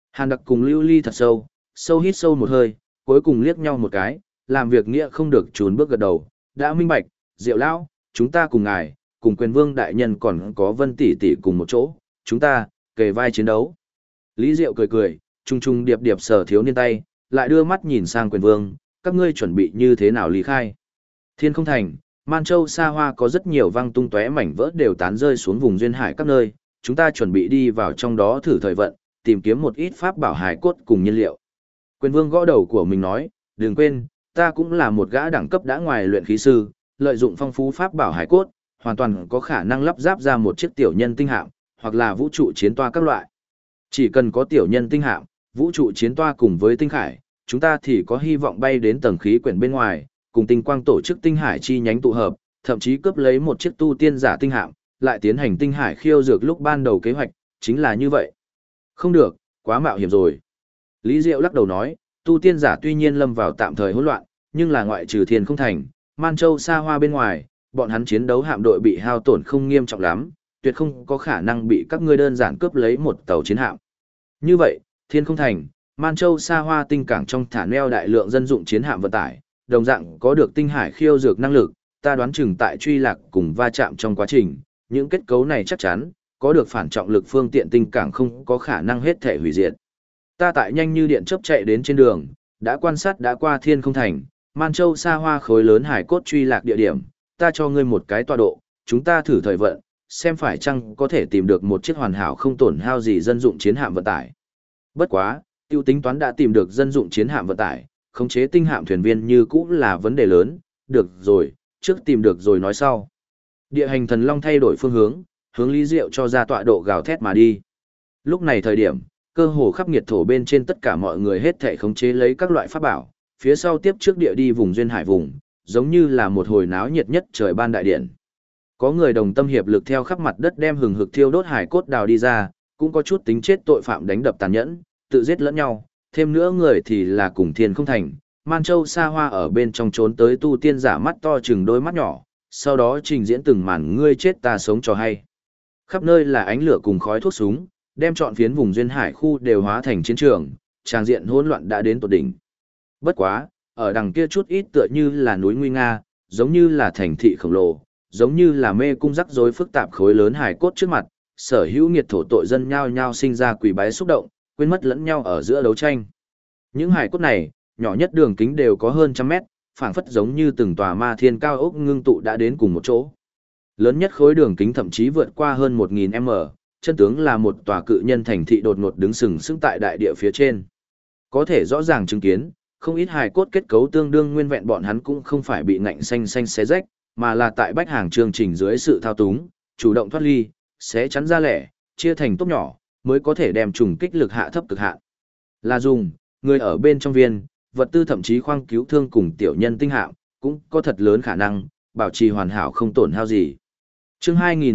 [SPEAKER 1] Hàn Đặc cùng Lưu Ly thật sâu, sâu hít sâu một hơi, cuối cùng liếc nhau một cái, làm việc nghĩa không được trốn bước gật đầu, đã minh bạch, Diệu lão, chúng ta cùng ngài, cùng Quyền Vương đại nhân còn có Vân tỷ tỷ cùng một chỗ, chúng ta kề vai chiến đấu. Lý Diệu cười cười, trung trung điệp điệp sờ thiếu niên tay, lại đưa mắt nhìn sang Quyền Vương, các ngươi chuẩn bị như thế nào lý khai? Thiên Không Thành, Man Châu xa hoa có rất nhiều văng tung tóe mảnh vỡ đều tán rơi xuống vùng duyên hải các nơi, chúng ta chuẩn bị đi vào trong đó thử thời vận, tìm kiếm một ít pháp bảo hài cốt cùng nhiên liệu. Quyền Vương gõ đầu của mình nói, đừng quên, ta cũng là một gã đẳng cấp đã ngoài luyện khí sư, lợi dụng phong phú pháp bảo hài cốt, hoàn toàn có khả năng lắp ráp ra một chiếc tiểu nhân tinh hạm, hoặc là vũ trụ chiến toa các loại. Chỉ cần có tiểu nhân tinh hạm, vũ trụ chiến toa cùng với tinh khải, chúng ta thì có hy vọng bay đến tầng khí quyển bên ngoài, cùng tinh quang tổ chức tinh hải chi nhánh tụ hợp, thậm chí cướp lấy một chiếc tu tiên giả tinh hạm, lại tiến hành tinh hải khiêu dược lúc ban đầu kế hoạch, chính là như vậy. Không được, quá mạo hiểm rồi. Lý Diệu lắc đầu nói, tu tiên giả tuy nhiên lâm vào tạm thời hỗn loạn, nhưng là ngoại trừ Thiên Không Thành, Man Châu xa hoa bên ngoài, bọn hắn chiến đấu hạm đội bị hao tổn không nghiêm trọng lắm, tuyệt không có khả năng bị các ngươi đơn giản cướp lấy một tàu chiến hạm. Như vậy, Thiên Không Thành, Man Châu xa hoa tinh cảng trong thả neo đại lượng dân dụng chiến hạm vận tải, đồng dạng có được tinh hải khiêu dược năng lực, ta đoán chừng tại truy lạc cùng va chạm trong quá trình, những kết cấu này chắc chắn có được phản trọng lực phương tiện tinh cảng không có khả năng hết thể hủy diệt. Ta tại nhanh như điện chớp chạy đến trên đường, đã quan sát đã qua Thiên Không Thành, Man Châu xa hoa khối lớn hải cốt truy lạc địa điểm, ta cho ngươi một cái tọa độ, chúng ta thử thời vận, xem phải chăng có thể tìm được một chiếc hoàn hảo không tổn hao gì dân dụng chiến hạm vận tải. Bất quá, tiêu tính toán đã tìm được dân dụng chiến hạm vận tải, khống chế tinh hạm thuyền viên như cũ là vấn đề lớn, được rồi, trước tìm được rồi nói sau. Địa hành thần long thay đổi phương hướng, hướng Lý Diệu cho ra tọa độ gào thét mà đi. Lúc này thời điểm, cơ hồ khắp nghiệt thổ bên trên tất cả mọi người hết thảy khống chế lấy các loại pháp bảo, phía sau tiếp trước địa đi vùng duyên hải vùng, giống như là một hồi náo nhiệt nhất trời ban đại điện. Có người đồng tâm hiệp lực theo khắp mặt đất đem hừng hực thiêu đốt hải cốt đào đi ra, cũng có chút tính chết tội phạm đánh đập tàn nhẫn, tự giết lẫn nhau, thêm nữa người thì là cùng Thiên Không Thành, Man Châu xa hoa ở bên trong trốn tới tu tiên giả mắt to chừng đôi mắt nhỏ, sau đó trình diễn từng màn ngươi chết ta sống cho hay. Khắp nơi là ánh lửa cùng khói thuốc súng, đem trọn phiến vùng duyên hải khu đều hóa thành chiến trường, tràng diện hỗn loạn đã đến tột đỉnh. Bất quá, ở đằng kia chút ít tựa như là núi nguy nga, giống như là thành thị khổng lồ, giống như là mê cung rắc rối phức tạp khối lớn hải cốt trước mặt, sở hữu nghiệt thổ tội dân nhao nhao sinh ra quỳ bái xúc động, quên mất lẫn nhau ở giữa đấu tranh. Những hải cốt này, nhỏ nhất đường kính đều có hơn trăm mét, phảng phất giống như từng tòa ma thiên cao ốc ngưng tụ đã đến cùng một chỗ. Lớn nhất khối đường kính thậm chí vượt qua hơn 1000m, chân tướng là một tòa cự nhân thành thị đột ngột đứng sừng sững tại đại địa phía trên. Có thể rõ ràng chứng kiến, không ít hài cốt kết cấu tương đương nguyên vẹn bọn hắn cũng không phải bị ngạnh xanh xanh xé rách, mà là tại bách hàng chương trình dưới sự thao túng, chủ động thoát ly, xé chắn ra lẻ, chia thành tốp nhỏ, mới có thể đem trùng kích lực hạ thấp cực hạn. Là dùng, người ở bên trong viên, vật tư thậm chí khoang cứu thương cùng tiểu nhân tinh hạm, cũng có thật lớn khả năng, bảo trì hoàn hảo không tổn hao gì. Chương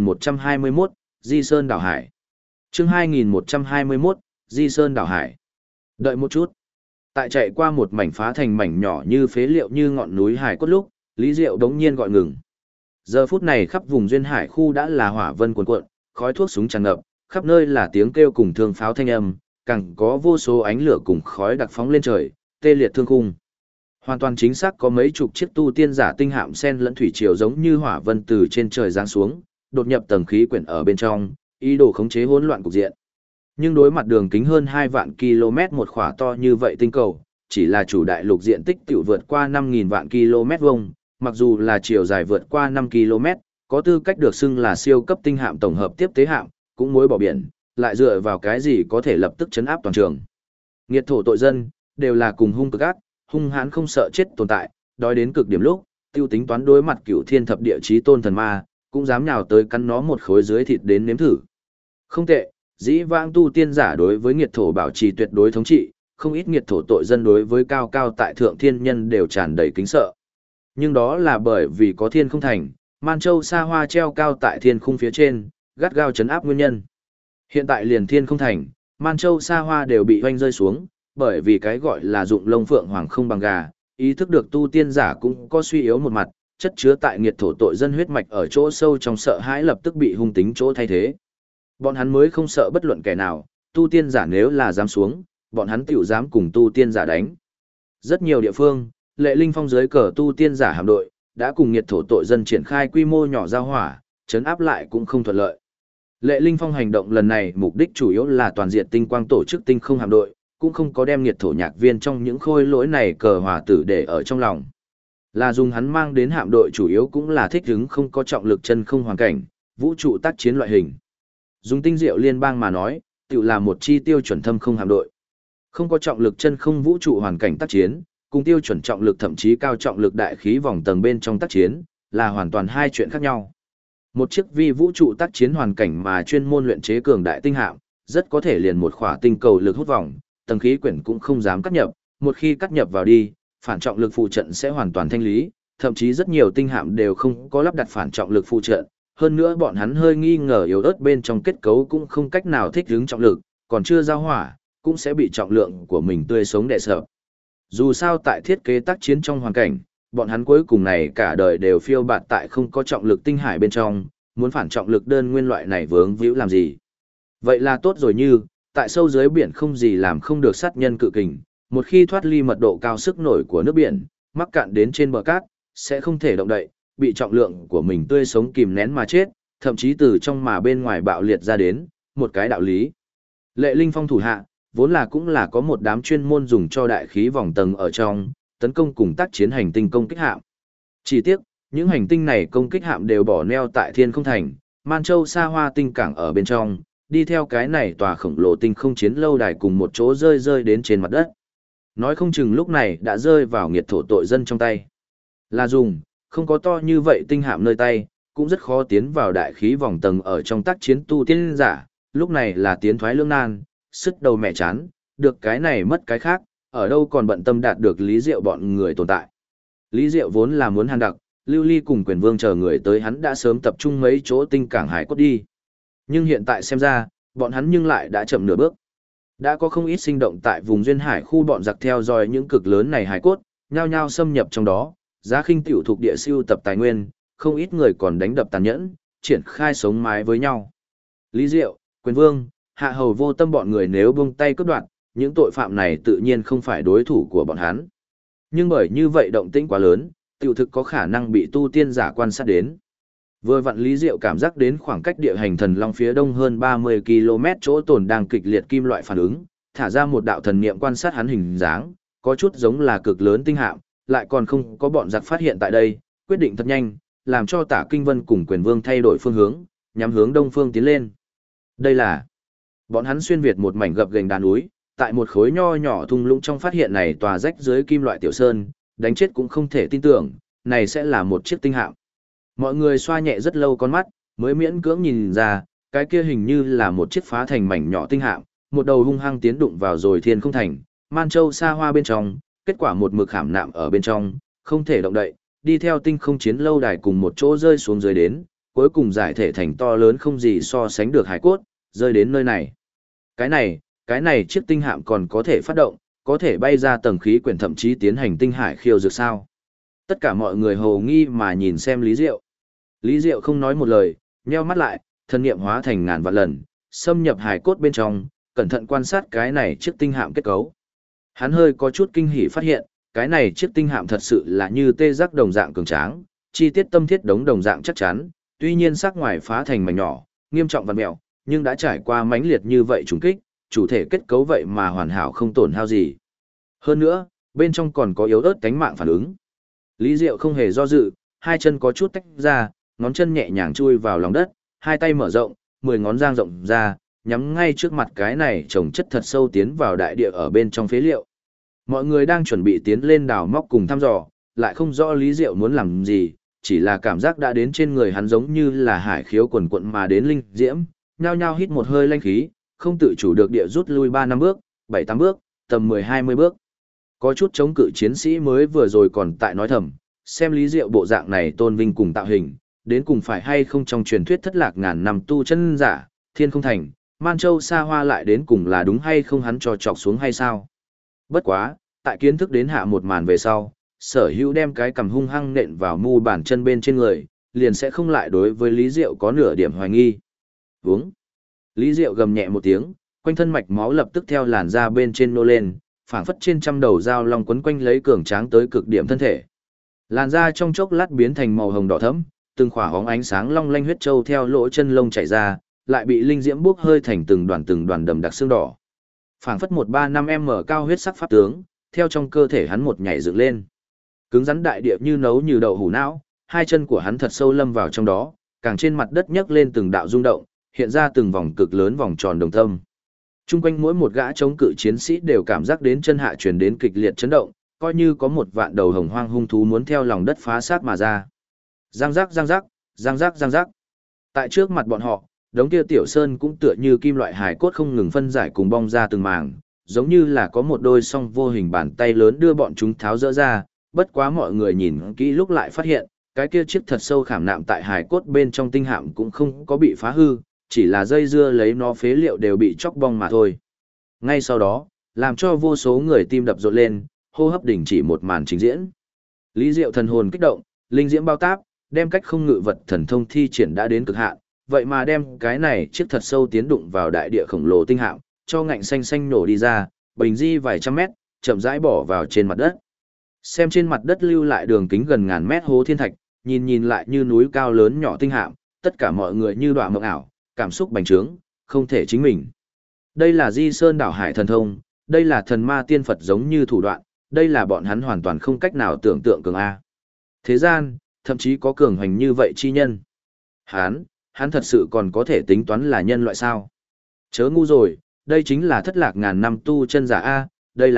[SPEAKER 1] 2121, Di Sơn Đảo Hải. Chương 2121, Di Sơn Đảo Hải. Đợi một chút. Tại chạy qua một mảnh phá thành mảnh nhỏ như phế liệu như ngọn núi hải cốt lúc, Lý Diệu đống nhiên gọi ngừng. Giờ phút này khắp vùng duyên hải khu đã là hỏa vân cuồn cuộn, khói thuốc súng tràn ngập, khắp nơi là tiếng kêu cùng thương pháo thanh âm, càng có vô số ánh lửa cùng khói đặc phóng lên trời, tê liệt thương khung. Hoàn toàn chính xác có mấy chục chiếc tu tiên giả tinh hạm sen lẫn thủy triều giống như hỏa vân từ trên trời giáng xuống, đột nhập tầng khí quyển ở bên trong, ý đồ khống chế hỗn loạn cục diện. Nhưng đối mặt đường kính hơn 2 vạn km một khỏa to như vậy tinh cầu, chỉ là chủ đại lục diện tích tiểu vượt qua 5000 vạn km vuông, mặc dù là chiều dài vượt qua 5 km, có tư cách được xưng là siêu cấp tinh hạm tổng hợp tiếp tế hạm, cũng muối bỏ biển, lại dựa vào cái gì có thể lập tức chấn áp toàn trường. Nghiệt thổ tội dân, đều là cùng hung cực ác, hung hãn không sợ chết tồn tại, đói đến cực điểm lúc, tiêu tính toán đối mặt cửu thiên thập địa chí tôn thần ma, cũng dám nhào tới cắn nó một khối dưới thịt đến nếm thử. Không tệ, dĩ vãng tu tiên giả đối với nghiệt thổ bảo trì tuyệt đối thống trị, không ít nghiệt thổ tội dân đối với cao cao tại thượng thiên nhân đều tràn đầy kính sợ. Nhưng đó là bởi vì có Thiên Không Thành, Man Châu xa hoa treo cao tại thiên khung phía trên, gắt gao chấn áp nguyên nhân. Hiện tại liền Thiên Không Thành, Man Châu xa hoa đều bị hoanh rơi xuống, bởi vì cái gọi là dụng lông phượng hoàng không bằng gà, ý thức được tu tiên giả cũng có suy yếu một mặt, chất chứa tại nghiệt thổ tội dân huyết mạch ở chỗ sâu trong sợ hãi lập tức bị hung tính chỗ thay thế. Bọn hắn mới không sợ bất luận kẻ nào, tu tiên giả nếu là dám xuống, bọn hắn tiểu dám cùng tu tiên giả đánh. Rất nhiều địa phương, Lệ Linh Phong dưới cờ tu tiên giả hạm đội, đã cùng nghiệt thổ tội dân triển khai quy mô nhỏ giao hỏa, chấn áp lại cũng không thuận lợi. Lệ Linh Phong hành động lần này mục đích chủ yếu là toàn diện tinh quang tổ chức tinh không hạm đội, cũng không có đem nghiệt thổ nhạc viên trong những khôi lỗi này cờ hòa tử để ở trong lòng. Là dùng hắn mang đến hạm đội chủ yếu cũng là thích ứng không có trọng lực chân không hoàn cảnh, vũ trụ tác chiến loại hình. Dùng tinh diệu liên bang mà nói, tự là một chi tiêu chuẩn thâm không hạm đội. Không có trọng lực chân không vũ trụ hoàn cảnh tác chiến, cùng tiêu chuẩn trọng lực thậm chí cao trọng lực đại khí vòng tầng bên trong tác chiến, là hoàn toàn hai chuyện khác nhau. Một chiếc vi vũ trụ tác chiến hoàn cảnh mà chuyên môn luyện chế cường đại tinh hạm, rất có thể liền một khỏa tinh cầu lực hút vòng, tầng khí quyển cũng không dám cắt nhập, một khi cắt nhập vào đi, phản trọng lực phụ trận sẽ hoàn toàn thanh lý, thậm chí rất nhiều tinh hạm đều không có lắp đặt phản trọng lực phụ trận, hơn nữa bọn hắn hơi nghi ngờ yếu ớt bên trong kết cấu cũng không cách nào thích ứng trọng lực, còn chưa giao hỏa, cũng sẽ bị trọng lượng của mình tươi sống đè sợ. Dù sao tại thiết kế tác chiến trong hoàn cảnh, bọn hắn cuối cùng này cả đời đều phiêu bạt tại không có trọng lực tinh hải bên trong, muốn phản trọng lực đơn nguyên loại này vướng víu làm gì. Vậy là tốt rồi, như, tại sâu dưới biển không gì làm không được sát nhân cự kình, một khi thoát ly mật độ cao sức nổi của nước biển, mắc cạn đến trên bờ cát, sẽ không thể động đậy, bị trọng lượng của mình tươi sống kìm nén mà chết, thậm chí từ trong mà bên ngoài bạo liệt ra đến, một cái đạo lý. Lệ Linh Phong thủ hạ, vốn là cũng là có một đám chuyên môn dùng cho đại khí vòng tầng ở trong, tấn công cùng tác chiến hành tinh công kích hạm. Chỉ tiếc, những hành tinh này công kích hạm đều bỏ neo tại Thiên Không Thành, Man Châu Sa Hoa tinh cảng ở bên trong, đi theo cái này tòa khổng lồ tinh không chiến lâu đài cùng một chỗ rơi đến trên mặt đất. Nói không chừng lúc này đã rơi vào nghiệt thổ tội dân trong tay. Là dùng, không có to như vậy tinh hạm nơi tay, cũng rất khó tiến vào đại khí vòng tầng ở trong tác chiến tu tiên giả, lúc này là tiến thoái lưỡng nan, sức đầu mẹ chán, được cái này mất cái khác, ở đâu còn bận tâm đạt được Lý Diệu bọn người tồn tại. Lý Diệu vốn là muốn hàn đặc, Lưu Ly cùng Quyền Vương chờ người tới hắn đã sớm tập trung mấy chỗ tinh cảng hải cốt đi. Nhưng hiện tại xem ra, bọn hắn nhưng lại đã chậm nửa bước. Đã có không ít sinh động tại vùng duyên hải khu bọn giặc theo dõi những cực lớn này hải cốt, nhao nhao xâm nhập trong đó, giá khinh tiểu thuộc địa siêu tập tài nguyên, không ít người còn đánh đập tàn nhẫn, triển khai sống mái với nhau. Lý Diệu, Quyền Vương, Hạ Hầu Vô Tâm bọn người nếu buông tay cướp đoạt, những tội phạm này tự nhiên không phải đối thủ của bọn hắn. Nhưng bởi như vậy động tĩnh quá lớn, tiểu thực có khả năng bị tu tiên giả quan sát đến. Vừa vặn Lý Diệu cảm giác đến khoảng cách địa hành thần long phía đông hơn 30 km chỗ tồn đang kịch liệt kim loại phản ứng, thả ra một đạo thần niệm quan sát hắn hình dáng, có chút giống là cực lớn tinh hạm, lại còn không có bọn giặc phát hiện tại đây, quyết định thật nhanh, làm cho Tả Kinh Vân cùng Quyền Vương thay đổi phương hướng, nhắm hướng đông phương tiến lên. Đây là bọn hắn xuyên việt một mảnh gập ghềnh đá núi, tại một khối nho nhỏ thung lũng trong phát hiện này tòa rách dưới kim loại tiểu sơn, đánh chết cũng không thể tin tưởng, này sẽ là một chiếc tinh hạm. Mọi người xoa nhẹ rất lâu con mắt, mới miễn cưỡng nhìn ra, cái kia hình như là một chiếc phá thành mảnh nhỏ tinh hạm, một đầu hung hăng tiến đụng vào rồi Thiên Không Thành, Man Châu Sa Hoa bên trong, kết quả một mực khảm nạm ở bên trong, không thể động đậy, đi theo tinh không chiến lâu đài cùng một chỗ rơi xuống dưới đến, cuối cùng giải thể thành to lớn không gì so sánh được hải cốt, rơi đến nơi này. Cái này chiếc tinh hạm còn có thể phát động, có thể bay ra tầng khí quyển thậm chí tiến hành tinh hải khiêu dược sao. Tất cả mọi người hồ nghi mà nhìn xem Lý Diệu. Lý Diệu không nói một lời, nheo mắt lại, thân niệm hóa thành ngàn vạn lần, xâm nhập hải cốt bên trong, cẩn thận quan sát cái này chiếc tinh hạm kết cấu. Hắn hơi có chút kinh hỉ phát hiện, cái này chiếc tinh hạm thật sự là như tê giác đồng dạng cường tráng, chi tiết tâm thiết đống đồng dạng chắc chắn, tuy nhiên sắc ngoài phá thành mảnh nhỏ, nghiêm trọng vặn mèo, nhưng đã trải qua mãnh liệt như vậy trùng kích, chủ thể kết cấu vậy mà hoàn hảo không tổn hao gì. Hơn nữa, bên trong còn có yếu ớt cánh mạng phản ứng. Lý Diệu không hề do dự, hai chân có chút tách ra, ngón chân nhẹ nhàng chui vào lòng đất, hai tay mở rộng, 10 ngón dang rộng ra, nhắm ngay trước mặt cái này trồng chất thật sâu tiến vào đại địa ở bên trong phế liệu. Mọi người đang chuẩn bị tiến lên đào móc cùng thăm dò, lại không rõ Lý Diệu muốn làm gì, chỉ là cảm giác đã đến trên người hắn giống như là hải khiếu quần quận mà đến linh diễm, nhao nhao hít một hơi lanh khí, không tự chủ được địa rút lui 3-5 bước, 7-8 bước, tầm 10-20 bước. Có chút chống cự chiến sĩ mới vừa rồi còn tại nói thầm, xem Lý Diệu bộ dạng này tôn vinh cùng tạo hình, đến cùng phải hay không trong truyền thuyết thất lạc ngàn năm tu chân giả, Thiên Không Thành, Man Châu Sa Hoa lại đến cùng là đúng hay không hắn cho chọc xuống hay sao. Bất quá, tại kiến thức đến hạ một màn về sau, Sở Hữu đem cái cầm hung hăng nện vào mu bàn chân bên trên người, liền sẽ không lại đối với Lý Diệu có nửa điểm hoài nghi. Vướng. Lý Diệu gầm nhẹ một tiếng, Quanh thân mạch máu lập tức theo làn da bên trên nô lên, phảng phất trên trăm đầu dao long quấn quanh lấy cường tráng tới cực điểm thân thể. Làn da trong chốc lát biến thành màu hồng đỏ thẫm, từng khỏa hóng ánh sáng long lanh huyết châu theo lỗ chân lông chảy ra, lại bị linh diễm bốc hơi thành từng đoàn đầm đặc xương đỏ. Phảng phất 135m cao huyết sắc pháp tướng, theo trong cơ thể hắn một nhảy dựng lên. Cứng rắn đại địa như nấu như đậu hũ não, hai chân của hắn thật sâu lâm vào trong đó, càng trên mặt đất nhấc lên từng đạo rung động, hiện ra từng vòng cực lớn vòng tròn đồng tâm. Trung quanh mỗi một gã chống cự chiến sĩ đều cảm giác đến chân hạ truyền đến kịch liệt chấn động, coi như có một vạn đầu hồng hoang hung thú muốn theo lòng đất phá xác mà ra. Giang giác giang giác, giang giác giang giác. Tại trước mặt bọn họ, đống kia tiểu sơn cũng tựa như kim loại hài cốt không ngừng phân giải cùng bong ra từng mảng, giống như là có một đôi song vô hình bàn tay lớn đưa bọn chúng tháo dỡ ra, bất quá mọi người nhìn kỹ lúc lại phát hiện, cái kia chiếc thật sâu khảm nạm tại hài cốt bên trong tinh hạm cũng không có bị phá hư, chỉ là dây dưa lấy nó phế liệu đều bị chóc bong mà thôi. Ngay sau đó, làm cho vô số người tim đập rộn lên, hô hấp đình chỉ một màn trình diễn. Lý Diệu thần hồn kích động, linh diễm bao táp, đem cách không ngự vật thần thông thi triển đã đến cực hạn, vậy mà đem cái này chiếc thật sâu tiến đụng vào đại địa khổng lồ tinh hạm, cho ngạnh xanh xanh nổ đi ra, bình di vài trăm mét, chậm rãi bỏ vào trên mặt đất. Xem trên mặt đất lưu lại đường kính gần ngàn mét hố thiên thạch, nhìn lại như núi cao lớn nhỏ tinh hạm, tất cả mọi người như đọa mộng ảo, cảm xúc bành trướng, không thể chính mình. Đây là Di Sơn đảo hải thần thông, đây là thần ma tiên Phật giống như thủ đoạn, đây là bọn hắn hoàn toàn không cách nào tưởng tượng cường A. Thế gian, thậm chí có cường hành như vậy chi nhân. Hắn thật sự còn có thể tính toán là nhân loại sao? Chớ ngu rồi, đây chính là thất lạc ngàn năm tu chân giả A,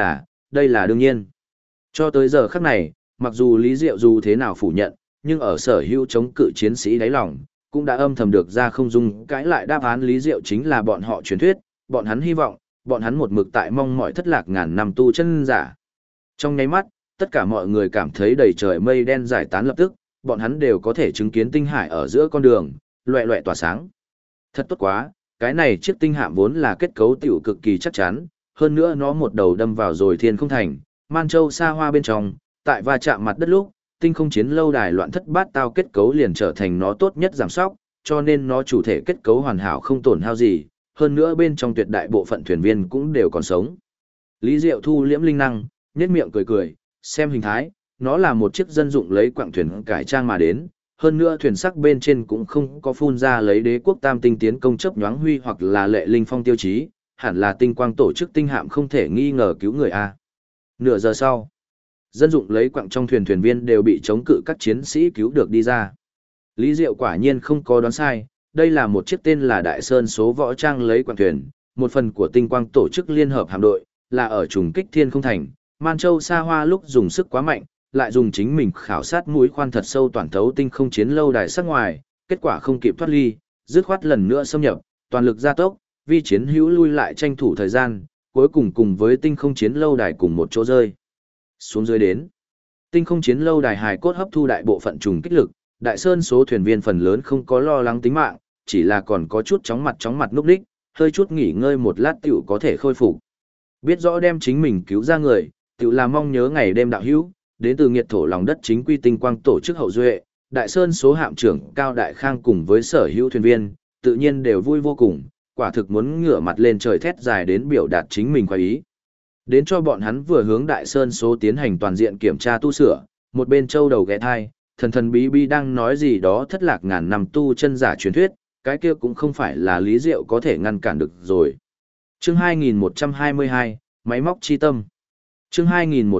[SPEAKER 1] đây là đương nhiên. Cho tới giờ khắc này, mặc dù Lý Diệu dù thế nào phủ nhận, nhưng ở sở hữu chống cự chiến sĩ đáy lòng, cũng đã âm thầm được ra không dung cãi lại đáp án Lý Diệu chính là bọn họ truyền thuyết, bọn hắn hy vọng, bọn hắn một mực tại mong mỏi thất lạc ngàn năm tu chân giả. Trong nháy mắt, tất cả mọi người cảm thấy đầy trời mây đen giải tán lập tức, bọn hắn đều có thể chứng kiến tinh hải ở giữa con đường, loẹ loẹ tỏa sáng. Thật tốt quá, cái này chiếc tinh hạm vốn là kết cấu tiểu cực kỳ chắc chắn, hơn nữa nó một đầu đâm vào rồi thiên không thành, Man Châu xa hoa bên trong, tại va chạm mặt đất lúc, tinh không chiến lâu đài loạn thất bát tao kết cấu liền trở thành nó tốt nhất giảm sóc, cho nên nó chủ thể kết cấu hoàn hảo không tổn hao gì, hơn nữa bên trong tuyệt đại bộ phận thuyền viên cũng đều còn sống. Lý Diệu thu liễm linh năng, nhếch miệng cười, xem hình thái, nó là một chiếc dân dụng lấy quặng thuyền cải trang mà đến, hơn nữa thuyền sắc bên trên cũng không có phun ra lấy đế quốc tam tinh tiến công chớp nhoáng huy hoặc là lệ linh phong tiêu chí, hẳn là tinh quang tổ chức tinh hạm không thể nghi ngờ cứu người a. Nửa giờ sau, dân dụng lấy quặng trong thuyền viên đều bị chống cự các chiến sĩ cứu được đi ra. Lý Diệu quả nhiên không có đoán sai, đây là một chiếc tên là Đại Sơn số võ trang lấy quặng thuyền, một phần của tinh quang tổ chức liên hợp hạm đội, là ở trùng kích thiên không thành, Man Châu xa hoa lúc dùng sức quá mạnh, lại dùng chính mình khảo sát mũi khoan thật sâu toàn thấu tinh không chiến lâu đài sắc ngoài, kết quả không kịp thoát ly, dứt khoát lần nữa xâm nhập, toàn lực gia tốc, vi chiến hữu lui lại tranh thủ thời gian, cuối cùng với tinh không chiến lâu đài cùng một chỗ rơi. Xuống dưới đến, tinh không chiến lâu đài hài cốt hấp thu đại bộ phận trùng kích lực, Đại Sơn số thuyền viên phần lớn không có lo lắng tính mạng, chỉ là còn có chút chóng mặt núp đích, hơi chút nghỉ ngơi một lát tiểu có thể khôi phục. Biết rõ đem chính mình cứu ra người, tiểu là mong nhớ ngày đêm đạo hữu, đến từ nghiệt thổ lòng đất chính quy tinh quang tổ chức hậu duệ, Đại Sơn số hạm trưởng Cao Đại Khang cùng với sở hữu thuyền viên, tự nhiên đều vui vô cùng, quả thực muốn ngửa mặt lên trời thét dài đến biểu đạt chính mình khoái ý. Đến cho bọn hắn vừa hướng Đại Sơn số tiến hành toàn diện kiểm tra tu sửa, một bên châu đầu ghé thai, thần bí bí đang nói gì đó thất lạc ngàn năm tu chân giả truyền thuyết, cái kia cũng không phải là Lý Diệu có thể ngăn cản được rồi. Chương 2122, Máy móc chi tâm. Chương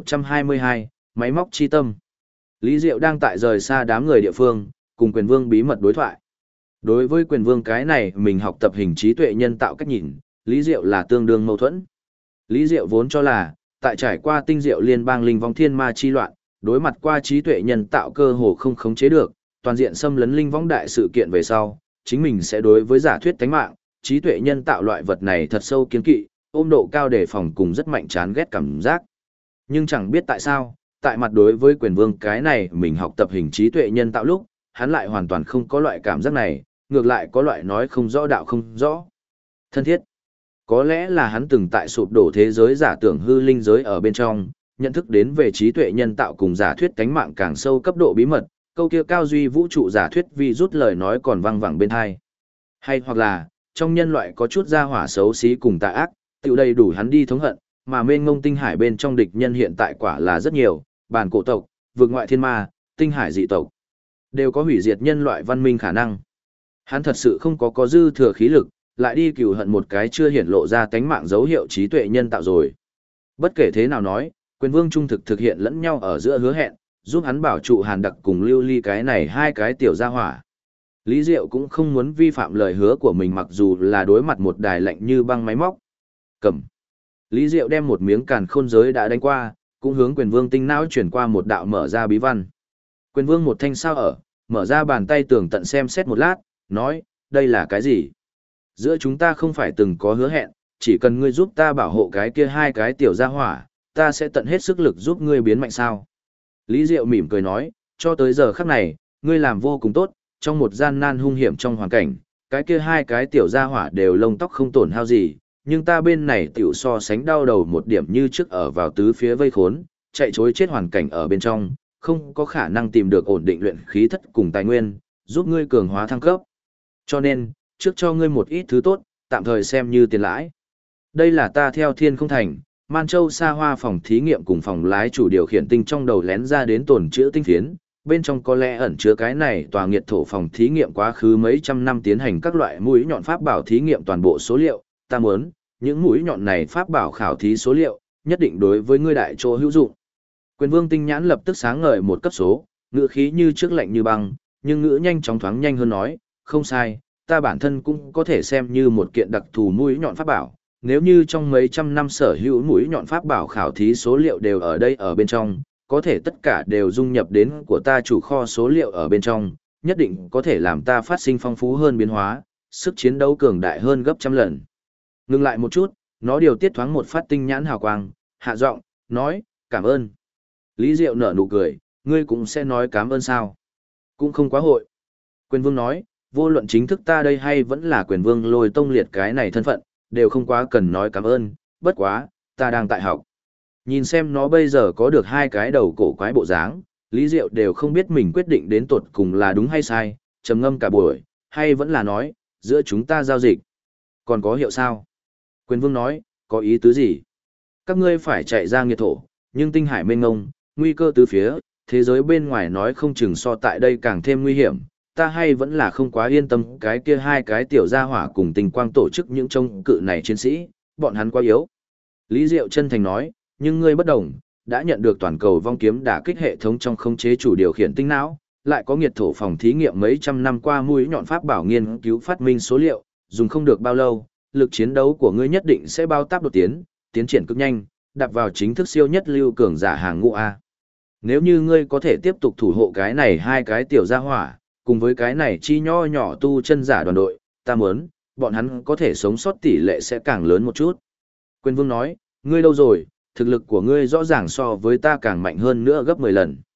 [SPEAKER 1] 2122, Máy móc chi tâm. Lý Diệu đang tại rời xa đám người địa phương, cùng quyền vương bí mật đối thoại. Đối với quyền vương cái này mình học tập hình trí tuệ nhân tạo cách nhìn, Lý Diệu là tương đương mâu thuẫn. Lý Diệu vốn cho là, tại trải qua tinh diệu liên bang linh vong thiên ma chi loạn, đối mặt qua trí tuệ nhân tạo cơ hồ không khống chế được, toàn diện xâm lấn linh vong đại sự kiện về sau, chính mình sẽ đối với giả thuyết tánh mạng, trí tuệ nhân tạo loại vật này thật sâu kiêng kỵ, ôm độ cao đề phòng cùng rất mạnh chán ghét cảm giác. Nhưng chẳng biết tại sao, tại mặt đối với quyền vương cái này mình học tập hình trí tuệ nhân tạo lúc, hắn lại hoàn toàn không có loại cảm giác này, ngược lại có loại nói không rõ đạo không rõ. Thân thiết. Có lẽ là hắn từng tại sụp đổ thế giới giả tưởng hư linh giới ở bên trong, nhận thức đến về trí tuệ nhân tạo cùng giả thuyết cánh mạng càng sâu cấp độ bí mật, câu kia cao duy vũ trụ giả thuyết vi rút lời nói còn văng vẳng bên tai. Hay hoặc là, trong nhân loại có chút gia hỏa xấu xí cùng tà ác, tiểu đầy đủ hắn đi thống hận, mà mênh ngông tinh hải bên trong địch nhân hiện tại quả là rất nhiều, bản cổ tộc, vượt ngoại thiên ma, tinh hải dị tộc, đều có hủy diệt nhân loại văn minh khả năng. Hắn thật sự không có dư thừa khí lực, lại đi cừu hận một cái chưa hiển lộ ra tánh mạng dấu hiệu trí tuệ nhân tạo rồi. Bất kể thế nào nói, quyền vương trung thực hiện lẫn nhau ở giữa hứa hẹn, giúp hắn bảo trụ Hàn Đặc cùng Lưu Ly cái này hai cái tiểu gia hỏa. Lý Diệu cũng không muốn vi phạm lời hứa của mình mặc dù là đối mặt một đài lạnh như băng máy móc. Cầm. Lý Diệu đem một miếng càn khôn giới đã đánh qua, cũng hướng quyền vương tinh não chuyển qua một đạo mở ra bí văn. Quyền vương một thanh sao ở, mở ra bàn tay tường tận xem xét một lát, nói, đây là cái gì? Giữa chúng ta không phải từng có hứa hẹn, chỉ cần ngươi giúp ta bảo hộ cái kia hai cái tiểu gia hỏa, ta sẽ tận hết sức lực giúp ngươi biến mạnh sao. Lý Diệu mỉm cười nói, cho tới giờ khắc này, ngươi làm vô cùng tốt, trong một gian nan hung hiểm trong hoàn cảnh, cái kia hai cái tiểu gia hỏa đều lông tóc không tổn hao gì, nhưng ta bên này tiểu so sánh đau đầu một điểm như trước ở vào tứ phía vây khốn, chạy chối chết hoàn cảnh ở bên trong, không có khả năng tìm được ổn định luyện khí thất cùng tài nguyên, giúp ngươi cường hóa thăng cấp. Cho nên, trước cho ngươi một ít thứ tốt, tạm thời xem như tiền lãi. Đây là ta theo Thiên Không Thành, Man Châu Sa Hoa phòng thí nghiệm cùng phòng lái chủ điều khiển tinh trong đầu lén ra đến tồn trữ tinh phiến, bên trong có lẽ ẩn chứa cái này tòa nghiệt thổ phòng thí nghiệm quá khứ mấy trăm năm tiến hành các loại mũi nhọn pháp bảo thí nghiệm toàn bộ số liệu, ta muốn, những mũi nhọn này pháp bảo khảo thí số liệu, nhất định đối với ngươi đại chỗ hữu dụng. Quyền Vương tinh nhãn lập tức sáng ngời một cấp số, ngữ khí như trước lạnh như băng, nhưng ngữ nhanh chóng thoáng nhanh hơn nói, không sai, ta bản thân cũng có thể xem như một kiện đặc thù mũi nhọn pháp bảo. Nếu như trong mấy trăm năm sở hữu mũi nhọn pháp bảo khảo thí số liệu đều ở đây ở bên trong, có thể tất cả đều dung nhập đến của ta chủ kho số liệu ở bên trong, nhất định có thể làm ta phát sinh phong phú hơn biến hóa, sức chiến đấu cường đại hơn gấp trăm lần. Ngừng lại một chút, nó điều tiết thoáng một phát tinh nhãn hào quang, hạ giọng, nói, cảm ơn. Lý Diệu nở nụ cười, ngươi cũng sẽ nói cảm ơn sao? Cũng không quá hội. Quyền Vương nói, vô luận chính thức ta đây hay vẫn là Quyền Vương Lôi Tông Liệt cái này thân phận, đều không quá cần nói cảm ơn, bất quá, ta đang tại học. Nhìn xem nó bây giờ có được hai cái đầu cổ quái bộ dáng, Lý Diệu đều không biết mình quyết định đến tột cùng là đúng hay sai, trầm ngâm cả buổi, hay vẫn là nói, giữa chúng ta giao dịch. Còn có hiệu sao? Quyền Vương nói, có ý tứ gì? Các ngươi phải chạy ra nghiệt thổ, nhưng tinh hải mênh ngông, nguy cơ tứ phía, thế giới bên ngoài nói không chừng so tại đây càng thêm nguy hiểm, ta hay vẫn là không quá yên tâm cái kia hai cái tiểu gia hỏa cùng tình quang tổ chức những trông cự này chiến sĩ, bọn hắn quá yếu. Lý Diệu chân thành nói, nhưng ngươi bất đồng, đã nhận được toàn cầu vong kiếm đả kích hệ thống trong khống chế chủ điều khiển tinh não, lại có nghiệt thổ phòng thí nghiệm mấy trăm năm qua mũi nhọn pháp bảo nghiên cứu phát minh số liệu, dùng không được bao lâu, lực chiến đấu của ngươi nhất định sẽ bao táp đột tiến, tiến triển cực nhanh, đạp vào chính thức siêu nhất lưu cường giả hàng ngũ A. Nếu như ngươi có thể tiếp tục thủ hộ cái này hai cái tiểu gia hỏa, cùng với cái này chi nho nhỏ tu chân giả đoàn đội, ta muốn, bọn hắn có thể sống sót tỷ lệ sẽ càng lớn một chút. Quyền Vương nói, ngươi đâu rồi, thực lực của ngươi rõ ràng so với ta càng mạnh hơn nữa gấp 10 lần.